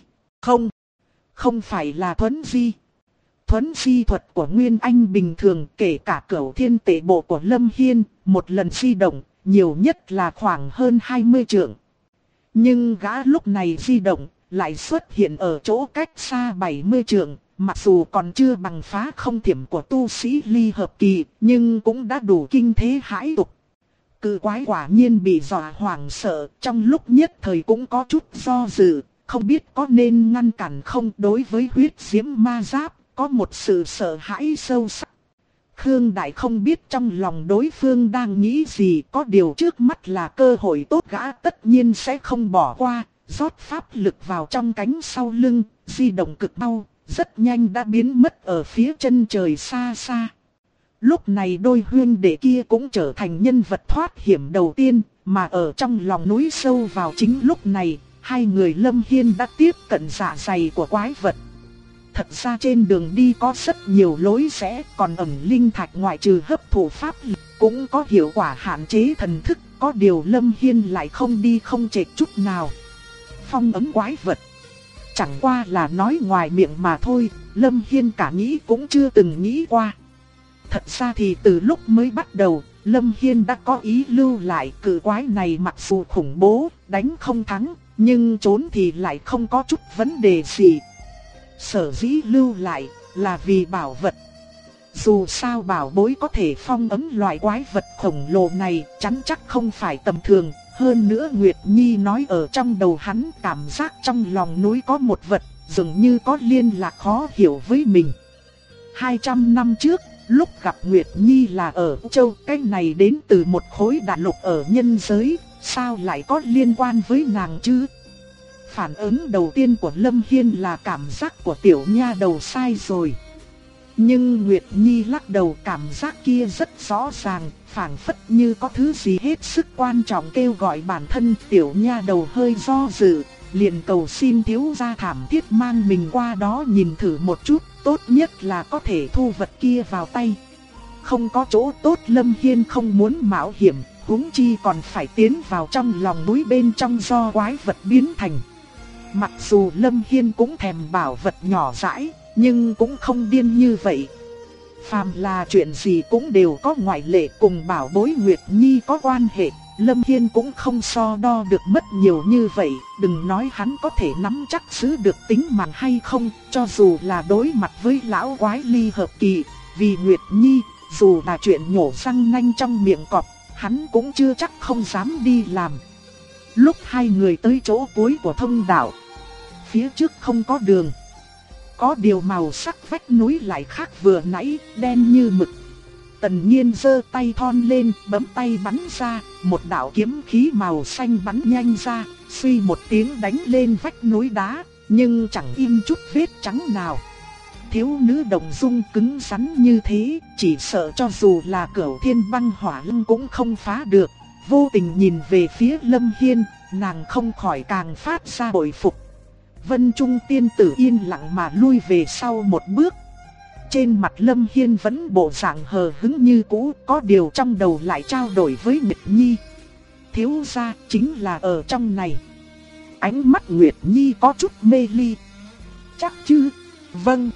Không phải là thuấn di. Thuấn di thuật của Nguyên Anh bình thường, kể cả Cửu Thiên Tệ Bộ của Lâm Hiên, một lần di động, nhiều nhất là khoảng hơn 20 trượng. Nhưng gã lúc này di động, lại xuất hiện ở chỗ cách xa 70 trượng. Mặc dù còn chưa bằng phá không thiểm của tu sĩ ly hợp kỳ, nhưng cũng đã đủ kinh thế hãi tục. Cự quái quả nhiên bị dọa hoảng sợ, trong lúc nhất thời cũng có chút do dự, không biết có nên ngăn cản không. Đối với huyết diễm ma giáp, có một sự sợ hãi sâu sắc. Khương Đại không biết trong lòng đối phương đang nghĩ gì, có điều trước mắt là cơ hội tốt, gã tất nhiên sẽ không bỏ qua, rót pháp lực vào trong cánh sau lưng, di động cực mau. Rất nhanh đã biến mất ở phía chân trời xa xa. Lúc này đôi huynh đệ kia cũng trở thành nhân vật thoát hiểm đầu tiên, mà ở trong lòng núi sâu vào chính lúc này, hai người Lâm Hiên đã tiếp cận dạ dày của quái vật. Thật ra trên đường đi có rất nhiều lối rẽ, còn ẩn linh thạch ngoại trừ hấp thụ pháp lực cũng có hiệu quả hạn chế thần thức, có điều Lâm Hiên lại không đi không chệch chút nào. Phong ấn quái vật chẳng qua là nói ngoài miệng mà thôi, Lâm Hiên cả nghĩ cũng chưa từng nghĩ qua. Thật ra thì từ lúc mới bắt đầu, Lâm Hiên đã có ý lưu lại cự quái này, mặc dù khủng bố, đánh không thắng, nhưng trốn thì lại không có chút vấn đề gì. Sở dĩ lưu lại là vì bảo vật. Dù sao bảo bối có thể phong ấn loại quái vật khổng lồ này, chắn chắc không phải tầm thường. Hơn nữa Nguyệt Nhi nói ở trong đầu hắn, cảm giác trong lòng núi có một vật, dường như có liên lạc khó hiểu với mình. 200 năm trước, lúc gặp Nguyệt Nhi là ở Châu, cái này đến từ một khối đại lục ở nhân giới, sao lại có liên quan với nàng chứ? Phản ứng đầu tiên của Lâm Hiên là cảm giác của tiểu nha đầu sai rồi. Nhưng Nguyệt Nhi lắc đầu, cảm giác kia rất rõ ràng, phảng phất như có thứ gì hết sức quan trọng kêu gọi bản thân. Tiểu nha đầu hơi do dự, liền cầu xin thiếu gia thảm thiết mang mình qua đó nhìn thử một chút, tốt nhất là có thể thu vật kia vào tay. Không có chỗ tốt Lâm Hiên không muốn mạo hiểm, huống chi còn phải tiến vào trong lòng núi bên trong do quái vật biến thành. Mặc dù Lâm Hiên cũng thèm bảo vật nhỏ dãi, nhưng cũng không điên như vậy. Phàm là chuyện gì cũng đều có ngoại lệ, cùng bảo bối Nguyệt Nhi có quan hệ, Lâm Hiên cũng không so đo được mất nhiều như vậy. Đừng nói hắn có thể nắm chắc giữ được tính mạng hay không, cho dù là đối mặt với lão quái ly hợp kỳ, vì Nguyệt Nhi, dù là chuyện nhổ răng nanh trong miệng cọp, hắn cũng chưa chắc không dám đi làm. Lúc hai người tới chỗ cuối của thông đạo, phía trước không có đường. Có điều màu sắc vách núi lại khác vừa nãy, đen như mực. Tần Nhiên giơ tay thon lên, bấm tay bắn ra, một đạo kiếm khí màu xanh bắn nhanh ra, suy một tiếng đánh lên vách núi đá, nhưng chẳng im chút vết trắng nào. Thiếu nữ đồng dung cứng rắn như thế, chỉ sợ cho dù là Cửu Thiên Băng Hỏa Lăng cũng không phá được. Vô tình nhìn về phía Lâm Hiên, nàng không khỏi càng phát ra bội phục. Vân Trung tiên tử yên lặng mà lui về sau một bước. trên mặt Lâm Hiên vẫn bộ dạng hờ hững như cũ, có điều trong đầu lại trao đổi với Nguyệt Nhi. Thiếu gia chính là ở trong này. Ánh mắt Nguyệt Nhi có chút mê ly. Chắc chứ? Vâng.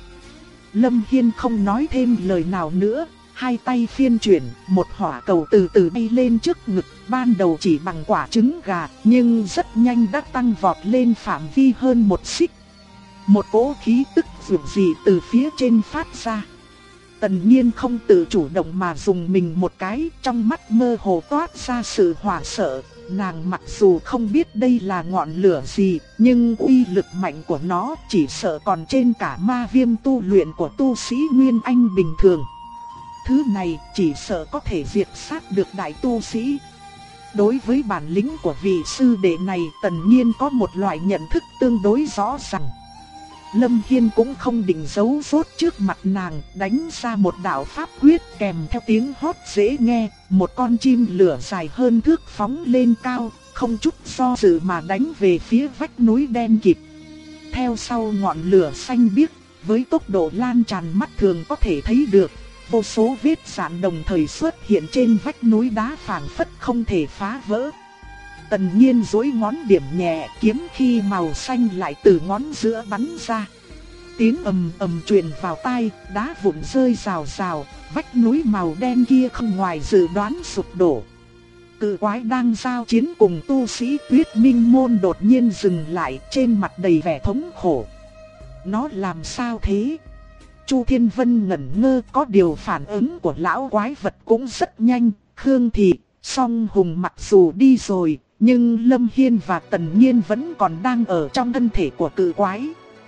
Lâm Hiên không nói thêm lời nào nữa, hai tay phiên chuyển, một hỏa cầu từ từ bay lên trước ngực, ban đầu chỉ bằng quả trứng gà, nhưng rất nhanh đã tăng vọt lên phạm vi hơn một xích. Một cỗ khí tức dường dị từ phía trên phát ra. Tần Nhiên không tự chủ động mà dùng mình một cái, trong mắt mơ hồ toát ra sự hoảng sợ. Nàng mặc dù không biết đây là ngọn lửa gì, nhưng uy lực mạnh của nó chỉ sợ còn trên cả ma viêm tu luyện của tu sĩ Nguyên Anh bình thường. Thứ này chỉ sợ có thể diệt sát được đại tu sĩ. Đối với bản lĩnh của vị sư đệ này, Tần Nhiên có một loại nhận thức tương đối rõ ràng. Lâm Hiên cũng không định giấu rốt trước mặt nàng, đánh ra một đạo pháp quyết kèm theo tiếng hót dễ nghe, một con chim lửa dài hơn thước phóng lên cao, không chút do dự mà đánh về phía vách núi đen kịt. Theo sau ngọn lửa xanh biếc, với tốc độ lan tràn mắt thường có thể thấy được, vô số vết rạn đồng thời xuất hiện trên vách núi đá phảng phất không thể phá vỡ. Tần Nhiên duỗi ngón điểm nhẹ, kiếm khi màu xanh lại từ ngón giữa bắn ra. Tiếng ầm ầm truyền vào tai, đá vụn rơi rào rào, vách núi màu đen kia không ngoài dự đoán sụp đổ. Cự quái đang giao chiến cùng tu sĩ Tuyết Minh môn đột nhiên dừng lại, trên mặt đầy vẻ thống khổ. Nó làm sao thế? Chu Thiên Vân ngẩn ngơ, có điều phản ứng của lão quái vật cũng rất nhanh. Khương Thị, Song Hùng mặc dù đi rồi, nhưng Lâm Hiên và Tần Nhiên vẫn còn đang ở trong thân thể của cự quái.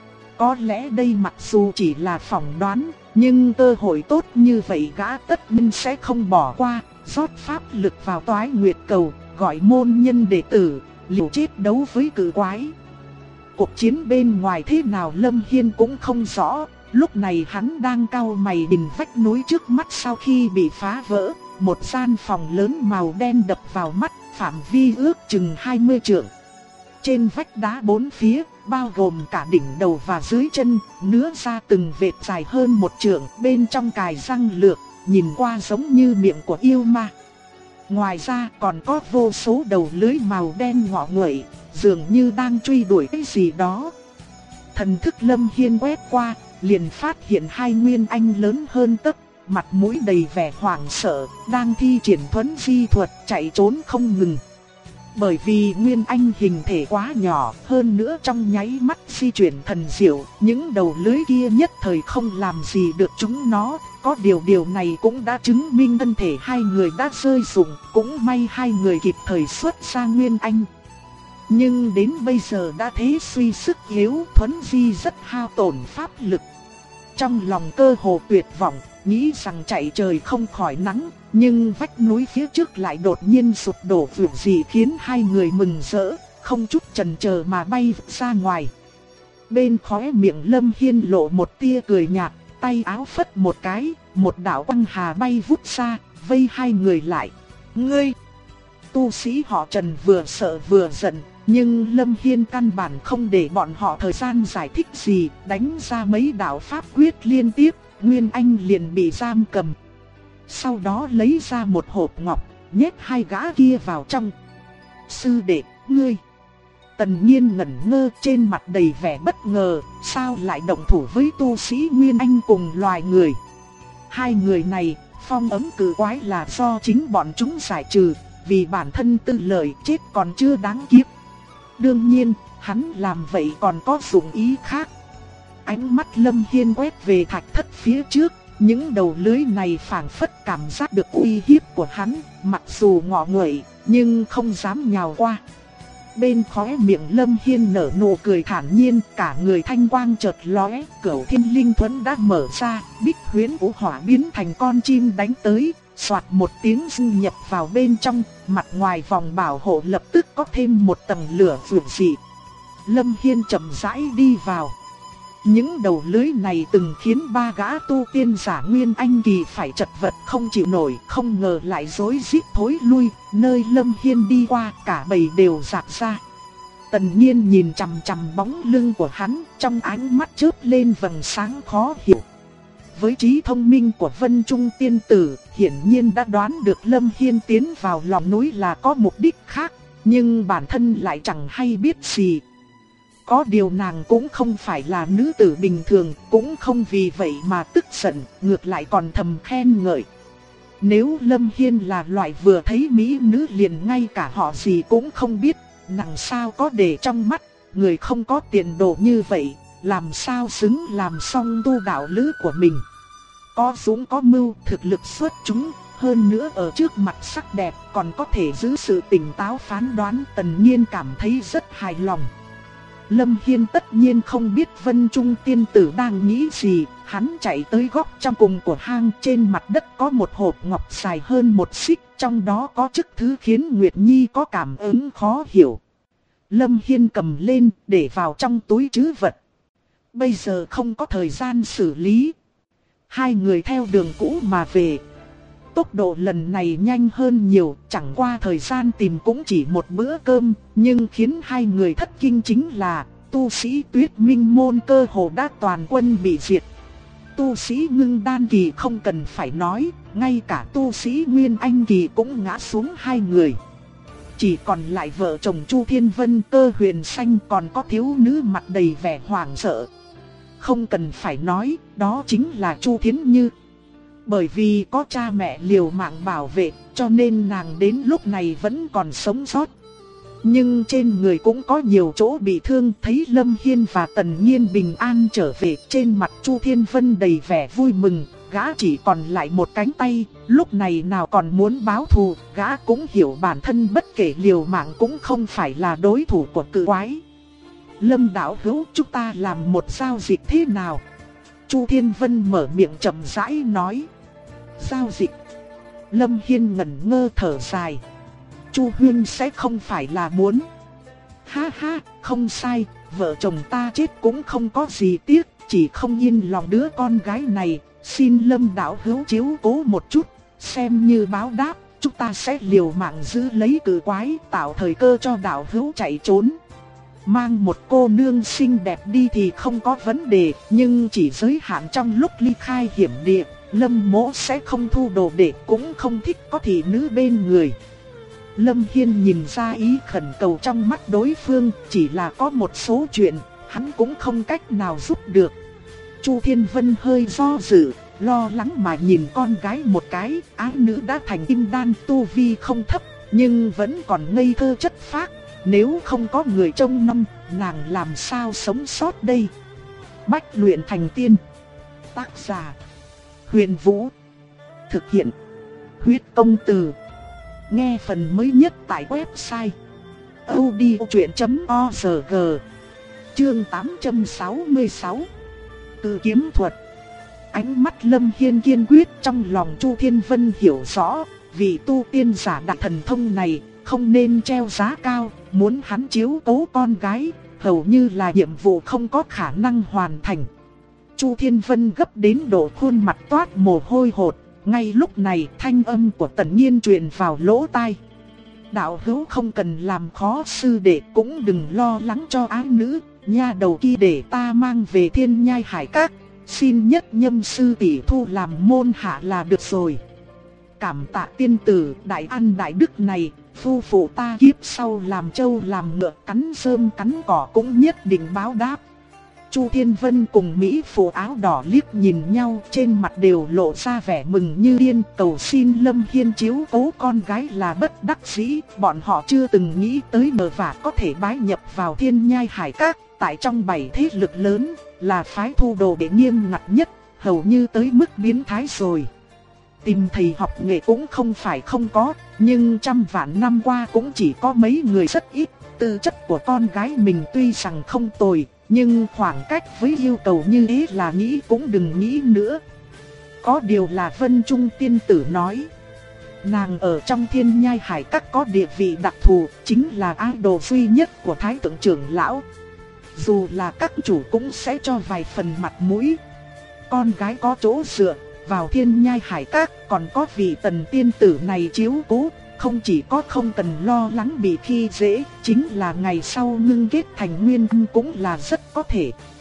Có lẽ đây mặc dù chỉ là phỏng đoán, nhưng cơ hội tốt như vậy gã tất nhiên sẽ không bỏ qua, rót pháp lực vào Toái Nguyệt Cầu, gọi môn nhân đệ tử, liều chết đấu với cự quái. Cuộc chiến bên ngoài thế nào Lâm Hiên cũng không rõ, lúc này hắn đang cau mày nhìn vách núi trước mắt sau khi bị phá vỡ, một gian phòng lớn màu đen đập vào mắt, phạm vi ước chừng 20 trượng. Trên vách đá bốn phía, bao gồm cả đỉnh đầu và dưới chân, nứa ra từng vệt dài hơn một trượng, bên trong cài răng lược, nhìn qua giống như miệng của yêu ma. Ngoài ra còn có vô số đầu lưới màu đen ngọ nguậy, dường như đang truy đuổi cái gì đó. Thần thức Lâm Hiên quét qua, liền phát hiện hai nguyên anh lớn hơn tấc, mặt mũi đầy vẻ hoảng sợ, đang thi triển thuấn di thuật chạy trốn không ngừng. Bởi vì nguyên anh hình thể quá nhỏ, hơn nữa trong nháy mắt di chuyển thần diệu, những đầu lưới kia nhất thời không làm gì được chúng nó. Có điều này cũng đã chứng minh thân thể hai người đã rơi rụng, cũng may hai người kịp thời xuất ra nguyên anh. Nhưng đến bây giờ đã thế suy sức yếu, thuấn di rất hao tổn pháp lực. Trong lòng cơ hồ tuyệt vọng, nghĩ rằng chạy trời không khỏi nắng, nhưng vách núi phía trước lại đột nhiên sụp đổ vượt gì khiến hai người mừng rỡ, không chút chần chờ mà bay ra ngoài. Bên khóe miệng Lâm Hiên lộ một tia cười nhạt, tay áo phất một cái, một đạo quang hà bay vút ra, vây hai người lại. Ngươi! Tu sĩ họ Trần vừa sợ vừa giận, nhưng Lâm Hiên căn bản không để bọn họ thời gian giải thích gì, đánh ra mấy đạo pháp quyết liên tiếp, Nguyên Anh liền bị giam cầm. Sau đó lấy ra một hộp ngọc, nhét hai gã kia vào trong. Sư đệ, ngươi! Tần Nhiên ngẩn ngơ, trên mặt đầy vẻ bất ngờ, sao lại động thủ với tu sĩ Nguyên Anh cùng loài người. Hai người này, phong ấm cự quái là do chính bọn chúng giải trừ, vì bản thân tư lợi chết còn chưa đáng kiếp. Đương nhiên, hắn làm vậy còn có dụng ý khác. Ánh mắt Lâm Hiên quét về thạch thất phía trước, những đầu lưới này phảng phất cảm giác được uy hiếp của hắn, mặc dù ngọ nguậy, nhưng không dám nhào qua. Bên khóe miệng Lâm Hiên nở nụ cười thản nhiên, cả người thanh quang chợt lóe, Cửu Thiên Linh Thuẫn đã mở ra, Bích Huyễn Vũ Hỏa biến thành con chim đánh tới, xoạt một tiếng dung nhập vào bên trong, mặt ngoài vòng bảo hộ lập tức có thêm một tầng lửa vượng dị. Lâm Hiên chậm rãi đi vào. Những đầu lưới này từng khiến ba gã tu tiên giả Nguyên Anh kỳ phải chật vật không chịu nổi, không ngờ lại rối rít thối lui, nơi Lâm Hiên đi qua cả bầy đều rạc ra. Tần Nhiên nhìn chằm chằm bóng lưng của hắn, trong ánh mắt chớp lên vầng sáng khó hiểu. với trí thông minh của Vân Trung tiên tử, hiển nhiên đã đoán được Lâm Hiên tiến vào lòng núi là có mục đích khác, nhưng bản thân lại chẳng hay biết gì. Có điều nàng cũng không phải là nữ tử bình thường, cũng không vì vậy mà tức giận, ngược lại còn thầm khen ngợi. Nếu Lâm Hiên là loại vừa thấy mỹ nữ liền ngay cả họ gì cũng không biết, nàng sao có để trong mắt, người không có tiền đồ như vậy, làm sao xứng làm song tu đạo lữ của mình. Có dũng có mưu, thực lực xuất chúng, hơn nữa ở trước mặt sắc đẹp còn có thể giữ sự tỉnh táo phán đoán, Tần Nhiên cảm thấy rất hài lòng. Lâm Hiên tất nhiên không biết Vân Trung tiên tử đang nghĩ gì, hắn chạy tới góc trong cùng của hang, trên mặt đất có một hộp ngọc dài hơn một xích, trong đó có chức thứ khiến Nguyệt Nhi có cảm ứng khó hiểu. Lâm Hiên cầm lên, để vào trong túi trữ vật. Bây giờ không có thời gian xử lý. Hai người theo đường cũ mà về. Tốc độ lần này nhanh hơn nhiều, chẳng qua thời gian tìm cũng chỉ một bữa cơm, nhưng khiến hai người thất kinh chính là tu sĩ Tuyết Minh môn cơ hồ đã toàn quân bị diệt. Tu sĩ Ngưng Đan kỳ không cần phải nói, ngay cả tu sĩ Nguyên Anh kỳ cũng ngã xuống hai người. Chỉ còn lại vợ chồng Chu Thiên Vân Cơ Huyền Xanh, còn có thiếu nữ mặt đầy vẻ hoảng sợ. Không cần phải nói, đó chính là Chu Thiến Như. Bởi vì có cha mẹ liều mạng bảo vệ, cho nên nàng đến lúc này vẫn còn sống sót. Nhưng trên người cũng có nhiều chỗ bị thương, thấy Lâm Hiên và Tần Nhiên bình an trở về, trên mặt Chu Thiên Vân đầy vẻ vui mừng, gã chỉ còn lại một cánh tay, lúc này nào còn muốn báo thù, gã cũng hiểu bản thân bất kể liều mạng cũng không phải là đối thủ của cự quái. Lâm đạo hữu, chúng ta làm một giao dịch thế nào? Chu Thiên Vân mở miệng chậm rãi nói. Giao dịch? Lâm Hiên ngẩn ngơ thở dài. Chu Huyên sẽ không phải là muốn. Ha ha, không sai, vợ chồng ta chết cũng không có gì tiếc, chỉ không yên lòng đứa con gái này, xin Lâm đạo hữu chiếu cố một chút, xem như báo đáp, chúng ta sẽ liều mạng giữ lấy cự quái, tạo thời cơ cho đạo hữu chạy trốn. Mang một cô nương xinh đẹp đi thì không có vấn đề, nhưng chỉ giới hạn trong lúc ly khai hiểm địa, Lâm mỗ sẽ không thu đồ đệ, cũng không thích có thị nữ bên người. Lâm Hiên nhìn ra ý khẩn cầu trong mắt đối phương, chỉ là có một số chuyện, hắn cũng không cách nào giúp được. Chu Thiên Vân hơi do dự, lo lắng mà nhìn con gái một cái, ái nữ đã thành kim đan, tu vi không thấp, nhưng vẫn còn ngây thơ chất phác. Nếu không có người trông nom, nàng làm sao sống sót đây? Bách luyện thành tiên. Tác giả: Huyền Vũ. Thực hiện: Huyết Công Từ. Nghe phần mới nhất tại website audiochuyện.org. Chương 866. Cự kiếm thuật. Ánh mắt Lâm Hiên kiên quyết, trong lòng Chu Thiên Vân hiểu rõ, vị tu tiên giả đại thần thông này không nên treo giá cao, muốn hắn chiếu cố con gái, hầu như là nhiệm vụ không có khả năng hoàn thành. Chu Thiên Vân gấp đến độ khuôn mặt toát mồ hôi hột. Ngay lúc này thanh âm của Tần Nhiên truyền vào lỗ tai. Đạo hữu không cần làm khó sư đệ, cũng đừng lo lắng cho ái nữ, nha đầu kia để ta mang về Thiên Nhai Hải Các, xin nhất nhâm sư tỷ thu làm môn hạ là được rồi. Cảm tạ tiên tử đại an đại đức này, phu phụ ta kiếp sau làm trâu làm ngựa, cắn rơm cắn cỏ cũng nhất định báo đáp. Chu Thiên Vân cùng Mỹ phụ áo đỏ liếc nhìn nhau, trên mặt đều lộ ra vẻ mừng như điên, cầu xin Lâm Hiên chiếu cố con gái là bất đắc dĩ, bọn họ chưa từng nghĩ tới mờ vả có thể bái nhập vào Thiên Nhai Hải Các, tại trong 7 thế lực lớn, là phái thu đồ đệ nghiêm ngặt nhất, hầu như tới mức biến thái rồi. Tìm thầy học nghệ cũng không phải không có, nhưng trăm vạn năm qua cũng chỉ có mấy người rất ít, tư chất của con gái mình tuy rằng không tồi, nhưng khoảng cách với yêu cầu như thế là nghĩ cũng đừng nghĩ nữa. Có điều là Vân Trung tiên tử nói, nàng ở trong Thiên Nhai Hải Các có địa vị đặc thù, chính là idol duy nhất của Thái Thượng trưởng lão. Dù là các chủ cũng sẽ cho vài phần mặt mũi. Con gái có chỗ dựa, vào Thiên Nhai Hải Các còn có vị Tần tiên tử này chiếu cố, không chỉ có không cần lo lắng bị khi dễ, chính là ngày sau ngưng kết thành nguyên cũng là rất có thể.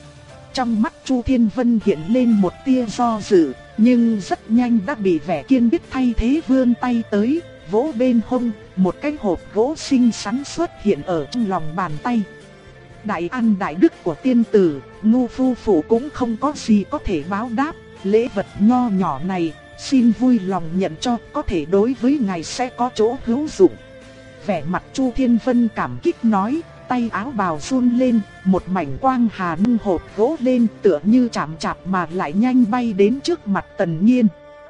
Trong mắt Chu Thiên Vân hiện lên một tia do dự, nhưng rất nhanh đã bị vẻ kiên quyết thay thế, vươn tay tới, vỗ bên hông, một cái hộp gỗ xinh xắn xuất hiện ở trong lòng bàn tay. Đại ân đại đức của tiên tử, Ngô phu phụ cũng không có gì có thể báo đáp, lễ vật nho nhỏ này, xin vui lòng nhận cho, có thể đối với ngài sẽ có chỗ hữu dụng. Vẻ mặt Chu Thiên Vân cảm kích nói, tay áo bào run lên, một mảnh quang hà nâng hộp gỗ lên, tựa như chạm chạp mà lại nhanh bay đến trước mặt Tần Nhiên.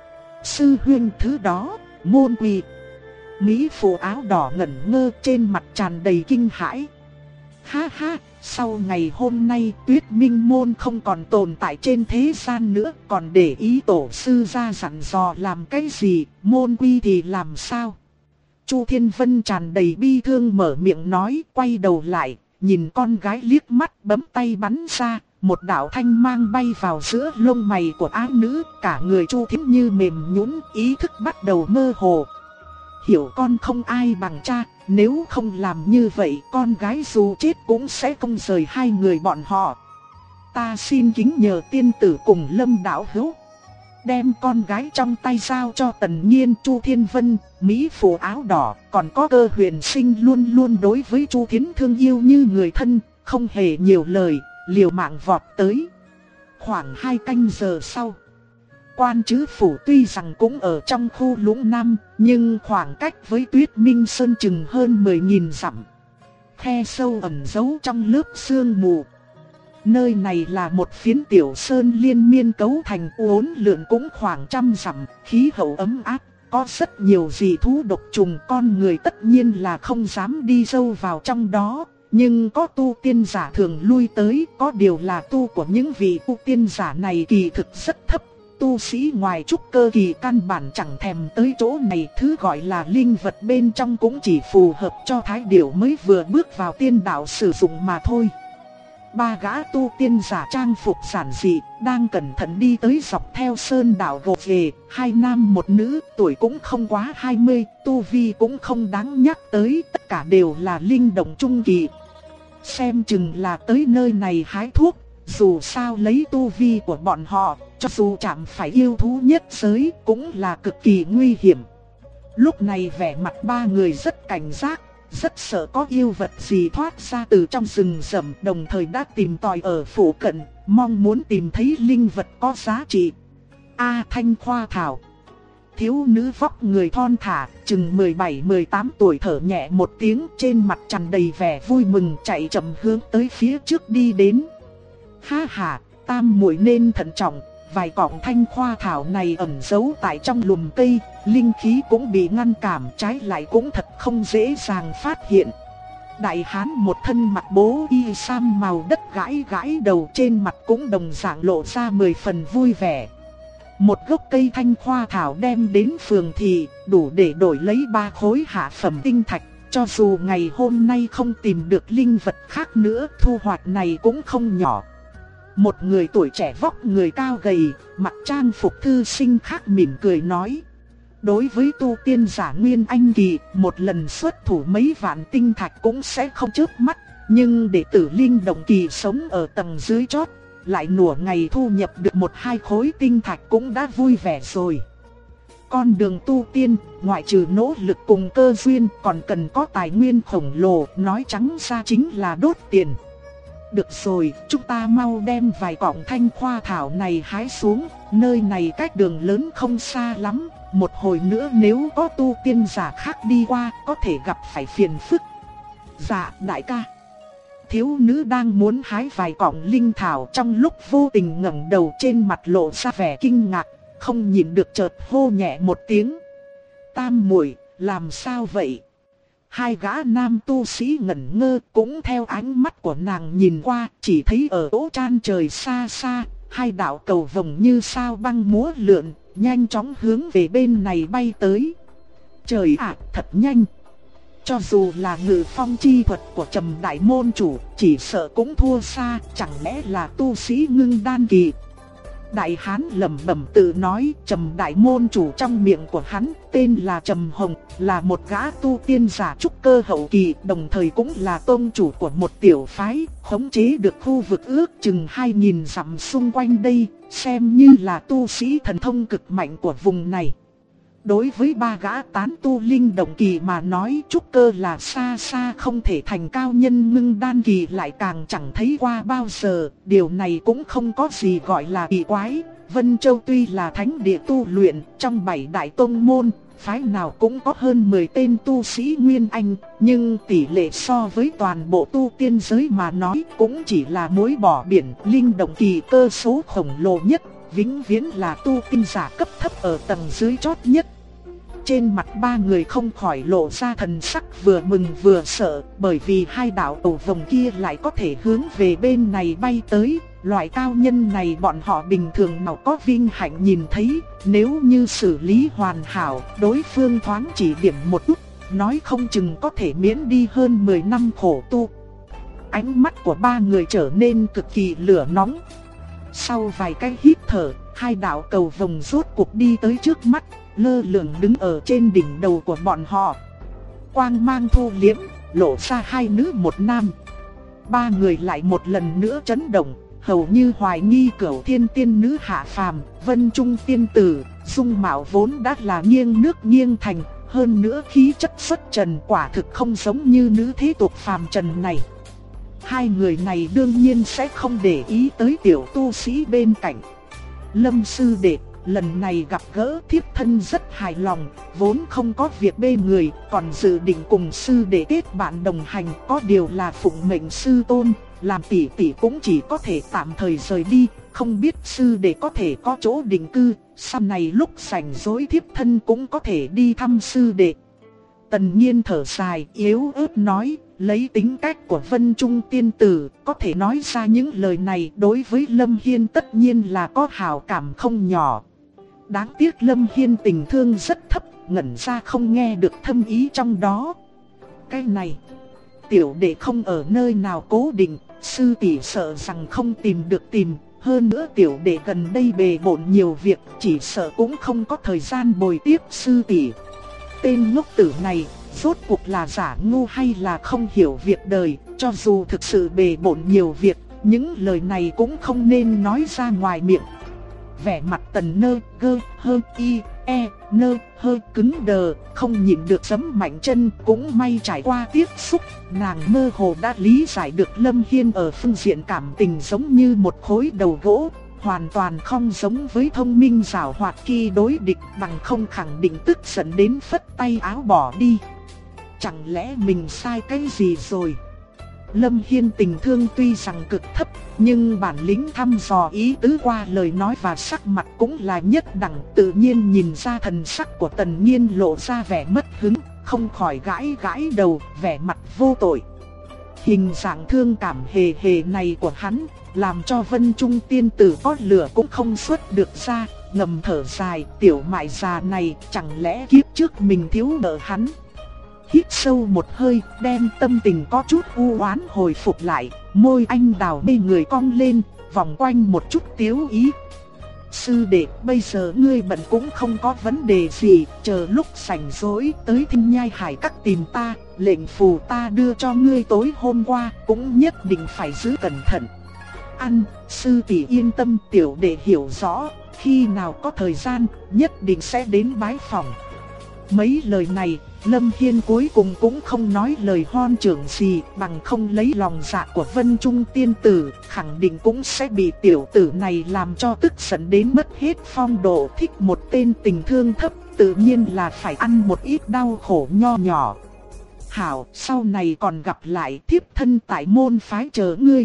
Sư huynh, thứ đó, môn quy. Mỹ phụ áo đỏ ngẩn ngơ, trên mặt tràn đầy kinh hãi. Ha ha, sau ngày hôm nay Tuyết Minh môn không còn tồn tại trên thế gian nữa, còn để ý tổ sư ra dặn dò làm cái gì, môn quy thì làm sao? Chu Thiên Vân tràn đầy bi thương mở miệng nói, quay đầu lại, nhìn con gái liếc mắt, bấm tay bắn ra, một đạo thanh mang bay vào giữa lông mày của ái nữ, cả người Chu Thiến như mềm nhũn, ý thức bắt đầu mơ hồ. Hiểu con không ai bằng cha, nếu không làm như vậy con gái dù chết cũng sẽ không rời hai người bọn họ. Ta xin kính nhờ tiên tử cùng Lâm đạo hữu đem con gái trong tay giao cho Tần Nhiên. Chu Thiên Vân, Mỹ phụ áo đỏ, còn có Cơ Huyền Sinh luôn luôn đối với Chu Thiến thương yêu như người thân, không hề nhiều lời, liều mạng vọt tới. Khoảng 2 canh giờ sau, Quan Trứ Phủ tuy rằng cũng ở trong khu Lũng Nam, nhưng khoảng cách với Tuyết Minh Sơn chừng hơn 10.000 dặm. Khe sâu ẩn giấu trong lớp sương mù. Nơi này là một phiến tiểu sơn liên miên cấu thành, uốn lượn cũng khoảng 100 dặm, khí hậu ấm áp, có rất nhiều dị thú độc trùng, con người tất nhiên là không dám đi sâu vào trong đó. Nhưng có tu tiên giả thường lui tới, có điều là tu của những vị tu tiên giả này kỳ thực rất thấp. Tu sĩ ngoài trúc cơ kỳ căn bản chẳng thèm tới chỗ này, thứ gọi là linh vật bên trong cũng chỉ phù hợp cho thái điểu mới vừa bước vào tiên đạo sử dụng mà thôi. 3 gã tu tiên giả trang phục giản dị, đang cẩn thận đi tới dọc theo sơn đạo gồ ghề, 2 nam 1 nữ, tuổi cũng không quá 20, tu vi cũng không đáng nhắc tới, tất cả đều là linh động trung kỳ. Xem chừng là tới nơi này hái thuốc, dù sao lấy tu vi của bọn họ, cho dù chạm phải yêu thú nhất giới cũng là cực kỳ nguy hiểm. Lúc này vẻ mặt 3 người rất cảnh giác, rất sợ có yêu vật gì thoát ra từ trong rừng rậm, đồng thời đã tìm tòi ở phủ cận, mong muốn tìm thấy linh vật có giá trị. Thanh Khoa Thảo. Thiếu nữ vóc người thon thả, chừng 17-18 tuổi thở nhẹ một tiếng, trên mặt tràn đầy vẻ vui mừng, chạy chậm hướng tới phía trước đi đến. Ha ha, tam muội nên thận trọng, vài cọng thanh khoa thảo này ẩn giấu tại trong lùm cây, linh khí cũng bị ngăn cản, trái lại cũng thật không dễ dàng phát hiện. Đại hán một thân mặc bố y sam màu đất gãi gãi đầu, trên mặt cũng đồng dạng lộ ra 10 phần vui vẻ. Một gốc cây thanh khoa thảo đem đến phường thị, đủ để đổi lấy 3 khối hạ phẩm tinh thạch. Cho dù ngày hôm nay không tìm được linh vật khác nữa, thu hoạch này cũng không nhỏ. Một người tuổi trẻ vóc người cao gầy, mặc trang phục thư sinh khác mỉm cười nói. Đối với tu tiên giả Nguyên Anh kỳ, một lần xuất thủ mấy vạn tinh thạch cũng sẽ không chớp mắt. Nhưng đệ tử linh động kỳ sống ở tầng dưới chót, lại nửa ngày thu nhập được 1-2 khối tinh thạch cũng đã vui vẻ rồi. Con đường tu tiên, ngoại trừ nỗ lực cùng cơ duyên, còn cần có tài nguyên khổng lồ, nói trắng ra chính là đốt tiền. Được rồi, chúng ta mau đem vài cọng thanh khoa thảo này hái xuống, nơi này cách đường lớn không xa lắm, một hồi nữa nếu có tu tiên giả khác đi qua, có thể gặp phải phiền phức. Dạ, đại ca. Thiếu nữ đang muốn hái vài cọng linh thảo, trong lúc vô tình ngẩng đầu, trên mặt lộ ra vẻ kinh ngạc, không nhịn được chợt hô nhẹ một tiếng. Tam muội, làm sao vậy? 2 gã nam tu sĩ ngẩn ngơ, cũng theo ánh mắt của nàng nhìn qua, chỉ thấy ở chỗ chan trời xa xa, 2 đạo cầu vồng như sao băng múa lượn, nhanh chóng hướng về bên này bay tới. Trời ạ, thật nhanh! Cho dù là ngự phong chi thuật của Trầm đại môn chủ, chỉ sợ cũng thua xa, chẳng lẽ là tu sĩ ngưng đan kỳ. Đại hán lẩm bẩm tự nói, Trầm đại môn chủ trong miệng của hắn tên là Trầm Hồng, là một gã tu tiên giả trúc cơ hậu kỳ, đồng thời cũng là tông chủ của một tiểu phái, khống chế được khu vực ước chừng 2000 dặm xung quanh đây, xem như là tu sĩ thần thông cực mạnh của vùng này. Đối với ba gã tán tu linh động kỳ mà nói, trúc cơ là xa xa không thể thành cao nhân, ngưng đan kỳ lại càng chẳng thấy qua bao giờ. Điều này cũng không có gì gọi là kỳ quái. Vân Châu tuy là thánh địa tu luyện, trong 7 đại tông môn, phái nào cũng có hơn 10 tên tu sĩ Nguyên Anh, nhưng tỷ lệ so với toàn bộ tu tiên giới mà nói cũng chỉ là muối bỏ biển. Linh động kỳ cơ số khổng lồ nhất, vĩnh viễn là tu tiên giả cấp thấp ở tầng dưới chót nhất. Trên mặt ba người không khỏi lộ ra thần sắc vừa mừng vừa sợ, bởi vì hai đạo cầu vồng kia lại có thể hướng về bên này bay tới. Loại cao nhân này bọn họ bình thường nào có vinh hạnh nhìn thấy, nếu như xử lý hoàn hảo, đối phương thoáng chỉ điểm một chút, nói không chừng có thể miễn đi hơn 10 năm khổ tu. Ánh mắt của ba người trở nên cực kỳ lửa nóng. Sau vài cái hít thở, hai đạo cầu vồng rốt cuộc đi tới trước mắt, lơ lửng đứng ở trên đỉnh đầu của bọn họ. Quang mang thu liễm, lộ ra hai nữ một nam. Ba người lại một lần nữa chấn động, hầu như hoài nghi Cửu Thiên tiên nữ hạ phàm, Vân Trung tiên tử, dung mạo vốn đã là nghiêng nước nghiêng thành, hơn nữa khí chất xuất trần quả thực không giống như nữ thế tục phàm trần này. Hai người này đương nhiên sẽ không để ý tới tiểu tu sĩ bên cạnh. Lâm sư đệ, lần này gặp gỡ thiếp thân rất hài lòng, vốn không có việc bên người, còn dự định cùng sư đệ kết bạn đồng hành, có điều là phụng mệnh sư tôn, làm tỷ tỷ cũng chỉ có thể tạm thời rời đi, không biết sư đệ có thể có chỗ định cư, sau này lúc rảnh rỗi thiếp thân cũng có thể đi thăm sư đệ. Tần Nhiên thở dài, yếu ớt nói, lấy tính cách của Vân Trung tiên tử, có thể nói ra những lời này đối với Lâm Hiên tất nhiên là có hảo cảm không nhỏ. Đáng tiếc Lâm Hiên tình thương rất thấp, ngẩn ra không nghe được thâm ý trong đó. Cái này, tiểu đệ không ở nơi nào cố định, sư tỷ sợ rằng không tìm được tìm. Hơn nữa tiểu đệ gần đây bề bộn nhiều việc, chỉ sợ cũng không có thời gian bồi tiếp sư tỷ. Tên ngốc tử này, rốt cuộc là giả ngu hay là không hiểu việc đời, cho dù thực sự bề bộn nhiều việc, những lời này cũng không nên nói ra ngoài miệng. Vẻ mặt Tần Nơ Gơ Hơ Y E Nơ hơi cứng đờ, không nhịn được giẫm mạnh chân. Cũng may trải qua tiếp xúc, nàng mơ hồ đã lý giải được Lâm Hiên ở phương diện cảm tình giống như một khối đầu gỗ, hoàn toàn không giống với thông minh giảo hoạt khi đối địch, bằng không khẳng định tức giận đến phất tay áo bỏ đi. Chẳng lẽ mình sai cái gì rồi? Lâm Hiên tình thương tuy rằng cực thấp, nhưng bản lĩnh thăm dò ý tứ qua lời nói và sắc mặt cũng là nhất đẳng. Tự nhiên nhìn ra thần sắc của Tần Nhiên lộ ra vẻ mất hứng, không khỏi gãi gãi đầu, vẻ mặt vô tội. Hình dạng thương cảm hề hề này của hắn, làm cho Vân Trung tiên tử có lửa cũng không xuất được ra, ngầm thở dài, tiểu mại già này chẳng lẽ kiếp trước mình thiếu nợ hắn. Hít sâu một hơi, đem tâm tình có chút u oán hồi phục lại, môi anh đào mê người cong lên, vòng quanh một chút tiếu ý. Sư đệ, bây giờ ngươi bận cũng không có vấn đề gì, chờ lúc rảnh rỗi tới Thinh Nhai Hải Các tìm ta, lệnh phù ta đưa cho ngươi tối hôm qua, cũng nhất định phải giữ cẩn thận. Ăn, sư tỷ yên tâm, tiểu đệ hiểu rõ, khi nào có thời gian, nhất định sẽ đến bái phỏng. Mấy lời này, Lâm Hiên cuối cùng cũng không nói lời hoan trưởng gì, bằng không lấy lòng dạ của Vân Trung tiên tử, khẳng định cũng sẽ bị tiểu tử này làm cho tức giận đến mất hết phong độ. Thích một tên tình thương thấp, tự nhiên là phải ăn một ít đau khổ nho nhỏ. Hảo, sau này còn gặp lại, thiếp thân tại môn phái chờ ngươi.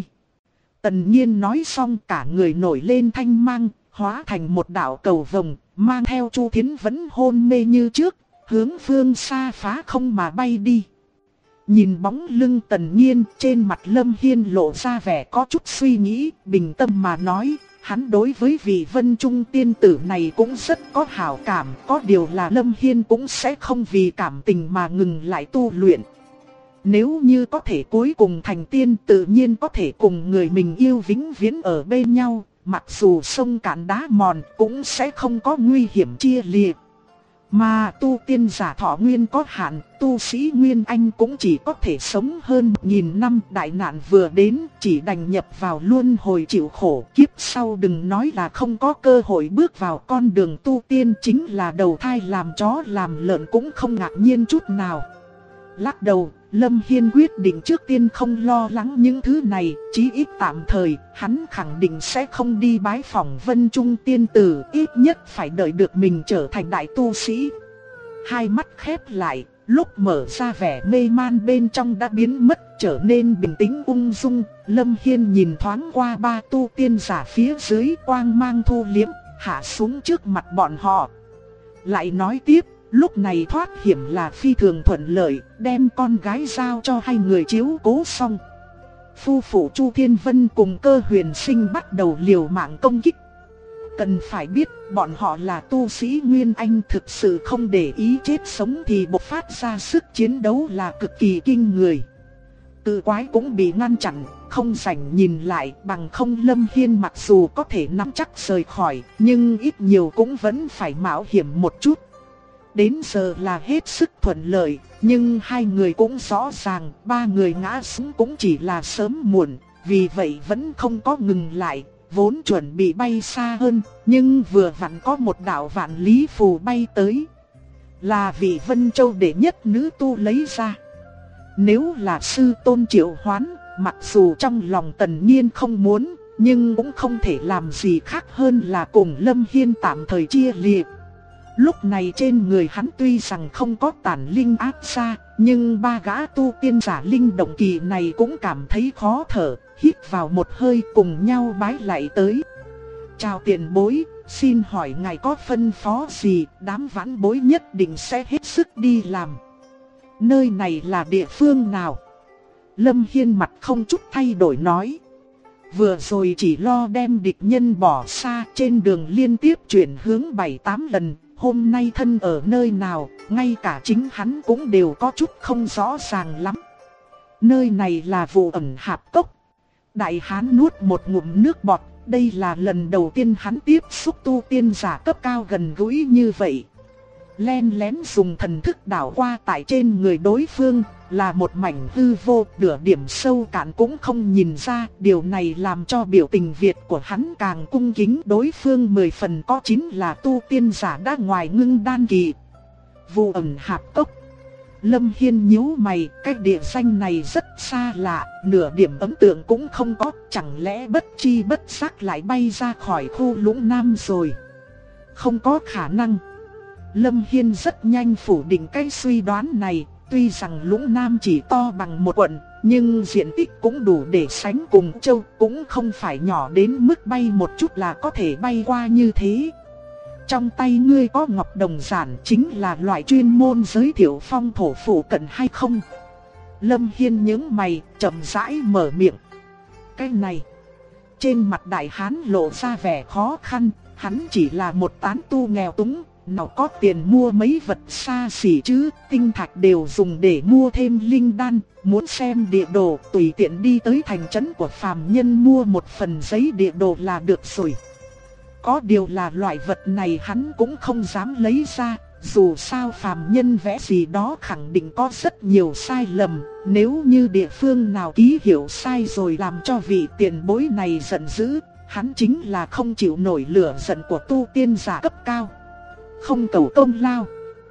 Tần Nhiên nói xong, cả người nổi lên thanh mang, hóa thành một đạo cầu vồng, mang theo Chu Thiến vẫn hôn mê như trước, hướng phương xa phá không mà bay đi. Nhìn bóng lưng Tần Nhiên, trên mặt Lâm Hiên lộ ra vẻ có chút suy nghĩ, bình tâm mà nói, hắn đối với vị Vân Trung tiên tử này cũng rất có hảo cảm, có điều là Lâm Hiên cũng sẽ không vì cảm tình mà ngừng lại tu luyện. Nếu như có thể cuối cùng thành tiên, tự nhiên có thể cùng người mình yêu vĩnh viễn ở bên nhau, mặc dù sông cạn đá mòn cũng sẽ không có nguy hiểm chia liệt. Mà tu tiên giả thọ nguyên có hạn, tu sĩ Nguyên Anh cũng chỉ có thể sống hơn 1000 năm. Đại nạn vừa đến, chỉ đành nhập vào luân hồi chịu khổ. Kiếp sau đừng nói là không có cơ hội bước vào con đường tu tiên, chính là đầu thai làm chó làm lợn cũng không ngạc nhiên chút nào. Lắc đầu, Lâm Hiên quyết định trước tiên không lo lắng những thứ này, chí ít tạm thời, hắn khẳng định sẽ không đi bái phỏng Vân Trung tiên tử, ít nhất phải đợi được mình trở thành đại tu sĩ. Hai mắt khép lại, lúc mở ra vẻ mê man bên trong đã biến mất, trở nên bình tĩnh ung dung. Lâm Hiên nhìn thoáng qua ba tu tiên giả phía dưới, quang mang thu liếm, hạ xuống trước mặt bọn họ. Lại nói tiếp, lúc này thoát hiểm là phi thường thuận lợi, đem con gái giao cho hai người chiếu cố xong. Phu phụ Chu Thiên Vân cùng Cơ Huyền Sinh bắt đầu liều mạng công kích. Cần phải biết, bọn họ là tu sĩ Nguyên Anh, thực sự không để ý chết sống thì bộc phát ra sức chiến đấu là cực kỳ kinh người. Cự quái cũng bị ngăn chặn, không rảnh nhìn lại, bằng không Lâm Hiên mặc dù có thể nắm chắc rời khỏi, nhưng ít nhiều cũng vẫn phải mạo hiểm một chút. Đến giờ là hết sức thuận lợi, nhưng hai người cũng rõ ràng, ba người ngã xuống cũng chỉ là sớm muộn, vì vậy vẫn không có ngừng lại, vốn chuẩn bị bay xa hơn, nhưng vừa vặn có một đạo vạn lý phù bay tới. Là vị Vân Châu đệ nhất nữ tu lấy ra. Nếu là sư tôn triệu hoán, mặc dù trong lòng Tần Nhiên không muốn, nhưng cũng không thể làm gì khác hơn là cùng Lâm Hiên tạm thời chia liệt. Lúc này trên người hắn tuy rằng không có tản linh áp ra, nhưng ba gã tu tiên giả linh động kỳ này cũng cảm thấy khó thở, hít vào một hơi cùng nhau bái lại tới. Chào tiền bối, xin hỏi ngài có phân phó gì, đám vãn bối nhất định sẽ hết sức đi làm. Nơi này là địa phương nào? Lâm Hiên mặt không chút thay đổi nói. Vừa rồi chỉ lo đem địch nhân bỏ xa, trên đường liên tiếp chuyển hướng 7-8 lần. Hôm nay thân ở nơi nào, ngay cả chính hắn cũng đều có chút không rõ ràng lắm. Nơi này là Vụ Ẩn Hạp Cốc. Đại hán nuốt một ngụm nước bọt, đây là lần đầu tiên hắn tiếp xúc tu tiên giả cấp cao gần gũi như vậy. Len lén dùng thần thức đảo qua tại trên người đối phương, là một mảnh hư vô, nửa điểm sâu cạn cũng không nhìn ra. Điều này làm cho biểu tình Việt của hắn càng cung kính, đối phương 10 phần có 9 là tu tiên giả đã ngoài ngưng đan kỳ. Vụ Ẩn Hạp Cốc. Lâm Hiên nhíu mày, cái địa danh này rất xa lạ, nửa điểm ấn tượng cũng không có, chẳng lẽ bất chi bất giác lại bay ra khỏi khu Lũng Nam rồi? Không có khả năng. Lâm Hiên rất nhanh phủ định cái suy đoán này, tuy rằng Lũng Nam chỉ to bằng một quận, nhưng diện tích cũng đủ để sánh cùng Châu, cũng không phải nhỏ đến mức bay một chút là có thể bay qua như thế. Trong tay ngươi có ngọc đồng giản, chính là loại chuyên môn giới thiệu phong thổ phụ cận hay không? Lâm Hiên nhướng mày, chậm rãi mở miệng. Cái này, trên mặt đại hán lộ ra vẻ khó khăn, hắn chỉ là một tán tu nghèo túng, nào có tiền mua mấy vật xa xỉ chứ, tinh thạch đều dùng để mua thêm linh đan, muốn xem địa đồ tùy tiện đi tới thành trấn của phàm nhân mua một phần giấy địa đồ là được rồi. Có điều là loại vật này hắn cũng không dám lấy ra, dù sao phàm nhân vẽ gì đó khẳng định có rất nhiều sai lầm, nếu như địa phương nào ký hiệu sai rồi làm cho vị tiền bối này giận dữ, hắn chính là không chịu nổi lửa giận của tu tiên giả cấp cao. Không cầu công lao.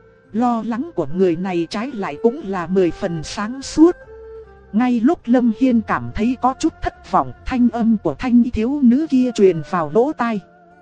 Lo lắng của người này trái lại cũng là 10 phần sáng suốt. Ngay lúc Lâm Hiên cảm thấy có chút thất vọng, thanh âm của thanh thiếu nữ kia truyền vào lỗ tai.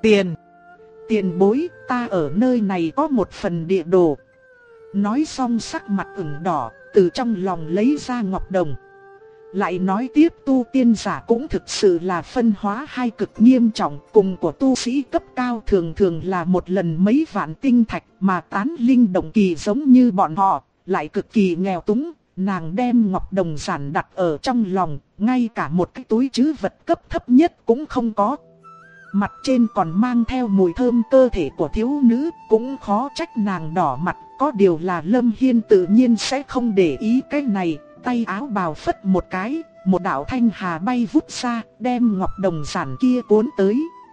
Tiền bối, ta ở nơi này có một phần địa đồ. Nói xong sắc mặt ửng đỏ, từ trong lòng lấy ra ngọc đồng. Lại nói tiếp, tu tiên giả cũng thực sự là phân hóa hai cực nghiêm trọng, cùng của tu sĩ cấp cao thường thường là một lần mấy vạn tinh thạch, mà tán linh động kỳ giống như bọn họ, lại cực kỳ nghèo túng. Nàng đem ngọc đồng giản đặt ở trong lòng, ngay cả một cái túi trữ vật cấp thấp nhất cũng không có. Mặt trên còn mang theo mùi thơm cơ thể của thiếu nữ, cũng khó trách nàng đỏ mặt, có điều là Lâm Hiên tự nhiên sẽ không để ý cái này. Tay áo bào phất một cái, một đạo thanh hà bay vút ra, đem ngọc đồng giản kia cuốn tới.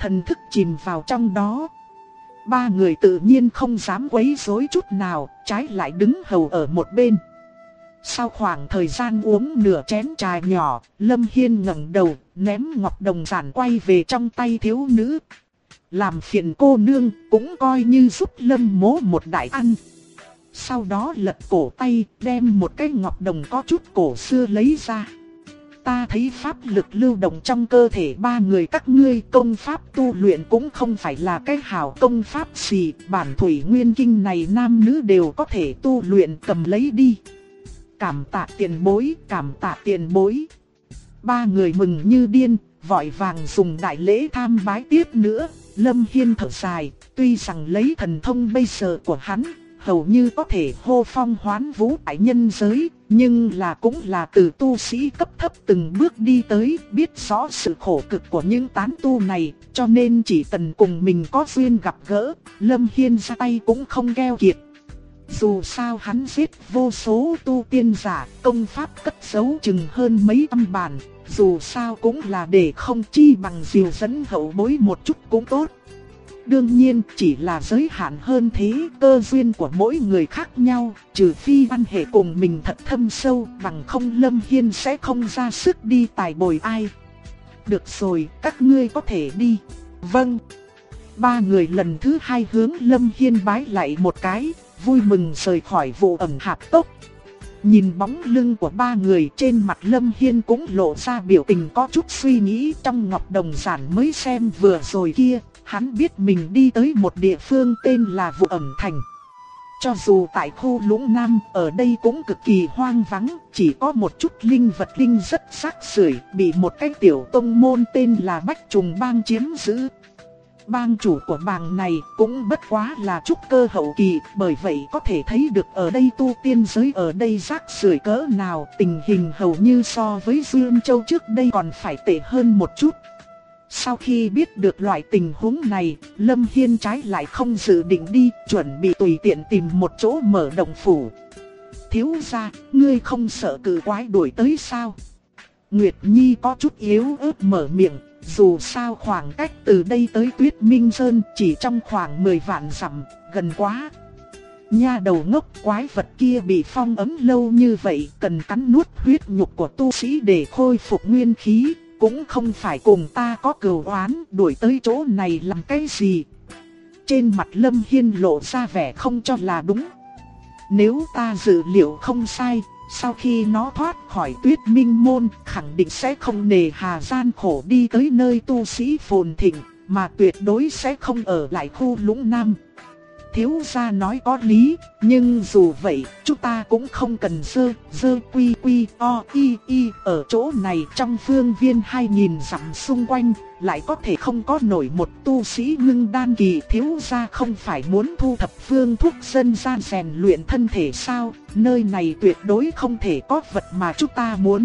thần thức chìm vào trong đó. Ba người tự nhiên không dám quấy rối chút nào, trái lại đứng hầu ở một bên. Sau khoảng thời gian uống nửa chén trà nhỏ, Lâm Hiên ngẩng đầu, ném ngọc đồng giản quay về trong tay thiếu nữ. Làm phiền cô nương, cũng coi như giúp Lâm mỗ một đại ân. Sau đó lật cổ tay, đem một cái ngọc đồng có chút cổ xưa lấy ra. Ta thấy pháp lực lưu động trong cơ thể ba người các ngươi, công pháp tu luyện cũng không phải là cái hảo công pháp gì, bản thủy nguyên kinh này nam nữ đều có thể tu luyện, cầm lấy đi. Cảm tạ tiền bối, cảm tạ tiền bối. Ba người mừng như điên, vội vàng dùng đại lễ tham bái tiếp nữa. Lâm Hiên thở dài, tuy rằng lấy thần thông bây giờ của hắn, hầu như có thể hô phong hoán vũ tại nhân giới, nhưng cũng là từ tu sĩ cấp thấp từng bước đi tới, biết rõ sự khổ cực của những tán tu này, cho nên chỉ cần cùng mình có duyên gặp gỡ, Lâm Hiên ra tay cũng không keo kiệt. Dù sao hắn giết vô số tu tiên giả, công pháp cất giấu chừng hơn mấy trăm bản, dù sao cũng là để không chi bằng diều dẫn hậu bối một chút cũng tốt. Đương nhiên chỉ là giới hạn hơn thế, cơ duyên của mỗi người khác nhau, trừ phi quan hệ cùng mình thật thâm sâu, bằng không Lâm Hiên sẽ không ra sức đi tài bồi ai. Được rồi, các ngươi có thể đi. Vâng. Ba người lần thứ hai hướng Lâm Hiên bái lại một cái, vui mừng rời khỏi Vụ Ẩn Hạp Cốc. Nhìn bóng lưng của ba người, trên mặt Lâm Hiên cũng lộ ra biểu tình có chút suy nghĩ. Trong ngọc đồng giản mới xem vừa rồi kia, hắn biết mình đi tới một địa phương tên là Vụ Ẩn Thành. Cho dù tại khu Lũng Nam, ở đây cũng cực kỳ hoang vắng, chỉ có một chút linh vật linh rất rác rưởi, bị một cái tiểu tông môn tên là Bách Trùng Bang chiếm giữ. Bang chủ của bang này cũng bất quá là trúc cơ hậu kỳ, bởi vậy có thể thấy được ở đây tu tiên giới ở đây rác rưởi cỡ nào, tình hình hầu như so với Dương Châu trước đây còn phải tệ hơn một chút. Sau khi biết được loại tình huống này, Lâm Hiên trái lại không dự định đi, chuẩn bị tùy tiện tìm một chỗ mở động phủ. Thiếu gia, ngươi không sợ cử quái đuổi tới sao? Nguyệt Nhi có chút yếu ớt mở miệng. Dù sao khoảng cách từ đây tới Tuyết Minh Sơn chỉ trong khoảng 10 vạn dặm, gần quá. Nha đầu ngốc, quái vật kia bị phong ấn lâu như vậy, cần cắn nuốt huyết nhục của tu sĩ để khôi phục nguyên khí, cũng không phải cùng ta có cừu oán, đuổi tới chỗ này làm cái gì. Trên mặt Lâm Hiên lộ ra vẻ không cho là đúng. Nếu ta dự liệu không sai, sau khi nó thoát khỏi Tuyết Minh Môn, khẳng định sẽ không nề hà gian khổ đi tới nơi tu sĩ phồn thịnh, mà tuyệt đối sẽ không ở lại khu Lũng Nam. Thiếu gia nói có lý, nhưng dù vậy, chúng ta cũng không cần dơ quy o y ở chỗ này. Trong phương viên 2000 dặm xung quanh, lại có thể không có nổi một tu sĩ ngưng đan kỳ. Thiếu gia không phải muốn thu thập phương thuốc dân gian rèn luyện thân thể sao? Nơi này tuyệt đối không thể có vật mà chúng ta muốn.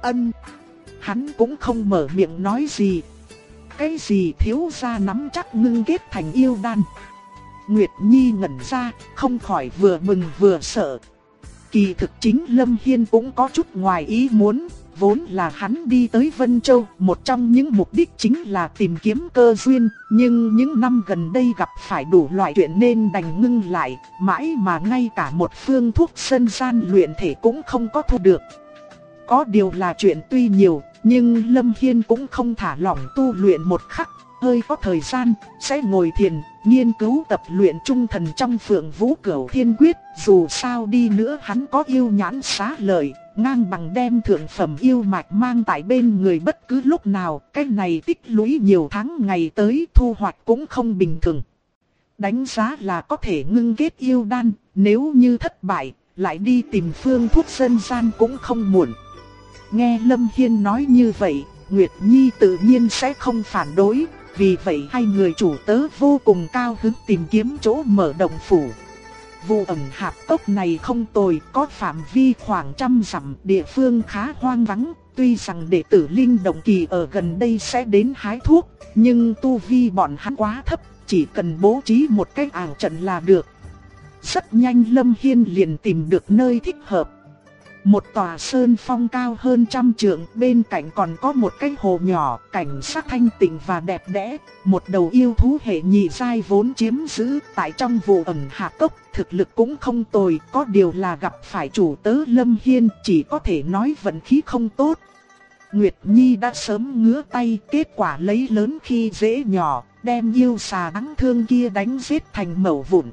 Hắn cũng không mở miệng nói gì. Cái gì thiếu gia nắm chắc ngưng kết thành yêu đan? Nguyệt Nhi ngẩn ra, không khỏi vừa mừng vừa sợ. Kỳ thực chính Lâm Hiên cũng có chút ngoài ý muốn, vốn là hắn đi tới Vân Châu, một trong những mục đích chính là tìm kiếm cơ duyên, nhưng những năm gần đây gặp phải đủ loại chuyện nên đành ngưng lại, mãi mà ngay cả một phương thuốc dân gian luyện thể cũng không có thu được. Có điều là chuyện tuy nhiều, nhưng Lâm Hiên cũng không thả lỏng tu luyện một khắc. Hơi có thời gian, sẽ ngồi thiền, nghiên cứu tập luyện trung thần trong Phượng Vũ Cửu Thiên Quyết. Dù sao đi nữa hắn có yêu nhãn xá lợi, ngang bằng đem thượng phẩm yêu mạch mang tại bên người bất cứ lúc nào. Cái này tích lũy nhiều tháng ngày tới, thu hoạch cũng không bình thường. Đánh giá là có thể ngưng kết yêu đan, nếu như thất bại, lại đi tìm phương thuốc dân gian cũng không muộn. Nghe Lâm Hiên nói như vậy, Nguyệt Nhi tự nhiên sẽ không phản đối. Vì vậy hai người chủ tớ vô cùng cao hứng tìm kiếm chỗ mở động phủ. Vụ Ẩn Hạp Cốc này không tồi, có phạm vi khoảng 100 dặm, địa phương khá hoang vắng. Tuy rằng đệ tử linh động kỳ ở gần đây sẽ đến hái thuốc, nhưng tu vi bọn hắn quá thấp, chỉ cần bố trí một cái ảo trận là được. Rất nhanh Lâm Hiên liền tìm được nơi thích hợp. Một tòa sơn phong cao hơn 100 trượng, bên cạnh còn có một cái hồ nhỏ, cảnh sắc thanh tịnh và đẹp đẽ. Một đầu yêu thú hệ nhị giai vốn chiếm giữ tại trong vụ ẩn hạ cốc, thực lực cũng không tồi, có điều là gặp phải chủ tớ Lâm Hiên, chỉ có thể nói vận khí không tốt. Nguyệt Nhi đã sớm ngứa tay, kết quả lấy lớn khi dễ nhỏ, đem yêu xà đáng thương kia đánh giết thành mẩu vụn.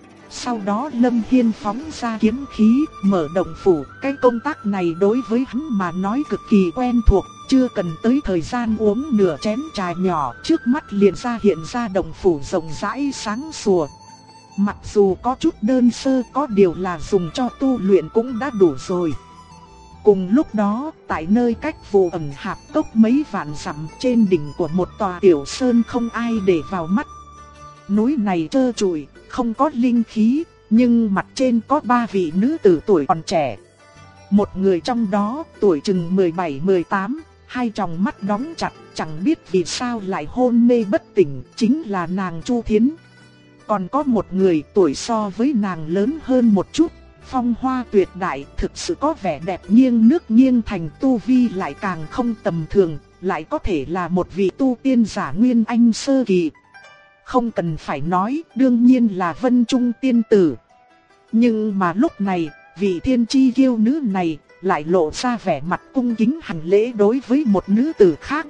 Sau đó Lâm Hiên phóng ra kiếm khí, mở động phủ. Cái công tác này đối với hắn mà nói cực kỳ quen thuộc, chưa cần tới thời gian uống nửa chén trà nhỏ, trước mắt liền hiện ra động phủ rộng rãi sáng sủa. Mặc dù có chút đơn sơ, có điều là dùng cho tu luyện cũng đã đủ rồi. Cùng lúc đó, tại nơi cách vụ ẩn hạp cốc mấy vạn dặm, trên đỉnh của một tòa tiểu sơn không ai để vào mắt. Núi này trơ trụi, không có linh khí, nhưng mặt trên có 3 vị nữ tử tuổi còn trẻ. Một người trong đó tuổi chừng 17-18, hai tròng mắt đóng chặt, chẳng biết vì sao lại hôn mê bất tỉnh, chính là nàng Chu Thiến. Còn có một người tuổi so với nàng lớn hơn một chút, phong hoa tuyệt đại, thực sự có vẻ đẹp nghiêng nước nghiêng thành, tu vi lại càng không tầm thường, lại có thể là một vị tu tiên giả nguyên anh sơ kỳ. Không cần phải nói, đương nhiên là Vân Trung tiên tử. Nhưng mà lúc này, vị thiên chi kiêu nữ này lại lộ ra vẻ mặt cung kính hành lễ đối với một nữ tử khác.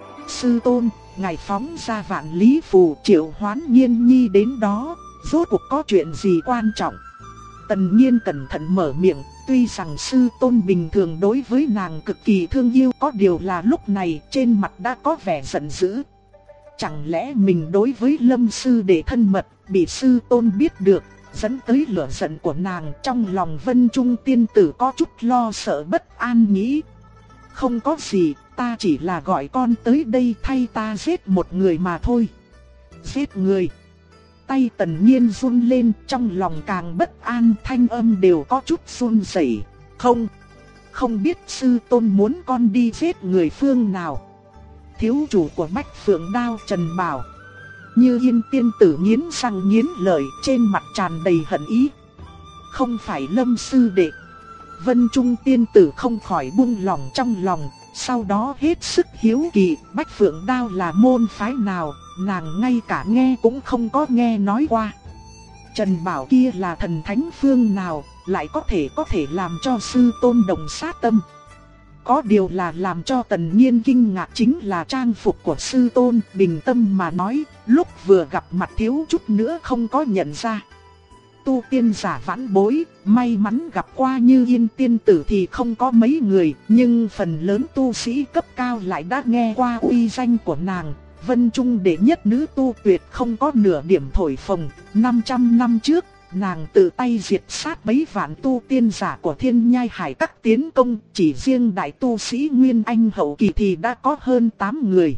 Sư tôn, ngài phóng ra vạn lý phù triệu hoán Nhiên Nhi đến đó, rốt cuộc có chuyện gì quan trọng? Tần Nhiên cẩn thận mở miệng, tuy rằng sư tôn bình thường đối với nàng cực kỳ thương yêu, có điều là lúc này trên mặt đã có vẻ giận dữ. Chẳng lẽ mình đối với Lâm sư đệ thân mật, bị sư tôn biết được, dẫn tới lửa giận của nàng, trong lòng Vân Trung tiên tử có chút lo sợ bất an nghĩ. Không có gì, ta chỉ là gọi con tới đây thay ta giết một người mà thôi. Giết người. Tay Tần Nhiên run lên, trong lòng càng bất an, thanh âm đều có chút run rẩy. Không biết sư tôn muốn con đi giết người phương nào. Thiếu chủ của Bách Phượng Đao Trần Bảo. Như Yên tiên tử nghiến răng nghiến lợi, trên mặt tràn đầy hận ý. Không phải Lâm sư đệ. Vân Trung tiên tử không khỏi buông lòng trong lòng, sau đó hết sức hiếu kỳ, Bách Phượng Đao là môn phái nào, nàng ngay cả nghe cũng không có nghe nói qua. Trần Bảo kia là thần thánh phương nào, lại có thể làm cho sư tôn đồng sát tâm. Có điều là làm cho Tần Nhiên kinh ngạc chính là trang phục của sư tôn, bình tâm mà nói, lúc vừa gặp mặt thiếu chút nữa không có nhận ra. Tu tiên giả vãn bối, may mắn gặp qua Như Yên tiên tử thì không có mấy người, nhưng phần lớn tu sĩ cấp cao lại đã nghe qua uy danh của nàng. Vân Trung đệ nhất nữ tu tuyệt không có nửa điểm thổi phồng. 500 năm trước, nàng tự tay diệt sát mấy vạn tu tiên giả của Thiên Nhai Hải Các tiến công, chỉ riêng đại tu sĩ Nguyên Anh hậu kỳ thì đã có hơn 8 người.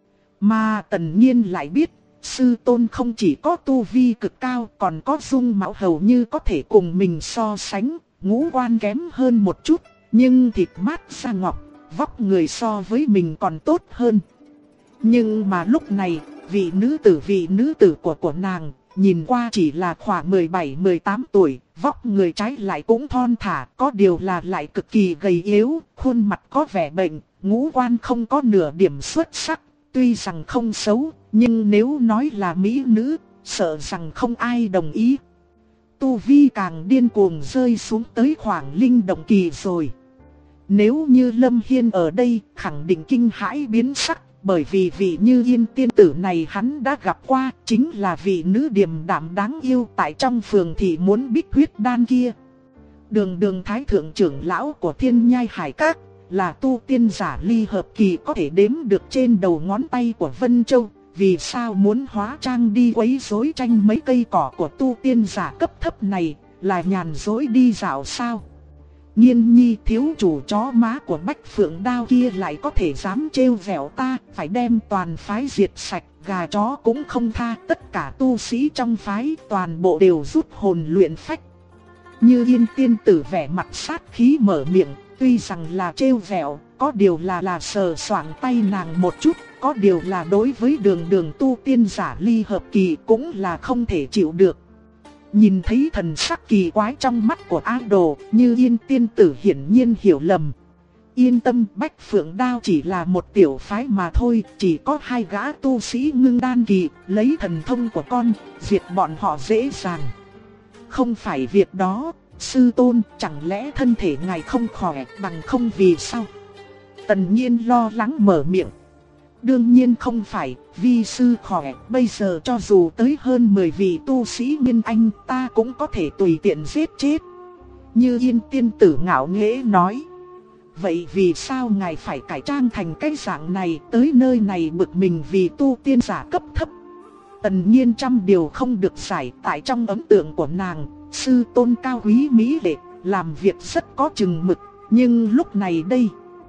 Mà Tần Nhiên lại biết, sư tôn không chỉ có tu vi cực cao, còn có dung mạo hầu như có thể cùng mình so sánh, ngũ quan kém hơn một chút, nhưng thịt mát da ngọc, vóc người so với mình còn tốt hơn. Nhưng mà lúc này, vị nữ tử của nàng, nhìn qua chỉ là khoảng 17-18 tuổi, vóc người trái lại cũng thon thả, có điều là lại cực kỳ gầy yếu, khuôn mặt có vẻ bệnh, ngũ quan không có nửa điểm xuất sắc, tuy rằng không xấu, nhưng nếu nói là mỹ nữ, sợ rằng không ai đồng ý. Tu vi càng điên cuồng rơi xuống tới khoảng linh động kỳ rồi. Nếu như Lâm Hiên ở đây, khẳng định kinh hãi biến sắc. Bởi vì vị Như Yên tiên tử này hắn đã gặp qua, chính là vị nữ điềm đạm đáng yêu tại trong phường thị muốn bích huyết đan kia. Đường thái thượng trưởng lão của Thiên Nhai Hải Các, là tu tiên giả ly hợp kỳ có thể đếm được trên đầu ngón tay của Vân Châu. Vì sao muốn hóa trang đi quấy rối tranh mấy cây cỏ của tu tiên giả cấp thấp này, là nhàn dối đi dạo sao? Nhiên Nhi thiếu chủ chó má của Bách Phượng Đao kia lại có thể dám trêu vẻo ta, phải đem toàn phái diệt sạch, gà chó cũng không tha, tất cả tu sĩ trong phái toàn bộ đều rút hồn luyện phách. Như Yên tiên tử vẻ mặt sát khí mở miệng, tuy rằng là trêu vẻo, có điều là sờ soạng tay nàng một chút, có điều là đối với đường tu tiên giả ly hợp kỳ cũng là không thể chịu được. Nhìn thấy thần sắc kỳ quái trong mắt của A Đồ, Như Yên tiên tử hiển nhiên hiểu lầm. Yên tâm, Bách Phượng Đao chỉ là một tiểu phái mà thôi, chỉ có 2 gã tu sĩ ngưng đan kỳ, lấy thần thông của con, diệt bọn họ dễ dàng. Không phải việc đó, sư tôn, chẳng lẽ thân thể ngài không khỏe, bằng không vì sao? Tần Nhiên lo lắng mở miệng. Đương nhiên không phải, vi sư khỏe, bây giờ cho dù tới hơn 10 vị tu sĩ Nguyên Anh, ta cũng có thể tùy tiện giết chết. Như Yên tiên tử ngạo nghễ nói. Vậy vì sao ngài phải cải trang thành cái dạng này, tới nơi này bực mình vì tu tiên giả cấp thấp? Tần Nhiên trăm điều không được giải, tại trong ấn tượng của nàng, sư tôn cao quý mỹ lệ, làm việc rất có chừng mực, nhưng lúc này đây,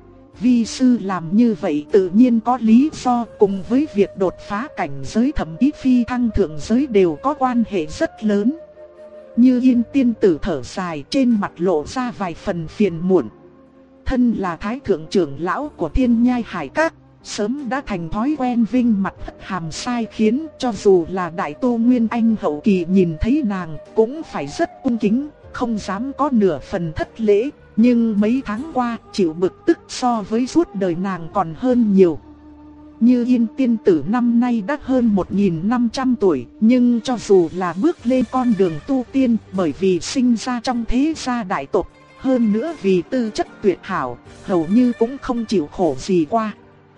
vi sư làm như vậy tự nhiên có lý do, cùng với việc đột phá cảnh giới thậm chí phi thăng thượng giới đều có quan hệ rất lớn. Như Yên tiên tử thở dài, trên mặt lộ ra vài phần phiền muộn. Thân là thái thượng trưởng lão của Thiên Nhai Hải Các, sớm đã thành thói quen vinh mặt hất hàm sai khiến cho dù là đại tu Nguyên Anh hậu kỳ nhìn thấy nàng cũng phải rất cung kính, không dám có nửa phần thất lễ. Nhưng mấy tháng qua chịu bực tức so với suốt đời nàng còn hơn nhiều. Như Yên tiên tử năm nay đã hơn 1500 tuổi, nhưng cho dù là bước lên con đường tu tiên bởi vì sinh ra trong thế gia đại tộc, hơn nữa vì tư chất tuyệt hảo, hầu như cũng không chịu khổ gì qua.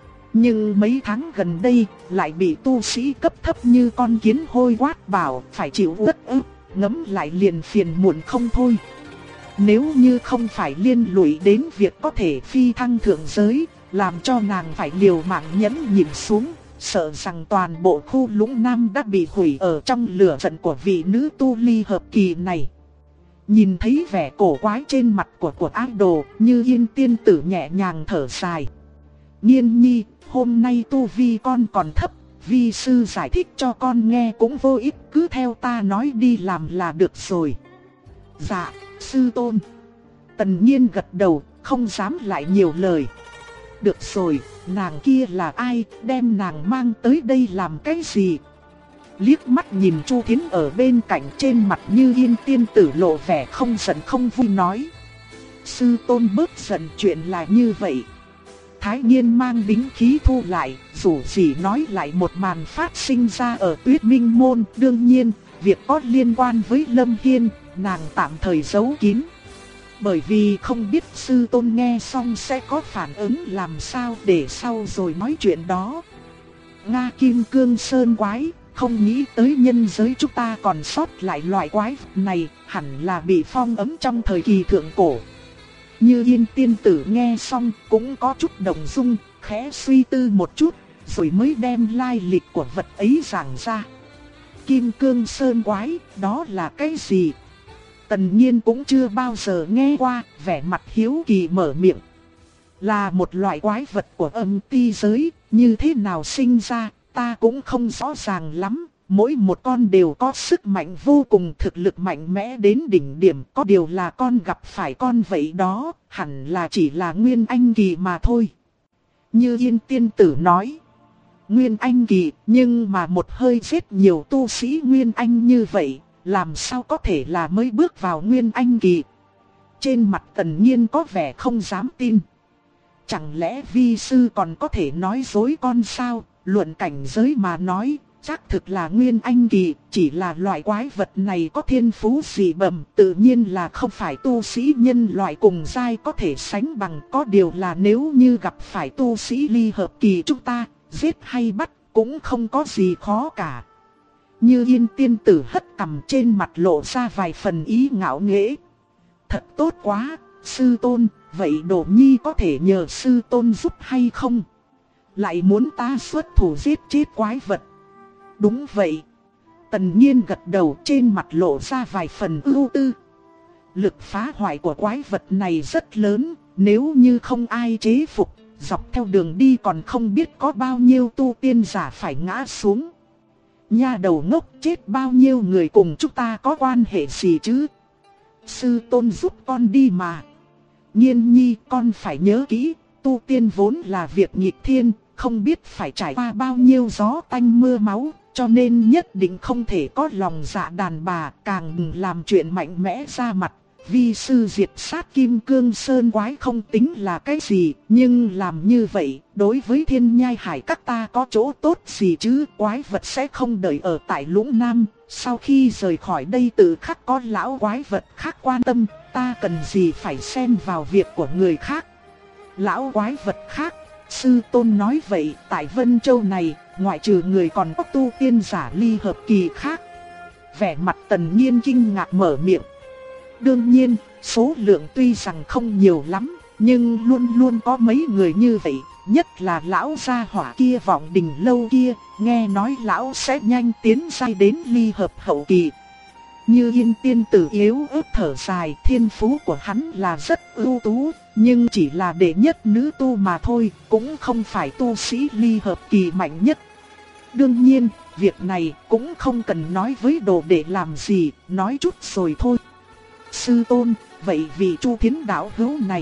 Nhưng mấy tháng gần đây lại bị tu sĩ cấp thấp như con kiến hôi quát bảo phải chịu uất ức, ngẫm lại liền phiền muộn không thôi. Nếu như không phải liên lụy đến việc có thể phi thăng thượng giới, làm cho nàng phải liều mạng nhẫn nhịn xuống, sợ rằng toàn bộ khu Lũng Nam đã bị hủy ở trong lửa giận của vị nữ tu ly hợp kỳ này. Nhìn thấy vẻ cổ quái trên mặt của ác đồ, Như Yên tiên tử nhẹ nhàng thở dài. Nhiên nhi, hôm nay tu vi con còn thấp, vi sư giải thích cho con nghe cũng vô ích, cứ theo ta nói đi làm là được rồi. Dạ, sư tôn. Tần Nhiên gật đầu, không dám lại nhiều lời. Được rồi, nàng kia là ai, đem nàng mang tới đây làm cái gì? Liếc mắt nhìn Chu Thiến ở bên cạnh, trên mặt Như Yên tiên tử lộ vẻ không giận không vui nói. Sư tôn bớt giận, chuyện là như vậy. Thái Nhiên mang bính khí thu lại, dù gì nói lại một màn phát sinh ra ở Tuyết Minh Môn. Đương nhiên, việc có liên quan với Lâm Hiên, nàng tạm thời giấu kín. Bởi vì không biết sư tôn nghe xong sẽ có phản ứng làm sao, để sau rồi nói chuyện đó. Nga Kim Cương Sơn quái, không nghĩ tới nhân giới chúng ta còn sót lại loại quái này, hẳn là bị phong ấn trong thời kỳ thượng cổ. Như Yên tiên tử nghe xong cũng có chút động dung, khẽ suy tư một chút, rồi mới đem lai lịch của vật ấy giảng ra. Kim Cương Sơn quái, đó là cái gì? Tần Nhiên cũng chưa bao giờ nghe qua, vẻ mặt hiếu kỳ mở miệng. Là một loại quái vật của âm ti giới, như thế nào sinh ra, ta cũng không rõ ràng lắm. Mỗi một con đều có sức mạnh vô cùng, thực lực mạnh mẽ đến đỉnh điểm. Có điều là con gặp phải con vậy đó, hẳn là chỉ là Nguyên Anh kỳ mà thôi. Như Yên tiên tử nói. Nguyên Anh kỳ, nhưng mà một hơi giết nhiều tu sĩ Nguyên Anh như vậy, làm sao có thể là mới bước vào Nguyên Anh kỳ? Trên mặt Tần Nhiên có vẻ không dám tin. Chẳng lẽ vi sư còn có thể nói dối con sao? Luận cảnh giới mà nói, xác thực là Nguyên Anh kỳ, chỉ là loại quái vật này có thiên phú dị bẩm, tự nhiên là không phải tu sĩ nhân loại cùng giai có thể sánh bằng. Có điều là nếu như gặp phải tu sĩ ly hợp kỳ chúng ta, giết hay bắt cũng không có gì khó cả. Như Yên tiên tử hất cằm, trên mặt lộ ra vài phần ý ngạo nghễ. Thật tốt quá, sư tôn, vậy Đỗ Nhi có thể nhờ sư tôn giúp hay không? Lại muốn ta xuất thủ giết chết quái vật. Đúng vậy. Tần Nhiên gật đầu, trên mặt lộ ra vài phần ưu tư. Lực phá hoại của quái vật này rất lớn, nếu như không ai chế phục, dọc theo đường đi còn không biết có bao nhiêu tu tiên giả phải ngã xuống. Nha đầu ngốc, chết bao nhiêu người cùng chúng ta có quan hệ gì chứ? Sư tôn giúp con đi mà. Nhiên nhi, con phải nhớ kỹ, tu tiên vốn là việc nghịch thiên, không biết phải trải qua bao nhiêu gió tanh mưa máu, cho nên nhất định không thể có lòng dạ đàn bà, càng đừng làm chuyện mạnh mẽ ra mặt. Vi sư diệt sát Kim Cương Sơn quái không tính là cái gì, nhưng làm như vậy, đối với Thiên Nhai Hải các ta có chỗ tốt gì chứ? Quái vật sẽ không đợi ở tại Lũng Nam, sau khi rời khỏi đây tự khắc có lão quái vật khác quan tâm, ta cần gì phải xen vào việc của người khác. Lão quái vật khác, sư tôn nói vậy, tại Vân Châu này, ngoại trừ người còn có tu tiên giả ly hợp kỳ khác. Vẻ mặt Tần Nhiên kinh ngạc mở miệng. Đương nhiên, số lượng tuy rằng không nhiều lắm, nhưng luôn luôn có mấy người như vậy, nhất là lão gia hỏa kia Vọng Đình Lâu kia, nghe nói lão sẽ nhanh tiến giai đến ly hợp hậu kỳ. Như Yên tiên tử yếu ớt thở dài, thiên phú của hắn là rất ưu tú, nhưng chỉ là đệ nhất nữ tu mà thôi, cũng không phải tu sĩ ly hợp kỳ mạnh nhất. Đương nhiên, việc này cũng không cần nói với đồ đệ làm gì, nói chút rồi thôi. Sư tôn, vậy vì Chu Thiến đạo hữu này.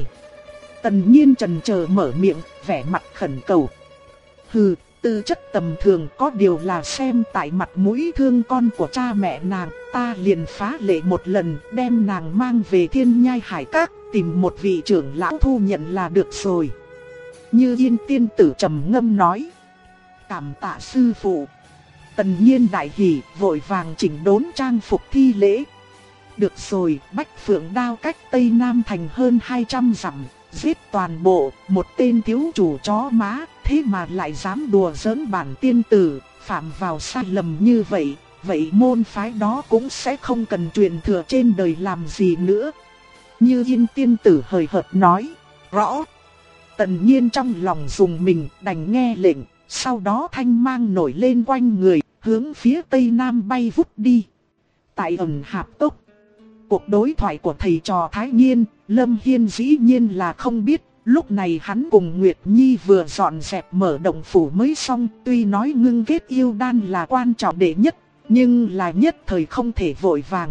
Tần Nhiên chần chờ mở miệng, vẻ mặt khẩn cầu. Hừ, tư chất tầm thường, có điều là xem tại mặt mũi thương con của cha mẹ nàng, ta liền phá lệ một lần, đem nàng mang về Thiên Nhai Hải Các, tìm một vị trưởng lão thu nhận là được rồi. Như Yên tiên tử trầm ngâm nói. Cảm tạ sư phụ. Tần Nhiên đại hỉ, vội vàng chỉnh đốn trang phục thi lễ. Được rồi, Bách Phượng Đao cách Tây Nam thành hơn 200 dặm, giết toàn bộ, một tên thiếu chủ chó má, thế mà lại dám đùa giỡn bản tiên tử, phạm vào sai lầm như vậy, vậy môn phái đó cũng sẽ không cần truyền thừa trên đời làm gì nữa. Như Yên tiên tử hời hợt nói, rõ. Tần Nhiên trong lòng dùng mình, đành nghe lệnh, sau đó thanh mang nổi lên quanh người, hướng phía Tây Nam bay vút đi. Tại ẩn hạp cốc, cuộc đối thoại của thầy trò Thái Nhiên, Lâm Hiên dĩ nhiên là không biết. Lúc này hắn cùng Nguyệt Nhi vừa dọn dẹp mở động phủ mới xong. Tuy nói ngưng kết yêu đan là quan trọng đệ nhất, nhưng là nhất thời không thể vội vàng.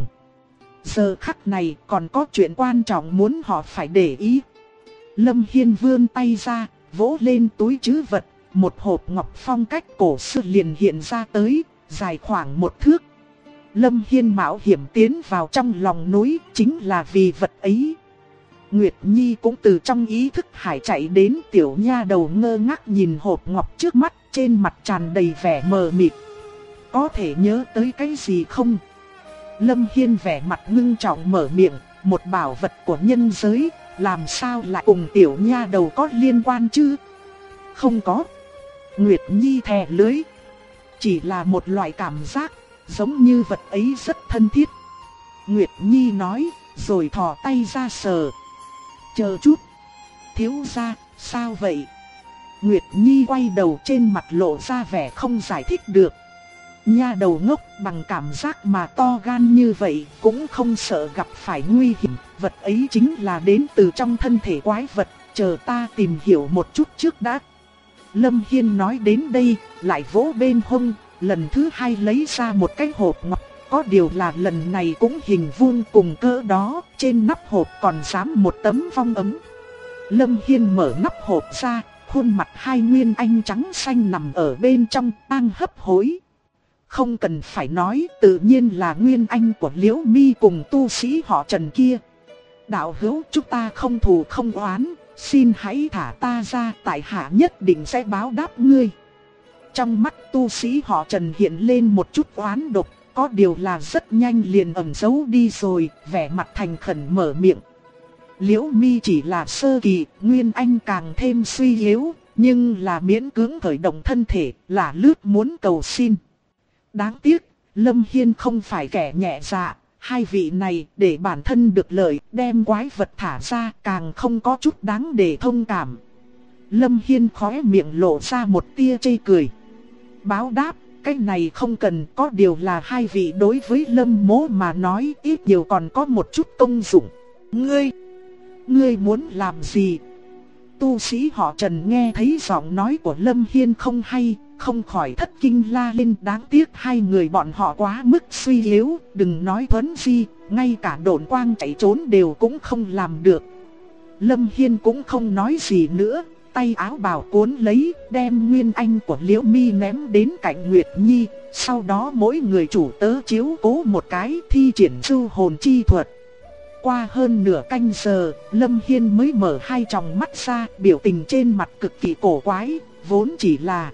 Giờ khắc này còn có chuyện quan trọng muốn họ phải để ý. Lâm Hiên vươn tay ra, vỗ lên túi trữ vật. Một hộp ngọc phong cách cổ xưa liền hiện ra tới, dài khoảng 1 thước. Lâm Hiên mạo hiểm tiến vào trong lòng núi chính là vì vật ấy. Nguyệt Nhi cũng từ trong ý thức hải chạy đến, tiểu nha đầu ngơ ngác nhìn hộp ngọc trước mắt, trên mặt tràn đầy vẻ mờ mịt. Có thể nhớ tới cái gì không? Lâm Hiên vẻ mặt ngưng trọng mở miệng, một bảo vật của nhân giới, làm sao lại cùng tiểu nha đầu có liên quan chứ? Không có. Nguyệt Nhi thè lưỡi. Chỉ là một loại cảm giác, giống như vật ấy rất thân thiết. Nguyệt Nhi nói, rồi thò tay ra sờ. Chờ chút. Thiếu gia, sao vậy? Nguyệt Nhi quay đầu, trên mặt lộ ra vẻ không giải thích được. Nha đầu ngốc, bằng cảm giác mà to gan như vậy cũng không sợ gặp phải nguy hiểm. Vật ấy chính là đến từ trong thân thể quái vật, chờ ta tìm hiểu một chút trước đã. Lâm Hiên nói đến đây, lại vỗ bên hông, lần thứ hai lấy ra một cái hộp ngọc. Có điều là lần này cũng hình vuông cùng cỡ đó, trên nắp hộp còn dám một tấm phong ấm. Lâm Hiên mở nắp hộp ra, khuôn mặt hai nguyên anh trắng xanh nằm ở bên trong, đang hấp hối. Không cần phải nói, tự nhiên là nguyên anh của Liễu Mi cùng tu sĩ họ Trần kia. Đạo hữu, chúng ta không thù không oán, xin hãy thả ta ra, tại hạ nhất định sẽ báo đáp ngươi. Trong mắt tu sĩ họ Trần hiện lên một chút oán độc, có điều là rất nhanh liền ẩn giấu đi rồi, vẻ mặt thành khẩn mở miệng. Liễu Mi chỉ là sơ kỳ, nguyên anh càng thêm suy yếu, nhưng là miễn cưỡng khởi động thân thể, là lướt muốn cầu xin. Đáng tiếc, Lâm Hiên không phải kẻ nhẹ dạ, hai vị này để bản thân được lợi, đem quái vật thả ra càng không có chút đáng để thông cảm. Lâm Hiên khóe miệng lộ ra một tia chê cười. Báo đáp, cái này không cần, có điều là hai vị đối với Lâm Mỗ mà nói ít nhiều còn có một chút công dụng. Ngươi muốn làm gì? Tu sĩ họ Trần nghe thấy giọng nói của Lâm Hiên không hay, không khỏi thất kinh la lên, đáng tiếc hai người bọn họ quá mức suy yếu, đừng nói thuấn di, ngay cả độn quang chạy trốn đều cũng không làm được. Lâm Hiên cũng không nói gì nữa, tay áo bào cuốn lấy, đem nguyên anh của Liễu Mi ném đến cạnh Nguyệt Nhi, sau đó mỗi người chủ tớ chiếu cố một cái thi triển sư hồn chi thuật. Qua hơn nửa canh giờ, Lâm Hiên mới mở hai tròng mắt ra, biểu tình trên mặt cực kỳ cổ quái, vốn chỉ là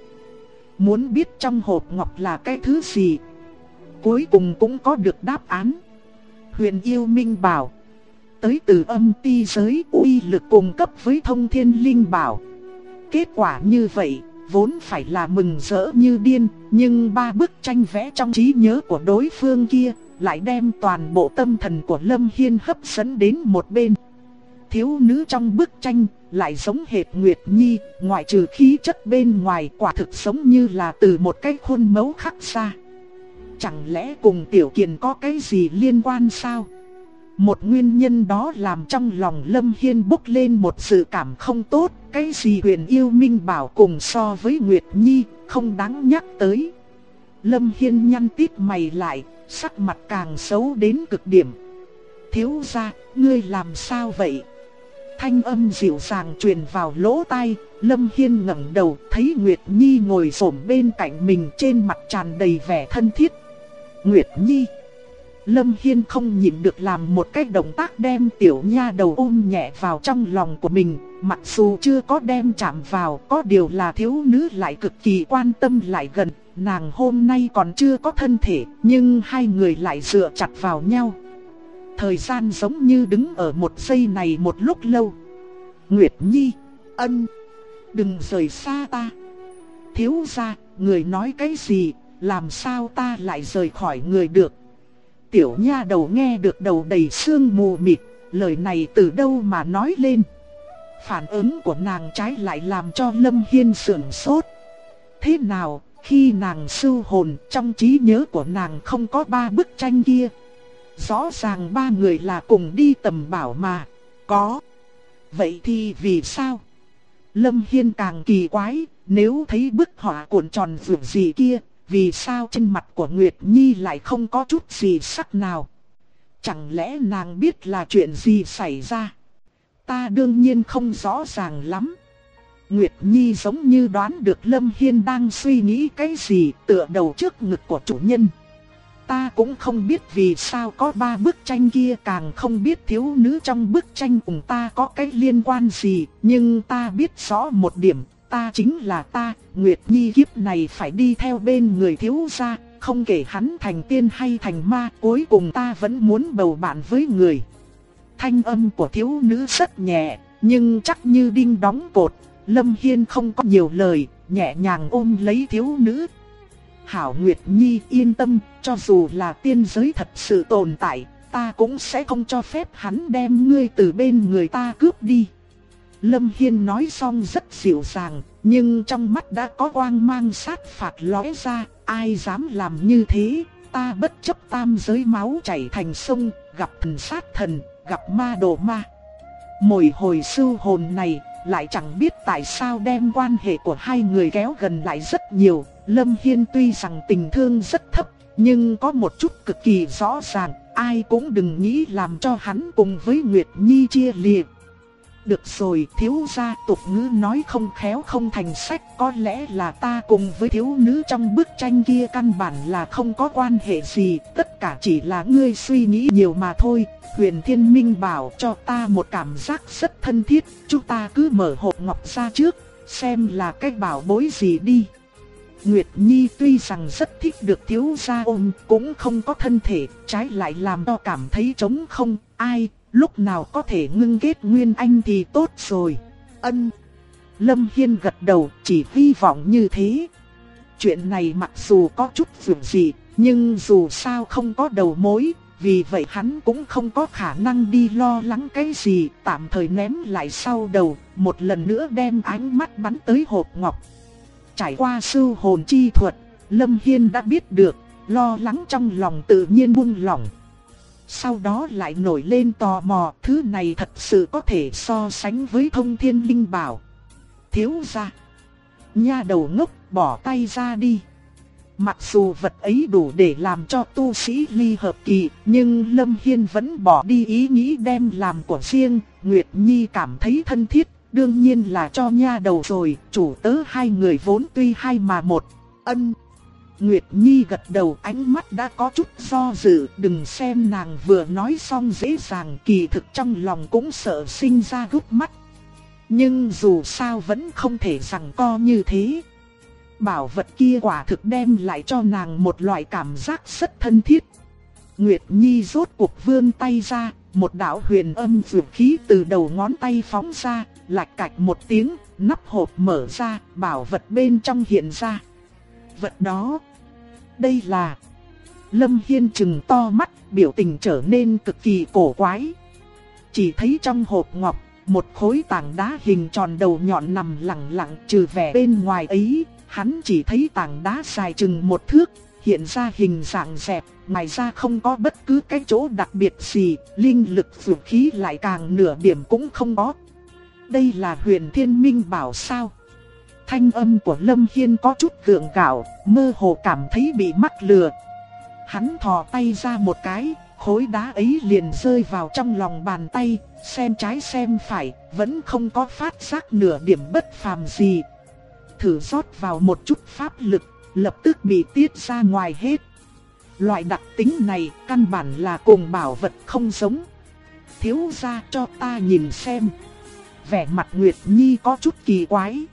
muốn biết trong hộp ngọc là cái thứ gì. Cuối cùng cũng có được đáp án. Huyền Yêu Minh Bảo, tới từ âm ti giới, uy lực cùng cấp với Thông Thiên Linh Bảo. Kết quả như vậy, vốn phải là mừng rỡ như điên, nhưng ba bức tranh vẽ trong trí nhớ của đối phương kia lại đem toàn bộ tâm thần của Lâm Hiên hấp dẫn đến một bên. Thiếu nữ trong bức tranh lại giống hệt Nguyệt Nhi, ngoại trừ khí chất bên ngoài quả thực giống như là từ một cái khuôn mẫu khắc ra. Chẳng lẽ cùng Tiểu Kiền có cái gì liên quan sao? Một nguyên nhân đó làm trong lòng Lâm Hiên bốc lên một sự cảm không tốt. Cái gì Huyền Yêu Minh Bảo cùng so với Nguyệt Nhi không đáng nhắc tới. Lâm Hiên nhăn tít mày lại, sắc mặt càng xấu đến cực điểm. Thiếu gia, ngươi làm sao vậy? Thanh âm dịu dàng truyền vào lỗ tai. Lâm Hiên ngẩng đầu thấy Nguyệt Nhi ngồi xổm bên cạnh mình, trên mặt tràn đầy vẻ thân thiết. Nguyệt Nhi. Lâm Hiên không nhịn được làm một cái động tác đem tiểu nha đầu ôm nhẹ vào trong lòng của mình. Mặc dù chưa có đem chạm vào, có điều là thiếu nữ lại cực kỳ quan tâm lại gần. Nàng hôm nay còn chưa có thân thể, nhưng hai người lại dựa chặt vào nhau. Thời gian giống như đứng ở một giây này một lúc lâu. Nguyệt Nhi, ân, đừng rời xa ta. Thiếu gia, người nói cái gì, làm sao ta lại rời khỏi người được? Tiểu nha đầu nghe được đầu đầy sương mù mịt, lời này từ đâu mà nói lên. Phản ứng của nàng trái lại làm cho Lâm Hiên sửng sốt. Thế nào, khi nàng sưu hồn, trong trí nhớ của nàng không có ba bức tranh kia. Rõ ràng ba người là cùng đi tầm bảo mà. Có. Vậy thì vì sao? Lâm Hiên càng kỳ quái, nếu thấy bức họa cuộn tròn vượt gì kia, vì sao trên mặt của Nguyệt Nhi lại không có chút gì sắc nào? Chẳng lẽ nàng biết là chuyện gì xảy ra? Ta đương nhiên không rõ ràng lắm. Nguyệt Nhi giống như đoán được Lâm Hiên đang suy nghĩ cái gì, tựa đầu trước ngực của chủ nhân. Ta cũng không biết vì sao có ba bức tranh kia, càng không biết thiếu nữ trong bức tranh cùng ta có cái liên quan gì. Nhưng ta biết rõ một điểm, ta chính là ta. Nguyệt Nhi kiếp này phải đi theo bên người thiếu gia, không kể hắn thành tiên hay thành ma, cuối cùng ta vẫn muốn bầu bạn với người. Thanh âm của thiếu nữ rất nhẹ, nhưng chắc như đinh đóng cột. Lâm Hiên không có nhiều lời, nhẹ nhàng ôm lấy thiếu nữ. Hảo Nguyệt Nhi yên tâm, cho dù là tiên giới thật sự tồn tại, ta cũng sẽ không cho phép hắn đem ngươi từ bên người ta cướp đi. Lâm Hiên nói xong rất dịu dàng, nhưng trong mắt đã có quang mang sát phạt lóe ra. Ai dám làm như thế, ta bất chấp tam giới máu chảy thành sông, gặp thần sát thần, gặp ma độ ma. Mỗi hồi sưu hồn này, lại chẳng biết tại sao đem quan hệ của hai người kéo gần lại rất nhiều. Lâm Hiên tuy rằng tình thương rất thấp, nhưng có một chút cực kỳ rõ ràng, ai cũng đừng nghĩ làm cho hắn cùng với Nguyệt Nhi chia lìa. Được rồi, thiếu gia, tục ngữ nói không khéo không thành sách, có lẽ là ta cùng với thiếu nữ trong bức tranh kia căn bản là không có quan hệ gì, tất cả chỉ là ngươi suy nghĩ nhiều mà thôi. Huyền Thiên Minh bảo cho ta một cảm giác rất thân thiết, chúng ta cứ mở hộp ngọc ra trước, xem là cái bảo bối gì đi. Nguyệt Nhi tuy rằng rất thích được thiếu gia ôm, cũng không có thân thể, trái lại làm cho cảm thấy trống không. Ai, lúc nào có thể ngưng kết nguyên anh thì tốt rồi. Ân. Lâm Hiên gật đầu, chỉ hy vọng như thế. Chuyện này mặc dù có chút vượt dị, nhưng dù sao không có đầu mối, vì vậy hắn cũng không có khả năng đi lo lắng cái gì, tạm thời ném lại sau đầu, một lần nữa đem ánh mắt bắn tới hộp ngọc. Trải qua sưu hồn chi thuật, Lâm Hiên đã biết được, lo lắng trong lòng tự nhiên buông lỏng. Sau đó lại nổi lên tò mò, thứ này thật sự có thể so sánh với Thông Thiên Linh Bảo. Thiếu gia, nha đầu ngốc, bỏ tay ra đi. Mặc dù vật ấy đủ để làm cho tu sĩ ly hợp kỳ, nhưng Lâm Hiên vẫn bỏ đi ý nghĩ đem làm của riêng. Nguyệt Nhi cảm thấy thân thiết, Đương nhiên là cho nha đầu rồi, chủ tớ hai người vốn tuy hai mà một. Ân. Nguyệt Nhi gật đầu, ánh mắt đã có chút do dự, đừng xem nàng vừa nói xong dễ dàng, kỳ thực trong lòng cũng sợ sinh ra gút mắt. Nhưng dù sao vẫn không thể giằng co như thế. Bảo vật kia quả thực đem lại cho nàng một loại cảm giác rất thân thiết. Nguyệt Nhi rốt cuộc vươn tay ra, một đạo huyền âm dược khí từ đầu ngón tay phóng ra, lạch cạch một tiếng, nắp hộp mở ra, bảo vật bên trong hiện ra. Vật đó, đây là... Lâm Hiên trừng to mắt, biểu tình trở nên cực kỳ cổ quái. Chỉ thấy trong hộp ngọc, một khối tảng đá hình tròn đầu nhọn nằm lẳng lặng, trừ vẻ bên ngoài ấy, hắn chỉ thấy tảng đá dài chừng một thước, hiện ra hình dạng dẹp, ngoài ra không có bất cứ cái chỗ đặc biệt gì, linh lực vũ khí lại càng nửa điểm cũng không có. Đây là Huyền Thiên Minh Bảo sao? Thanh âm của Lâm Hiên có chút gượng gạo, mơ hồ cảm thấy bị mắc lừa. Hắn thò tay ra một cái, khối đá ấy liền rơi vào trong lòng bàn tay, xem trái xem phải, vẫn không có phát giác nửa điểm bất phàm gì. Thử rót vào một chút pháp lực, lập tức bị tiết ra ngoài hết. Loại đặc tính này căn bản là cùng bảo vật không giống. Thiếu gia cho ta nhìn xem. Vẻ mặt Nguyệt Nhi có chút kỳ quái.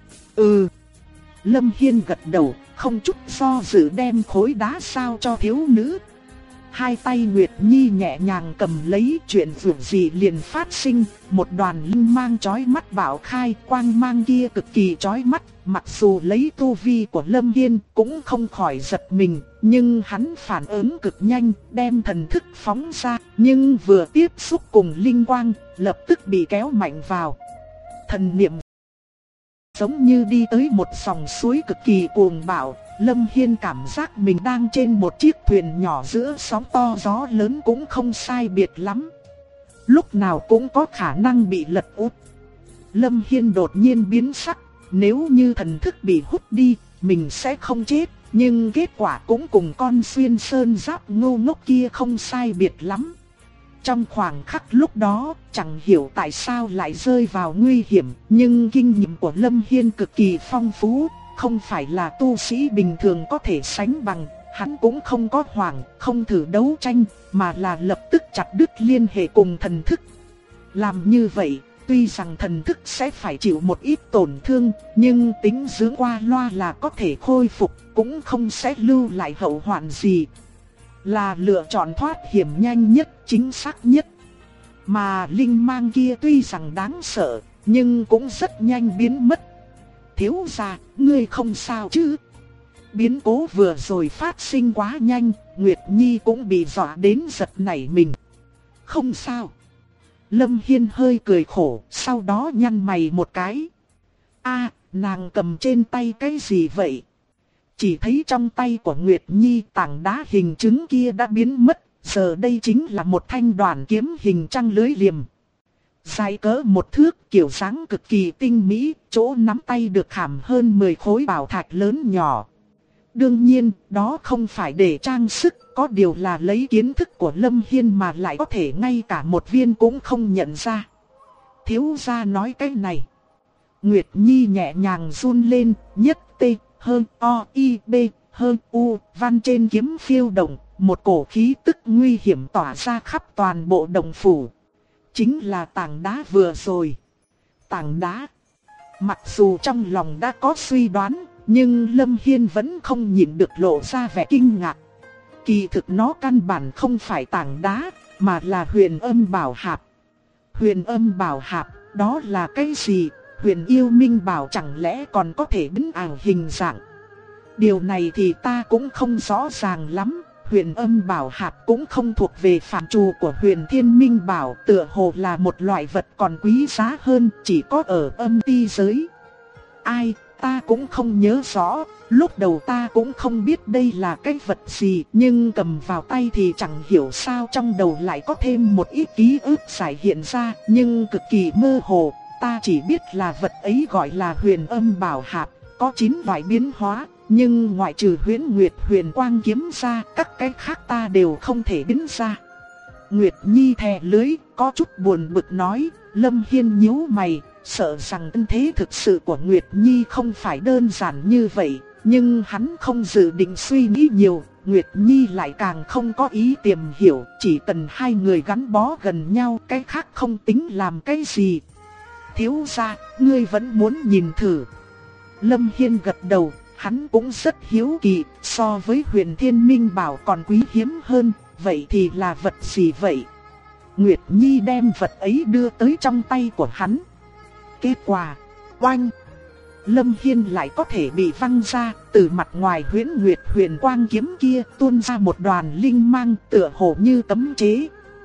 Lâm Hiên gật đầu, không chút do dự đem khối đá sao cho thiếu nữ. Hai tay Nguyệt Nhi nhẹ nhàng cầm lấy, chuyện vượt gì liền phát sinh, một đoàn linh mang chói mắt bạo khai, quang mang kia cực kỳ chói mắt, mặc dù lấy tu vi của Lâm Hiên cũng không khỏi giật mình, nhưng hắn phản ứng cực nhanh, đem thần thức phóng ra, nhưng vừa tiếp xúc cùng linh quang, lập tức bị kéo mạnh vào. Thần niệm giống như đi tới một dòng suối cực kỳ cuồng bạo, Lâm Hiên cảm giác mình đang trên một chiếc thuyền nhỏ giữa sóng to gió lớn cũng không sai biệt lắm. Lúc nào cũng có khả năng bị lật úp. Lâm Hiên đột nhiên biến sắc, nếu như thần thức bị hút đi, mình sẽ không chết, nhưng kết quả cũng cùng con xuyên sơn giáp ngu ngốc kia không sai biệt lắm. Trong khoảng khắc lúc đó, chẳng hiểu tại sao lại rơi vào nguy hiểm, nhưng kinh nghiệm của Lâm Hiên cực kỳ phong phú, không phải là tu sĩ bình thường có thể sánh bằng. Hắn cũng không có hoảng, không thử đấu tranh, mà là lập tức chặt đứt liên hệ cùng thần thức. Làm như vậy, tuy rằng thần thức sẽ phải chịu một ít tổn thương, nhưng tính dưỡng qua loa là có thể khôi phục, cũng không sẽ lưu lại hậu hoạn gì. Là lựa chọn thoát hiểm nhanh nhất, chính xác nhất. Mà linh mang kia tuy rằng đáng sợ, nhưng cũng rất nhanh biến mất. Thiếu gia, ngươi không sao chứ? Biến cố vừa rồi phát sinh quá nhanh, Nguyệt Nhi cũng bị dọa đến giật nảy mình. Không sao. Lâm Hiên hơi cười khổ, sau đó nhăn mày một cái. Nàng cầm trên tay cái gì vậy? Chỉ thấy trong tay của Nguyệt Nhi tảng đá hình trứng kia đã biến mất, giờ đây chính là một thanh đoàn kiếm hình trăng lưới liềm. Dài cỡ một thước, kiểu dáng cực kỳ tinh mỹ, chỗ nắm tay được khảm hơn 10 khối bảo thạch lớn nhỏ. Đương nhiên, đó không phải để trang sức, có điều là lấy kiến thức của Lâm Hiên mà lại có thể ngay cả một viên cũng không nhận ra. Thiếu gia nói cái này. Nguyệt Nhi nhẹ nhàng run lên, nhất tê, hơn o, i, b, hơn u, văn trên kiếm phiêu động, một cổ khí tức nguy hiểm tỏa ra khắp toàn bộ động phủ. Chính là tảng đá vừa rồi. Tảng đá. Mặc dù trong lòng đã có suy đoán, nhưng Lâm Hiên vẫn không nhịn được lộ ra vẻ kinh ngạc. Kỳ thực nó căn bản không phải tảng đá, mà là huyền âm bảo hạp. Huyền âm bảo hạp, đó là cái gì? Huyền yêu minh bảo chẳng lẽ còn có thể biến ảo hình dạng? Điều này thì ta cũng không rõ ràng lắm. Huyền âm bảo hạp cũng không thuộc về phạm trù của huyền thiên minh bảo, tựa hồ là một loại vật còn quý giá hơn, chỉ có ở âm ti giới. Ta cũng không nhớ rõ, lúc đầu ta cũng không biết đây là cái vật gì, nhưng cầm vào tay thì chẳng hiểu sao trong đầu lại có thêm một ít ký ức giải hiện ra, nhưng cực kỳ mơ hồ. Ta chỉ biết là vật ấy gọi là huyền âm bảo hạp, có 9 loại biến hóa, nhưng ngoại trừ Huyễn Nguyệt huyền quang kiếm ra, các cái khác ta đều không thể biến ra. Nguyệt Nhi thè lưới, có chút buồn bực nói. Lâm Hiên nhíu mày, sợ rằng ân thế thực sự của Nguyệt Nhi không phải đơn giản như vậy. Nhưng hắn không dự định suy nghĩ nhiều, Nguyệt Nhi lại càng không có ý tìm hiểu, chỉ cần hai người gắn bó gần nhau, cái khác không tính làm cái gì. Thiếu gia, ngươi vẫn muốn nhìn thử. Lâm Hiên gật đầu, hắn cũng rất hiếu kỳ, so với Huyền Thiên Minh Bảo còn quý hiếm hơn, vậy thì là vật gì vậy? Nguyệt Nhi đem vật ấy đưa tới trong tay của hắn. Kết quả, oanh! Lâm Hiên lại có thể bị văng ra, từ mặt ngoài Huyễn Nguyệt huyền quang kiếm kia tuôn ra một đoàn linh mang tựa hồ như cấm chế.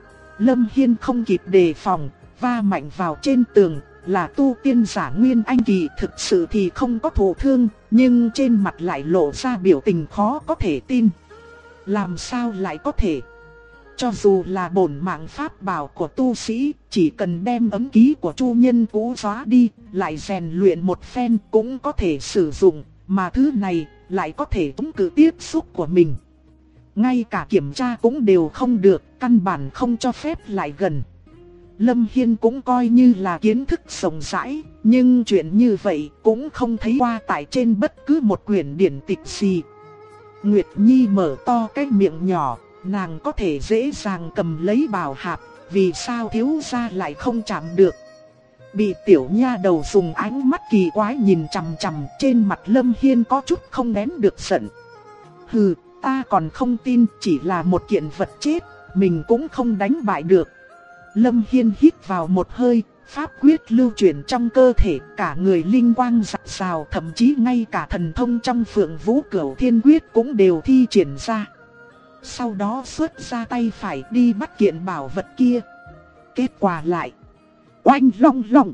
Lâm Hiên không kịp đề phòng, va mạnh vào trên tường, là tu tiên giả Nguyên Anh kỳ, thực sự thì không có thụ thương, nhưng trên mặt lại lộ ra biểu tình khó có thể tin. Làm sao lại có thể? Cho dù là bổn mạng pháp bảo của tu sĩ, chỉ cần đem ấm ký của chu nhân cũ xóa đi, lại rèn luyện một phen cũng có thể sử dụng, mà thứ này lại có thể chống cự tiếp xúc của mình. Ngay cả kiểm tra cũng đều không được, căn bản không cho phép lại gần. Lâm Hiên cũng coi như là kiến thức rộng rãi, nhưng chuyện như vậy cũng không thấy qua tại trên bất cứ một quyển điển tịch gì. Nguyệt Nhi mở to cái miệng nhỏ, nàng có thể dễ dàng cầm lấy bảo hạp, vì sao thiếu gia lại không chạm được? Bị tiểu nha đầu dùng ánh mắt kỳ quái nhìn chằm chằm, trên mặt Lâm Hiên có chút không nén được giận. Hừ, ta còn không tin, chỉ là một kiện vật chết, mình cũng không đánh bại được. Lâm Hiên hít vào một hơi, pháp quyết lưu chuyển trong cơ thể, cả người linh quang rạng rào, thậm chí ngay cả thần thông trong Phượng Vũ Cửu Thiên Quyết cũng đều thi triển ra. Sau đó xuất ra tay phải đi bắt kiện bảo vật kia. Kết quả lại, oanh long long.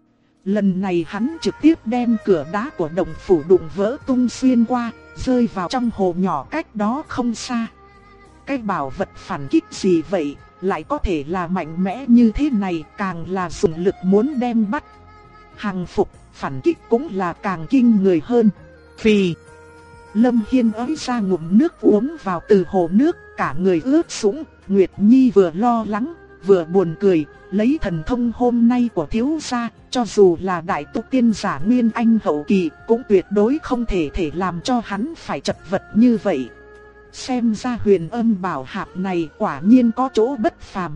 Lần này hắn trực tiếp đem cửa đá của động phủ đụng vỡ tung xuyên qua, rơi vào trong hồ nhỏ cách đó không xa. Cái bảo vật phản kích gì vậy, lại có thể là mạnh mẽ như thế này, càng là dùng lực muốn đem bắt. Hàng phục, phản kích cũng là càng kinh người hơn. Phì! Lâm Hiên ới ra ngụm nước uống vào từ hồ nước, cả người ướt sũng. Nguyệt Nhi vừa lo lắng, vừa buồn cười, lấy thần thông hôm nay của thiếu gia, cho dù là đại tu tiên giả Nguyên Anh hậu kỳ, cũng tuyệt đối không thể làm cho hắn phải chật vật như vậy. Xem ra huyền âm bảo hạp này quả nhiên có chỗ bất phàm.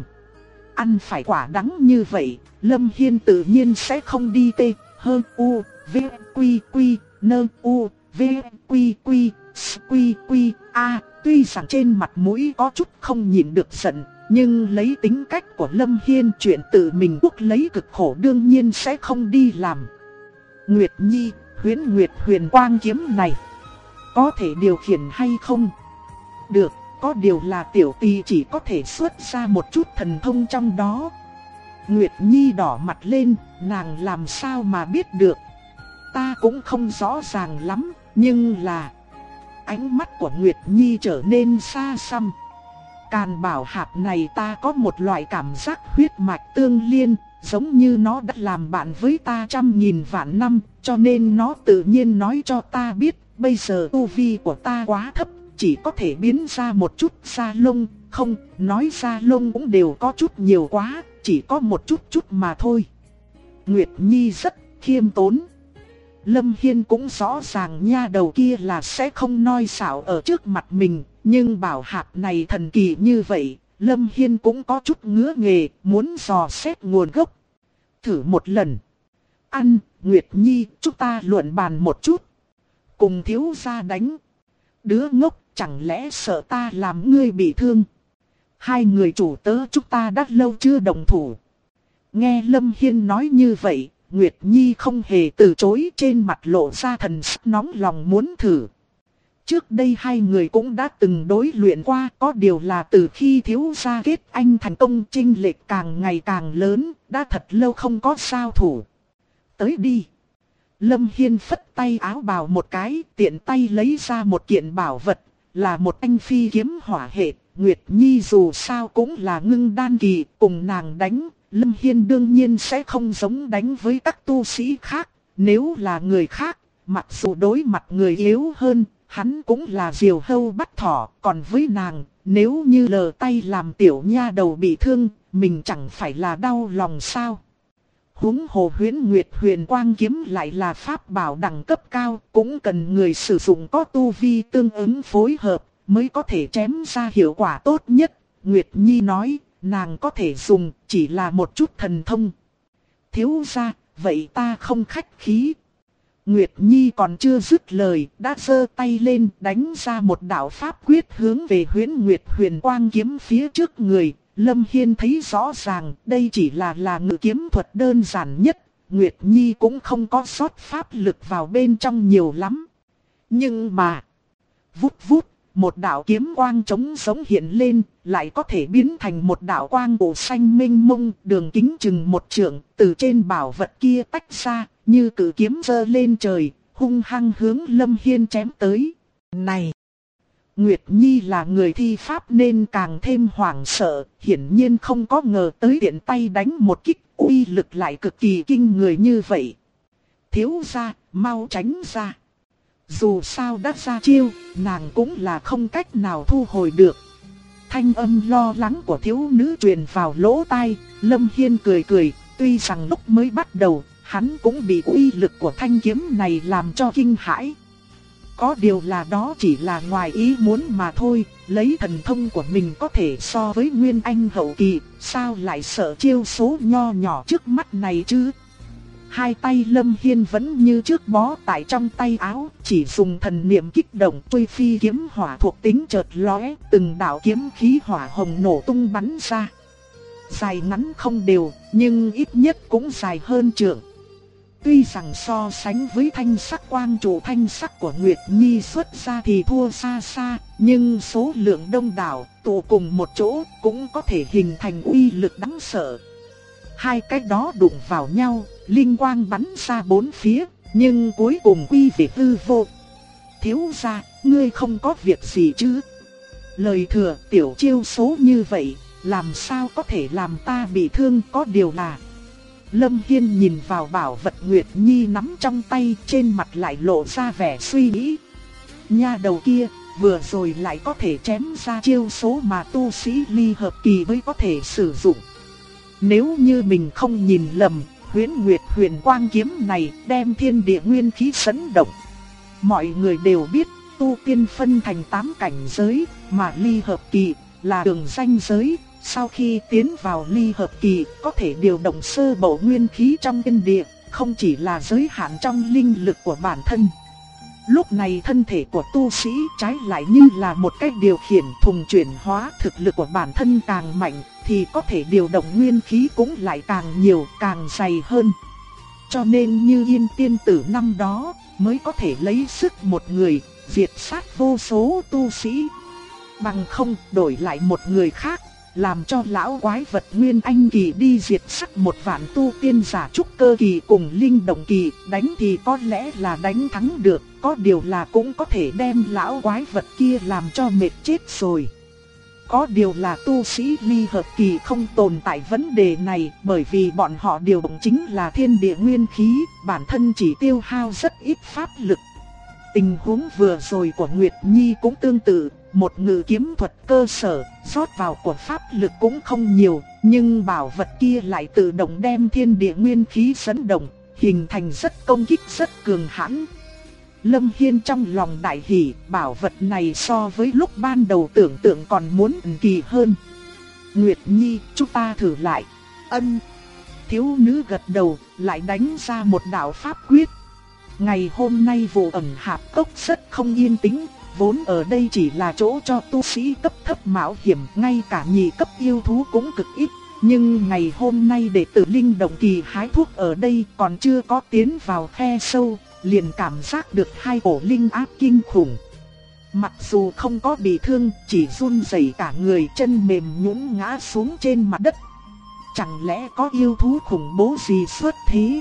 Ăn phải quả đắng như vậy, Lâm Hiên tự nhiên sẽ không đi tê, hơn u, v, quy quy, nơ u, v, quy quy, s, quy quy, a. Tuy rằng trên mặt mũi có chút không nhịn được giận, nhưng lấy tính cách của Lâm Hiên, chuyện tự mình quốc lấy cực khổ đương nhiên sẽ không đi làm. Nguyệt Nhi, Huyễn Nguyệt huyền quang kiếm này có thể điều khiển hay không? Được, có điều là tiểu tỳ chỉ có thể xuất ra một chút thần thông trong đó. Nguyệt Nhi đỏ mặt lên, nàng làm sao mà biết được? Ta cũng không rõ ràng lắm, nhưng là... Ánh mắt của Nguyệt Nhi trở nên xa xăm. Càn bảo hạp này ta có một loại cảm giác huyết mạch tương liên, giống như nó đã làm bạn với ta trăm nghìn vạn năm, cho nên nó tự nhiên nói cho ta biết, bây giờ tu vi của ta quá thấp, chỉ có thể biến ra một chút da lông, không, nói da lông cũng đều có chút nhiều quá, chỉ có một chút mà thôi. Nguyệt Nhi rất khiêm tốn. Lâm Hiên cũng rõ ràng nha đầu kia là sẽ không nói xạo ở trước mặt mình, nhưng bảo hạp này thần kỳ như vậy, Lâm Hiên cũng có chút ngứa nghề, muốn dò xét nguồn gốc. Thử một lần. Ăn, Nguyệt Nhi, chúng ta luận bàn một chút. Cùng thiếu gia đánh. Đứa ngốc, chẳng lẽ sợ ta làm ngươi bị thương? Hai người chủ tớ chúng ta đã lâu chưa đồng thủ. Nghe Lâm Hiên nói như vậy, Nguyệt Nhi không hề từ chối, trên mặt lộ ra thần sắc nóng lòng muốn thử. Trước đây hai người cũng đã từng đối luyện qua, có điều là từ khi thiếu gia kết anh thành công, chênh lệch càng ngày càng lớn, đã thật lâu không có giao thủ. Tới đi. Lâm Hiên phất tay áo bào một cái, tiện tay lấy ra một kiện bảo vật, là một thanh phi kiếm hỏa hệ. Nguyệt Nhi dù sao cũng là ngưng đan kỳ, cùng nàng đánh, Lâm Hiên đương nhiên sẽ không giống đánh với các tu sĩ khác. Nếu là người khác, mặc dù đối mặt người yếu hơn, hắn cũng là diều hâu bắt thỏ. Còn với nàng, nếu như lờ tay làm tiểu nha đầu bị thương, mình chẳng phải là đau lòng sao? Huống hồ Huyễn Nguyệt Huyền Quang kiếm lại là pháp bảo đẳng cấp cao, cũng cần người sử dụng có tu vi tương ứng phối hợp, mới có thể chém ra hiệu quả tốt nhất. Nguyệt Nhi nói, nàng có thể dùng, chỉ là một chút thần thông. Thiếu gia, vậy ta không khách khí. Nguyệt Nhi còn chưa dứt lời, đã giơ tay lên đánh ra một đạo pháp quyết hướng về Huyễn Nguyệt Huyền Quang kiếm phía trước người. Lâm Hiên thấy rõ ràng, đây chỉ là ngự kiếm thuật đơn giản nhất, Nguyệt Nhi cũng không có sót pháp lực vào bên trong nhiều lắm. Nhưng mà, vút vút, một đạo kiếm quang trống sống hiện lên, lại có thể biến thành một đạo quang cổ xanh mênh mông, đường kính chừng 1 trượng, từ trên bảo vật kia tách ra, như cự kiếm giơ lên trời, hung hăng hướng Lâm Hiên chém tới. Này! Nguyệt Nhi là người thi pháp nên càng thêm hoảng sợ, hiển nhiên không có ngờ tới tiện tay đánh một kích, uy lực lại cực kỳ kinh người như vậy. Thiếu gia, mau tránh ra. Dù sao đã ra chiêu, nàng cũng là không cách nào thu hồi được. Thanh âm lo lắng của thiếu nữ truyền vào lỗ tai, Lâm Hiên cười cười, tuy rằng lúc mới bắt đầu, hắn cũng bị uy lực của thanh kiếm này làm cho kinh hãi. Có điều là đó chỉ là ngoài ý muốn mà thôi, lấy thần thông của mình có thể so với Nguyên Anh hậu kỳ, sao lại sợ chiêu số nho nhỏ trước mắt này chứ? Hai tay Lâm Hiên vẫn như trước bó tại trong tay áo, chỉ dùng thần niệm kích động truy phi kiếm hỏa thuộc tính chợt lóe, từng đạo kiếm khí hỏa hồng nổ tung bắn ra. Dài ngắn không đều, nhưng ít nhất cũng dài hơn trượng. Tuy rằng so sánh với thanh sắc quang trụ thanh sắc của Nguyệt Nhi xuất ra thì thua xa xa, nhưng số lượng đông đảo tụ cùng một chỗ cũng có thể hình thành uy lực đáng sợ. Hai cái đó đụng vào nhau, linh quang bắn ra bốn phía, nhưng cuối cùng quy về hư vô. Thiếu gia, ngươi không có việc gì chứ? Lời thừa tiểu chiêu số như vậy, làm sao có thể làm ta bị thương? Có điều là... Lâm Hiên nhìn vào bảo vật Nguyệt Nhi nắm trong tay, trên mặt lại lộ ra vẻ suy nghĩ. Nha đầu kia, vừa rồi lại có thể chém ra chiêu số mà tu sĩ ly hợp kỳ mới có thể sử dụng. Nếu như mình không nhìn lầm, Huyễn Nguyệt Huyền Quang kiếm này đem thiên địa nguyên khí dẫn động. Mọi người đều biết, tu tiên phân thành 8 cảnh giới, mà ly hợp kỳ là đường ranh giới. Sau khi tiến vào ly hợp kỳ, có thể điều động sơ bộ nguyên khí trong thiên địa, không chỉ là giới hạn trong linh lực của bản thân. Lúc này thân thể của tu sĩ trái lại như là một cái điều khiển thùng chuyển hóa, thực lực của bản thân càng mạnh thì có thể điều động nguyên khí cũng lại càng nhiều, càng dày hơn. Cho nên như Yên tiên tử năm đó mới có thể lấy sức một người diệt sát vô số tu sĩ. Bằng không đổi lại một người khác, làm cho lão quái vật Nguyên Anh kỳ đi diệt sát 1 vạn tu tiên giả trúc cơ kỳ cùng linh động kỳ, đánh thì có lẽ là đánh thắng được, có điều là cũng có thể đem lão quái vật kia làm cho mệt chết rồi. Có điều là tu sĩ ly hợp kỳ không tồn tại vấn đề này, bởi vì bọn họ điều động chính là thiên địa nguyên khí, bản thân chỉ tiêu hao rất ít pháp lực. Tình huống vừa rồi của Nguyệt Nhi cũng tương tự, một ngự kiếm thuật cơ sở, rót vào của pháp lực cũng không nhiều, nhưng bảo vật kia lại tự động đem thiên địa nguyên khí dẫn động, hình thành rất công kích rất cường hãn. Lâm Hiên trong lòng đại hỉ, bảo vật này so với lúc ban đầu tưởng tượng còn muốn kỳ hơn. Nguyệt Nhi, chúng ta thử lại. Ân. Thiếu nữ gật đầu, lại đánh ra một đạo pháp quyết. Ngày hôm nay vụ ẩn hạp cốc rất không yên tĩnh, vốn ở đây chỉ là chỗ cho tu sĩ cấp thấp mạo hiểm, ngay cả nhị cấp yêu thú cũng cực ít. Nhưng ngày hôm nay đệ tử linh động kỳ hái thuốc ở đây còn chưa có tiến vào khe sâu, liền cảm giác được hai cổ linh áp kinh khủng. Mặc dù không có bị thương, chỉ run rẩy cả người, chân mềm nhũn ngã xuống trên mặt đất. Chẳng lẽ có yêu thú khủng bố gì xuất thế?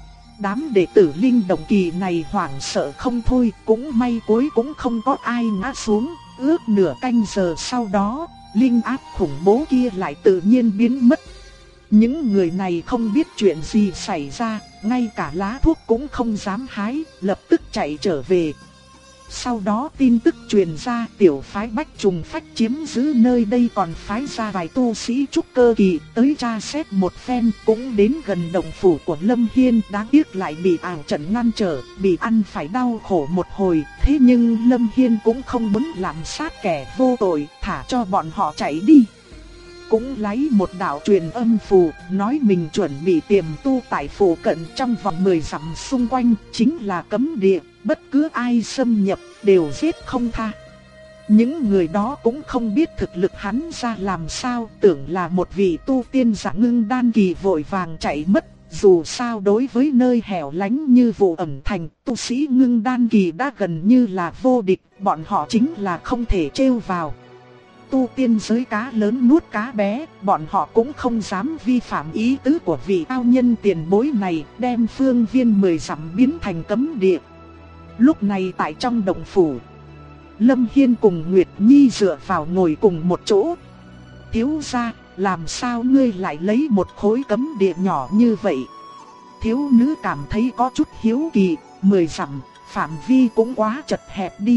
Đám đệ tử linh động kỳ này hoảng sợ không thôi, cũng may cuối cũng không có ai ngã xuống. Ước nửa canh giờ sau đó, linh áp khủng bố kia lại tự nhiên biến mất. Những người này không biết chuyện gì xảy ra, ngay cả lá thuốc cũng không dám hái, lập tức chạy trở về. Sau đó tin tức truyền ra tiểu phái Bách Trùng Phách chiếm giữ nơi đây, còn phái ra vài tu sĩ trúc cơ kỳ tới tra xét một phen, cũng đến gần động phủ của Lâm Hiên. Đáng tiếc lại bị ảo trận ngăn trở, bị ăn phải đau khổ một hồi. Thế nhưng Lâm Hiên cũng không muốn làm sát kẻ vô tội, thả cho bọn họ chạy đi. Cũng lấy một đạo truyền âm phù, nói mình chuẩn bị tiềm tu tại phủ cận trong vòng 10 dặm xung quanh, chính là cấm địa, bất cứ ai xâm nhập đều giết không tha. Những người đó cũng không biết thực lực hắn ra làm sao, tưởng là một vị tu tiên giả ngưng đan kỳ vội vàng chạy mất. Dù sao đối với nơi hẻo lánh như Vụ Ẩm Thành, tu sĩ ngưng đan kỳ đã gần như là vô địch, bọn họ chính là không thể trêu vào. Tu tiên giới cá lớn nuốt cá bé, bọn họ cũng không dám vi phạm ý tứ của vị cao nhân tiền bối này, đem phương viên 10 dặm biến thành cấm địa. Lúc này tại trong động phủ, Lâm Hiên cùng Nguyệt Nhi dựa vào ngồi cùng một chỗ. Thiếu gia, làm sao ngươi lại lấy một khối cấm địa nhỏ như vậy? Thiếu nữ cảm thấy có chút hiếu kỳ, 10 dặm, phạm vi cũng quá chật hẹp đi.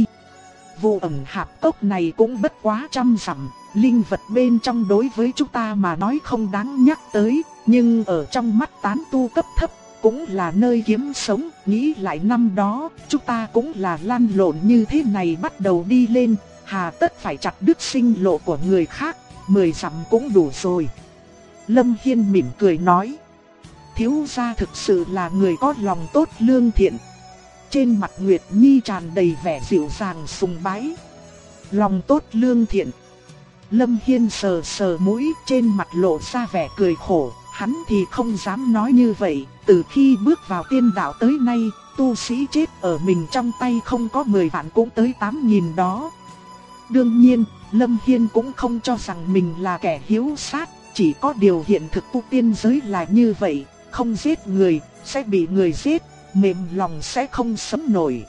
Vụ Ẩn Hạp Cốc này cũng bất quá 100 dặm, linh vật bên trong đối với chúng ta mà nói không đáng nhắc tới, nhưng ở trong mắt tán tu cấp thấp cũng là nơi kiếm sống. Nghĩ lại năm đó, chúng ta cũng là lăn lộn như thế này bắt đầu đi lên, hà tất phải chặt đứt sinh lộ của người khác, 10 dặm cũng đủ rồi. Lâm Hiên mỉm cười nói, thiếu gia thực sự là người có lòng tốt lương thiện. Trên mặt Nguyệt Nhi tràn đầy vẻ dịu dàng sùng bái. Lòng tốt lương thiện. Lâm Hiên sờ sờ mũi, trên mặt lộ ra vẻ cười khổ. Hắn thì không dám nói như vậy. Từ khi bước vào tiên đạo tới nay, tu sĩ chết ở mình trong tay không có 10 vạn cũng tới 8.000 đó. Đương nhiên, Lâm Hiên cũng không cho rằng mình là kẻ hiếu sát. Chỉ có điều hiện thực tu tiên giới là như vậy. Không giết người, sẽ bị người giết. Mềm lòng sẽ không sống nổi.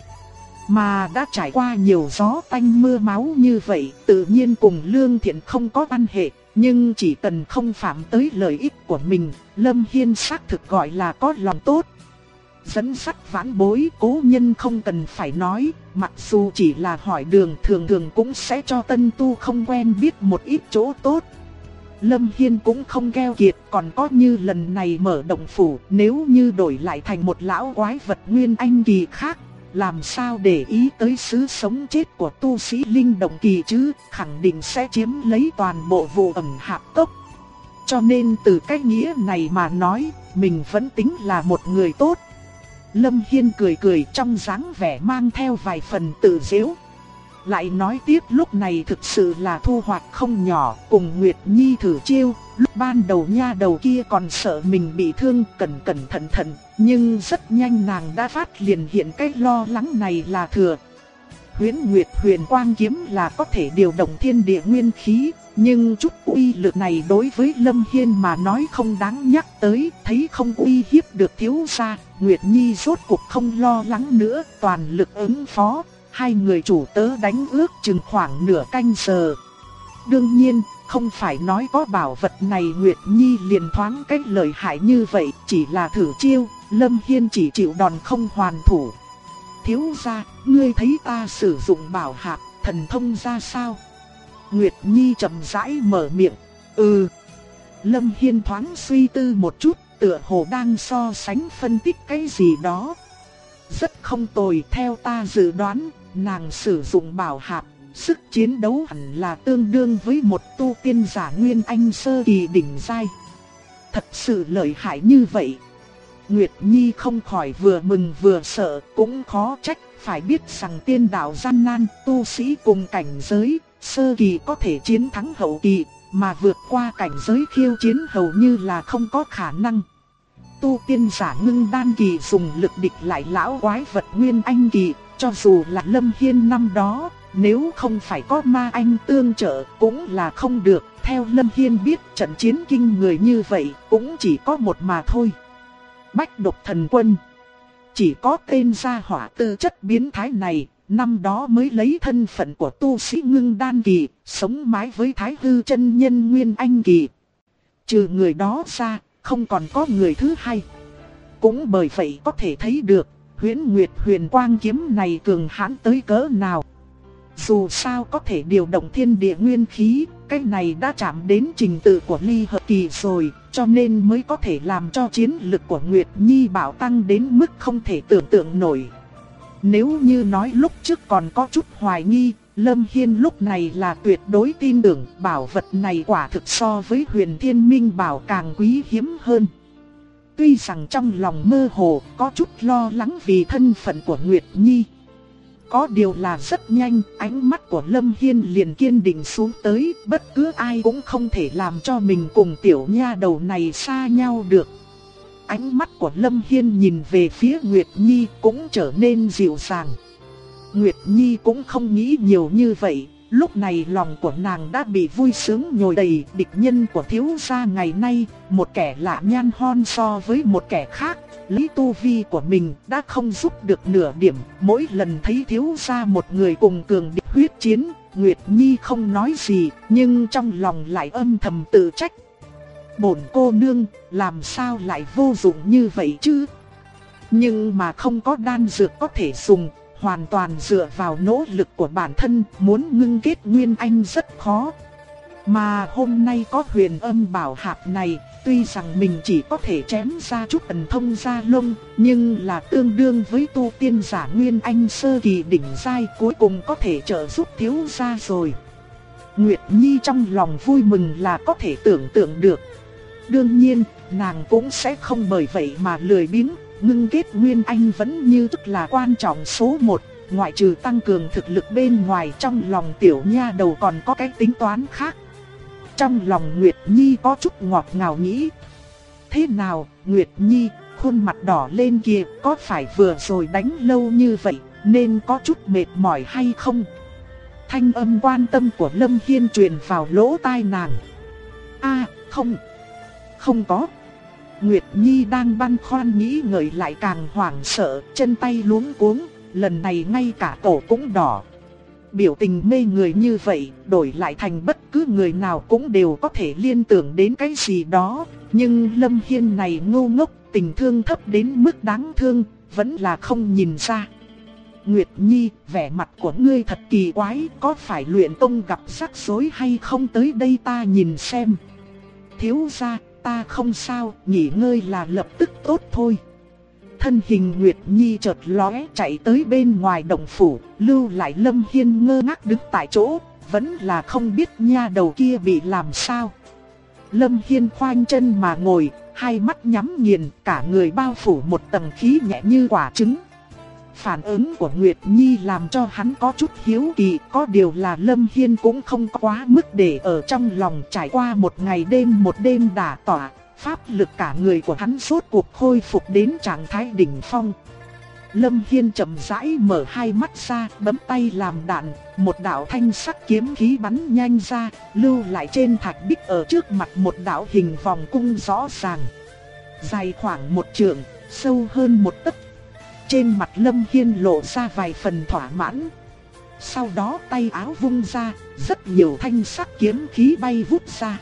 Mà đã trải qua nhiều gió tanh mưa máu như vậy, tự nhiên cùng lương thiện không có quan hệ. Nhưng chỉ cần không phạm tới lợi ích của mình, Lâm Hiên xác thực gọi là có lòng tốt. Dẫn dắt vãn bối, cố nhân không cần phải nói, mặc dù chỉ là hỏi đường thường thường cũng sẽ cho tân tu không quen biết một ít chỗ tốt. Lâm Hiên cũng không keo kiệt, còn có như lần này mở động phủ, nếu như đổi lại thành một lão quái vật nguyên anh kỳ khác, làm sao để ý tới xứ sống chết của tu sĩ linh động kỳ chứ, khẳng định sẽ chiếm lấy toàn bộ Vụ Ẩn Hạp Cốc. Cho nên từ cái nghĩa này mà nói, mình vẫn tính là một người tốt. Lâm Hiên cười cười trong dáng vẻ mang theo vài phần tự giễu. Lại nói tiếp, lúc này thực sự là thu hoạch không nhỏ, cùng Nguyệt Nhi thử chiêu. Lúc ban đầu nha đầu kia còn sợ mình bị thương, cẩn thận, nhưng rất nhanh nàng đã phát liền hiện cái lo lắng này là thừa. Huyễn Nguyệt Huyền Quang kiếm là có thể điều động thiên địa nguyên khí, nhưng chút uy lực này đối với Lâm Hiên mà nói không đáng nhắc tới, thấy không uy hiếp được thiếu gia, Nguyệt Nhi rốt cuộc không lo lắng nữa, toàn lực ứng phó. Hai người chủ tớ đánh ước chừng khoảng nửa canh giờ. Đương nhiên, không phải nói có bảo vật này Nguyệt Nhi liền thoáng cách lợi hại như vậy, chỉ là thử chiêu, Lâm Hiên chỉ chịu đòn không hoàn thủ. Thiếu gia, ngươi thấy ta sử dụng bảo hạp, thần thông ra sao? Nguyệt Nhi chậm rãi mở miệng. Lâm Hiên thoáng suy tư một chút, tựa hồ đang so sánh phân tích cái gì đó. Rất không tồi, theo ta dự đoán, nàng sử dụng bảo hạp, sức chiến đấu hẳn là tương đương với một tu tiên giả nguyên anh sơ kỳ đỉnh giai. Thật sự lợi hại như vậy. Nguyệt Nhi không khỏi vừa mừng vừa sợ, cũng khó trách, phải biết rằng tiên đạo gian nan, tu sĩ cùng cảnh giới, sơ kỳ có thể chiến thắng hậu kỳ, mà vượt qua cảnh giới khiêu chiến hầu như là không có khả năng. Tu tiên giả ngưng đan kỳ dùng lực địch lại lão quái vật nguyên anh kỳ, cho dù là Lâm Hiên năm đó, nếu không phải có ma anh tương trợ cũng là không được. Theo Lâm Hiên biết, trận chiến kinh người như vậy cũng chỉ có một mà thôi. Bách Độc Thần Quân. Chỉ có tên gia hỏa tư chất biến thái này, năm đó mới lấy thân phận của tu sĩ ngưng đan kỳ, sống mái với Thái Hư chân nhân nguyên anh kỳ. Trừ người đó ra, không còn có người thứ hai. Cũng bởi vậy có thể thấy được, Huyễn Nguyệt huyền quang kiếm này cường hãn tới cỡ nào. Dù sao có thể điều động thiên địa nguyên khí, cái này đã chạm đến trình tự của ly hợp kỳ rồi, cho nên mới có thể làm cho chiến lực của Nguyệt Nhi Bảo tăng đến mức không thể tưởng tượng nổi. Nếu như nói lúc trước còn có chút hoài nghi, Lâm Hiên lúc này là tuyệt đối tin tưởng bảo vật này quả thực so với Huyền Thiên Minh Bảo càng quý hiếm hơn. Tuy rằng trong lòng mơ hồ có chút lo lắng vì thân phận của Nguyệt Nhi. Có điều là rất nhanh, ánh mắt của Lâm Hiên liền kiên định xuống tới, bất cứ ai cũng không thể làm cho mình cùng tiểu nha đầu này xa nhau được. Ánh mắt của Lâm Hiên nhìn về phía Nguyệt Nhi cũng trở nên dịu dàng. Nguyệt Nhi cũng không nghĩ nhiều như vậy, lúc này lòng của nàng đã bị vui sướng nhồi đầy. Địch nhân của thiếu gia ngày nay, một kẻ lạ nhan hon so với một kẻ khác, lấy tu vi của mình đã không giúp được nửa điểm. Mỗi lần thấy thiếu gia một người cùng cường địch huyết chiến, Nguyệt Nhi không nói gì, nhưng trong lòng lại âm thầm tự trách. Bổn cô nương, làm sao lại vô dụng như vậy chứ? Nhưng mà không có đan dược có thể dùng, hoàn toàn dựa vào nỗ lực của bản thân, muốn ngưng kết nguyên anh rất khó. Mà hôm nay có Huyền Âm Bảo Hạp này, tuy rằng mình chỉ có thể chém ra chút ẩn thông da lông, nhưng là tương đương với tu tiên giả nguyên anh sơ kỳ đỉnh giai, cuối cùng có thể trợ giúp thiếu gia rồi. Nguyệt Nhi trong lòng vui mừng là có thể tưởng tượng được. Đương nhiên, nàng cũng sẽ không bởi vậy mà lười biếng. Ngưng kết nguyên anh vẫn như tức là quan trọng số 1, ngoại trừ tăng cường thực lực bên ngoài, trong lòng tiểu nha đầu còn có cái tính toán khác. Trong lòng Nguyệt Nhi có chút ngọt ngào nghĩ. Thế nào, Nguyệt Nhi, khuôn mặt đỏ lên kìa, có phải vừa rồi đánh lâu như vậy, nên có chút mệt mỏi hay không? Thanh âm quan tâm của Lâm Hiên truyền vào lỗ tai nàng. Không có. Nguyệt Nhi đang băn khoăn nghĩ ngợi lại càng hoảng sợ, chân tay luống cuống, lần này ngay cả cổ cũng đỏ. Biểu tình mê người như vậy, đổi lại thành bất cứ người nào cũng đều có thể liên tưởng đến cái gì đó. Nhưng Lâm Hiên này ngu ngốc, tình thương thấp đến mức đáng thương, vẫn là không nhìn ra. Nguyệt Nhi, vẻ mặt của ngươi thật kỳ quái, có phải luyện tông gặp rắc rối hay không, tới đây ta nhìn xem. Thiếu gia, ta không sao, nghỉ ngơi là lập tức tốt thôi. Thân hình Nguyệt Nhi chợt lóe chạy tới bên ngoài động phủ, lưu lại Lâm Hiên ngơ ngác đứng tại chỗ, vẫn là không biết nha đầu kia bị làm sao. Lâm Hiên khoanh chân mà ngồi, hai mắt nhắm nghiền, cả người bao phủ một tầng khí nhẹ như quả trứng. Phản ứng của Nguyệt Nhi làm cho hắn có chút hiếu kỳ, có điều là Lâm Hiên cũng không quá mức để ở trong lòng. Trải qua một ngày đêm một đêm đả tỏa, pháp lực cả người của hắn rốt cuộc khôi phục đến trạng thái đỉnh phong. Lâm Hiên chậm rãi mở hai mắt ra, bấm tay làm đạn, một đạo thanh sắc kiếm khí bắn nhanh ra, lưu lại trên thạch bích ở trước mặt một đạo hình vòng cung rõ ràng. Dài khoảng 1 trượng, sâu hơn 1 tấc. Trên mặt Lâm Hiên lộ ra vài phần thỏa mãn. Sau đó tay áo vung ra, rất nhiều thanh sắc kiếm khí bay vút ra.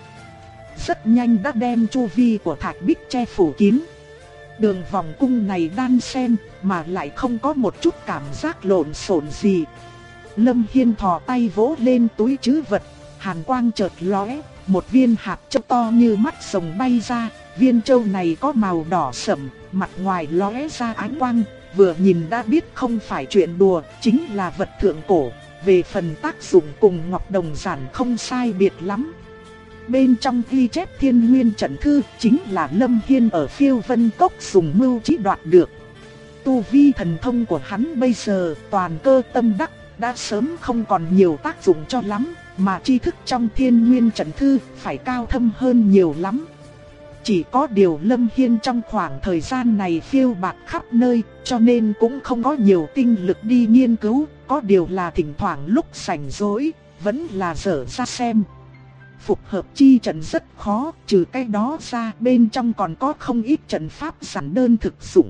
Rất nhanh đã đem chu vi của thạch bích che phủ kín. Đường vòng cung này đan xen mà lại không có một chút cảm giác lộn xộn gì. Lâm Hiên thò tay vỗ lên túi trữ vật, hàn quang chợt lóe, một viên hạt châu to như mắt rồng bay ra. Viên châu này có màu đỏ sẫm, mặt ngoài lóe ra ánh quang, vừa nhìn đã biết không phải chuyện đùa, chính là vật thượng cổ. Về phần tác dụng cùng ngọc đồng giản không sai biệt lắm. Bên trong ghi chép Thiên Nguyên trận thư chính là Lâm Hiên ở Phiêu Vân Cốc dùng mưu trí đoạt được. Tu vi thần thông của hắn bây giờ toàn cơ tâm đắc, đã sớm không còn nhiều tác dụng cho lắm, mà tri thức trong Thiên Nguyên trận thư phải cao thâm hơn nhiều lắm. Chỉ có điều Lâm Hiên trong khoảng thời gian này phiêu bạt khắp nơi, cho nên cũng không có nhiều tinh lực đi nghiên cứu, có điều là thỉnh thoảng lúc rảnh rỗi, vẫn là dở ra xem. Phục hợp chi trận rất khó, trừ cái đó ra bên trong còn có không ít trận pháp giản đơn thực dụng.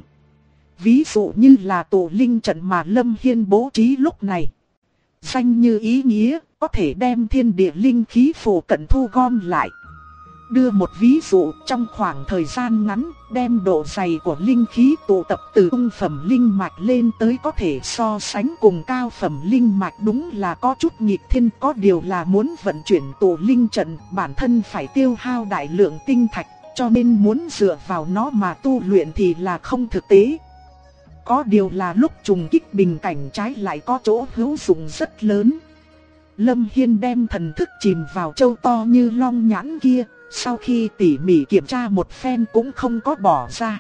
Ví dụ như là tổ linh trận mà Lâm Hiên bố trí lúc này. Danh như ý nghĩa, có thể đem thiên địa linh khí phổ cận thu gom lại. Đưa một ví dụ, trong khoảng thời gian ngắn, đem độ dày của linh khí tụ tập từ trung phẩm linh mạch lên tới có thể so sánh cùng cao phẩm linh mạch, đúng là có chút nghịch thiên. Có điều là muốn vận chuyển tụ linh trận, bản thân phải tiêu hao đại lượng tinh thạch, cho nên muốn dựa vào nó mà tu luyện thì là không thực tế. Có điều là lúc trùng kích bình cảnh trái lại có chỗ hữu dụng rất lớn. Lâm Hiên đem thần thức chìm vào châu to như long nhãn kia, sau khi tỉ mỉ kiểm tra một phen cũng không có bỏ ra.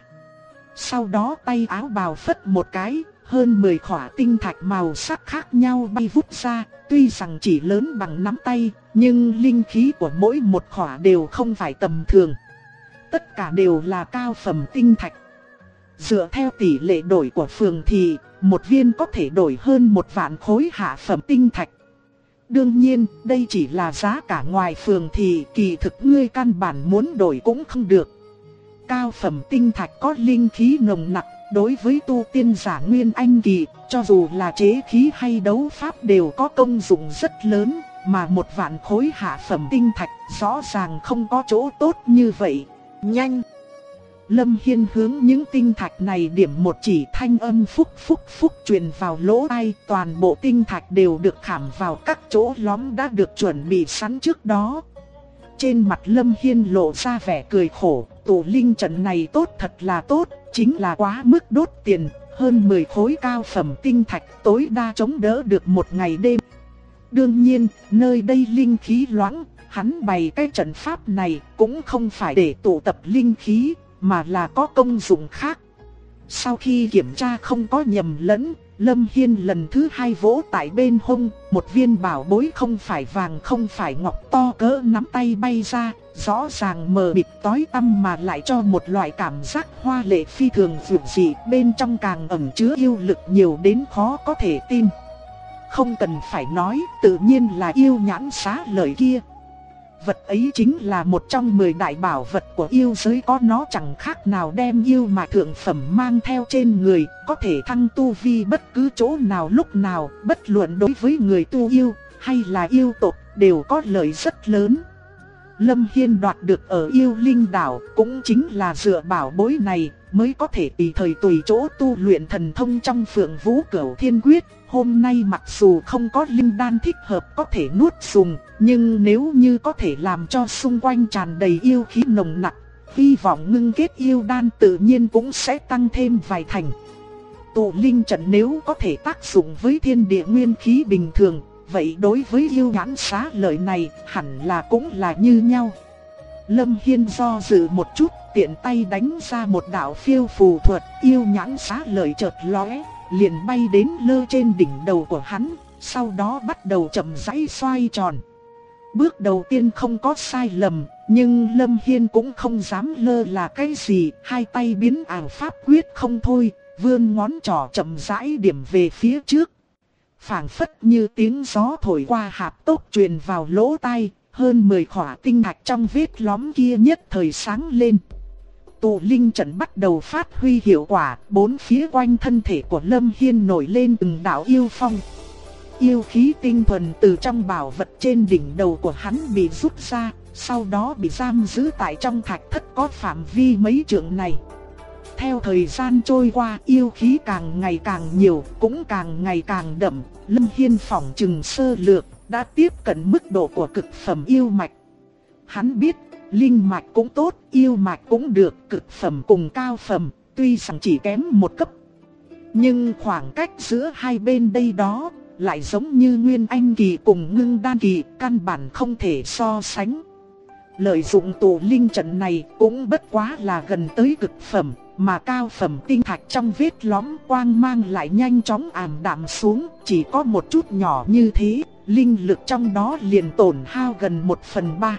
Sau đó tay áo bào phất một cái, hơn 10 khỏa tinh thạch màu sắc khác nhau bay vút ra, tuy rằng chỉ lớn bằng nắm tay, nhưng linh khí của mỗi một khỏa đều không phải tầm thường. Tất cả đều là cao phẩm tinh thạch. Dựa theo tỷ lệ đổi của phường thì, một viên có thể đổi hơn 1 vạn khối hạ phẩm tinh thạch. Đương nhiên, đây chỉ là giá cả ngoài phường thì kỳ thực ngươi căn bản muốn đổi cũng không được. Cao phẩm tinh thạch có linh khí nồng nặc, đối với tu tiên giả nguyên anh kỳ, cho dù là chế khí hay đấu pháp đều có công dụng rất lớn, mà 1 vạn khối hạ phẩm tinh thạch rõ ràng không có chỗ tốt như vậy. Nhanh! Lâm Hiên hướng những tinh thạch này điểm một chỉ, thanh âm phúc phúc phúc truyền vào lỗ tai, toàn bộ tinh thạch đều được khảm vào các chỗ lõm đã được chuẩn bị sẵn trước đó. Trên mặt Lâm Hiên lộ ra vẻ cười khổ, tụ linh trận này tốt thật là tốt, chính là quá mức đốt tiền, hơn 10 khối cao phẩm tinh thạch tối đa chống đỡ được một ngày đêm. Đương nhiên, nơi đây linh khí loãng, hắn bày cái trận pháp này cũng không phải để tụ tập linh khí, mà là có công dụng khác. Sau khi kiểm tra không có nhầm lẫn, Lâm Hiên lần thứ 2 vỗ tại bên hông, một viên bảo bối không phải vàng không phải ngọc to cỡ nắm tay bay ra, rõ ràng mờ mịt tối tăm mà lại cho một loại cảm giác hoa lệ phi thường vượt dị, bên trong càng ẩn chứa yêu lực nhiều đến khó có thể tin. Không cần phải nói, tự nhiên là yêu nhãn xá lợi kia. Vật ấy chính là một trong 10 đại bảo vật của yêu giới, có nó chẳng khác nào đem yêu mạch thượng phẩm mang theo trên người, có thể thăng tu vi bất cứ chỗ nào lúc nào, bất luận đối với người tu yêu hay là yêu tộc đều có lợi rất lớn. Lâm Hiên đoạt được ở yêu linh đảo cũng chính là dựa bảo bối này mới có thể tùy thời tùy chỗ tu luyện thần thông trong Phượng Vũ Cửu Thiên Quyết. Hôm nay mặc dù không có linh đan thích hợp có thể nuốt dùng, nhưng nếu như có thể làm cho xung quanh tràn đầy yêu khí nồng nặc, hy vọng ngưng kết yêu đan tự nhiên cũng sẽ tăng thêm vài thành. Tụ linh trận nếu có thể tác dụng với thiên địa nguyên khí bình thường, vậy đối với yêu nhãn xá lợi này hẳn là cũng là như nhau. Lâm Hiên do dự một chút, tiện tay đánh ra một đạo phiêu phù thuật, yêu nhãn xá lợi chợt lóe, liền bay đến lơ trên đỉnh đầu của hắn, sau đó bắt đầu chậm rãi xoay tròn. Bước đầu tiên không có sai lầm, nhưng Lâm Hiên cũng không dám lơ là cái gì, hai tay biến ảo pháp quyết không thôi, vươn ngón trỏ chậm rãi điểm về phía trước. Phảng phất như tiếng gió thổi qua hạp tốc truyền vào lỗ tai, hơn 10 khỏa tinh thạch trong vết lõm kia nhất thời sáng lên. Tụ linh trận bắt đầu phát huy hiệu quả, bốn phía quanh thân thể của Lâm Hiên nổi lên từng đạo yêu phong. Yêu khí tinh thuần từ trong bảo vật trên đỉnh đầu của hắn bị rút ra, sau đó bị giam giữ tại trong thạch thất có phạm vi mấy trượng này. Theo thời gian trôi qua, yêu khí càng ngày càng nhiều, cũng càng ngày càng đậm. Lâm Hiên phỏng chừng sơ lược, đã tiếp cận mức độ của cực phẩm yêu mạch. Hắn biết, linh mạch cũng tốt, yêu mạch cũng được, cực phẩm cùng cao phẩm, tuy rằng chỉ kém một cấp. Nhưng khoảng cách giữa hai bên đây đó, lại giống như nguyên anh kỳ cùng ngưng đan kỳ, căn bản không thể so sánh. Lợi dụng tụ linh trận này cũng bất quá là gần tới cực phẩm, mà cao phẩm tinh thạch trong vết lõm quang mang lại nhanh chóng ảm đạm xuống, chỉ có một chút nhỏ như thế, linh lực trong đó liền tổn hao gần 1/3.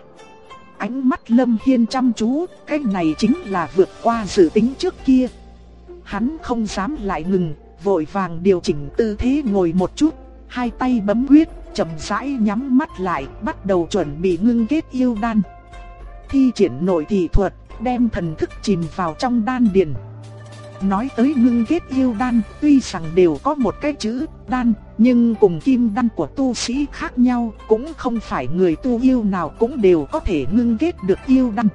Ánh mắt Lâm Hiên chăm chú, cái này chính là vượt qua dự tính trước kia. Hắn không dám lại ngừng, vội vàng điều chỉnh tư thế ngồi một chút, hai tay bấm quyết, chậm rãi nhắm mắt lại, bắt đầu chuẩn bị ngưng kết yêu đan. Thi triển nội thị thuật, đem thần thức chìm vào trong đan điền. nói tới ngưng kết yêu đan, tuy rằng đều có một cái chữ đan, nhưng cùng kim đan của tu sĩ khác nhau, cũng không phải người tu yêu nào cũng đều có thể ngưng kết được yêu đan.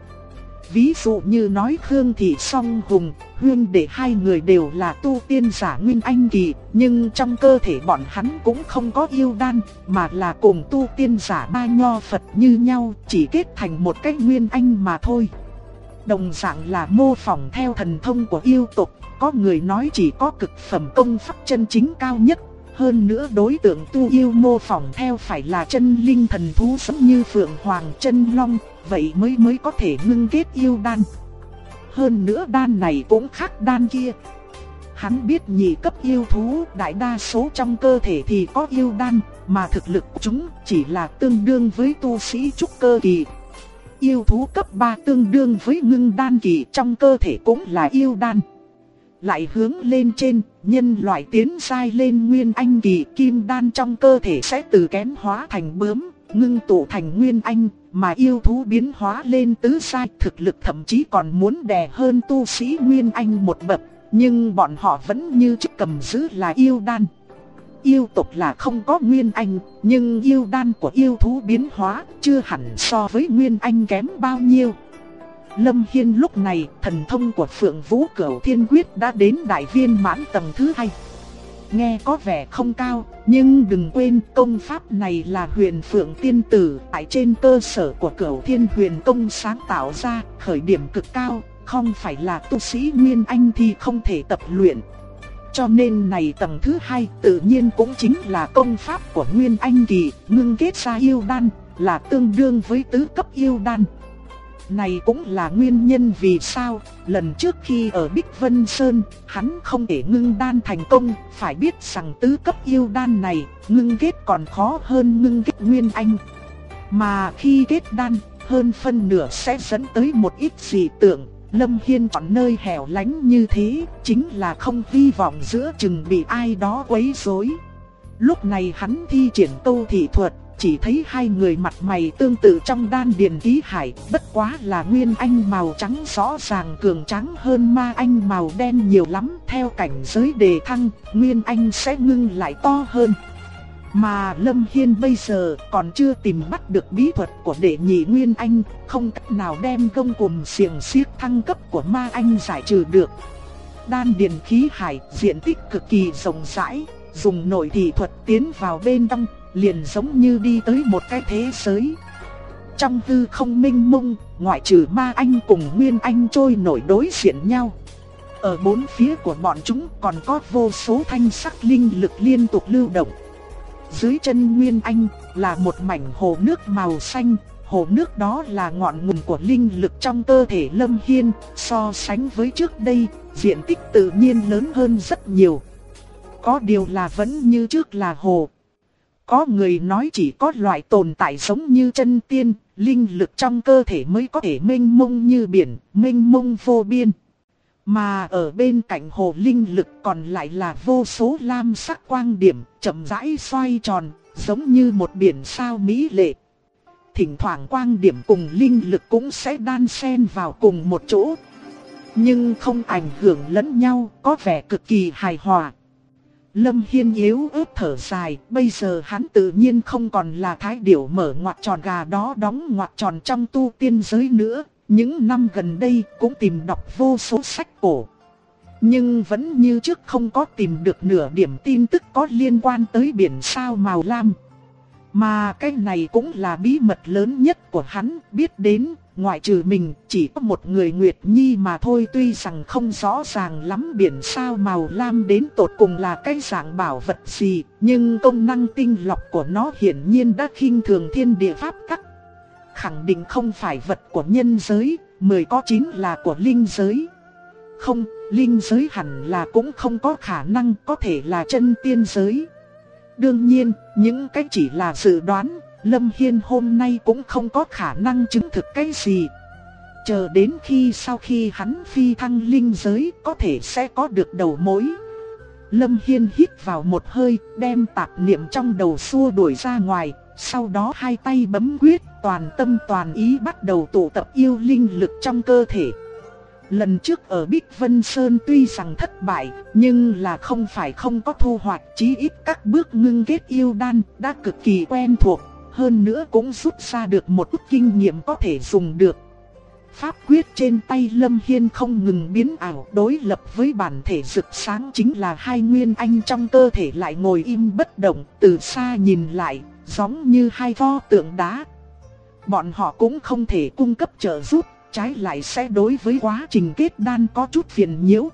Ví dụ như nói Khương Thị Song Hùng, huynh đệ hai người đều là tu tiên giả Nguyên Anh kỳ, nhưng trong cơ thể bọn hắn cũng không có yêu đan, mà là cùng tu tiên giả Ba Nho Phật như nhau, chỉ kết thành một cái Nguyên Anh mà thôi. Đồng dạng là mô phỏng theo thần thông của yêu tộc, có người nói chỉ có cực phẩm công pháp chân chính cao nhất. Hơn nữa đối tượng tu yêu mô phỏng theo phải là chân linh thần thú giống như Phượng Hoàng Chân Long, vậy mới có thể ngưng kết yêu đan. Hơn nữa đan này cũng khác đan kia. Hắn biết nhị cấp yêu thú đại đa số trong cơ thể thì có yêu đan, mà thực lực của chúng chỉ là tương đương với tu sĩ trúc cơ kỳ. Yêu thú cấp 3 tương đương với ngưng đan kỳ, trong cơ thể cũng là yêu đan. Lại hướng lên trên, nhân loại tiến giai lên Nguyên Anh kỳ, kim đan trong cơ thể sẽ từ kén hóa thành bướm, ngưng tụ thành Nguyên Anh, mà yêu thú biến hóa lên tứ giai, thực lực thậm chí còn muốn đè hơn tu sĩ Nguyên Anh một bậc, nhưng bọn họ vẫn như trước cầm giữ là yêu đan. Yêu tộc là không có Nguyên Anh, nhưng yêu đan của yêu thú biến hóa chưa hẳn so với Nguyên Anh kém bao nhiêu. Lâm Hiên lúc này, thần thông của Phượng Vũ Cửu Thiên Quyết đã đến đại viên mãn tầng thứ 2. Nghe có vẻ không cao, nhưng đừng quên công pháp này là Huyền Phượng Tiên Tử, tại trên cơ sở của Cửu Thiên Huyền Công sáng tạo ra, khởi điểm cực cao, không phải là tu sĩ Nguyên Anh thì không thể tập luyện. Cho nên này tầng thứ 2 tự nhiên cũng chính là công pháp của Nguyên Anh kỳ, ngưng kết ra yêu đan, là tương đương với tứ cấp yêu đan. Này cũng là nguyên nhân vì sao lần trước khi ở Bích Vân Sơn, hắn không thể ngưng đan thành công, phải biết rằng tứ cấp yêu đan này, ngưng kết còn khó hơn ngưng kết Nguyên Anh. Mà khi kết đan, hơn phân nửa sẽ dẫn tới một ít dị tượng. Lâm Hiên chọn nơi hẻo lánh như thế, chính là không hy vọng giữa chừng bị ai đó quấy rối. Lúc này hắn thi triển câu thị thuật, chỉ thấy hai người mặt mày tương tự trong đan điền khí hải, bất quá là Nguyên Anh màu trắng rõ ràng cường tráng hơn Ma Anh màu đen nhiều lắm. Theo cảnh giới đề thăng, Nguyên Anh sẽ ngưng lại to hơn. Mà Lâm Hiên bây giờ còn chưa tìm bắt được bí thuật của đệ nhị Nguyên Anh, không cách nào đem gông cùm xiềng xiếc thăng cấp của Ma Anh giải trừ được. Đan điền khí hải diện tích cực kỳ rộng rãi, dùng nội thị thuật tiến vào bên trong, liền giống như đi tới một cái thế giới. Trong hư không mênh mông, ngoại trừ Ma Anh cùng Nguyên Anh trôi nổi đối diện nhau. Ở bốn phía của bọn chúng còn có vô số thanh sắc linh lực liên tục lưu động. Dưới chân Nguyên Anh là một mảnh hồ nước màu xanh, hồ nước đó là ngọn nguồn của linh lực trong cơ thể Lâm Hiên, so sánh với trước đây, diện tích tự nhiên lớn hơn rất nhiều. Có điều là vẫn như trước là hồ. Có người nói chỉ có loại tồn tại giống như chân tiên, linh lực trong cơ thể mới có thể mênh mông như biển, mênh mông vô biên. Mà ở bên cạnh hồ linh lực còn lại là vô số lam sắc quang điểm, chậm rãi xoay tròn, giống như một biển sao mỹ lệ. Thỉnh thoảng quang điểm cùng linh lực cũng sẽ đan xen vào cùng một chỗ, nhưng không ảnh hưởng lẫn nhau, có vẻ cực kỳ hài hòa. Lâm Hiên yếu ớt thở dài, bây giờ hắn tự nhiên không còn là thái điểu mở ngoặc tròn gà đó đóng ngoặc tròn trong tu tiên giới nữa. Những năm gần đây cũng tìm đọc vô số sách cổ, nhưng vẫn như trước không có tìm được nửa điểm tin tức có liên quan tới biển sao màu lam. Mà cái này cũng là bí mật lớn nhất của hắn, biết đến, ngoại trừ mình, chỉ có một người Nguyệt Nhi mà thôi. Tuy rằng không rõ ràng lắm biển sao màu lam đến tột cùng là cái dạng bảo vật gì, nhưng công năng tinh lọc của nó hiển nhiên đã khinh thường thiên địa pháp tắc. Khẳng định không phải vật của nhân giới, 10 có 9 là của linh giới. Không, linh giới hẳn là cũng không có khả năng, có thể là chân tiên giới. Đương nhiên, những cái chỉ là dự đoán, Lâm Hiên hôm nay cũng không có khả năng chứng thực cái gì. Chờ đến sau khi hắn phi thăng linh giới, có thể sẽ có được đầu mối. Lâm Hiên hít vào một hơi, đem tạp niệm trong đầu xua đuổi ra ngoài. Sau đó hai tay bấm quyết, toàn tâm toàn ý bắt đầu tụ tập yêu linh lực trong cơ thể. Lần trước ở Bích Vân Sơn tuy rằng thất bại, nhưng là không phải không có thu hoạch, chí ít các bước ngưng kết yêu đan đã cực kỳ quen thuộc, hơn nữa cũng rút ra được một chút kinh nghiệm có thể dùng được. Pháp quyết trên tay Lâm Hiên không ngừng biến ảo, đối lập với bản thể rực sáng chính là hai nguyên anh trong cơ thể lại ngồi im bất động, từ xa nhìn lại, giống như hai pho tượng đá. Bọn họ cũng không thể cung cấp trợ giúp, trái lại sẽ đối với quá trình kết đan có chút phiền nhiễu.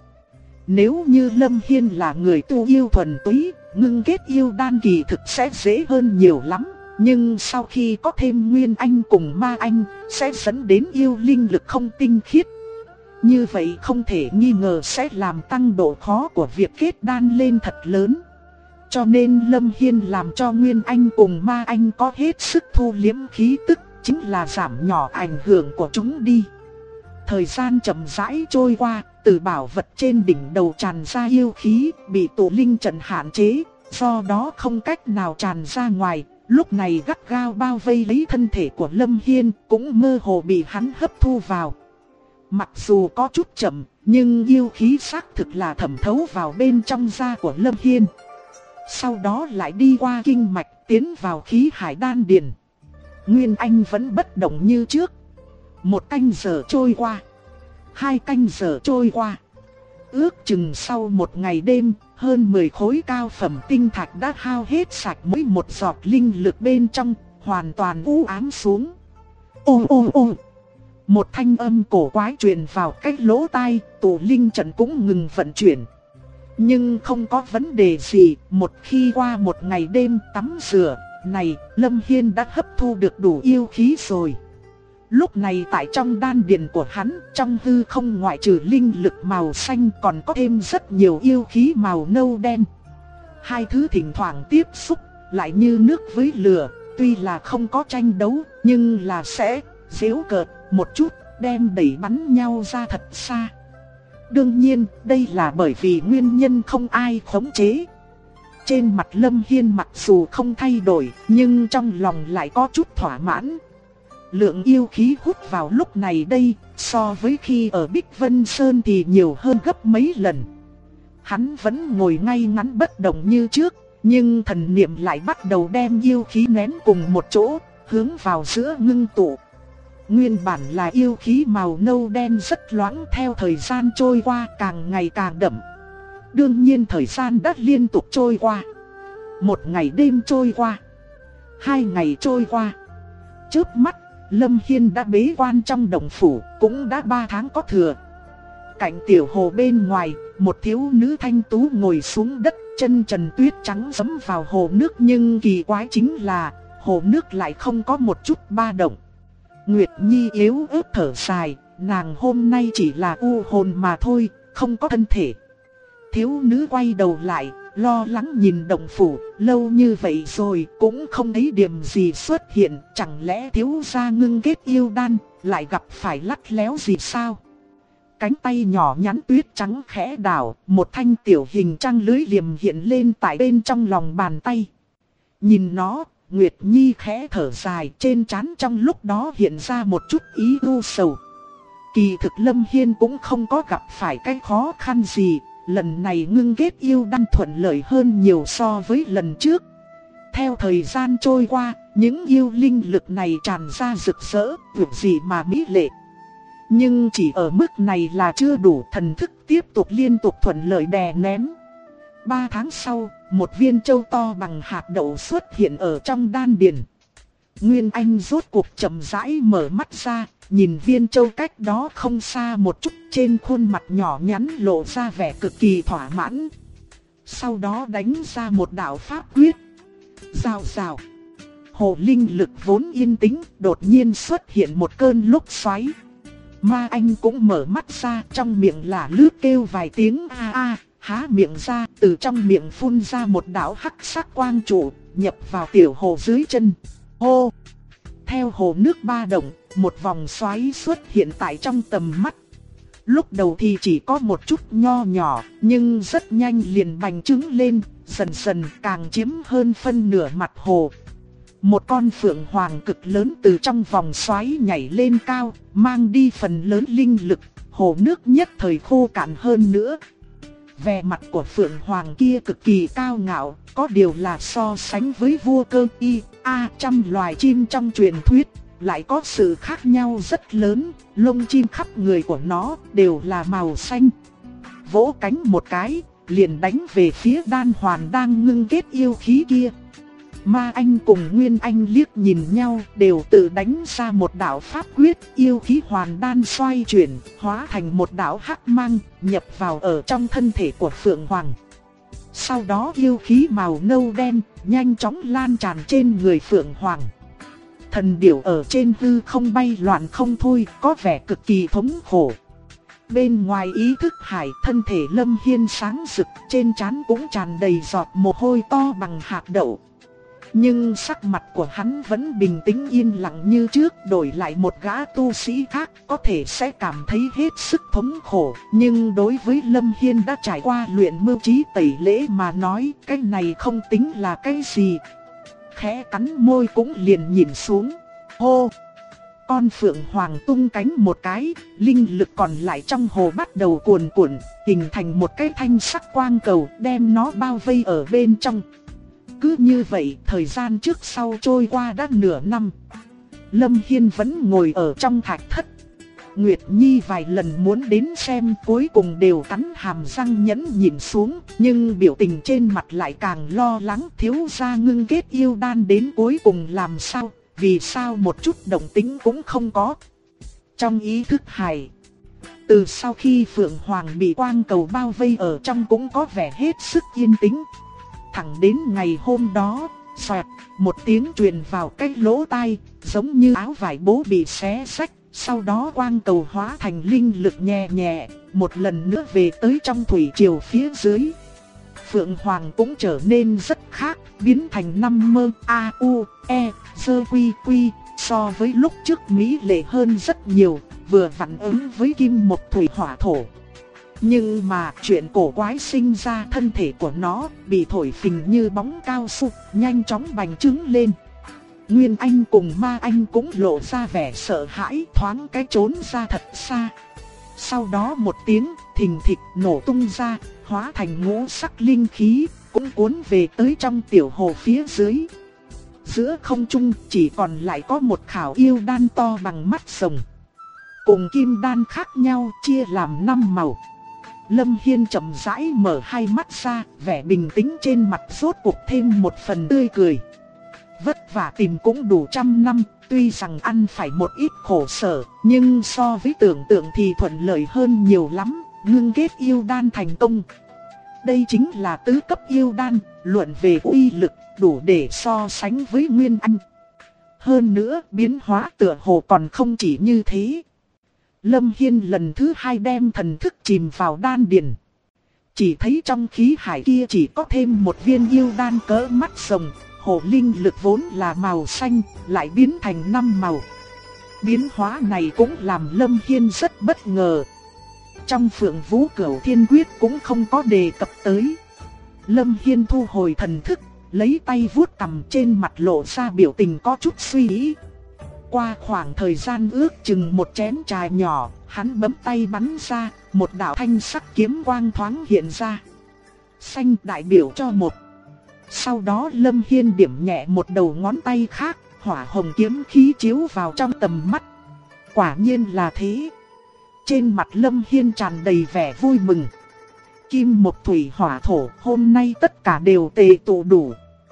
Nếu như Lâm Hiên là người tu yêu thuần túy, ngưng kết yêu đan kỳ thực sẽ dễ hơn nhiều lắm. Nhưng sau khi có thêm Nguyên Anh cùng Ma Anh, sẽ dẫn đến yêu linh lực không tinh khiết. Như vậy không thể nghi ngờ sẽ làm tăng độ khó của việc kết đan lên thật lớn. Cho nên Lâm Hiên làm cho Nguyên Anh cùng Ma Anh có hết sức thu liếm khí tức, chính là giảm nhỏ ảnh hưởng của chúng đi. Thời gian chậm rãi trôi qua, từ bảo vật trên đỉnh đầu tràn ra yêu khí, bị tụ linh trận hạn chế, do đó không cách nào tràn ra ngoài. Lúc này gắt gao bao vây lấy thân thể của Lâm Hiên, cũng mơ hồ bị hắn hấp thu vào. Mặc dù có chút chậm, nhưng yêu khí xác thực là thẩm thấu vào bên trong da của Lâm Hiên. Sau đó lại đi qua kinh mạch, tiến vào khí hải đan điền. Nguyên Anh vẫn bất động như trước. 1 canh giờ trôi qua, 2 canh giờ trôi qua. Ước chừng sau 1 ngày đêm, hơn 10 khối cao phẩm tinh thạch đã hao hết sạch mỗi một giọt linh lực bên trong, hoàn toàn u ám xuống. Ô ô ô! Một thanh âm cổ quái truyền vào cái lỗ tai, tụ linh trận cũng ngừng vận chuyển. Nhưng không có vấn đề gì, một khi qua 1 ngày đêm tắm rửa, này, Lâm Hiên đã hấp thu được đủ yêu khí rồi. Lúc này tại trong đan điền của hắn, trong hư không ngoại trừ linh lực màu xanh còn có thêm rất nhiều yêu khí màu nâu đen. Hai thứ thỉnh thoảng tiếp xúc, lại như nước với lửa, tuy là không có tranh đấu, nhưng là sẽ giễu cợt một chút, đem đẩy bắn nhau ra thật xa. Đương nhiên, đây là bởi vì nguyên nhân không ai khống chế. Trên mặt Lâm Hiên mặc dù không thay đổi, nhưng trong lòng lại có chút thỏa mãn. Lượng yêu khí hút vào lúc này đây, so với khi ở Bích Vân Sơn thì nhiều hơn gấp mấy lần. Hắn vẫn ngồi ngay ngắn bất động như trước, nhưng thần niệm lại bắt đầu đem yêu khí nén cùng một chỗ, hướng vào giữa ngưng tụ. Nguyên bản là yêu khí màu nâu đen rất loãng, theo thời gian trôi qua càng ngày càng đậm. Đương nhiên thời gian đã liên tục trôi qua. 1 ngày đêm trôi qua, 2 ngày trôi qua. Chớp mắt, Lâm Hiên đã bế quan trong động phủ, cũng đã 3 tháng có thừa. Cạnh tiểu hồ bên ngoài, một thiếu nữ thanh tú ngồi xuống đất, chân trần tuyết trắng giẫm vào hồ nước, nhưng kỳ quái chính là hồ nước lại không có một chút ba động. Nguyệt Nhi yếu ớt thở dài, nàng hôm nay chỉ là u hồn mà thôi, không có thân thể. Thiếu nữ quay đầu lại, lo lắng nhìn động phủ, lâu như vậy rồi cũng không thấy điểm gì xuất hiện, chẳng lẽ thiếu gia ngưng kết yêu đan, lại gặp phải lắt léo gì sao? Cánh tay nhỏ nhắn tuyết trắng khẽ đảo, một thanh tiểu hình trăng lưới liềm hiện lên tại bên trong lòng bàn tay. Nhìn nó, Nguyệt Nhi khẽ thở dài, trên trán trong lúc đó hiện ra một chút ý u sầu. Kỳ thực Lâm Hiên cũng không có gặp phải cái khó khăn gì. Lần này ngưng kết yêu đan thuận lợi hơn nhiều so với lần trước. Theo thời gian trôi qua, những yêu linh lực này tràn ra rực rỡ, vượt gì mà mỹ lệ. Nhưng chỉ ở mức này là chưa đủ, thần thức tiếp tục liên tục thuận lợi đè nén. 3 tháng sau, một viên châu to bằng hạt đậu xuất hiện ở trong đan điền. Nguyên Anh rốt cuộc chậm rãi mở mắt ra, nhìn viên châu cách đó không xa một chút, trên khuôn mặt nhỏ nhắn lộ ra vẻ cực kỳ thỏa mãn. Sau đó đánh ra một đạo pháp quyết. Rào rào. Hồ linh lực vốn yên tĩnh, đột nhiên xuất hiện một cơn lốc xoáy. Ma Anh cũng mở mắt ra, trong miệng là lướt kêu vài tiếng a a, há miệng ra, từ trong miệng phun ra một đạo hắc sắc quang trụ, nhập vào tiểu hồ dưới chân. Hô! Theo hồ nước ba động, một vòng xoáy xuất hiện tại trong tầm mắt. Lúc đầu thì chỉ có một chút nho nhỏ, nhưng rất nhanh liền bành trướng lên, dần dần càng chiếm hơn phân nửa mặt hồ. Một con phượng hoàng cực lớn từ trong vòng xoáy nhảy lên cao, mang đi phần lớn linh lực, hồ nước nhất thời khô cạn hơn nữa. Vẻ mặt của Phượng Hoàng kia cực kỳ cao ngạo, có điều là so sánh với vua Cơ Y, trăm loài chim trong truyền thuyết, lại có sự khác nhau rất lớn, lông chim khắp người của nó đều là màu xanh. Vỗ cánh một cái, liền đánh về phía Đan Hoàn đang ngưng kết yêu khí kia. Ma Anh cùng Nguyên Anh liếc nhìn nhau, đều tự đánh ra một đạo pháp quyết, yêu khí hoàn đan xoay chuyển, hóa thành một đạo hắc mang, nhập vào ở trong thân thể của Phượng Hoàng. Sau đó yêu khí màu nâu đen, nhanh chóng lan tràn trên người Phượng Hoàng. Thần điểu ở trên hư không bay loạn không thôi, có vẻ cực kỳ thống khổ. Bên ngoài ý thức hải, thân thể Lâm Hiên sáng rực, trên trán cũng tràn đầy giọt mồ hôi to bằng hạt đậu. Nhưng sắc mặt của hắn vẫn bình tĩnh yên lặng như trước, đổi lại một gã tu sĩ khác có thể sẽ cảm thấy hết sức thống khổ. Nhưng đối với Lâm Hiên đã trải qua luyện mưu trí tẩy lễ mà nói, cái này không tính là cái gì. Khẽ cắn môi cũng liền nhìn xuống. Hô! Con Phượng Hoàng tung cánh một cái, linh lực còn lại trong hồ bắt đầu cuồn cuộn, hình thành một cái thanh sắc quang cầu đem nó bao vây ở bên trong. Cứ như vậy, thời gian trước sau trôi qua đã nửa năm. Lâm Hiên vẫn ngồi ở trong thạch thất. Nguyệt Nhi vài lần muốn đến xem, cuối cùng đều cắn hàm răng nhẫn nhịn xuống, nhưng biểu tình trên mặt lại càng lo lắng. Thiếu gia ngưng kết yêu đan đến cuối cùng làm sao, vì sao một chút động tĩnh cũng không có. Trong ý thức hải, từ sau khi Phượng Hoàng bị quang cầu bao vây ở trong cũng có vẻ hết sức yên tĩnh. Thẳng đến ngày hôm đó, xoẹt, một tiếng truyền vào cái lỗ tai, giống như áo vải bố bị xé rách. Sau đó quang cầu hóa thành linh lực nhẹ nhẹ, một lần nữa về tới trong thủy triều phía dưới. Phượng Hoàng cũng trở nên rất khác, biến thành 5 mơ A U E Dơ Quy Quy, so với lúc trước mỹ lệ hơn rất nhiều, vừa vặn ứng với kim mộc thủy hỏa thổ. Nhưng mà chuyện cổ quái sinh ra, thân thể của nó bị thổi phình như bóng cao su, nhanh chóng bành trướng lên. Nguyên Anh cùng Ma Anh cũng lộ ra vẻ sợ hãi, thoáng cái trốn ra thật xa. Sau đó một tiếng thình thịch nổ tung ra, hóa thành ngũ sắc linh khí, cũng cuốn về tới trong tiểu hồ phía dưới. Giữa không trung chỉ còn lại có một khảo yêu đan to bằng mắt rồng, cùng kim đan khác nhau, chia làm 5 màu. Lâm Hiên chậm rãi mở hai mắt ra, vẻ bình tĩnh trên mặt rốt cuộc thêm một phần tươi cười. Vất vả tìm cũng đủ trăm năm, tuy rằng ăn phải một ít khổ sở, nhưng so với tưởng tượng thì thuận lợi hơn nhiều lắm, ngưng kết yêu đan thành công. Đây chính là tứ cấp yêu đan, luận về uy lực, đủ để so sánh với Nguyên Anh. Hơn nữa, biến hóa tựa hồ còn không chỉ như thế. Lâm Hiên lần thứ hai đem thần thức chìm vào đan điền. Chỉ thấy trong khí hải kia chỉ có thêm một viên yêu đan cỡ mắt rồng. Hồ linh lực vốn là màu xanh, lại biến thành 5 màu. Biến hóa này cũng làm Lâm Hiên rất bất ngờ. Trong Phượng Vũ Cửu Thiên Quyết cũng không có đề cập tới. Lâm Hiên thu hồi thần thức, lấy tay vuốt cằm, trên mặt lộ ra biểu tình có chút suy nghĩ. Qua khoảng thời gian ước chừng một chén trà nhỏ, hắn bấm tay bắn ra, một đạo thanh sắc kiếm quang thoáng hiện ra. Xanh đại biểu cho một. Sau đó Lâm Hiên điểm nhẹ một đầu ngón tay khác, hỏa hồng kiếm khí chiếu vào trong tầm mắt. Quả nhiên là thế. Trên mặt Lâm Hiên tràn đầy vẻ vui mừng. Kim mộc thủy hỏa thổ, hôm nay tất cả đều tề tụ đủ.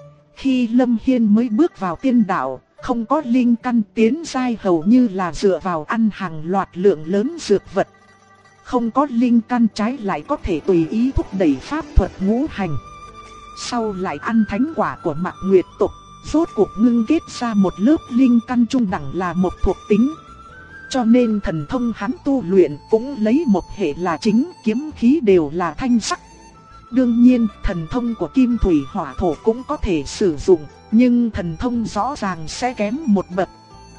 Khi Lâm Hiên mới bước vào tiên đạo, không có linh căn, tiến giai hầu như là dựa vào ăn hàng loạt lượng lớn dược vật. Không có linh căn trái lại có thể tùy ý thúc đẩy pháp thuật ngũ hành. Sau lại ăn thánh quả của Mạc Nguyệt tộc, rốt cuộc ngưng kết ra một lớp linh căn trung đẳng là một thuộc tính. Cho nên thần thông hắn tu luyện cũng lấy một hệ là chính, kiếm khí đều là thanh sắc. Đương nhiên, thần thông của kim thủy hỏa thổ cũng có thể sử dụng, nhưng thần thông rõ ràng sẽ kém một bậc.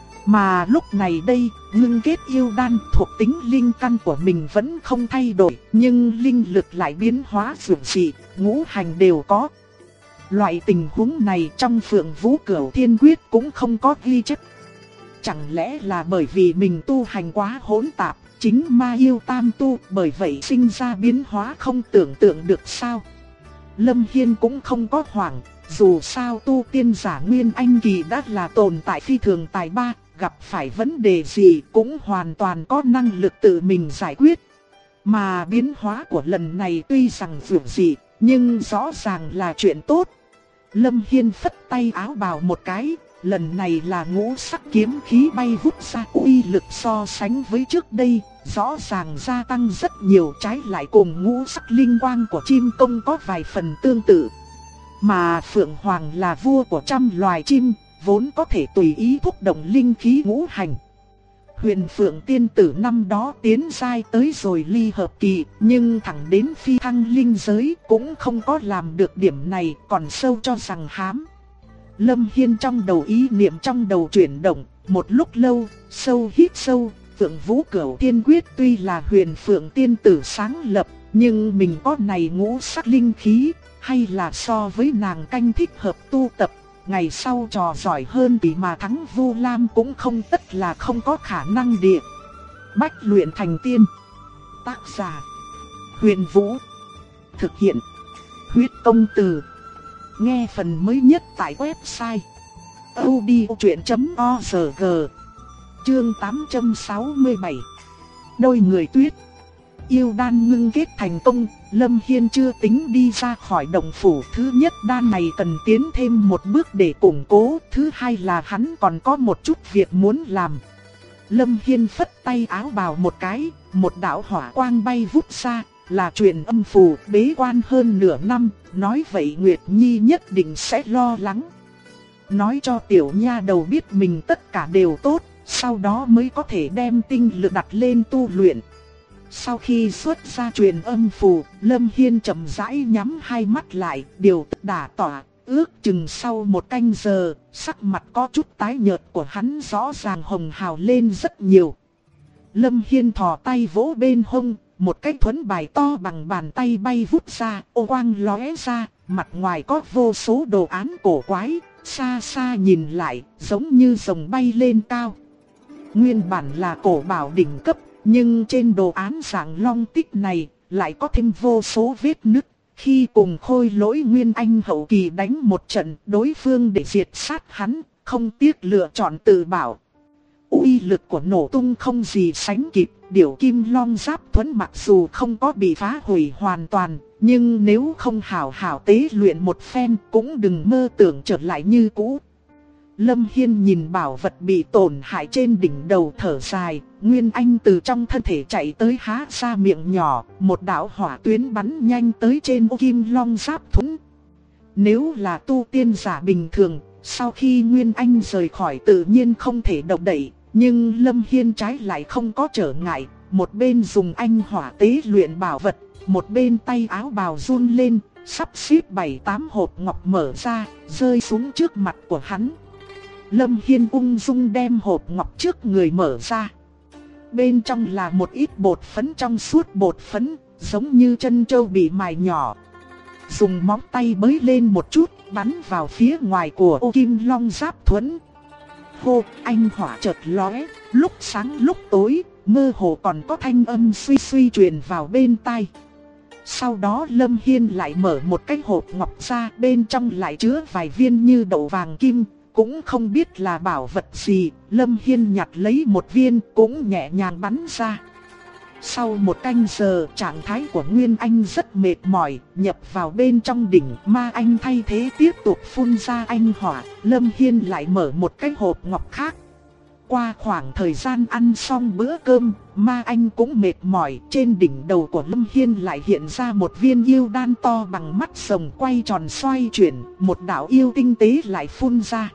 Mà lúc này đây, ngưng kết yêu đan thuộc tính linh căn của mình vẫn không thay đổi, nhưng linh lực lại biến hóa dường dị, ngũ hành đều có. Loại tình huống này trong Phượng Vũ Cửu Thiên Quyết cũng không có ghi chép. Chẳng lẽ là bởi vì mình tu hành quá hỗn tạp, chính ma yêu tam tu bởi vậy sinh ra biến hóa không tưởng tượng được sao. Lâm Hiên cũng không có hoảng, dù sao tu tiên giả Nguyên Anh kỳ đã là tồn tại phi thường tài ba, gặp phải vấn đề gì cũng hoàn toàn có năng lực tự mình giải quyết. Mà biến hóa của lần này tuy rằng vượt dị, nhưng rõ ràng là chuyện tốt. Lâm Hiên phất tay áo bào một cái, lần này là ngũ sắc kiếm khí bay vút ra, uy lực so sánh với trước đây, rõ ràng gia tăng rất nhiều, trái lại cùng ngũ sắc linh quang của chim công có vài phần tương tự. Mà Phượng Hoàng là vua của trăm loài chim, vốn có thể tùy ý thúc động linh khí ngũ hành. Huyền Phượng tiên tử năm đó tiến giai tới rồi ly hợp kỳ, nhưng thẳng đến phi thăng linh giới cũng không có làm được điểm này, còn sâu cho rằng hám. Lâm Hiên trong đầu ý niệm trong đầu chuyển động, một lúc lâu, sâu hít sâu, Phượng Vũ Cửu Tiên Quyết tuy là Huyền Phượng tiên tử sáng lập, nhưng mình có này ngũ sắc linh khí, hay là so với nàng canh thích hợp tu tập, ngày sau trò giỏi hơn thì mà thắng Vu Lam cũng không tất là không có khả năng địa. Bách luyện thành tiên. Tác giả: Huyền Vũ. Thực hiện: Huyết Công Từ. Nghe phần mới nhất tại website audiochuyện.org. Chương 867. Đôi người tuyết. Yêu đan ngưng kết thành công, Lâm Hiên chưa tính đi ra khỏi động phủ. Thứ nhất, đan này cần tiến thêm một bước để củng cố. Thứ hai là hắn còn có một chút việc muốn làm. Lâm Hiên phất tay áo bào một cái, một đạo hỏa quang bay vút ra, là truyền âm phù. Bế quan hơn nửa năm, nói vậy Nguyệt Nhi nhất định sẽ lo lắng. Nói cho tiểu nha đầu biết mình tất cả đều tốt, sau đó mới có thể đem tinh lực đặt lên tu luyện. Sau khi xuất ra truyền âm phù, Lâm Hiên chậm rãi nhắm hai mắt lại, điều tức đả tỏa. Ước chừng sau một canh giờ, sắc mặt có chút tái nhợt của hắn rõ ràng hồng hào lên rất nhiều. Lâm Hiên thò tay vỗ bên hông, một cái thuẫn bài to bằng bàn tay bay vút ra, ô quang lóe ra, mặt ngoài có vô số đồ án cổ quái, xa xa nhìn lại, giống như rồng bay lên cao. Nguyên bản là cổ bảo đỉnh cấp, nhưng trên đồ án dạng long tích này lại có thêm vô số vết nứt. Khi cùng Khôi Lỗi Nguyên Anh hậu kỳ đánh một trận, đối phương để diệt sát hắn, không tiếc lựa chọn tự bảo. Uy lực của nổ tung không gì sánh kịp, điểu kim long giáp thuẫn mặc dù không có bị phá hủy hoàn toàn, nhưng nếu không hảo hảo tế luyện một phen cũng đừng mơ tưởng trở lại như cũ. Lâm Hiên nhìn bảo vật bị tổn hại trên đỉnh đầu thở dài, Nguyên Anh từ trong thân thể chạy tới há ra miệng nhỏ, một đạo hỏa tuyến bắn nhanh tới trên ô kim long giáp thuẫn. Nếu là tu tiên giả bình thường, sau khi Nguyên Anh rời khỏi tự nhiên không thể động đậy, nhưng Lâm Hiên trái lại không có trở ngại, một bên dùng anh hỏa tế luyện bảo vật, một bên tay áo bào run lên, sắp xếp 7-8 hộp ngọc mở ra, rơi xuống trước mặt của hắn. Lâm Hiên ung dung đem hộp ngọc trước người mở ra. Bên trong là một ít bột phấn trong suốt, bột phấn giống như chân trâu bị mài nhỏ. Dùng móng tay bới lên một chút, bắn vào phía ngoài của ô kim long giáp thuẫn. Hô, anh hỏa chợt lóe, lúc sáng lúc tối, mơ hồ còn có thanh âm suy suy truyền vào bên tai. Sau đó Lâm Hiên lại mở một cái hộp ngọc ra, bên trong lại chứa vài viên như đậu vàng kim. Cũng không biết là bảo vật gì, Lâm Hiên nhặt lấy một viên cũng nhẹ nhàng bắn ra. Sau một canh giờ, trạng thái của Nguyên Anh rất mệt mỏi, nhập vào bên trong đỉnh, Ma Anh thay thế tiếp tục phun ra anh hỏa. Lâm Hiên lại mở một cái hộp ngọc khác. Qua khoảng thời gian ăn xong bữa cơm, Ma Anh cũng mệt mỏi. Trên đỉnh đầu của Lâm Hiên lại hiện ra một viên yêu đan to bằng mắt rồng quay tròn xoay chuyển, một đạo yêu tinh tế lại phun ra.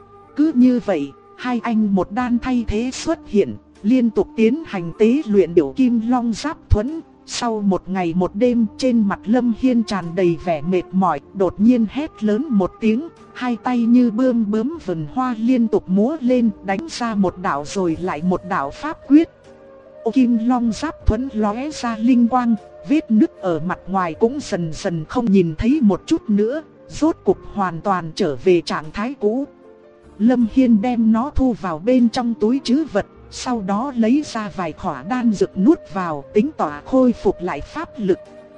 Cứ như vậy, hai anh một đan thay thế xuất hiện, liên tục tiến hành tế luyện điểu kim long giáp thuẫn. Sau một ngày một đêm, trên mặt Lâm Hiên tràn đầy vẻ mệt mỏi, đột nhiên hét lớn một tiếng, hai tay như bươm bướm vần hoa liên tục múa lên, đánh ra một đạo rồi lại một đạo pháp quyết. Ô kim long giáp thuẫn lóe ra linh quang, vết nứt ở mặt ngoài cũng dần dần không nhìn thấy một chút nữa, rốt cục hoàn toàn trở về trạng thái cũ. Lâm Hiên đem nó thu vào bên trong túi trữ vật, sau đó lấy ra vài khỏa đan dược nuốt vào, tính tỏa khôi phục lại pháp lực.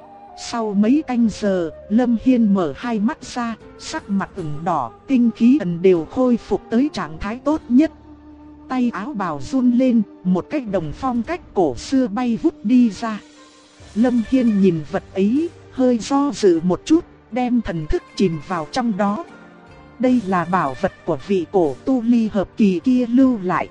Sau mấy canh giờ, Lâm Hiên mở hai mắt ra, sắc mặt ửng đỏ, tinh khí thần đều khôi phục tới trạng thái tốt nhất. Tay áo bào run lên, một cái đồng phong cách cổ xưa bay vút đi ra. Lâm Hiên nhìn vật ấy, hơi do dự một chút, đem thần thức chìm vào trong đó. Đây là bảo vật của vị cổ tu ly hợp kỳ kia lưu lại.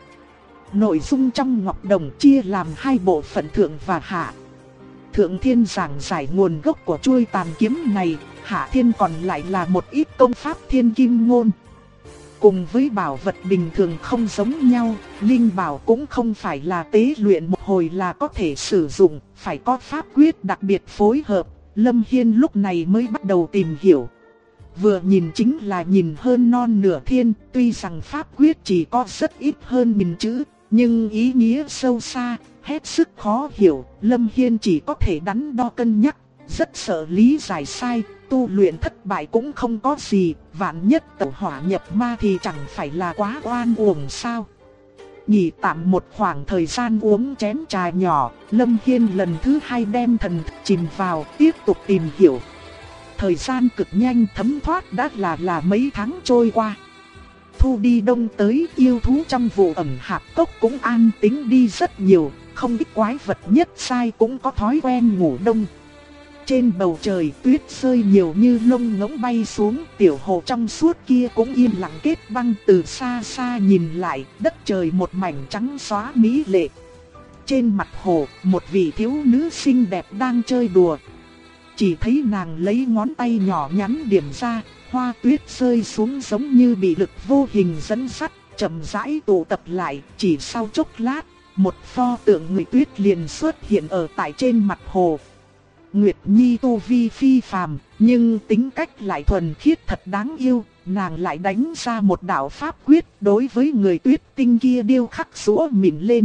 Nội dung trong ngọc đồng chia làm hai bộ phận thượng và hạ. Thượng thiên giảng giải nguồn gốc của chuôi tàn kiếm này, hạ thiên còn lại là một ít công pháp thiên kim ngôn. Cùng với bảo vật bình thường không giống nhau, linh bảo cũng không phải là tế luyện một hồi là có thể sử dụng, phải có pháp quyết đặc biệt phối hợp. Lâm Hiên lúc này mới bắt đầu tìm hiểu. Vừa nhìn chính là nhìn hơn non nửa thiên, tuy rằng pháp quyết chỉ có rất ít hơn nghìn chữ, nhưng ý nghĩa sâu xa, hết sức khó hiểu. Lâm Hiên chỉ có thể đắn đo cân nhắc, rất sợ lý giải sai, tu luyện thất bại cũng không có gì, vạn nhất tẩu hỏa nhập ma thì chẳng phải là quá oan uổng sao. Nghỉ tạm một khoảng thời gian uống chén trà nhỏ, Lâm Hiên lần thứ hai đem thần thức chìm vào, tiếp tục tìm hiểu. Thời gian cực nhanh thấm thoát đã là mấy tháng trôi qua. Thu đi đông tới, yêu thú trong vụ ẩm hạp cốc cũng an tĩnh đi rất nhiều, không ít quái vật nhất sai cũng có thói quen ngủ đông. Trên bầu trời tuyết rơi nhiều như lông ngỗng bay xuống, tiểu hồ trong suốt kia cũng yên lặng kết băng. Từ xa xa nhìn lại, đất trời một mảnh trắng xóa mỹ lệ. Trên mặt hồ, một vị thiếu nữ xinh đẹp đang chơi đùa. Chỉ thấy nàng lấy ngón tay nhỏ nhắn điểm ra, hoa tuyết rơi xuống giống như bị lực vô hình dẫn dắt, chậm rãi tụ tập lại. Chỉ sau chốc lát, một pho tượng người tuyết liền xuất hiện ở tại trên mặt hồ. Nguyệt Nhi tu vi phi phàm, nhưng tính cách lại thuần khiết thật đáng yêu. Nàng lại đánh ra một đạo pháp quyết đối với người tuyết tinh kia điêu khắc rũa mịn lên.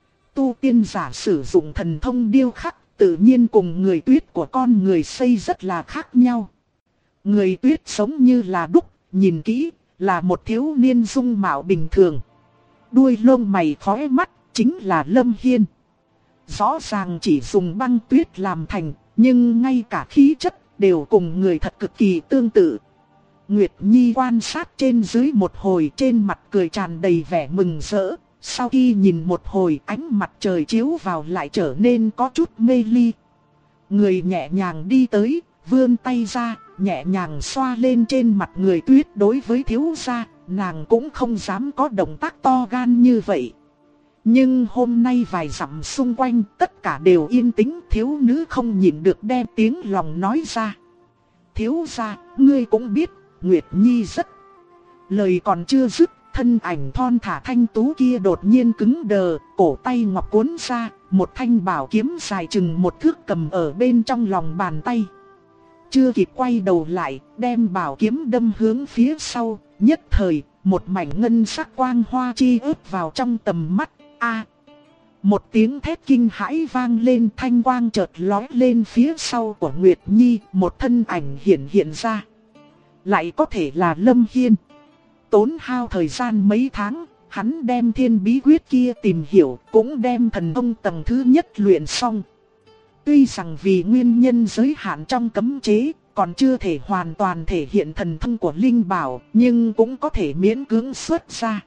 Tu tiên giả sử dụng thần thông điêu khắc, tự nhiên cùng người tuyết của con người xây rất là khác nhau. Người tuyết sống như là đúc, nhìn kỹ, là một thiếu niên dung mạo bình thường. Đuôi lông mày khóe mắt, chính là Lâm Hiên. Rõ ràng chỉ dùng băng tuyết làm thành, nhưng ngay cả khí chất đều cùng người thật cực kỳ tương tự. Nguyệt Nhi quan sát trên dưới một hồi, trên mặt cười tràn đầy vẻ mừng rỡ. Sau khi nhìn một hồi, ánh mặt trời chiếu vào lại trở nên có chút mê ly. Người nhẹ nhàng đi tới, vươn tay ra, nhẹ nhàng xoa lên trên mặt người tuyết. Đối với thiếu gia, nàng cũng không dám có động tác to gan như vậy. Nhưng hôm nay vài dặm xung quanh tất cả đều yên tĩnh, thiếu nữ không nhịn được đem tiếng lòng nói ra. Thiếu gia, ngươi cũng biết, Nguyệt Nhi rất... Lời còn chưa dứt, thân ảnh thon thả thanh tú kia đột nhiên cứng đờ, cổ tay ngọc cuốn ra, một thanh bảo kiếm dài chừng một thước cầm ở bên trong lòng bàn tay. Chưa kịp quay đầu lại, đem bảo kiếm đâm hướng phía sau, nhất thời, một mảnh ngân sắc quang hoa chi ướp vào trong tầm mắt. A! Một tiếng thét kinh hãi vang lên, thanh quang chợt lóe lên phía sau của Nguyệt Nhi, một thân ảnh hiện ra. Lại có thể là Lâm Hiên. Tốn hao thời gian mấy tháng, hắn đem thiên bí quyết kia tìm hiểu, cũng đem thần thông tầng thứ nhất luyện xong. Tuy rằng vì nguyên nhân giới hạn trong cấm chế, còn chưa thể hoàn toàn thể hiện thần thông của linh bảo, nhưng cũng có thể miễn cưỡng xuất ra.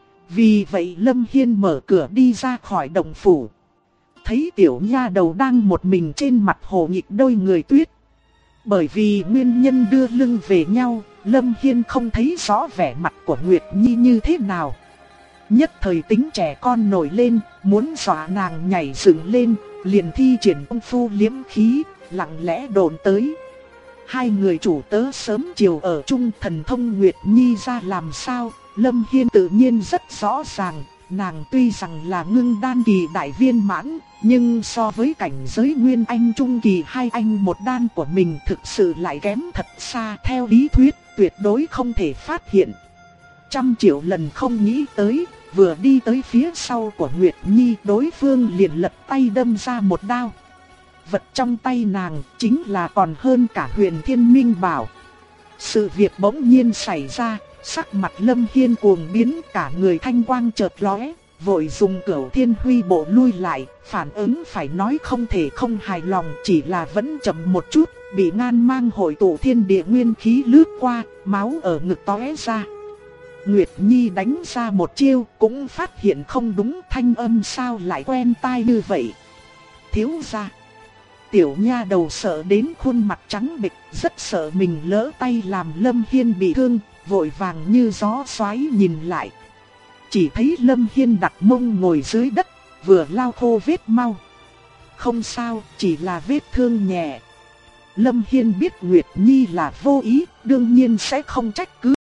Vì vậy Lâm Hiên mở cửa đi ra khỏi động phủ. Thấy tiểu nha đầu đang một mình trên mặt hồ nghịch đôi người tuyết. Bởi vì nguyên nhân đưa lưng về nhau, Lâm Hiên không thấy rõ vẻ mặt của Nguyệt Nhi như thế nào. Nhất thời tính trẻ con nổi lên, muốn dọa nàng nhảy dựng lên, liền thi triển công phu liếm khí, lặng lẽ đồn tới. Hai người chủ tớ sớm chiều ở chung, thần thông Nguyệt Nhi ra làm sao, Lâm Hiên tự nhiên rất rõ ràng. Nàng tuy rằng là ngưng đan kỳ đại viên mãn, nhưng so với cảnh giới nguyên anh trung kỳ hai anh một đan của mình thực sự lại kém thật xa. Theo lý thuyết, tuyệt đối không thể phát hiện. 100 triệu lần không nghĩ tới, vừa đi tới phía sau của Nguyệt Nhi, đối phương liền lật tay đâm ra một đao. Vật trong tay nàng chính là còn hơn cả Huyền Thiên Minh Bảo. Sự việc bỗng nhiên xảy ra, sắc mặt Lâm Hiên cuồng biến, cả người thanh quang chợt lóe, vội dùng Cửu Thiên Huy bộ lui lại, phản ứng phải nói không thể không hài lòng, chỉ là vẫn chậm một chút, bị Ngan Mang hội tụ thiên địa nguyên khí lướt qua, máu ở ngực tóe ra. Nguyệt Nhi đánh ra một chiêu, cũng phát hiện không đúng, thanh âm sao lại quen tai như vậy. Thiếu gia. Tiểu nha đầu sợ đến khuôn mặt trắng bệch, rất sợ mình lỡ tay làm Lâm Hiên bị thương, vội vàng như gió xoáy nhìn lại. Chỉ thấy Lâm Hiên đặt mông ngồi dưới đất, vừa lau khô vết mau. Không sao, chỉ là vết thương nhẹ. Lâm Hiên biết Nguyệt Nhi là vô ý, đương nhiên sẽ không trách cứ